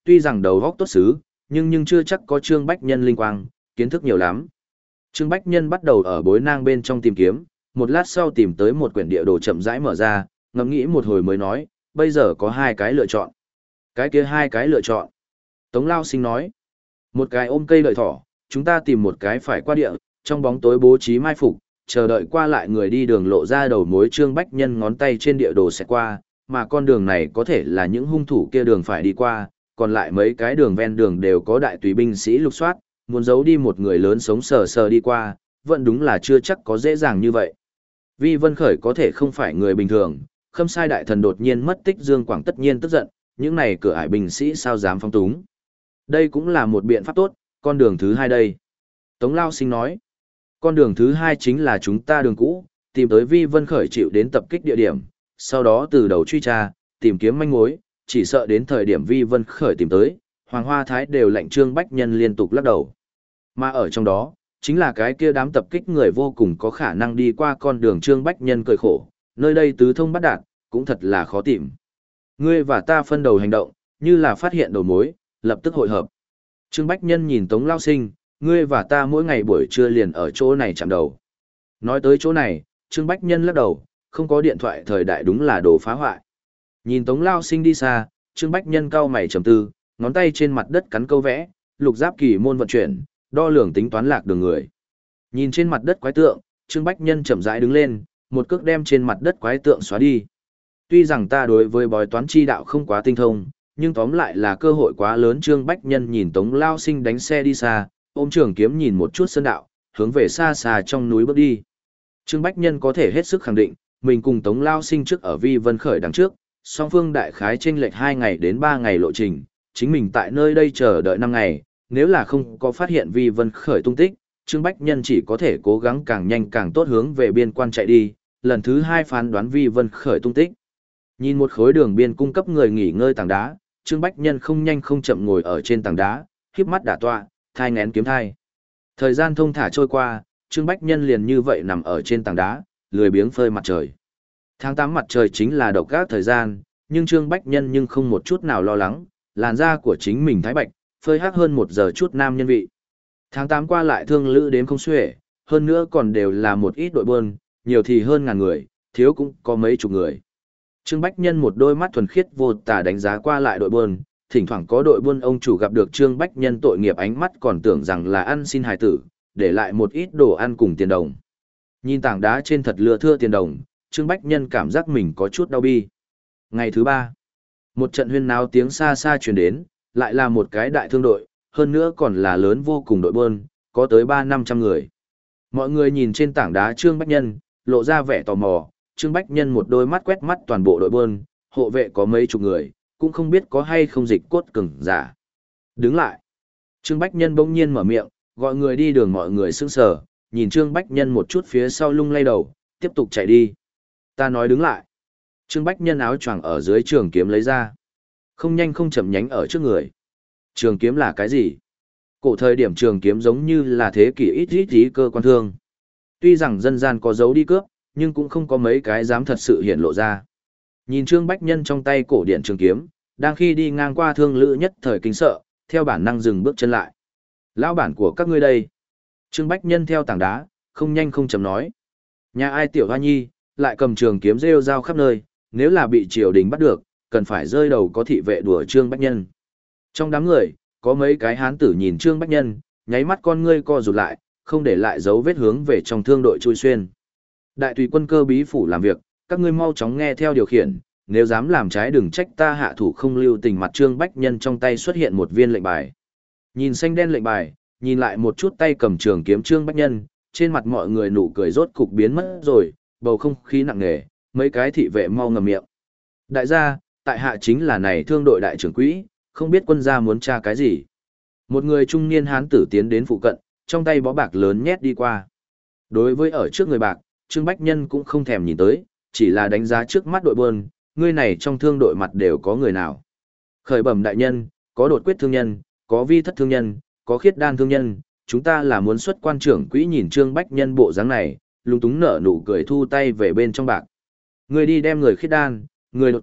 tuy rằng đầu óc tốt xứ, nhưng nhưng chưa chắc có Trương Bách Nhân linh quang, kiến thức nhiều lắm. Trương Bách Nhân bắt đầu ở bối nang bên trong tìm kiếm, một lát sau tìm tới một quyển địa đồ chậm rãi mở ra, ngẫm nghĩ một hồi mới nói, bây giờ có hai cái lựa chọn. Cái kia hai cái lựa chọn. Tống Lao Sinh nói, một cái ôm cây đợi thỏ, chúng ta tìm một cái phải qua địa, trong bóng tối bố trí mai phục, chờ đợi qua lại người đi đường lộ ra đầu mối. Trương Bách Nhân ngón tay trên địa đồ sẽ qua, mà con đường này có thể là những hung thủ kia đường phải đi qua, còn lại mấy cái đường ven đường đều có đại tùy binh sĩ lục soát, muốn giấu đi một người lớn sống sờ sờ đi qua, vẫn đúng là chưa chắc có dễ dàng như vậy. Vi Vân Khởi có thể không phải người bình thường, Khâm Sai đại thần đột nhiên mất tích, Dương Quảng tất nhiên tức giận, những này cửa ải binh sĩ sao dám phóng túng. Đây cũng là một biện pháp tốt, con đường thứ hai đây. Tống Lao Sinh nói, con đường thứ hai chính là chúng ta đường cũ, tìm tới Vi Vân Khởi chịu đến tập kích địa điểm, sau đó từ đầu truy tra, tìm kiếm manh mối, chỉ sợ đến thời điểm Vi Vân Khởi tìm tới, Hoàng Hoa Thái đều lệnh Trương Bách Nhân liên tục lắc đầu. Mà ở trong đó, chính là cái kia đám tập kích người vô cùng có khả năng đi qua con đường. Trương Bách Nhân cười khổ, nơi đây tứ thông bắt đạt, cũng thật là khó tìm. Ngươi và ta phân đầu hành động, như là phát hiện đầu mối, lập tức hội hợp. Trương Bách Nhân nhìn Tống Lao Sinh, ngươi và ta mỗi ngày buổi trưa liền ở chỗ này chạm đầu. Nói tới chỗ này, Trương Bách Nhân lắc đầu, không có điện thoại thời đại đúng là đồ phá hoại. Nhìn Tống Lao Sinh đi xa, Trương Bách Nhân cau mày trầm tư, ngón tay trên mặt đất cắn câu vẽ, lục giáp kỳ môn vận chuyển, đo lường tính toán lạc đường người. Nhìn trên mặt đất quái tượng, Trương Bách Nhân chậm rãi đứng lên, một cước đem trên mặt đất quái tượng xóa đi. Tuy rằng ta đối với bói toán chi đạo không quá tinh thông, nhưng tóm lại là cơ hội quá lớn. Trương Bách Nhân nhìn Tống Lao Sinh đánh xe đi xa, ôm trường kiếm nhìn một chút sơn đạo, hướng về xa xa trong núi bước đi. Trương Bách Nhân có thể hết sức khẳng định, mình cùng Tống Lao Sinh trước ở Vi Vân Khởi đằng trước, song phương đại khái chênh lệch hai ngày đến ba ngày lộ trình, chính mình tại nơi đây chờ đợi năm ngày, nếu là không có phát hiện Vi Vân Khởi tung tích, Trương Bách Nhân chỉ có thể cố gắng càng nhanh càng tốt hướng về biên quan chạy đi, lần thứ hai phán đoán Vi Vân Khởi tung tích. Nhìn một khối đường biên cung cấp người nghỉ ngơi tảng đá, Trương Bách Nhân không nhanh không chậm ngồi ở trên tảng đá, khép mắt đả tọa, thai nghén kiếm thai. Thời gian thông thả trôi qua, Trương Bách Nhân liền như vậy nằm ở trên tảng đá, lười biếng phơi mặt trời. Tháng tám mặt trời chính là độc ác thời gian, nhưng Trương Bách Nhân nhưng không một chút nào lo lắng, làn da của chính mình thái bạch, phơi hắc hơn một giờ chút nam nhân vị. Tháng tám qua lại thương lữ đến không xuể, hơn nữa còn đều là một ít đội buôn, nhiều thì hơn ngàn người, thiếu cũng có mấy chục người. Trương Bách Nhân một đôi mắt thuần khiết vô tả đánh giá qua lại đội buôn, thỉnh thoảng có đội buôn ông chủ gặp được Trương Bách Nhân tội nghiệp ánh mắt còn tưởng rằng là ăn xin hài tử, để lại một ít đồ ăn cùng tiền đồng. Nhìn tảng đá trên thật lưa thưa tiền đồng, Trương Bách Nhân cảm giác mình có chút đau bi. Ngày thứ ba, một trận huyên náo tiếng xa xa truyền đến, lại là một cái đại thương đội, hơn nữa còn là lớn vô cùng đội buôn, có tới ba năm trăm người. Mọi người nhìn trên tảng đá Trương Bách Nhân, lộ ra vẻ tò mò. Trương Bách Nhân một đôi mắt quét mắt toàn bộ đội buôn, hộ vệ có mấy chục người, cũng không biết có hay không dịch cốt cứng giả. Đứng lại. Trương Bách Nhân bỗng nhiên mở miệng, gọi người đi đường. Mọi người sững sờ, nhìn Trương Bách Nhân một chút phía sau lung lay đầu, tiếp tục chạy đi. Ta nói đứng lại. Trương Bách Nhân áo choàng ở dưới trường kiếm lấy ra. Không nhanh không chậm nhánh ở trước người. Trường kiếm là cái gì? Cổ thời điểm trường kiếm giống như là thế kỷ ít ít tí cơ quan thương. Tuy rằng dân gian có dấu đi cướp, nhưng cũng không có mấy cái dám thật sự hiện lộ ra. Nhìn Trương Bách Nhân trong tay cổ điện trường kiếm, đang khi đi ngang qua thương lữ nhất thời kinh sợ, theo bản năng dừng bước chân lại. Lão bản của các ngươi đây. Trương Bách Nhân theo tảng đá, không nhanh không chậm nói. Nhà ai tiểu hoa nhi, lại cầm trường kiếm rêu rao khắp nơi, nếu là bị triều đình bắt được, cần phải rơi đầu có thị vệ đùa Trương Bách Nhân. Trong đám người, có mấy cái hán tử nhìn Trương Bách Nhân, nháy mắt con ngươi co rụt lại, không để lại dấu vết hướng về trong thương đội chui xuyên. Đại tùy quân cơ bí phủ làm việc, các ngươi mau chóng nghe theo điều khiển, nếu dám làm trái đừng trách ta hạ thủ không lưu tình. Mặt Trương Bách Nhân trong tay xuất hiện một viên lệnh bài. Nhìn xanh đen lệnh bài, nhìn lại một chút tay cầm trường kiếm Trương Bách Nhân, trên mặt mọi người nụ cười rốt cục biến mất rồi, bầu không khí nặng nề, mấy cái thị vệ mau ngậm miệng. Đại gia, tại hạ chính là này thương đội đại trưởng quỹ, không biết quân gia muốn tra cái gì. Một người trung niên hán tử tiến đến phụ cận, trong tay bó bạc lớn nhét đi qua. Đối với ở trước người bạc, Trương Bách Nhân cũng không thèm nhìn tới, chỉ là đánh giá trước mắt đội buôn, người này trong thương đội mặt đều có người nào. Khởi bẩm đại nhân, có đột quyết thương nhân, có vi thất thương nhân, có khiết đan thương nhân, chúng ta là muốn xuất quan trưởng quỹ. Nhìn Trương Bách Nhân bộ dáng này, lúng túng nở nụ cười thu tay về bên trong bạc. Người đi đem người khiết đan, người đột quyết,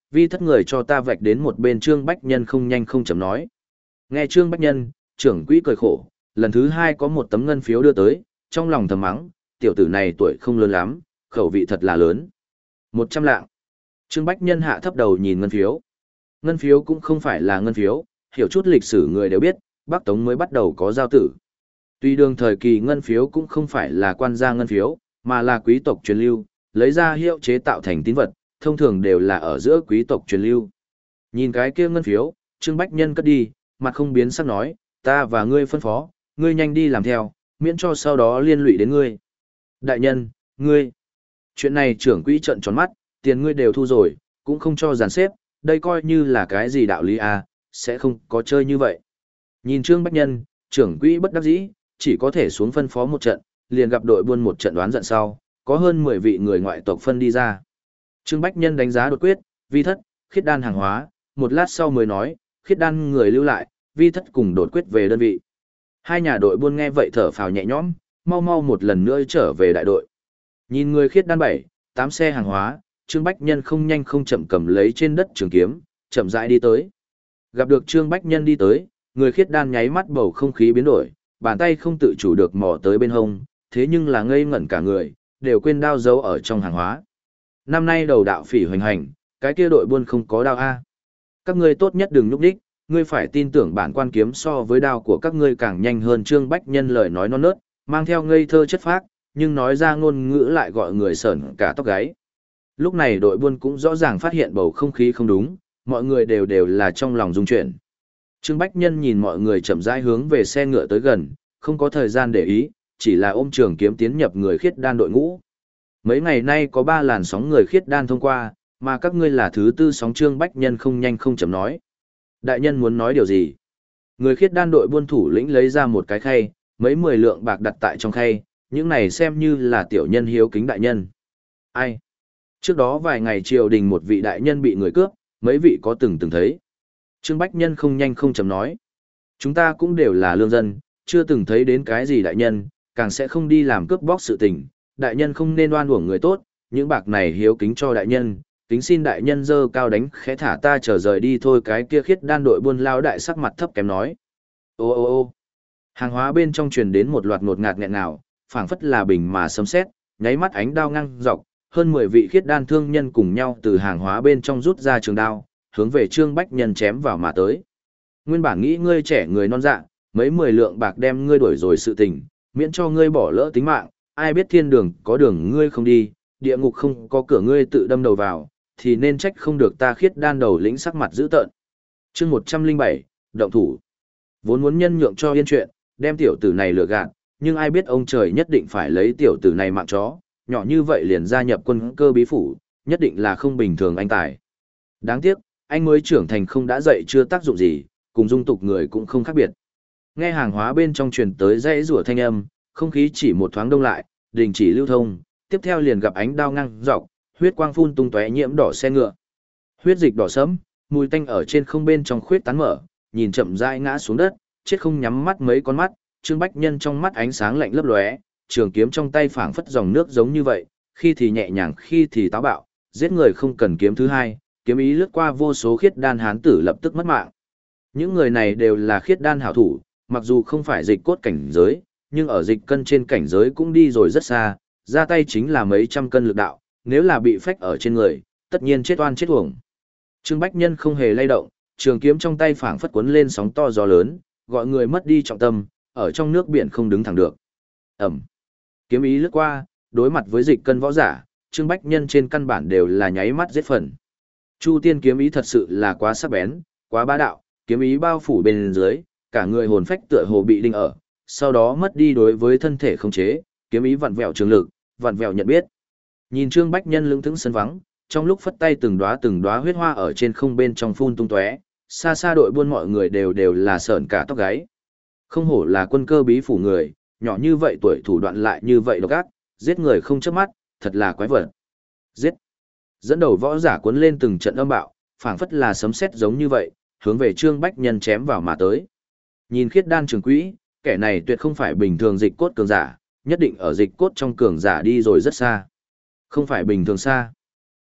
vi thất người cho ta vạch đến một bên Trương Bách Nhân không nhanh không chậm nói. Nghe Trương Bách Nhân, trưởng quỹ cười khổ, lần thứ hai có một tấm ngân phiếu đưa tới, trong lòng thầm mắng, tiểu tử này tuổi không lớn lắm, khẩu vị thật là lớn. Một trăm lạng. Trương Bách Nhân hạ thấp đầu nhìn ngân phiếu. Ngân phiếu cũng không phải là ngân phiếu, hiểu chút lịch sử người đều biết, Bắc Tống mới bắt đầu có giao tử. Tuy đường thời kỳ ngân phiếu cũng không phải là quan gia ngân phiếu, mà là quý tộc truyền lưu, lấy ra hiệu chế tạo thành tín vật, thông thường đều là ở giữa quý tộc truyền lưu. Nhìn cái kia ngân phiếu, Trương Bách Nhân cất đi, mặt không biến sắc nói, ta và ngươi phân phó, ngươi nhanh đi làm theo, miễn cho sau đó liên lụy đến ngươi. Đại nhân, ngươi, chuyện này trưởng quỹ trợn tròn mắt, tiền ngươi đều thu rồi, cũng không cho dàn xếp, đây coi như là cái gì đạo lý à, sẽ không có chơi như vậy. Nhìn Trương Bách Nhân, trưởng quỹ bất đắc dĩ, chỉ có thể xuống phân phó một trận, liền gặp đội buôn một trận đoán giận sau, có hơn mười vị người ngoại tộc phân đi ra. Trương Bách Nhân đánh giá đột quyết, vi thất, khiết đan hàng hóa, một lát sau mới nói, khiết đan người lưu lại, vi thất cùng đột quyết về đơn vị. Hai nhà đội buôn nghe vậy thở phào nhẹ nhõm, mau mau một lần nữa trở về đại đội. Nhìn người khiết đan bảy, tám xe hàng hóa, Trương Bách Nhân không nhanh không chậm cầm lấy trên đất trường kiếm, chậm rãi đi tới. Gặp được Trương Bách Nhân đi tới, người khiết đan nháy mắt bầu không khí biến đổi, bàn tay không tự chủ được mò tới bên hông, thế nhưng là ngây ngẩn cả người, đều quên đao giấu ở trong hàng hóa. Năm nay đầu đạo phỉ hoành hành, cái kia đội buôn không có đao a. Các ngươi tốt nhất đừng nhúc đích, ngươi phải tin tưởng bản quan kiếm so với đao của các ngươi càng nhanh hơn. Trương Bách Nhân lời nói non nớt, mang theo ngây thơ chất phác, nhưng nói ra ngôn ngữ lại gọi người sởn cả tóc gáy. Lúc này đội buôn cũng rõ ràng phát hiện bầu không khí không đúng, mọi người đều đều là trong lòng rung chuyển. Trương Bách Nhân nhìn mọi người chậm rãi hướng về xe ngựa tới gần, không có thời gian để ý, chỉ là ôm trường kiếm tiến nhập người khiết đan đội ngũ. Mấy ngày nay có ba làn sóng người khiết đan thông qua, mà các ngươi là thứ tư sóng. Trương Bách Nhân không nhanh không chậm nói. Đại nhân muốn nói điều gì? Người khiết đan đội buôn thủ lĩnh lấy ra một cái khay, mấy mười lượng bạc đặt tại trong khay, những này xem như là tiểu nhân hiếu kính đại nhân. Ai? Trước đó vài ngày triều đình một vị đại nhân bị người cướp, mấy vị có từng từng thấy. Trương Bách Nhân không nhanh không chậm nói. Chúng ta cũng đều là lương dân, chưa từng thấy đến cái gì đại nhân, càng sẽ không đi làm cướp bóc sự tình. Đại nhân không nên oan uổng người tốt, những bạc này hiếu kính cho đại nhân, kính xin đại nhân dơ cao đánh khẽ thả ta trở rời đi thôi. Cái kia khiết đan đội buôn lao đại sắc mặt thấp kém nói. Ô ô ô hàng hóa bên trong truyền đến một loạt ngột ngạt nghẹn nào, phảng phất là bình mà sấm sét, nháy mắt ánh đao ngang dọc, hơn mười vị khiết đan thương nhân cùng nhau từ hàng hóa bên trong rút ra trường đao, hướng về Trương Bách Nhân chém vào mà tới. Nguyên bản nghĩ ngươi trẻ người non dạ, mấy mười lượng bạc đem ngươi đuổi rồi sự tình, miễn cho ngươi bỏ lỡ tính mạng, ai biết thiên đường có đường ngươi không đi, địa ngục không có cửa ngươi tự đâm đầu vào, thì nên trách không được ta khiết đan đầu lĩnh sắc mặt dữ tợn. Chương một trăm linh bảy, động thủ. Vốn muốn nhân nhượng cho yên chuyện, đem tiểu tử này lừa gạt, nhưng ai biết ông trời nhất định phải lấy tiểu tử này mạng chó, nhỏ như vậy liền gia nhập quân cơ bí phủ, nhất định là không bình thường anh tài. Đáng tiếc, anh mới trưởng thành không đã dạy chưa tác dụng gì, cùng dung tục người cũng không khác biệt. Nghe hàng hóa bên trong truyền tới dãy rủa thanh âm, không khí chỉ một thoáng đông lại, đình chỉ lưu thông, tiếp theo liền gặp ánh đao ngang dọc, huyết quang phun tung tóe nhiễm đỏ xe ngựa. Huyết dịch đỏ sẫm, mùi tanh ở trên không bên trong khuyết tán mở, nhìn chậm rãi ngã xuống đất, chết không nhắm mắt mấy con mắt, Trương Bách Nhân trong mắt ánh sáng lạnh lấp lóe, trường kiếm trong tay phảng phất dòng nước giống như vậy, khi thì nhẹ nhàng khi thì táo bạo, giết người không cần kiếm thứ hai, kiếm ý lướt qua vô số khiết đan hán tử lập tức mất mạng. Những người này đều là khiết đan hảo thủ, mặc dù không phải dịch cốt cảnh giới, nhưng ở dịch cân trên cảnh giới cũng đi rồi rất xa, ra tay chính là mấy trăm cân lực đạo, nếu là bị phách ở trên người, tất nhiên chết oan chết uổng. Trương Bách Nhân không hề lay động, trường kiếm trong tay phảng phất cuốn lên sóng to gió lớn, gọi người mất đi trọng tâm, ở trong nước biển không đứng thẳng được. Ẩm. Kiếm ý lướt qua, đối mặt với dịch cân võ giả, Trương Bách Nhân trên căn bản đều là nháy mắt giết phần. Chu Tiên kiếm ý thật sự là quá sắc bén, quá bá đạo, kiếm ý bao phủ bên dưới, cả người hồn phách tựa hồ bị đinh ở, sau đó mất đi đối với thân thể khống chế, kiếm ý vặn vẹo trường lực, vặn vẹo nhận biết. Nhìn Trương Bách Nhân lững thững sân vắng, trong lúc phất tay từng đóa từng đóa huyết hoa ở trên không bên trong phun tung tóe, xa xa đội buôn mọi người đều đều là sởn cả tóc gáy. Không hổ là quân cơ bí phủ người, nhỏ như vậy tuổi thủ đoạn lại như vậy độc ác, giết người không chớp mắt, thật là quái vật. Giết. Dẫn đầu võ giả cuốn lên từng trận âm bạo, phảng phất là sấm sét giống như vậy, hướng về Trương Bách Nhân chém vào mà tới. Nhìn khiết đan trường quỹ, kẻ này tuyệt không phải bình thường dịch cốt cường giả, nhất định ở dịch cốt trong cường giả đi rồi rất xa. Không phải bình thường xa.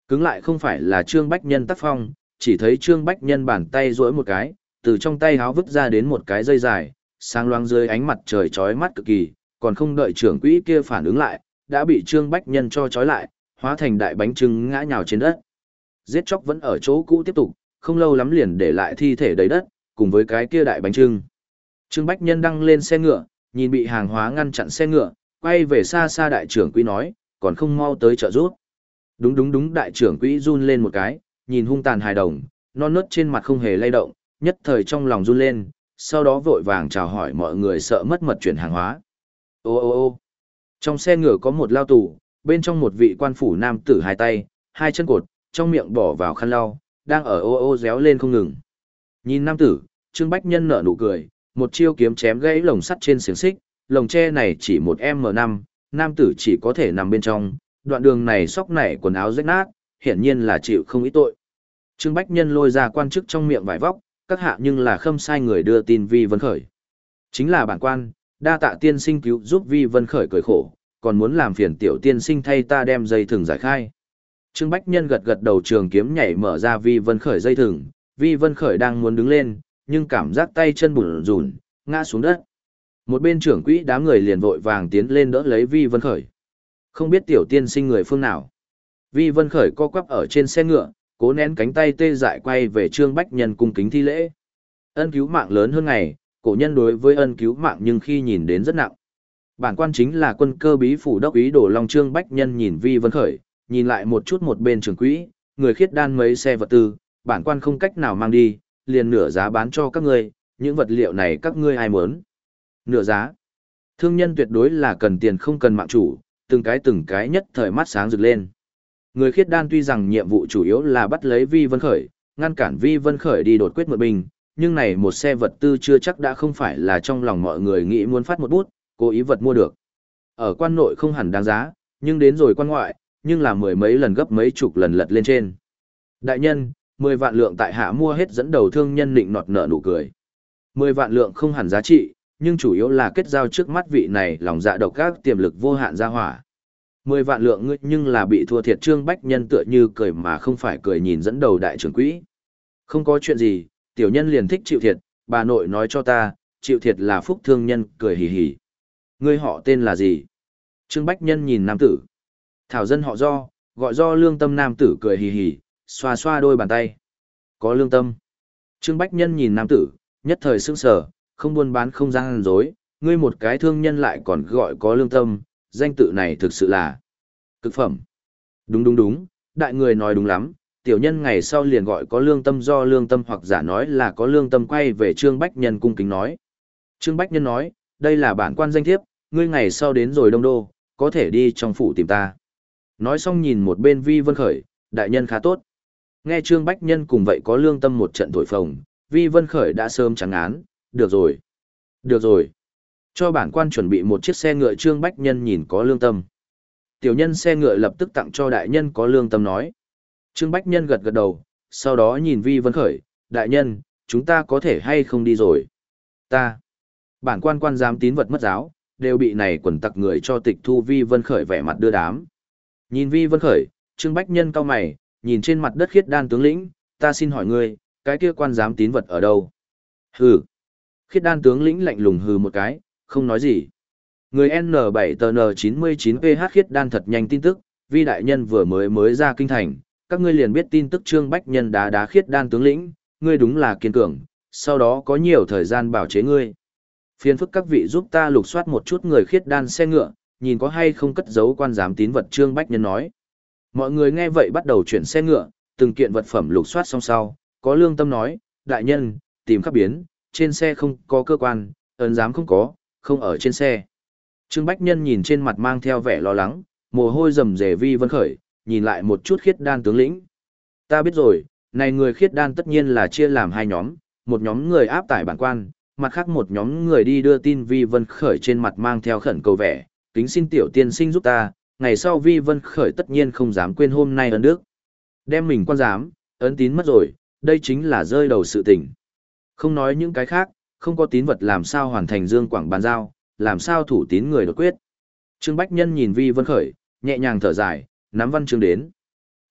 Cứng lại không phải là Trương Bách Nhân tác phong, chỉ thấy Trương Bách Nhân bàn tay duỗi một cái, từ trong tay háo vứt ra đến một cái dây dài, sáng loáng dưới ánh mặt trời chói mắt cực kỳ, còn không đợi trưởng quỹ kia phản ứng lại, đã bị Trương Bách Nhân cho trói lại, hóa thành đại bánh trưng ngã nhào trên đất. Giết chóc vẫn ở chỗ cũ tiếp tục, không lâu lắm liền để lại thi thể đầy đất, cùng với cái kia đại bánh trưng. Trương Bách Nhân đăng lên xe ngựa, nhìn bị hàng hóa ngăn chặn xe ngựa, quay về xa xa đại trưởng quỹ nói, còn không mau tới trợ giúp. Đúng đúng đúng, đại trưởng quỹ run lên một cái, nhìn hung tàn hài đồng, non nớt trên mặt không hề lay động, nhất thời trong lòng run lên, sau đó vội vàng chào hỏi mọi người sợ mất mật chuyển hàng hóa. Ô ô ô trong xe ngựa có một lao tù, bên trong một vị quan phủ nam tử hai tay, hai chân cột, trong miệng bỏ vào khăn lau, đang ở ô ô réo lên không ngừng. Nhìn nam tử, Trương Bách Nhân nở nụ cười, một chiêu kiếm chém gãy lồng sắt trên xiềng xích, lồng tre này chỉ một em năm, nam tử chỉ có thể nằm bên trong, đoạn đường này xóc nảy quần áo rách nát, hiển nhiên là chịu không ít tội. Trương Bách Nhân lôi ra quan chức trong miệng vải vóc, các hạ nhưng là khâm sai người đưa tin Vi Vân Khởi. Chính là bản quan, đa tạ tiên sinh cứu giúp Vi Vân Khởi cười khổ, còn muốn làm phiền tiểu tiên sinh thay ta đem dây thừng giải khai. Trương Bách Nhân gật gật đầu, trường kiếm nhảy mở ra Vi Vân Khởi dây thừng, Vi Vân Khởi đang muốn đứng lên, nhưng cảm giác tay chân bủn rủn, ngã xuống đất. Một bên trưởng quỹ đám người liền vội vàng tiến lên đỡ lấy Vi Vân Khởi. Không biết tiểu tiên sinh người phương nào. Vi Vân Khởi co quắp ở trên xe ngựa, cố nén cánh tay tê dại quay về Trương Bách Nhân cung kính thi lễ. Ân cứu mạng lớn hơn ngày, cổ nhân đối với ân cứu mạng nhưng khi nhìn đến rất nặng. Bản quan chính là quân cơ bí phủ đốc úy Đồ Long. Trương Bách Nhân nhìn Vi Vân Khởi, nhìn lại một chút một bên trưởng quỹ, người khiết đan mấy xe vật tư, bản quan không cách nào mang đi, liền nửa giá bán cho các ngươi, những vật liệu này các ngươi ai muốn? Nửa giá. Thương nhân tuyệt đối là cần tiền không cần mạng chủ, từng cái từng cái nhất thời mắt sáng rực lên. Người khiết đan tuy rằng nhiệm vụ chủ yếu là bắt lấy Vi Vân Khởi, ngăn cản Vi Vân Khởi đi đột quyết mượn binh, nhưng này một xe vật tư chưa chắc đã không phải là trong lòng mọi người nghĩ muốn phát một bút, cố ý vật mua được. Ở quan nội không hẳn đáng giá, nhưng đến rồi quan ngoại, nhưng là mười mấy lần gấp mấy chục lần lật lên trên. Đại nhân, mười vạn lượng tại hạ mua hết, dẫn đầu thương nhân định nọt nợ nụ cười. Mười vạn lượng không hẳn giá trị, nhưng chủ yếu là kết giao trước mắt vị này lòng dạ độc ác tiềm lực vô hạn ra hỏa. Mười vạn lượng ngươi nhưng là bị thua thiệt. Trương Bách Nhân tựa như cười mà không phải cười nhìn dẫn đầu đại trưởng quỹ. Không có chuyện gì, tiểu nhân liền thích chịu thiệt, bà nội nói cho ta, chịu thiệt là phúc. Thương nhân cười hì hì. Ngươi họ tên là gì? Trương Bách Nhân nhìn nam tử. Thảo dân họ Do, gọi Do Lương Tâm. Nam tử cười hì hì, xoa xoa đôi bàn tay. Có lương tâm. Trương Bách Nhân nhìn nam tử, nhất thời sững sờ, không buôn bán không gian dối, ngươi một cái thương nhân lại còn gọi có lương tâm, danh tự này thực sự là cực phẩm. Đúng đúng đúng, đại người nói đúng lắm, tiểu nhân ngày sau liền gọi có lương tâm. Do Lương Tâm hoặc giả nói là có lương tâm quay về Trương Bách Nhân cung kính nói. Trương Bách Nhân nói, đây là bản quan danh thiếp, ngươi ngày sau đến rồi Đông Đô, có thể đi trong phủ tìm ta. Nói xong nhìn một bên Vi Vân Khởi, đại nhân khá tốt. Nghe Trương Bách Nhân cùng vậy có lương tâm một trận thổi phồng, Vi Vân Khởi đã sớm trắng án, được rồi. Được rồi. Cho bản quan chuẩn bị một chiếc xe ngựa. Trương Bách Nhân nhìn có lương tâm. Tiểu nhân xe ngựa lập tức tặng cho đại nhân. Có lương tâm nói. Trương Bách Nhân gật gật đầu, sau đó nhìn Vi Vân Khởi, đại nhân, chúng ta có thể hay không đi rồi? Ta. Bản quan quan giám tín vật mất giáo, đều bị này quần tặc người cho tịch thu. Vi Vân Khởi vẻ mặt đưa đám. Nhìn Vi Vân Khởi, Trương Bách Nhân cau mày, nhìn trên mặt đất khiết đan tướng lĩnh, ta xin hỏi ngươi, cái kia quan giám tín vật ở đâu? Hừ. Khiết đan tướng lĩnh lạnh lùng hừ một cái, không nói gì. Người N bảy T N chín mươi chín P H khiết đan thật nhanh tin tức, Vi đại nhân vừa mới mới ra kinh thành, các ngươi liền biết tin tức. Trương Bách Nhân đá đá khiết đan tướng lĩnh, ngươi đúng là kiên cường, sau đó có nhiều thời gian bảo chế ngươi. Phiền phức các vị giúp ta lục soát một chút người khiết đan xe ngựa, nhìn có hay không cất giấu quan giám tín vật. Trương Bách Nhân nói. Mọi người nghe vậy bắt đầu chuyển xe ngựa, từng kiện vật phẩm lục soát xong sau, có lương tâm nói, đại nhân, tìm khắp biến, trên xe không có cơ quan, ấn giám không có, không ở trên xe. Trương Bách Nhân nhìn trên mặt mang theo vẻ lo lắng, mồ hôi rầm rề Vi Vân Khởi, nhìn lại một chút khiết đan tướng lĩnh. Ta biết rồi, này người khiết đan tất nhiên là chia làm hai nhóm, một nhóm người áp tải bản quan, mặt khác một nhóm người đi đưa tin. Vi Vân Khởi trên mặt mang theo khẩn cầu vẻ, kính xin tiểu tiên sinh giúp ta, ngày sau Vi Vân Khởi tất nhiên không dám quên hôm nay ân đức. Đem mình quan giám, ấn tín mất rồi, đây chính là rơi đầu sự tình. Không nói những cái khác, không có tín vật làm sao hoàn thành dương quảng bàn giao, làm sao thủ tín người đột quyết. Trương Bách Nhân nhìn Vi Vân Khởi, nhẹ nhàng thở dài, nắm văn chương đến.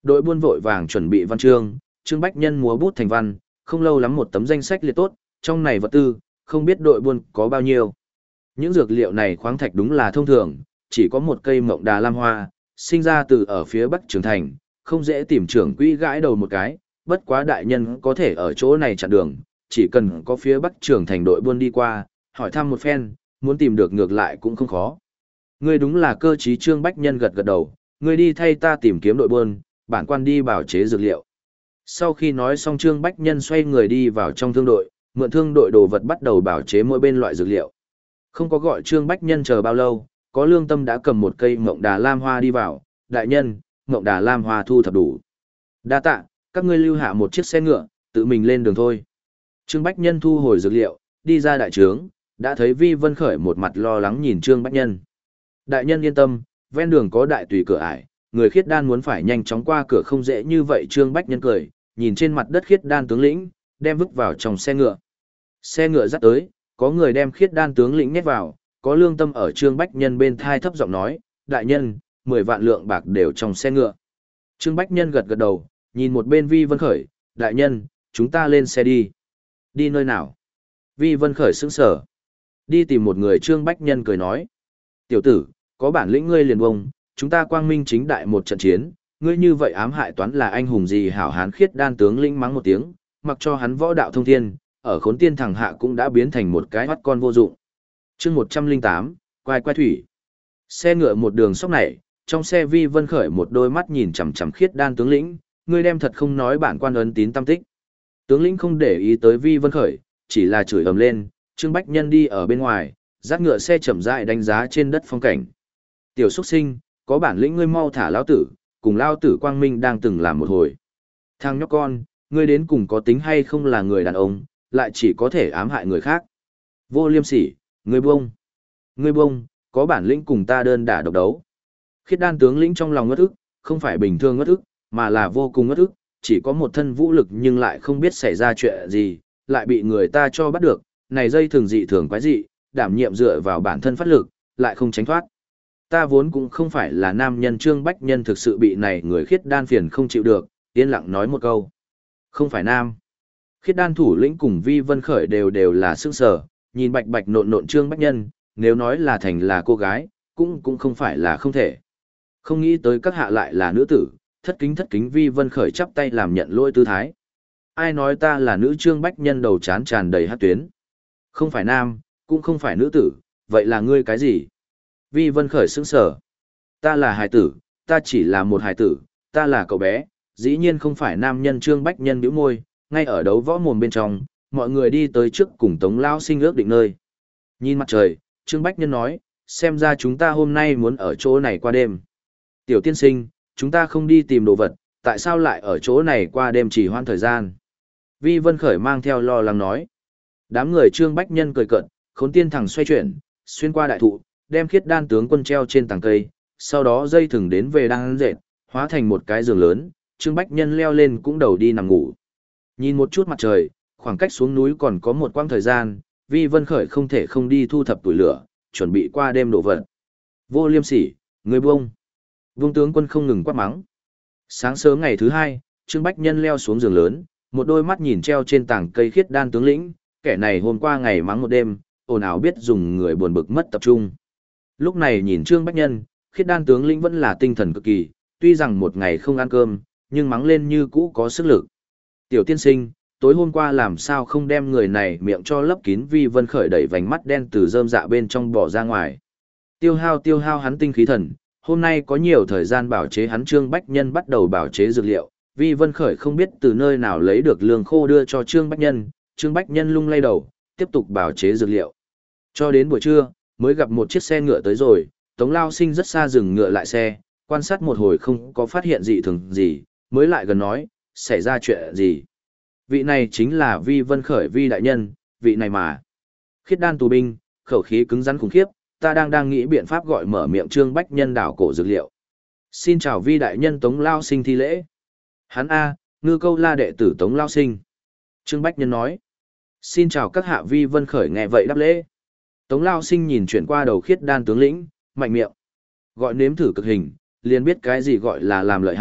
Đội buôn vội vàng chuẩn bị văn chương, Trương Bách Nhân múa bút thành văn, không lâu lắm một tấm danh sách liệt tốt, trong này vật tư, không biết đội buôn có bao nhiêu. Những dược liệu này khoáng thạch đúng là thông thường, chỉ có một cây mộng đà lam hoa, sinh ra từ ở phía bắc trưởng thành, không dễ tìm trưởng quỹ gãi đầu một cái, bất quá đại nhân có thể ở chỗ này chặn đường, chỉ cần có phía bắc trưởng thành đội buôn đi qua, hỏi thăm một phen, muốn tìm được ngược lại cũng không khó. Ngươi đúng là cơ trí. Trương Bách Nhân gật gật đầu, ngươi đi thay ta tìm kiếm đội buôn, bản quan đi bảo chế dược liệu. Sau khi nói xong Trương Bách Nhân xoay người đi vào trong thương đội, mượn thương đội đồ vật bắt đầu bảo chế mỗi bên loại dược liệu. Không có gọi Trương Bách Nhân chờ bao lâu, có lương tâm đã cầm một cây mộng đà lam hoa đi vào, đại nhân, mộng đà lam hoa thu thập đủ. Đa tạ, các ngươi lưu hạ một chiếc xe ngựa, tự mình lên đường thôi. Trương Bách Nhân thu hồi dược liệu, đi ra đại trướng, đã thấy Vi Vân Khởi một mặt lo lắng nhìn Trương Bách Nhân. Đại nhân yên tâm, ven đường có đại tùy cửa ải, người khiết đan muốn phải nhanh chóng qua cửa không dễ như vậy. Trương Bách Nhân cười, nhìn trên mặt đất khiết đan tướng lĩnh, đem vứt vào trong xe ngựa. Xe ngựa dắt tới, có người đem khiết đan tướng lĩnh nhét vào, có lương tâm ở Trương Bách Nhân bên thai thấp giọng nói, đại nhân, mười vạn lượng bạc đều trong xe ngựa. Trương Bách Nhân gật gật đầu, nhìn một bên Vi Vân Khởi, đại nhân, chúng ta lên xe đi. Đi nơi nào? Vi Vân Khởi sững sờ. Đi tìm một người. Trương Bách Nhân cười nói, tiểu tử, có bản lĩnh ngươi liền bông, chúng ta quang minh chính đại một trận chiến, ngươi như vậy ám hại toán là anh hùng gì? Hảo hán khiết đan tướng lĩnh mắng một tiếng, mặc cho hắn võ đạo thông thiên, ở khốn tiên thẳng hạ cũng đã biến thành một cái mắt con vô dụng. chương một trăm lẻ tám, quay quay thủy. Xe ngựa một đường sóc này, trong xe Vi Vân Khởi một đôi mắt nhìn chằm chằm khiết đan tướng lĩnh, ngươi đem thật không nói bản quan ấn tín tâm tích. Tướng lĩnh không để ý tới Vi Vân Khởi, chỉ là chửi ầm lên. Trương Bách Nhân đi ở bên ngoài, dắt ngựa xe chậm rãi đánh giá trên đất phong cảnh. Tiểu xuất sinh, có bản lĩnh ngươi mau thả lão tử, cùng lão tử quang minh đang từng làm một hồi. Thằng nhóc con, ngươi đến cùng có tính hay không là người đàn ông, lại chỉ có thể ám hại người khác. Vô liêm sỉ, ngươi buông. Ngươi buông, có bản lĩnh cùng ta đơn đả độc đấu. Khiết đan tướng lĩnh trong lòng ngất ức, không phải bình thường ngất ức, mà là vô cùng ngất ức, chỉ có một thân vũ lực nhưng lại không biết xảy ra chuyện gì, lại bị người ta cho bắt được, này dây thường dị thường quái dị, đảm nhiệm dựa vào bản thân phát lực, lại không tránh thoát. Ta vốn cũng không phải là nam nhân. Trương Bách Nhân thực sự bị này người khiết đan phiền không chịu được, yên lặng nói một câu. Không phải nam. Khiết đan thủ lĩnh cùng Vi Vân Khởi đều đều là sững sờ, nhìn bạch bạch nộn nộn Trương Bách Nhân, nếu nói là thành là cô gái, cũng cũng không phải là không thể. Không nghĩ tới các hạ lại là nữ tử, thất kính thất kính. Vi Vân Khởi chắp tay làm nhận lỗi tư thái. Ai nói ta là nữ? Trương Bách Nhân đầu chán tràn đầy hát tuyến. Không phải nam, cũng không phải nữ tử, vậy là ngươi cái gì? Vi Vân Khởi sững sờ. Ta là hài tử, ta chỉ là một hài tử, ta là cậu bé, dĩ nhiên không phải nam nhân. Trương Bách Nhân bĩu môi, ngay ở đấu võ mồm bên trong, mọi người đi tới trước cùng Tống Lao Sinh ước định nơi. Nhìn mặt trời, Trương Bách Nhân nói, xem ra chúng ta hôm nay muốn ở chỗ này qua đêm. Tiểu tiên sinh, chúng ta không đi tìm đồ vật, tại sao lại ở chỗ này qua đêm chỉ hoãn thời gian? Vi Vân Khởi mang theo lo lắng nói. Đám người Trương Bách Nhân cười cợt, khốn tiên thẳng xoay chuyển, xuyên qua đại thụ, đem khiết đan tướng quân treo trên tàng cây, sau đó dây thừng đến về đang dệt, hóa thành một cái giường lớn, Trương Bách Nhân leo lên cũng đầu đi nằm ngủ. Nhìn một chút mặt trời, khoảng cách xuống núi còn có một quãng thời gian, Vi Vân Khởi không thể không đi thu thập tuổi lửa, chuẩn bị qua đêm đổ vật. Vô liêm sỉ, người buông. Vương tướng quân không ngừng quát mắng. Sáng sớm ngày thứ hai, Trương Bách Nhân leo xuống giường lớn, một đôi mắt nhìn treo trên tảng cây khiết đan tướng lĩnh, kẻ này hôm qua ngày mắng một đêm, ồn ào biết dùng người buồn bực mất tập trung. Lúc này nhìn Trương Bách Nhân, khiết đan tướng lĩnh vẫn là tinh thần cực kỳ, tuy rằng một ngày không ăn cơm, nhưng mắng lên như cũ có sức lực. Tiểu tiên sinh, tối hôm qua làm sao không đem người này miệng cho lấp kín? Vi Vân Khởi đẩy vành mắt đen từ rơm dạ bên trong bỏ ra ngoài. Tiêu hao tiêu hao hắn tinh khí thần, hôm nay có nhiều thời gian bảo chế hắn. Trương Bách Nhân bắt đầu bảo chế dược liệu, Vi Vân Khởi không biết từ nơi nào lấy được lương khô đưa cho Trương Bách Nhân, Trương Bách Nhân lung lay đầu, tiếp tục bảo chế dược liệu. Cho đến buổi trưa, mới gặp một chiếc xe ngựa tới rồi, Tống Lao Sinh rất xa dừng ngựa lại xe, quan sát một hồi không có phát hiện gì thường gì, mới lại gần nói, xảy ra chuyện gì? Vị này chính là Vi Vân Khởi Vi đại nhân, vị này mà. Khiết đan tù binh, khẩu khí cứng rắn khủng khiếp, ta đang đang nghĩ biện pháp gọi mở miệng Trương Bách Nhân đảo cổ dược liệu. Xin chào Vi đại nhân. Tống Lao Sinh thi lễ. Hắn A, ngư câu la đệ tử Tống Lao Sinh. Trương Bách Nhân nói. Xin chào các hạ. Vi Vân Khởi nghe vậy đáp lễ. Tống Lao Sinh nhìn chuyển qua đầu khiết đan tướng lĩnh, mạnh miệng. Gọi nếm thử cực hình, liền biết cái gì gọi là làm lợi hại,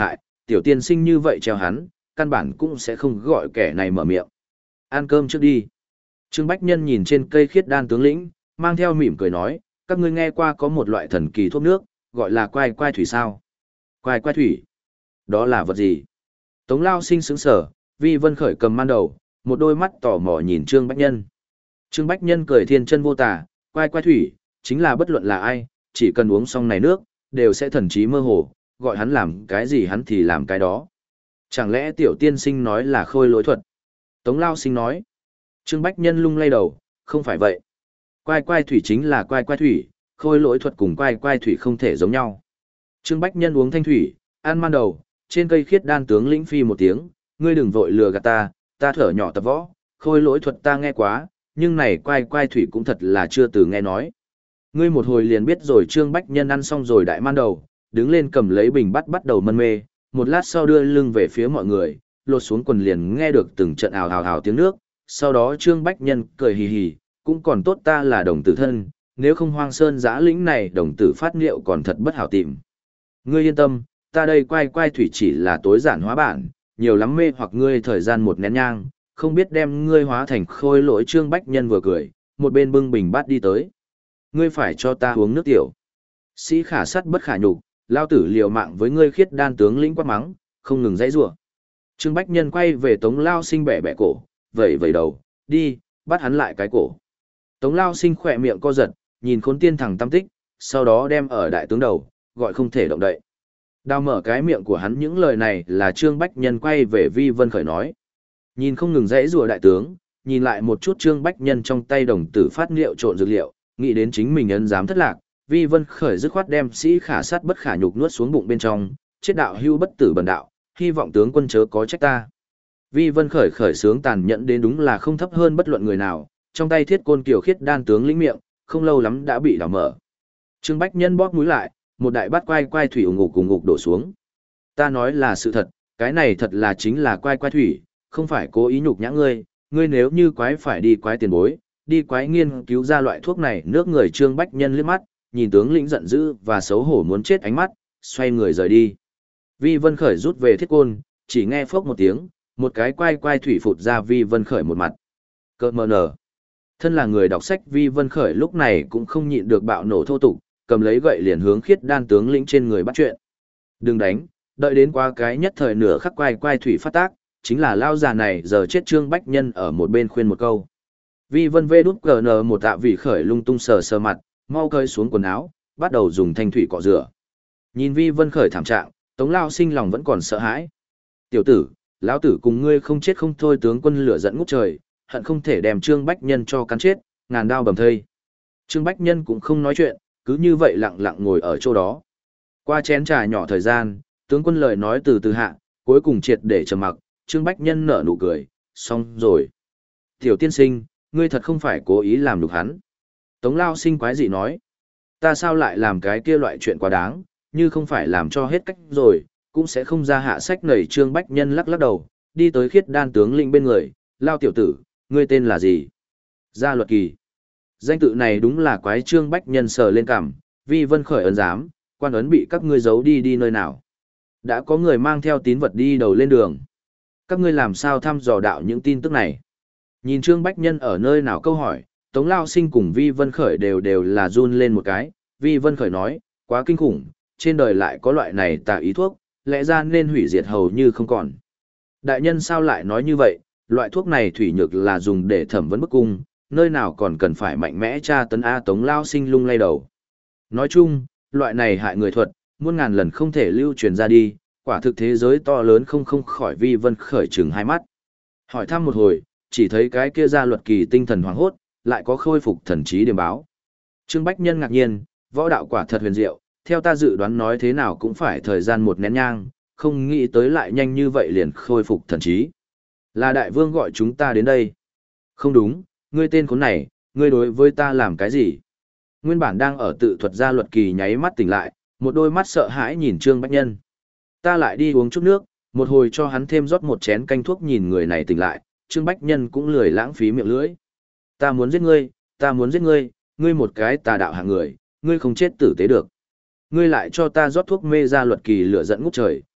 tiểu tiên sinh như vậy treo hắn, căn bản cũng sẽ không gọi kẻ này mở miệng. Ăn cơm trước đi. Trương Bách Nhân nhìn trên cây khiết đan tướng lĩnh, mang theo mỉm cười nói, các ngươi nghe qua có một loại thần kỳ thuốc nước, gọi là quai quai thủy sao? Quai quai thủy? Đó là vật gì? Tống Lao Sinh sững sở, Vi Vân Khởi cầm man đầu, một đôi mắt tò mò nhìn Trương Bách Nhân. Trương Bách Nhân cười thiên chân vô tả, quai quai thủy, chính là bất luận là ai, chỉ cần uống xong này nước, đều sẽ thần trí mơ hồ, gọi hắn làm cái gì hắn thì làm cái đó. Chẳng lẽ tiểu tiên sinh nói là khôi lỗi thuật? Tống Lao Sinh nói. Trương Bách Nhân lung lay đầu, không phải vậy. Quai quai thủy chính là quai quai thủy, khôi lỗi thuật cùng quai quai thủy không thể giống nhau. Trương Bách Nhân uống thanh thủy, ăn man đầu, trên cây khiết đan tướng lĩnh phi một tiếng, ngươi đừng vội lừa gạt ta, ta thở nhỏ tập võ, khôi lỗi thuật ta nghe quá, nhưng này quai quai thủy cũng thật là chưa từ nghe nói. Ngươi một hồi liền biết rồi. Trương Bách Nhân ăn xong rồi đại man đầu, đứng lên cầm lấy bình bắt bắt đầu mân mê, một lát sau đưa lưng về phía mọi người, lột xuống quần liền nghe được từng trận ào ào ào tiếng nước, sau đó Trương Bách Nhân cười hì hì, cũng còn tốt ta là đồng tử thân, nếu không hoang sơn giã lĩnh này đồng tử phát liệu còn thật bất hảo tìm. Ngươi yên tâm, ta đây quai quai thủy chỉ là tối giản hóa bản, nhiều lắm mê hoặc ngươi thời gian một nén nhang, không biết đem ngươi hóa thành khôi lỗi. Trương Bách Nhân vừa cười, một bên bưng bình bát đi tới. Ngươi phải cho ta uống nước tiểu. Sĩ khả sắt bất khả nhục, lao tử liều mạng với ngươi khiết đan tướng lĩnh quát mắng, không ngừng dãy rủa. Trương Bách Nhân quay về Tống Lao Sinh bẻ bẻ cổ, vẩy vẩy đầu, đi, bắt hắn lại cái cổ. Tống Lao Sinh khỏe miệng co giật, nhìn khốn tiên thẳng tâm tích, sau đó đem ở đại tướng đầu, gọi không thể động đậy. Đào mở cái miệng của hắn, những lời này là Trương Bách Nhân quay về Vi Vân Khởi nói. Nhìn không ngừng dãy rùa đại tướng, nhìn lại một chút Trương Bách Nhân trong tay đồng tử phát liệu trộn dược liệu, nghĩ đến chính mình ấn dám thất lạc, Vi Vân Khởi dứt khoát đem sĩ khả sát bất khả nhục nuốt xuống bụng bên trong, chết đạo hưu bất tử bần đạo, hy vọng tướng quân chớ có trách ta. Vi Vân Khởi khởi sướng tàn nhẫn đến đúng là không thấp hơn bất luận người nào, trong tay thiết côn kiều khiết đan tướng lĩnh miệng, không lâu lắm đã bị đảo mở. Trương Bách Nhân bóp mũi lại, một đại bát quai quai thủy ủng ngục cùng ngục đổ xuống. Ta nói là sự thật, cái này thật là chính là quai quai thủy, không phải cố ý nhục nhã ngươi, ngươi nếu như quái phải đi quái tiền bối, đi quái nghiên cứu ra loại thuốc này. Nước người Trương Bách Nhân liếc mắt, nhìn tướng lĩnh giận dữ và xấu hổ muốn chết ánh mắt, xoay người rời đi. Vi Vân Khởi rút về thiết côn, chỉ nghe phốc một tiếng, một cái quai quai thủy phụt ra Vi Vân Khởi một mặt. Cợt mờ nở. Thân là người đọc sách, Vi Vân Khởi lúc này cũng không nhịn được bạo nổ thô tục, cầm lấy gậy liền hướng khiết đan tướng lĩnh trên người bắt chuyện. Đừng đánh, đợi đến qua cái nhất thời nửa khắc quai quai thủy phát tác, chính là lao già này giờ chết. Trương Bách Nhân ở một bên khuyên một câu. Vi Vân vê đút cờ nờ một tạ vị khởi lung tung sờ sờ mặt, mau cởi xuống quần áo, bắt đầu dùng thanh thủy cọ rửa. Nhìn Vi Vân Khởi thảm trạng, Tống Lao Sinh lòng vẫn còn sợ hãi. Tiểu tử, lão tử cùng ngươi không chết không thôi. Tướng quân lửa giận ngút trời, hận không thể đem Trương Bách Nhân cho cắn chết, ngàn đao bầm thây. Trương Bách Nhân cũng không nói chuyện, cứ như vậy lặng lặng ngồi ở chỗ đó. Qua chén trà nhỏ thời gian, tướng quân lời nói từ từ hạ, cuối cùng triệt để trầm mặc. Trương Bách Nhân nở nụ cười, xong rồi. Tiểu tiên sinh, ngươi thật không phải cố ý làm nhục hắn. Tống Lao Sinh quái dị nói. Ta sao lại làm cái kia loại chuyện quá đáng, như không phải làm cho hết cách rồi, cũng sẽ không ra hạ sách nảy. Trương Bách Nhân lắc lắc đầu, đi tới khiết đan tướng lĩnh bên người. Lao tiểu tử, ngươi tên là gì? Gia Luật Kỳ. Danh tự này đúng là quái. Trương Bách Nhân sờ lên cằm, Vi Vân Khởi ấn giám, quan ấn bị các ngươi giấu đi đi nơi nào? Đã có người mang theo tín vật đi đầu lên đường. Các ngươi làm sao thăm dò đạo những tin tức này? Nhìn Trương Bách Nhân ở nơi nào câu hỏi, Tống Lao Sinh cùng Vi Vân Khởi đều đều là run lên một cái. Vi Vân Khởi nói, quá kinh khủng, trên đời lại có loại này tà ý thuốc, lẽ ra nên hủy diệt hầu như không còn. Đại nhân sao lại nói như vậy, loại thuốc này thủy nhược là dùng để thẩm vấn bức cung, nơi nào còn cần phải mạnh mẽ tra tấn. A. Tống Lao Sinh lung lay đầu. Nói chung, loại này hại người thuật, muôn ngàn lần không thể lưu truyền ra đi, quả thực thế giới to lớn không không khỏi. Vi Vân Khởi trừng hai mắt. Hỏi thăm một hồi, chỉ thấy cái kia Gia Luật Kỳ tinh thần hoảng hốt, lại có khôi phục thần trí điểm báo. Trương Bách Nhân ngạc nhiên, võ đạo quả thật huyền diệu, theo ta dự đoán nói thế nào cũng phải thời gian một nén nhang, không nghĩ tới lại nhanh như vậy liền khôi phục thần trí. Là đại vương gọi chúng ta đến đây. Không đúng, ngươi tên khốn này, ngươi đối với ta làm cái gì? Nguyên bản đang ở tự thuật Gia Luật Kỳ nháy mắt tỉnh lại, một đôi mắt sợ hãi nhìn Trương Bách Nhân. Ta lại đi uống chút nước, một hồi cho hắn thêm rót một chén canh thuốc. Nhìn người này tỉnh lại, Trương Bách Nhân cũng lười lãng phí miệng lưỡi. Ta muốn giết ngươi, ta muốn giết ngươi, ngươi một cái tà đạo hạng người, ngươi không chết tử tế được. Ngươi lại cho ta rót thuốc mê. Gia Luật Kỳ lửa giận ngút trời,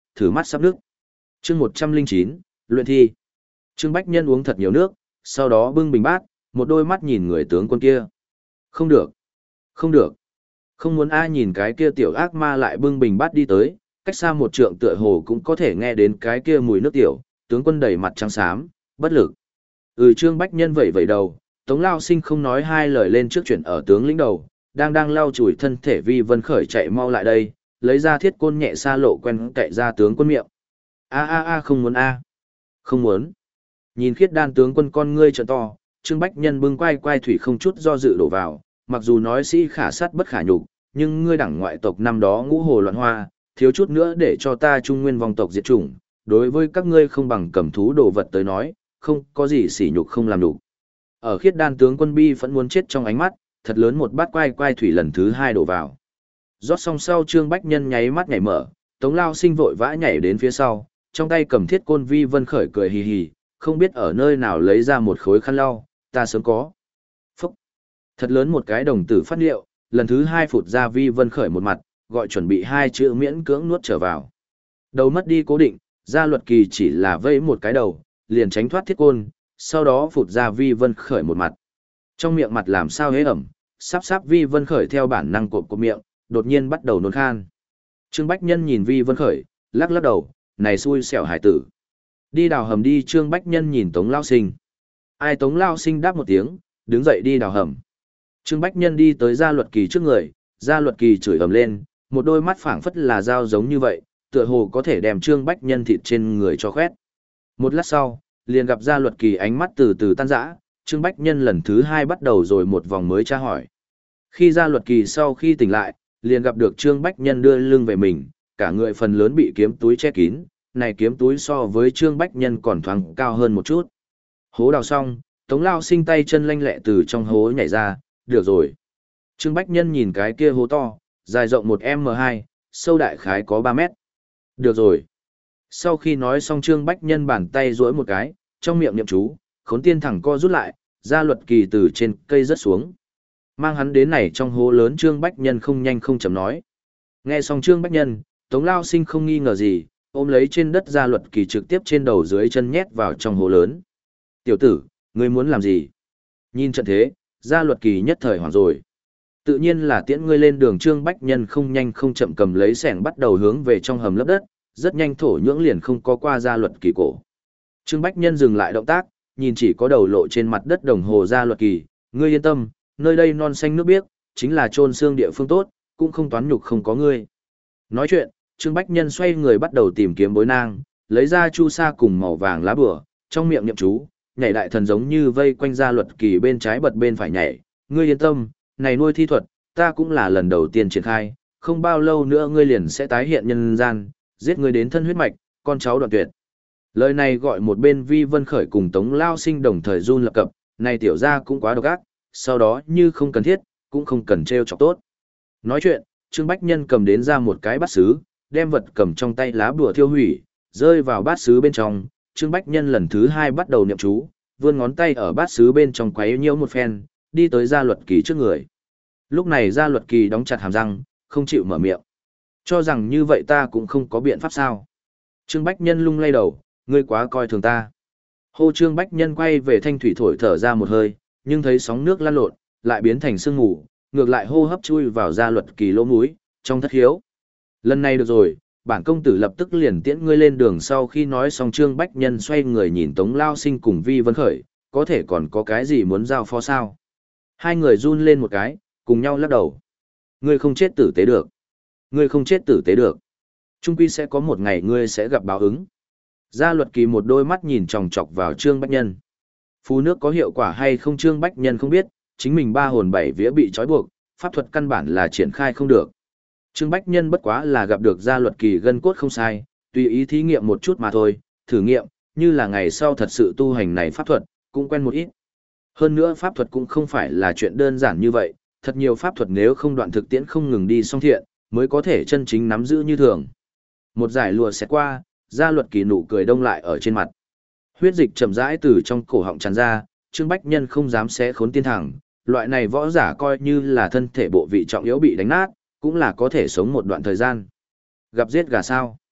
thử mắt sắp nước. Chương một trăm linh chín, luyện thi. Trương Bách Nhân uống thật nhiều nước, sau đó bưng bình bát, một đôi mắt nhìn người tướng quân kia. Không được, không được. Không muốn ai nhìn cái kia tiểu ác ma lại bưng bình bát đi tới, cách xa một trượng tựa hồ cũng có thể nghe đến cái kia mùi nước tiểu, tướng quân đầy mặt trắng xám, bất lực. Ừ, Trương Bách Nhân vẩy vẩy đầu, Tống Lao Sinh không nói hai lời lên trước chuyện ở tướng lĩnh đầu, đang đang lau chùi thân thể Vi Vân Khởi chạy mau lại đây, lấy ra thiết côn nhẹ xa lộ quen cậy ra tướng quân miệng. A a a không muốn a, không muốn. Nhìn khiết đan tướng quân con ngươi trợ to, Trương Bách Nhân bưng quai quai thủy không chút do dự đổ vào, mặc dù nói sĩ khả sát bất khả nhục, nhưng ngươi đẳng ngoại tộc năm đó ngũ hồ loạn hoa, thiếu chút nữa để cho ta trung nguyên vong tộc diệt chủng, đối với các ngươi không bằng cầm thú đồ vật tới nói, không có gì sỉ nhục không làm đủ. Ở khiết đan tướng quân bi vẫn muốn chết trong ánh mắt, thật lớn một bát quai quai thủy lần thứ hai đổ vào. Rót xong sau Trương Bách Nhân nháy mắt nhảy mở, Tống Lao Sinh vội vã nhảy đến phía sau, trong tay cầm thiết côn. Vi Vân Khởi cười hì hì, không biết ở nơi nào lấy ra một khối khăn lau, ta sớm có. Phúc! Thật lớn một cái đồng tử phát liệu, lần thứ hai phụt ra Vi Vân Khởi một mặt, gọi chuẩn bị hai chữ miễn cưỡng nuốt trở vào. Đầu mất đi cố định, Gia Luật Kỳ chỉ là vẫy một cái đầu, liền tránh thoát thiết côn, sau đó phụt ra Vi Vân Khởi một mặt. Trong miệng mặt làm sao hế ẩm, sắp sắp Vi Vân Khởi theo bản năng cộp của miệng, đột nhiên bắt đầu nôn khan. Trương Bách Nhân nhìn Vi Vân Khởi, lắc lắc đầu, này xui xẻo hải tử. Đi đào hầm đi. Trương Bách Nhân nhìn Tống Lao Sinh. Ai? Tống Lao Sinh đáp một tiếng, đứng dậy đi đào hầm. Trương Bách Nhân đi tới Gia Luật Kỳ trước người, Gia Luật Kỳ chửi ầm lên, một đôi mắt phảng phất là dao giống như vậy, tựa hồ có thể đem Trương Bách Nhân thịt trên người cho khoét. Một lát sau, liền gặp Gia Luật Kỳ ánh mắt từ từ tan rã, Trương Bách Nhân lần thứ hai bắt đầu rồi một vòng mới tra hỏi. Khi Gia Luật Kỳ sau khi tỉnh lại, liền gặp được Trương Bách Nhân đưa lưng về mình, cả người phần lớn bị kiếm túi che kín, này kiếm túi so với Trương Bách Nhân còn thoáng cao hơn một chút. Hố đào xong, Tống Lao Sinh tay chân lanh lẹ từ trong hố nhảy ra, được rồi. Trương Bách Nhân nhìn cái kia hố to, dài rộng một em hai, sâu đại khái có ba mét. Được rồi. Sau khi nói xong Trương Bách Nhân bàn tay duỗi một cái, trong miệng niệm chú, khốn tiên thẳng co rút lại, Gia Luật Kỳ từ trên cây rớt xuống. Mang hắn đến này trong hố lớn Trương Bách Nhân không nhanh không chậm nói. Nghe xong Trương Bách Nhân, Tống Lao Sinh không nghi ngờ gì, ôm lấy trên đất Gia Luật Kỳ trực tiếp trên đầu dưới chân nhét vào trong hố lớn. Tiểu tử, ngươi muốn làm gì? Nhìn trận thế, Gia Luật Kỳ nhất thời hoảng rồi. Tự nhiên là tiễn ngươi lên đường. Trương Bách Nhân không nhanh không chậm cầm lấy xẻng bắt đầu hướng về trong hầm lấp đất, rất nhanh thổ nhưỡng liền không có qua Gia Luật Kỳ cổ. Trương Bách Nhân dừng lại động tác, nhìn chỉ có đầu lộ trên mặt đất đồng hồ Gia Luật Kỳ, ngươi yên tâm, nơi đây non xanh nước biếc, chính là chôn xương địa phương tốt, cũng không toán nhục không có ngươi. Nói chuyện, Trương Bách Nhân xoay người bắt đầu tìm kiếm bối nang, lấy ra chu sa cùng màu vàng lá bùa, trong miệng niệm chú, nhảy đại thần giống như vây quanh Gia Luật Kỳ bên trái bật bên phải nhảy, ngươi yên tâm, này nuôi thi thuật, ta cũng là lần đầu tiên triển khai, không bao lâu nữa ngươi liền sẽ tái hiện nhân gian, giết ngươi đến thân huyết mạch, con cháu đoạn tuyệt. Lời này gọi một bên Vi Vân Khởi cùng Tống Lao Sinh đồng thời run lập cập, này tiểu gia cũng quá độc ác, sau đó như không cần thiết, cũng không cần treo chọc tốt. Nói chuyện, Trương Bách Nhân cầm đến ra một cái bát sứ, đem vật cầm trong tay lá bùa thiêu hủy, rơi vào bát sứ bên trong. Trương Bách Nhân lần thứ hai bắt đầu niệm chú, vươn ngón tay ở bát sứ bên trong quấy nhiễu một phen, đi tới Gia Luật Kỳ trước người. Lúc này Gia Luật Kỳ đóng chặt hàm răng, không chịu mở miệng. Cho rằng như vậy ta cũng không có biện pháp sao? Trương Bách Nhân lung lay đầu, ngươi quá coi thường ta. Hô. Trương Bách Nhân quay về thanh thủy thổi thở ra một hơi, nhưng thấy sóng nước lăn lộn, lại biến thành sương mù, ngược lại hô hấp chui vào Gia Luật Kỳ lỗ mũi, trong thất hiếu. Lần này được rồi, bản công tử lập tức liền tiễn ngươi lên đường. Sau khi nói xong Trương Bách Nhân xoay người nhìn Tống Lao Sinh cùng Vi Vân Khởi, có thể còn có cái gì muốn giao phó sao? Hai người run lên một cái, cùng nhau lắc đầu. Ngươi không chết tử tế được. Ngươi không chết tử tế được. Trung quy sẽ có một ngày ngươi sẽ gặp báo ứng. Gia Luật Kỳ một đôi mắt nhìn chòng chọc vào Trương Bách Nhân. Phù nước có hiệu quả hay không Trương Bách Nhân không biết, chính mình ba hồn bảy vía bị trói buộc, pháp thuật căn bản là triển khai không được. Trương Bách Nhân bất quá là gặp được Gia Luật Kỳ gân cốt không sai, tùy ý thí nghiệm một chút mà thôi, thử nghiệm, như là ngày sau thật sự tu hành này pháp thuật, cũng quen một ít. Hơn nữa pháp thuật cũng không phải là chuyện đơn giản như vậy, thật nhiều pháp thuật nếu không đoạn thực tiễn không ngừng đi song thiện, mới có thể chân chính nắm giữ như thường. Một giải lùa xẹt qua, Gia Luật Kỳ nụ cười đông lại ở trên mặt. Huyết dịch chậm rãi từ trong cổ họng tràn ra, Trương Bách Nhân không dám xé khốn tiên thẳng, loại này võ giả coi như là thân thể bộ vị trọng yếu bị đánh nát, cũng là có thể sống một đoạn thời gian. Gặp giết gà sao?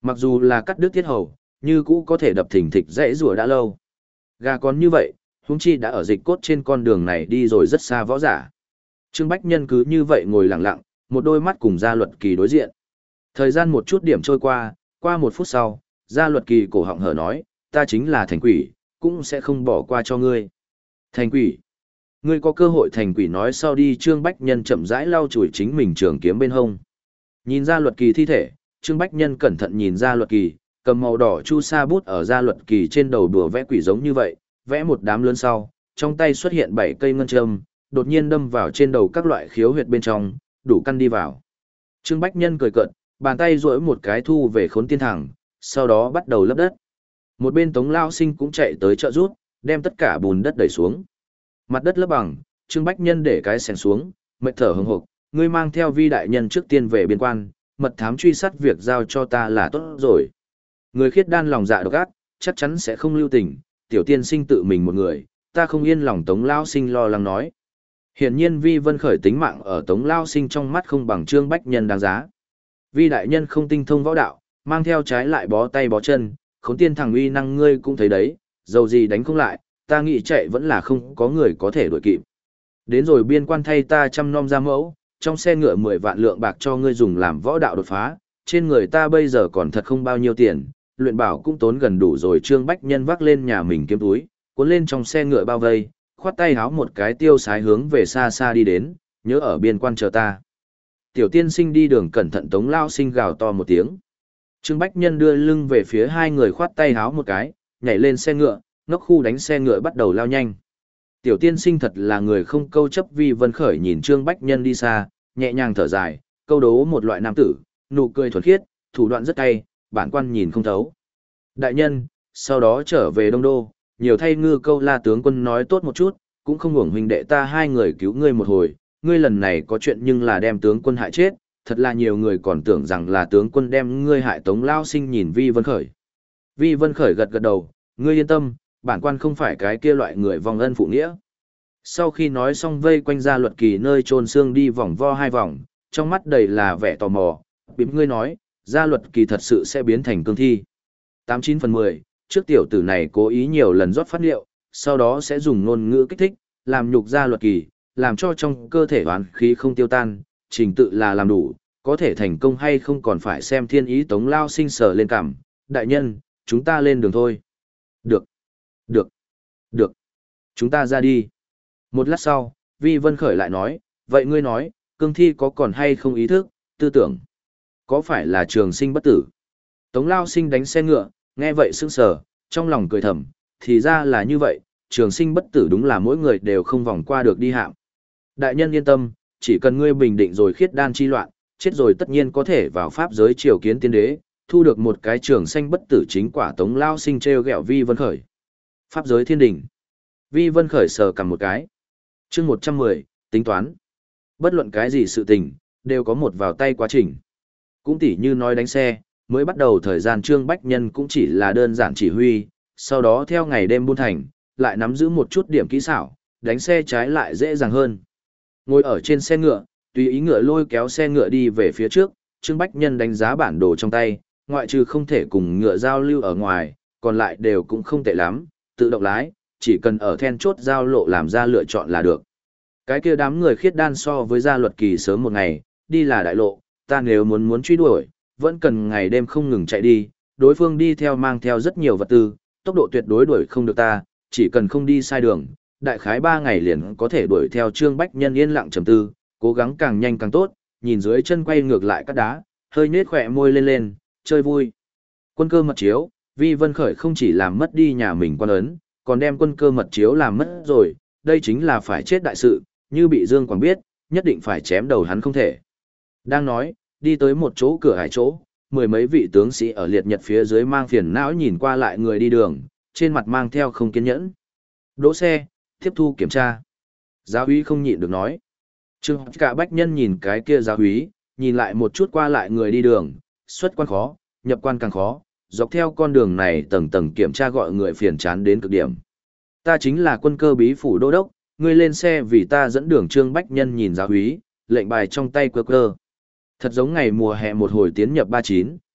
Mặc dù là cắt đứt tiết hầu, như cũ có thể đập thình thịch dãy rùa đã lâu. Gà còn như vậy, huống chi đã ở dịch cốt trên con đường này đi rồi rất xa võ giả. Trương Bách Nhân cứ như vậy ngồi lặng lặng, một đôi mắt cùng Gia Luật Kỳ đối diện. Thời gian một chút điểm trôi qua, qua một phút sau, Gia Luật Kỳ cổ họng hở nói, ta chính là thành quỷ, cũng sẽ không bỏ qua cho ngươi. Thành quỷ. Ngươi có cơ hội thành quỷ nói sau đi. Trương Bách Nhân chậm rãi lau chùi chính mình trường kiếm bên hông. Nhìn Gia Luật Kỳ thi thể, Trương Bách Nhân cẩn thận nhìn Gia Luật Kỳ, cầm màu đỏ chu sa bút ở Gia Luật Kỳ trên đầu đùa vẽ quỷ giống như vậy, vẽ một đám lớn sau, trong tay xuất hiện bảy cây ngân châm, đột nhiên đâm vào trên đầu các loại khiếu huyệt bên trong, đủ căn đi vào. Trương Bách Nhân cười cợt, bàn tay duỗi một cái thu về Khốn Tiên Thẳng, sau đó bắt đầu lấp đất. Một bên Tống Lao Sinh cũng chạy tới trợ rút, đem tất cả bùn đất đẩy xuống. Mặt đất lấp bằng, Trương Bách Nhân để cái xẻng xuống, mệt thở hừng hực, ngươi mang theo Vi đại nhân trước tiên về biên quan, mật thám truy sát việc giao cho ta là tốt rồi. Người khiết đan lòng dạ độc ác, chắc chắn sẽ không lưu tình, tiểu tiên sinh tự mình một người, ta không yên lòng. Tống Lao Sinh lo lắng nói. Hiển nhiên Vi Vân Khởi tính mạng ở Tống Lao Sinh trong mắt không bằng Trương Bách Nhân đáng giá. Vi đại nhân không tinh thông võ đạo, mang theo trái lại bó tay bó chân, Khốn Tiên Thằng uy năng ngươi cũng thấy đấy, dầu gì đánh không lại, ta nghĩ chạy vẫn là không có người có thể đuổi kịp. Đến rồi biên quan thay ta chăm nom ra mẫu, trong xe ngựa mười vạn lượng bạc cho ngươi dùng làm võ đạo đột phá, trên người ta bây giờ còn thật không bao nhiêu tiền, luyện bảo cũng tốn gần đủ rồi. Trương Bách Nhân vác lên nhà mình kiếm túi, cuốn lên trong xe ngựa bao vây, khoát tay háo một cái tiêu sái hướng về xa xa đi đến, nhớ ở biên quan chờ ta. Tiểu tiên sinh đi đường cẩn thận. Tống Lao Sinh gào to một tiếng. Trương Bách Nhân đưa lưng về phía hai người, khoát tay háo một cái, nhảy lên xe ngựa, ngốc khu đánh xe ngựa bắt đầu lao nhanh. Tiểu tiên sinh thật là người không câu chấp. Vi Vân Khởi nhìn Trương Bách Nhân đi xa, nhẹ nhàng thở dài, câu đố một loại nam tử, nụ cười thuần khiết, thủ đoạn rất cay, bản quan nhìn không thấu. Đại nhân, sau đó trở về Đông Đô, nhiều thay Ngư Câu La tướng quân nói tốt một chút, cũng không hưởng huynh đệ ta hai người cứu ngươi một hồi, ngươi lần này có chuyện nhưng là đem tướng quân hại chết, thật là nhiều người còn tưởng rằng là tướng quân đem ngươi hại. Tống Lao Sinh nhìn Vi Vân Khởi. Vi Vân Khởi gật gật đầu, ngươi yên tâm, bản quan không phải cái kia loại người vong ân phụ nghĩa. Sau khi nói xong vây quanh Gia Luật Kỳ nơi chôn xương đi vòng vo hai vòng, trong mắt đầy là vẻ tò mò, bím ngươi nói, Gia Luật Kỳ thật sự sẽ biến thành cương thi. tám chín phần mười, trước tiểu tử này cố ý nhiều lần rót phát liệu, sau đó sẽ dùng ngôn ngữ kích thích, làm nhục Gia Luật Kỳ, làm cho trong cơ thể oán khí không tiêu tan, trình tự là làm đủ, có thể thành công hay không còn phải xem thiên ý. Tống Lao Sinh sờ lên cằm, đại nhân, chúng ta lên đường thôi. Được, được, được, chúng ta ra đi. Một lát sau, Vi Vân Khởi lại nói, vậy ngươi nói, cương thi có còn hay không ý thức, tư tưởng? Có phải là trường sinh bất tử? Tống Lao Sinh đánh xe ngựa, nghe vậy sững sờ, trong lòng cười thầm, thì ra là như vậy, trường sinh bất tử đúng là mỗi người đều không vòng qua được đi hạm. Đại nhân yên tâm, chỉ cần ngươi bình định rồi khiết đan chi loạn, chết rồi tất nhiên có thể vào pháp giới triều kiến tiên đế, thu được một cái trường sinh bất tử chính quả. Tống Lao Sinh treo gẹo Vi Vân Khởi. Pháp giới thiên đỉnh. Vi Vân Khởi sờ cầm một cái. Chương một trăm mười, tính toán. Bất luận cái gì sự tình, đều có một vào tay quá trình. Cũng tỉ như nói đánh xe, mới bắt đầu thời gian Trương Bách Nhân cũng chỉ là đơn giản chỉ huy, sau đó theo ngày đêm buôn thành, lại nắm giữ một chút điểm kỹ xảo, đánh xe trái lại dễ dàng hơn. Ngồi ở trên xe ngựa, tùy ý ngựa lôi kéo xe ngựa đi về phía trước, Trương Bách Nhân đánh giá bản đồ trong tay, ngoại trừ không thể cùng ngựa giao lưu ở ngoài, còn lại đều cũng không tệ lắm, tự động lái, chỉ cần ở then chốt giao lộ làm ra lựa chọn là được. Cái kia đám người khiết đan so với Gia Luật Kỳ sớm một ngày, đi là đại lộ, ta nếu muốn muốn truy đuổi, vẫn cần ngày đêm không ngừng chạy đi, đối phương đi theo mang theo rất nhiều vật tư, tốc độ tuyệt đối đuổi không được ta, chỉ cần không đi sai đường, đại khái ba ngày liền có thể đuổi theo. Trương Bách Nhân yên lặng trầm tư, cố gắng càng nhanh càng tốt, nhìn dưới chân quay ngược lại các đá, hơi nhếch khỏe môi lên lên, chơi vui. Quân cơ mật chiếu, Vi Vân Khởi không chỉ làm mất đi nhà mình quan ấn, còn đem quân cơ mật chiếu làm mất rồi, đây chính là phải chết đại sự, như bị Dương Quảng biết, nhất định phải chém đầu hắn không thể. Đang nói, đi tới một chỗ cửa hải chỗ, mười mấy vị tướng sĩ ở liệt nhật phía dưới mang phiền não nhìn qua lại người đi đường, trên mặt mang theo không kiên nhẫn. Đỗ xe, tiếp thu kiểm tra. Giáo úy không nhịn được nói. Trương Cả Bách Nhân nhìn cái kia giáo úy, nhìn lại một chút qua lại người đi đường, xuất quan khó, nhập quan càng khó, dọc theo con đường này tầng tầng kiểm tra gọi người phiền chán đến cực điểm. Ta chính là quân cơ bí phủ đô đốc, ngươi lên xe vì ta dẫn đường. Trương Bách Nhân nhìn giáo úy, lệnh bài trong tay quơ quơ. Thật giống ngày mùa hè một hồi tiến nhập ba chín,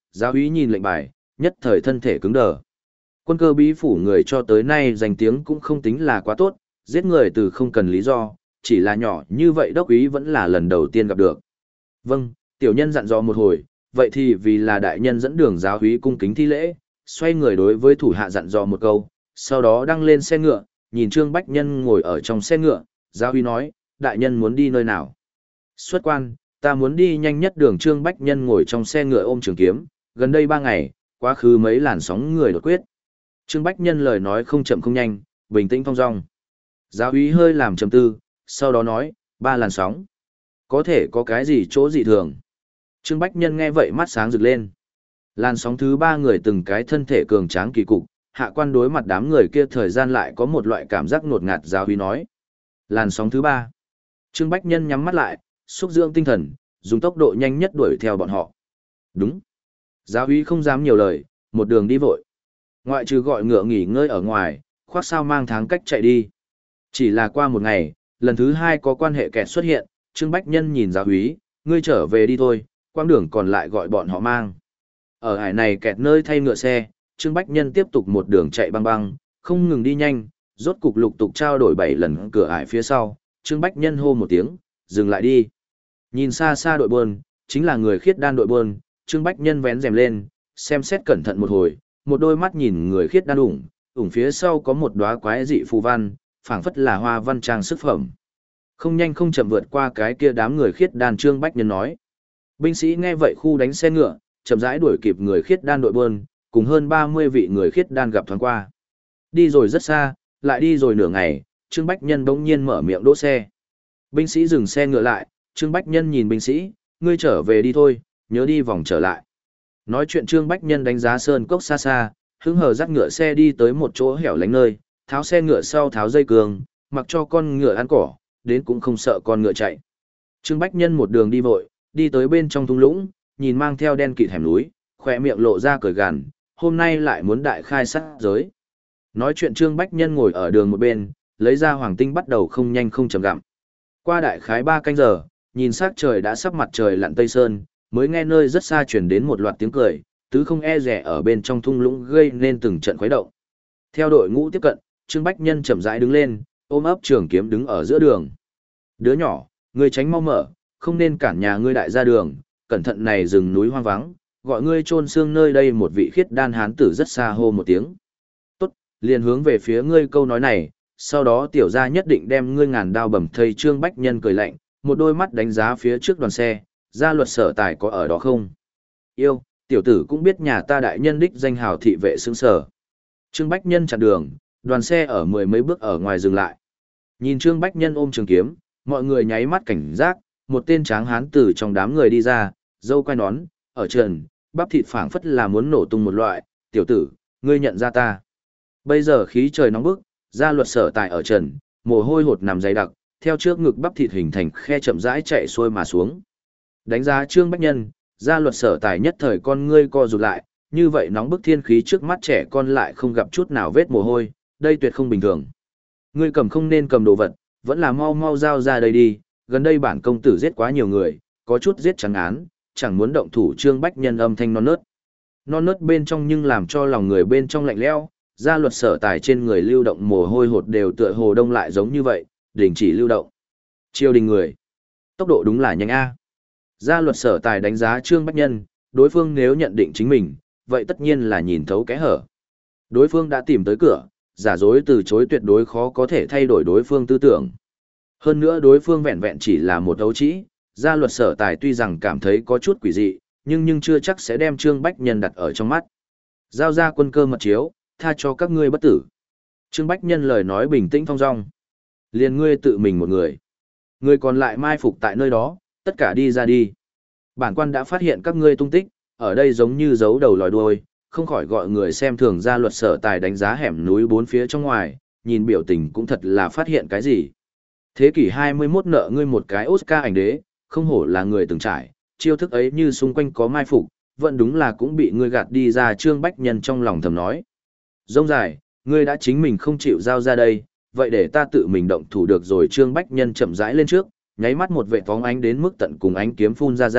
giáo úy nhìn lệnh bài, nhất thời thân thể cứng đờ. Quân cơ bí phủ người cho tới nay danh tiếng cũng không tính là quá tốt, giết người từ không cần lý do, chỉ là nhỏ như vậy đốc úy vẫn là lần đầu tiên gặp được. Vâng, tiểu nhân dặn dò một hồi, vậy thì vì là đại nhân dẫn đường giáo úy cung kính thi lễ, xoay người đối với thủ hạ dặn dò một câu, sau đó đăng lên xe ngựa, nhìn Trương Bách Nhân ngồi ở trong xe ngựa, giáo úy nói, đại nhân muốn đi nơi nào? Xuất quan, ta muốn đi nhanh nhất đường. Trương Bách Nhân ngồi trong xe ngựa ôm trường kiếm, gần đây ba ngày, quá khứ mấy làn sóng người đột quyết. Trương Bách Nhân lời nói không chậm không nhanh, bình tĩnh thong dong. Giáo úy hơi làm trầm tư, sau đó nói, ba làn sóng. Có thể có cái gì chỗ dị thường? Trương Bách Nhân nghe vậy mắt sáng rực lên. Làn sóng thứ ba người từng cái thân thể cường tráng kỳ cục, hạ quan đối mặt đám người kia thời gian lại có một loại cảm giác ngột ngạt. Giáo úy nói. Làn sóng thứ ba. Trương Bách Nhân nhắm mắt lại, xúc dưỡng tinh thần, dùng tốc độ nhanh nhất đuổi theo bọn họ. Đúng. Giáo úy không dám nhiều lời, một đường đi vội. Ngoại trừ gọi ngựa nghỉ ngơi ở ngoài, khoác sao mang tháng cách chạy đi. Chỉ là qua một ngày, lần thứ hai có quan hệ kẹt xuất hiện, Trương Bách Nhân nhìn giáo úy, ngươi trở về đi thôi, quãng đường còn lại gọi bọn họ mang. Ở hải này kẹt nơi thay ngựa xe, Trương Bách Nhân tiếp tục một đường chạy băng băng, không ngừng đi nhanh, rốt cục lục tục trao đổi bảy lần cửa ải phía sau, Trương Bách Nhân hô một tiếng, dừng lại đi. Nhìn xa xa đội buôn, chính là người khiết đan đội buôn, Trương Bách Nhân vén rèm lên, xem xét cẩn thận một hồi, một đôi mắt nhìn người khiết đan ủng, ủng phía sau có một đóa quái dị phù văn, phảng phất là hoa văn trang sức phẩm. Không nhanh không chậm vượt qua cái kia đám người khiết đan. Trương Bách Nhân nói. Binh sĩ nghe vậy khu đánh xe ngựa, chậm rãi đuổi kịp người khiết đan đội buôn, cùng hơn ba mươi vị người khiết đan gặp thoáng qua. Đi rồi rất xa, lại đi rồi nửa ngày, Trương Bách Nhân bỗng nhiên mở miệng đỗ xe. Binh sĩ dừng xe ngựa lại, Trương Bách Nhân nhìn binh sĩ, ngươi trở về đi thôi, nhớ đi vòng trở lại. Nói chuyện Trương Bách Nhân đánh giá sơn cốc xa xa, hứng hờ dắt ngựa xe đi tới một chỗ hẻo lánh nơi, tháo xe ngựa sau tháo dây cương, mặc cho con ngựa ăn cỏ, đến cũng không sợ con ngựa chạy. Trương Bách Nhân một đường đi vội, đi tới bên trong thung lũng, nhìn mang theo đen kịt hẻm núi, khỏe miệng lộ ra cười gằn, hôm nay lại muốn đại khai sát giới. Nói chuyện Trương Bách Nhân ngồi ở đường một bên, lấy ra hoàng tinh bắt đầu không nhanh không chậm gặm. Qua đại khái ba canh giờ, nhìn sắc trời đã sắp mặt trời lặn tây sơn, mới nghe nơi rất xa truyền đến một loạt tiếng cười, tứ không e rẻ ở bên trong thung lũng gây nên từng trận khuấy động. Theo đội ngũ tiếp cận, Trương Bách Nhân chậm rãi đứng lên, ôm ấp trường kiếm đứng ở giữa đường. Đứa nhỏ, ngươi tránh mau mở, không nên cản nhà ngươi đại ra đường, cẩn thận này rừng núi hoang vắng, gọi ngươi chôn xương nơi đây. Một vị khiết đan hán tử rất xa hô một tiếng. Tốt, liền hướng về phía ngươi câu nói này, sau đó tiểu gia nhất định đem ngươi ngàn đao bầm thây. Trương Bách Nhân cười lạnh, một đôi mắt đánh giá phía trước đoàn xe, gia luật sở tài có ở đó không? Yêu, tiểu tử cũng biết nhà ta đại nhân đích danh hào thị vệ xứng sở. Trương Bách Nhân chặn đường, đoàn xe ở mười mấy bước ở ngoài dừng lại. Nhìn Trương Bách Nhân ôm trường kiếm, mọi người nháy mắt cảnh giác, một tên tráng hán từ trong đám người đi ra, dâu quai nón, ở trần, bắp thịt phảng phất là muốn nổ tung một loại, tiểu tử, ngươi nhận ra ta. Bây giờ khí trời nóng bức, gia luật sở tài ở trần, mồ hôi hột nằm dày đặc, theo trước ngực bắp thịt hình thành khe chậm rãi chạy xuôi mà xuống. Đánh giá Trương Bách Nhân, gia luật sở tài nhất thời con ngươi co rụt lại, như vậy nóng bức thiên khí trước mắt trẻ con lại không gặp chút nào vết mồ hôi, đây tuyệt không bình thường. Ngươi cầm không nên cầm đồ vật, vẫn là mau mau giao ra đây đi, gần đây bản công tử giết quá nhiều người, có chút giết trắng án, chẳng muốn động thủ. Trương Bách Nhân âm thanh non nớt. Non nớt bên trong nhưng làm cho lòng người bên trong lạnh lẽo, gia luật sở tài trên người lưu động mồ hôi hột đều tựa hồ đông lại giống như vậy, đình chỉ lưu động. Triều đình người. Tốc độ đúng là nhanh a. Gia luật sở tài đánh giá Trương Bách Nhân, đối phương nếu nhận định chính mình, vậy tất nhiên là nhìn thấu kẽ hở. Đối phương đã tìm tới cửa, giả dối từ chối tuyệt đối khó có thể thay đổi đối phương tư tưởng. Hơn nữa đối phương vẹn vẹn chỉ là một ấu trĩ, gia luật sở tài tuy rằng cảm thấy có chút quỷ dị, nhưng nhưng chưa chắc sẽ đem Trương Bách Nhân đặt ở trong mắt. Giao ra quân cơ mật chiếu, tha cho các ngươi bất tử. Trương Bách Nhân lời nói bình tĩnh thong dong. Liền ngươi tự mình một người. Người còn lại mai phục tại nơi đó, tất cả đi ra đi. Bản quan đã phát hiện các ngươi tung tích, ở đây giống như giấu đầu lòi đuôi, không khỏi gọi người xem thường. Gia luật sở tài đánh giá hẻm núi bốn phía trong ngoài, nhìn biểu tình cũng thật là phát hiện cái gì. Thế kỷ hai mươi mốt nợ ngươi một cái Oscar ảnh đế, không hổ là người từng trải, chiêu thức ấy như xung quanh có mai phục, vẫn đúng là cũng bị ngươi gạt đi ra. Trương Bách Nhân trong lòng thầm nói. Rông dài, ngươi đã chính mình không chịu giao ra đây, vậy để ta tự mình động thủ được rồi. Trương Bách Nhân chậm rãi lên trước, nháy mắt một vệ phóng ánh đến mức tận cùng ánh kiếm phun ra ra,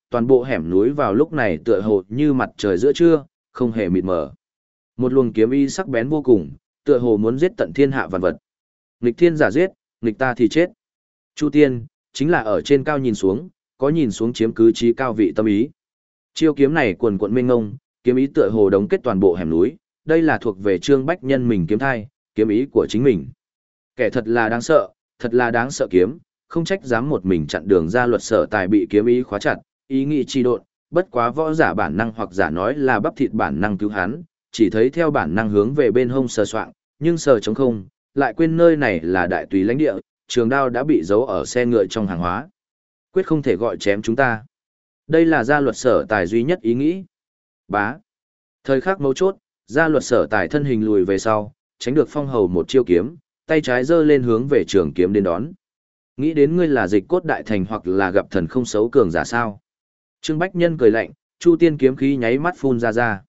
toàn bộ hẻm núi vào lúc này tựa hồ như mặt trời giữa trưa, không hề mịt mờ. Một luồng kiếm ý sắc bén vô cùng, tựa hồ muốn giết tận thiên hạ vạn vật. Nghịch thiên giả giết, nghịch ta thì chết. Chu Tiên, chính là ở trên cao nhìn xuống, có nhìn xuống chiếm cứ trí cao vị tâm ý. Chiêu kiếm này quần quận mênh ngông, kiếm ý tựa hồ đóng kết toàn bộ hẻm núi, đây là thuộc về Trương Bách Nhân mình kiếm thai, kiếm ý của chính mình. Kẻ thật là đáng sợ, thật là đáng sợ kiếm, không trách dám một mình chặn đường ra luật sở tài bị kiếm ý khóa chặt, ý nghĩ chi độn, bất quá võ giả bản năng hoặc giả nói là bắp thịt bản năng cứu hắn, chỉ thấy theo bản năng hướng về bên hông sờ soạng, nhưng sờ trống không, lại quên nơi này là đại tùy lãnh địa, trường đao đã bị giấu ở xe ngựa trong hàng hóa. Quyết không thể gọi chém chúng ta. Đây là gia luật sở tài duy nhất ý nghĩ. Bá. Thời khắc mấu chốt, gia luật sở tài thân hình lùi về sau, tránh được phong hầu một chiêu kiếm, tay trái giơ lên hướng về trường kiếm đến đón. Nghĩ đến ngươi là dịch cốt đại thành hoặc là gặp thần không xấu cường giả sao? Trương Bách Nhân cười lạnh, Chu Tiên kiếm khí nháy mắt phun ra ra.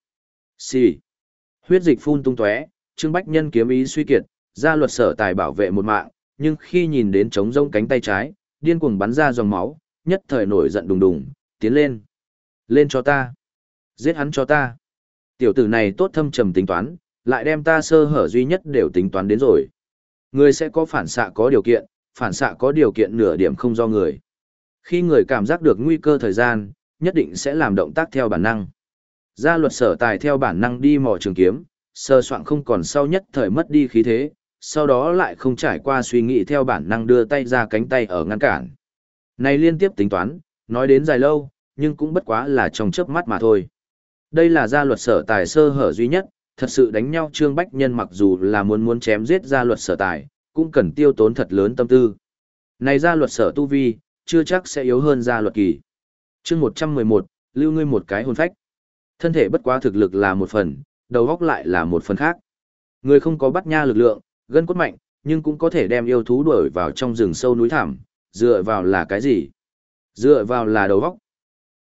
Xì. Huyết dịch phun tung tóe, Trương Bách Nhân kiếm ý suy kiệt, gia luật sở tài bảo vệ một mạng, nhưng khi nhìn đến trống rông cánh tay trái, điên cuồng bắn ra dòng máu, nhất thời nổi giận đùng đùng, tiến lên. Lên cho ta. Giết hắn cho ta. Tiểu tử này tốt thâm trầm tính toán, lại đem ta sơ hở duy nhất đều tính toán đến rồi. Người sẽ có phản xạ có điều kiện, phản xạ có điều kiện nửa điểm không do người. Khi người cảm giác được nguy cơ thời gian, nhất định sẽ làm động tác theo bản năng. Gia luật sở tài theo bản năng đi mò trường kiếm, sơ soạn không còn sau nhất thời mất đi khí thế, sau đó lại không trải qua suy nghĩ theo bản năng đưa tay ra cánh tay ở ngăn cản. Này liên tiếp tính toán, nói đến dài lâu, nhưng cũng bất quá là trong chớp mắt mà thôi. Đây là gia luật sở tài sơ hở duy nhất, thật sự đánh nhau Trương Bách Nhân mặc dù là muốn muốn chém giết gia luật sở tài, cũng cần tiêu tốn thật lớn tâm tư. Này gia luật sở tu vi, chưa chắc sẽ yếu hơn gia luật kỳ. Chương một trăm mười một, lưu ngươi một cái hồn phách. Thân thể bất quá thực lực là một phần, đầu óc lại là một phần khác. Người không có bắt nha lực lượng, gân cốt mạnh, nhưng cũng có thể đem yêu thú đuổi vào trong rừng sâu núi thẳm, dựa vào là cái gì? Dựa vào là đầu óc,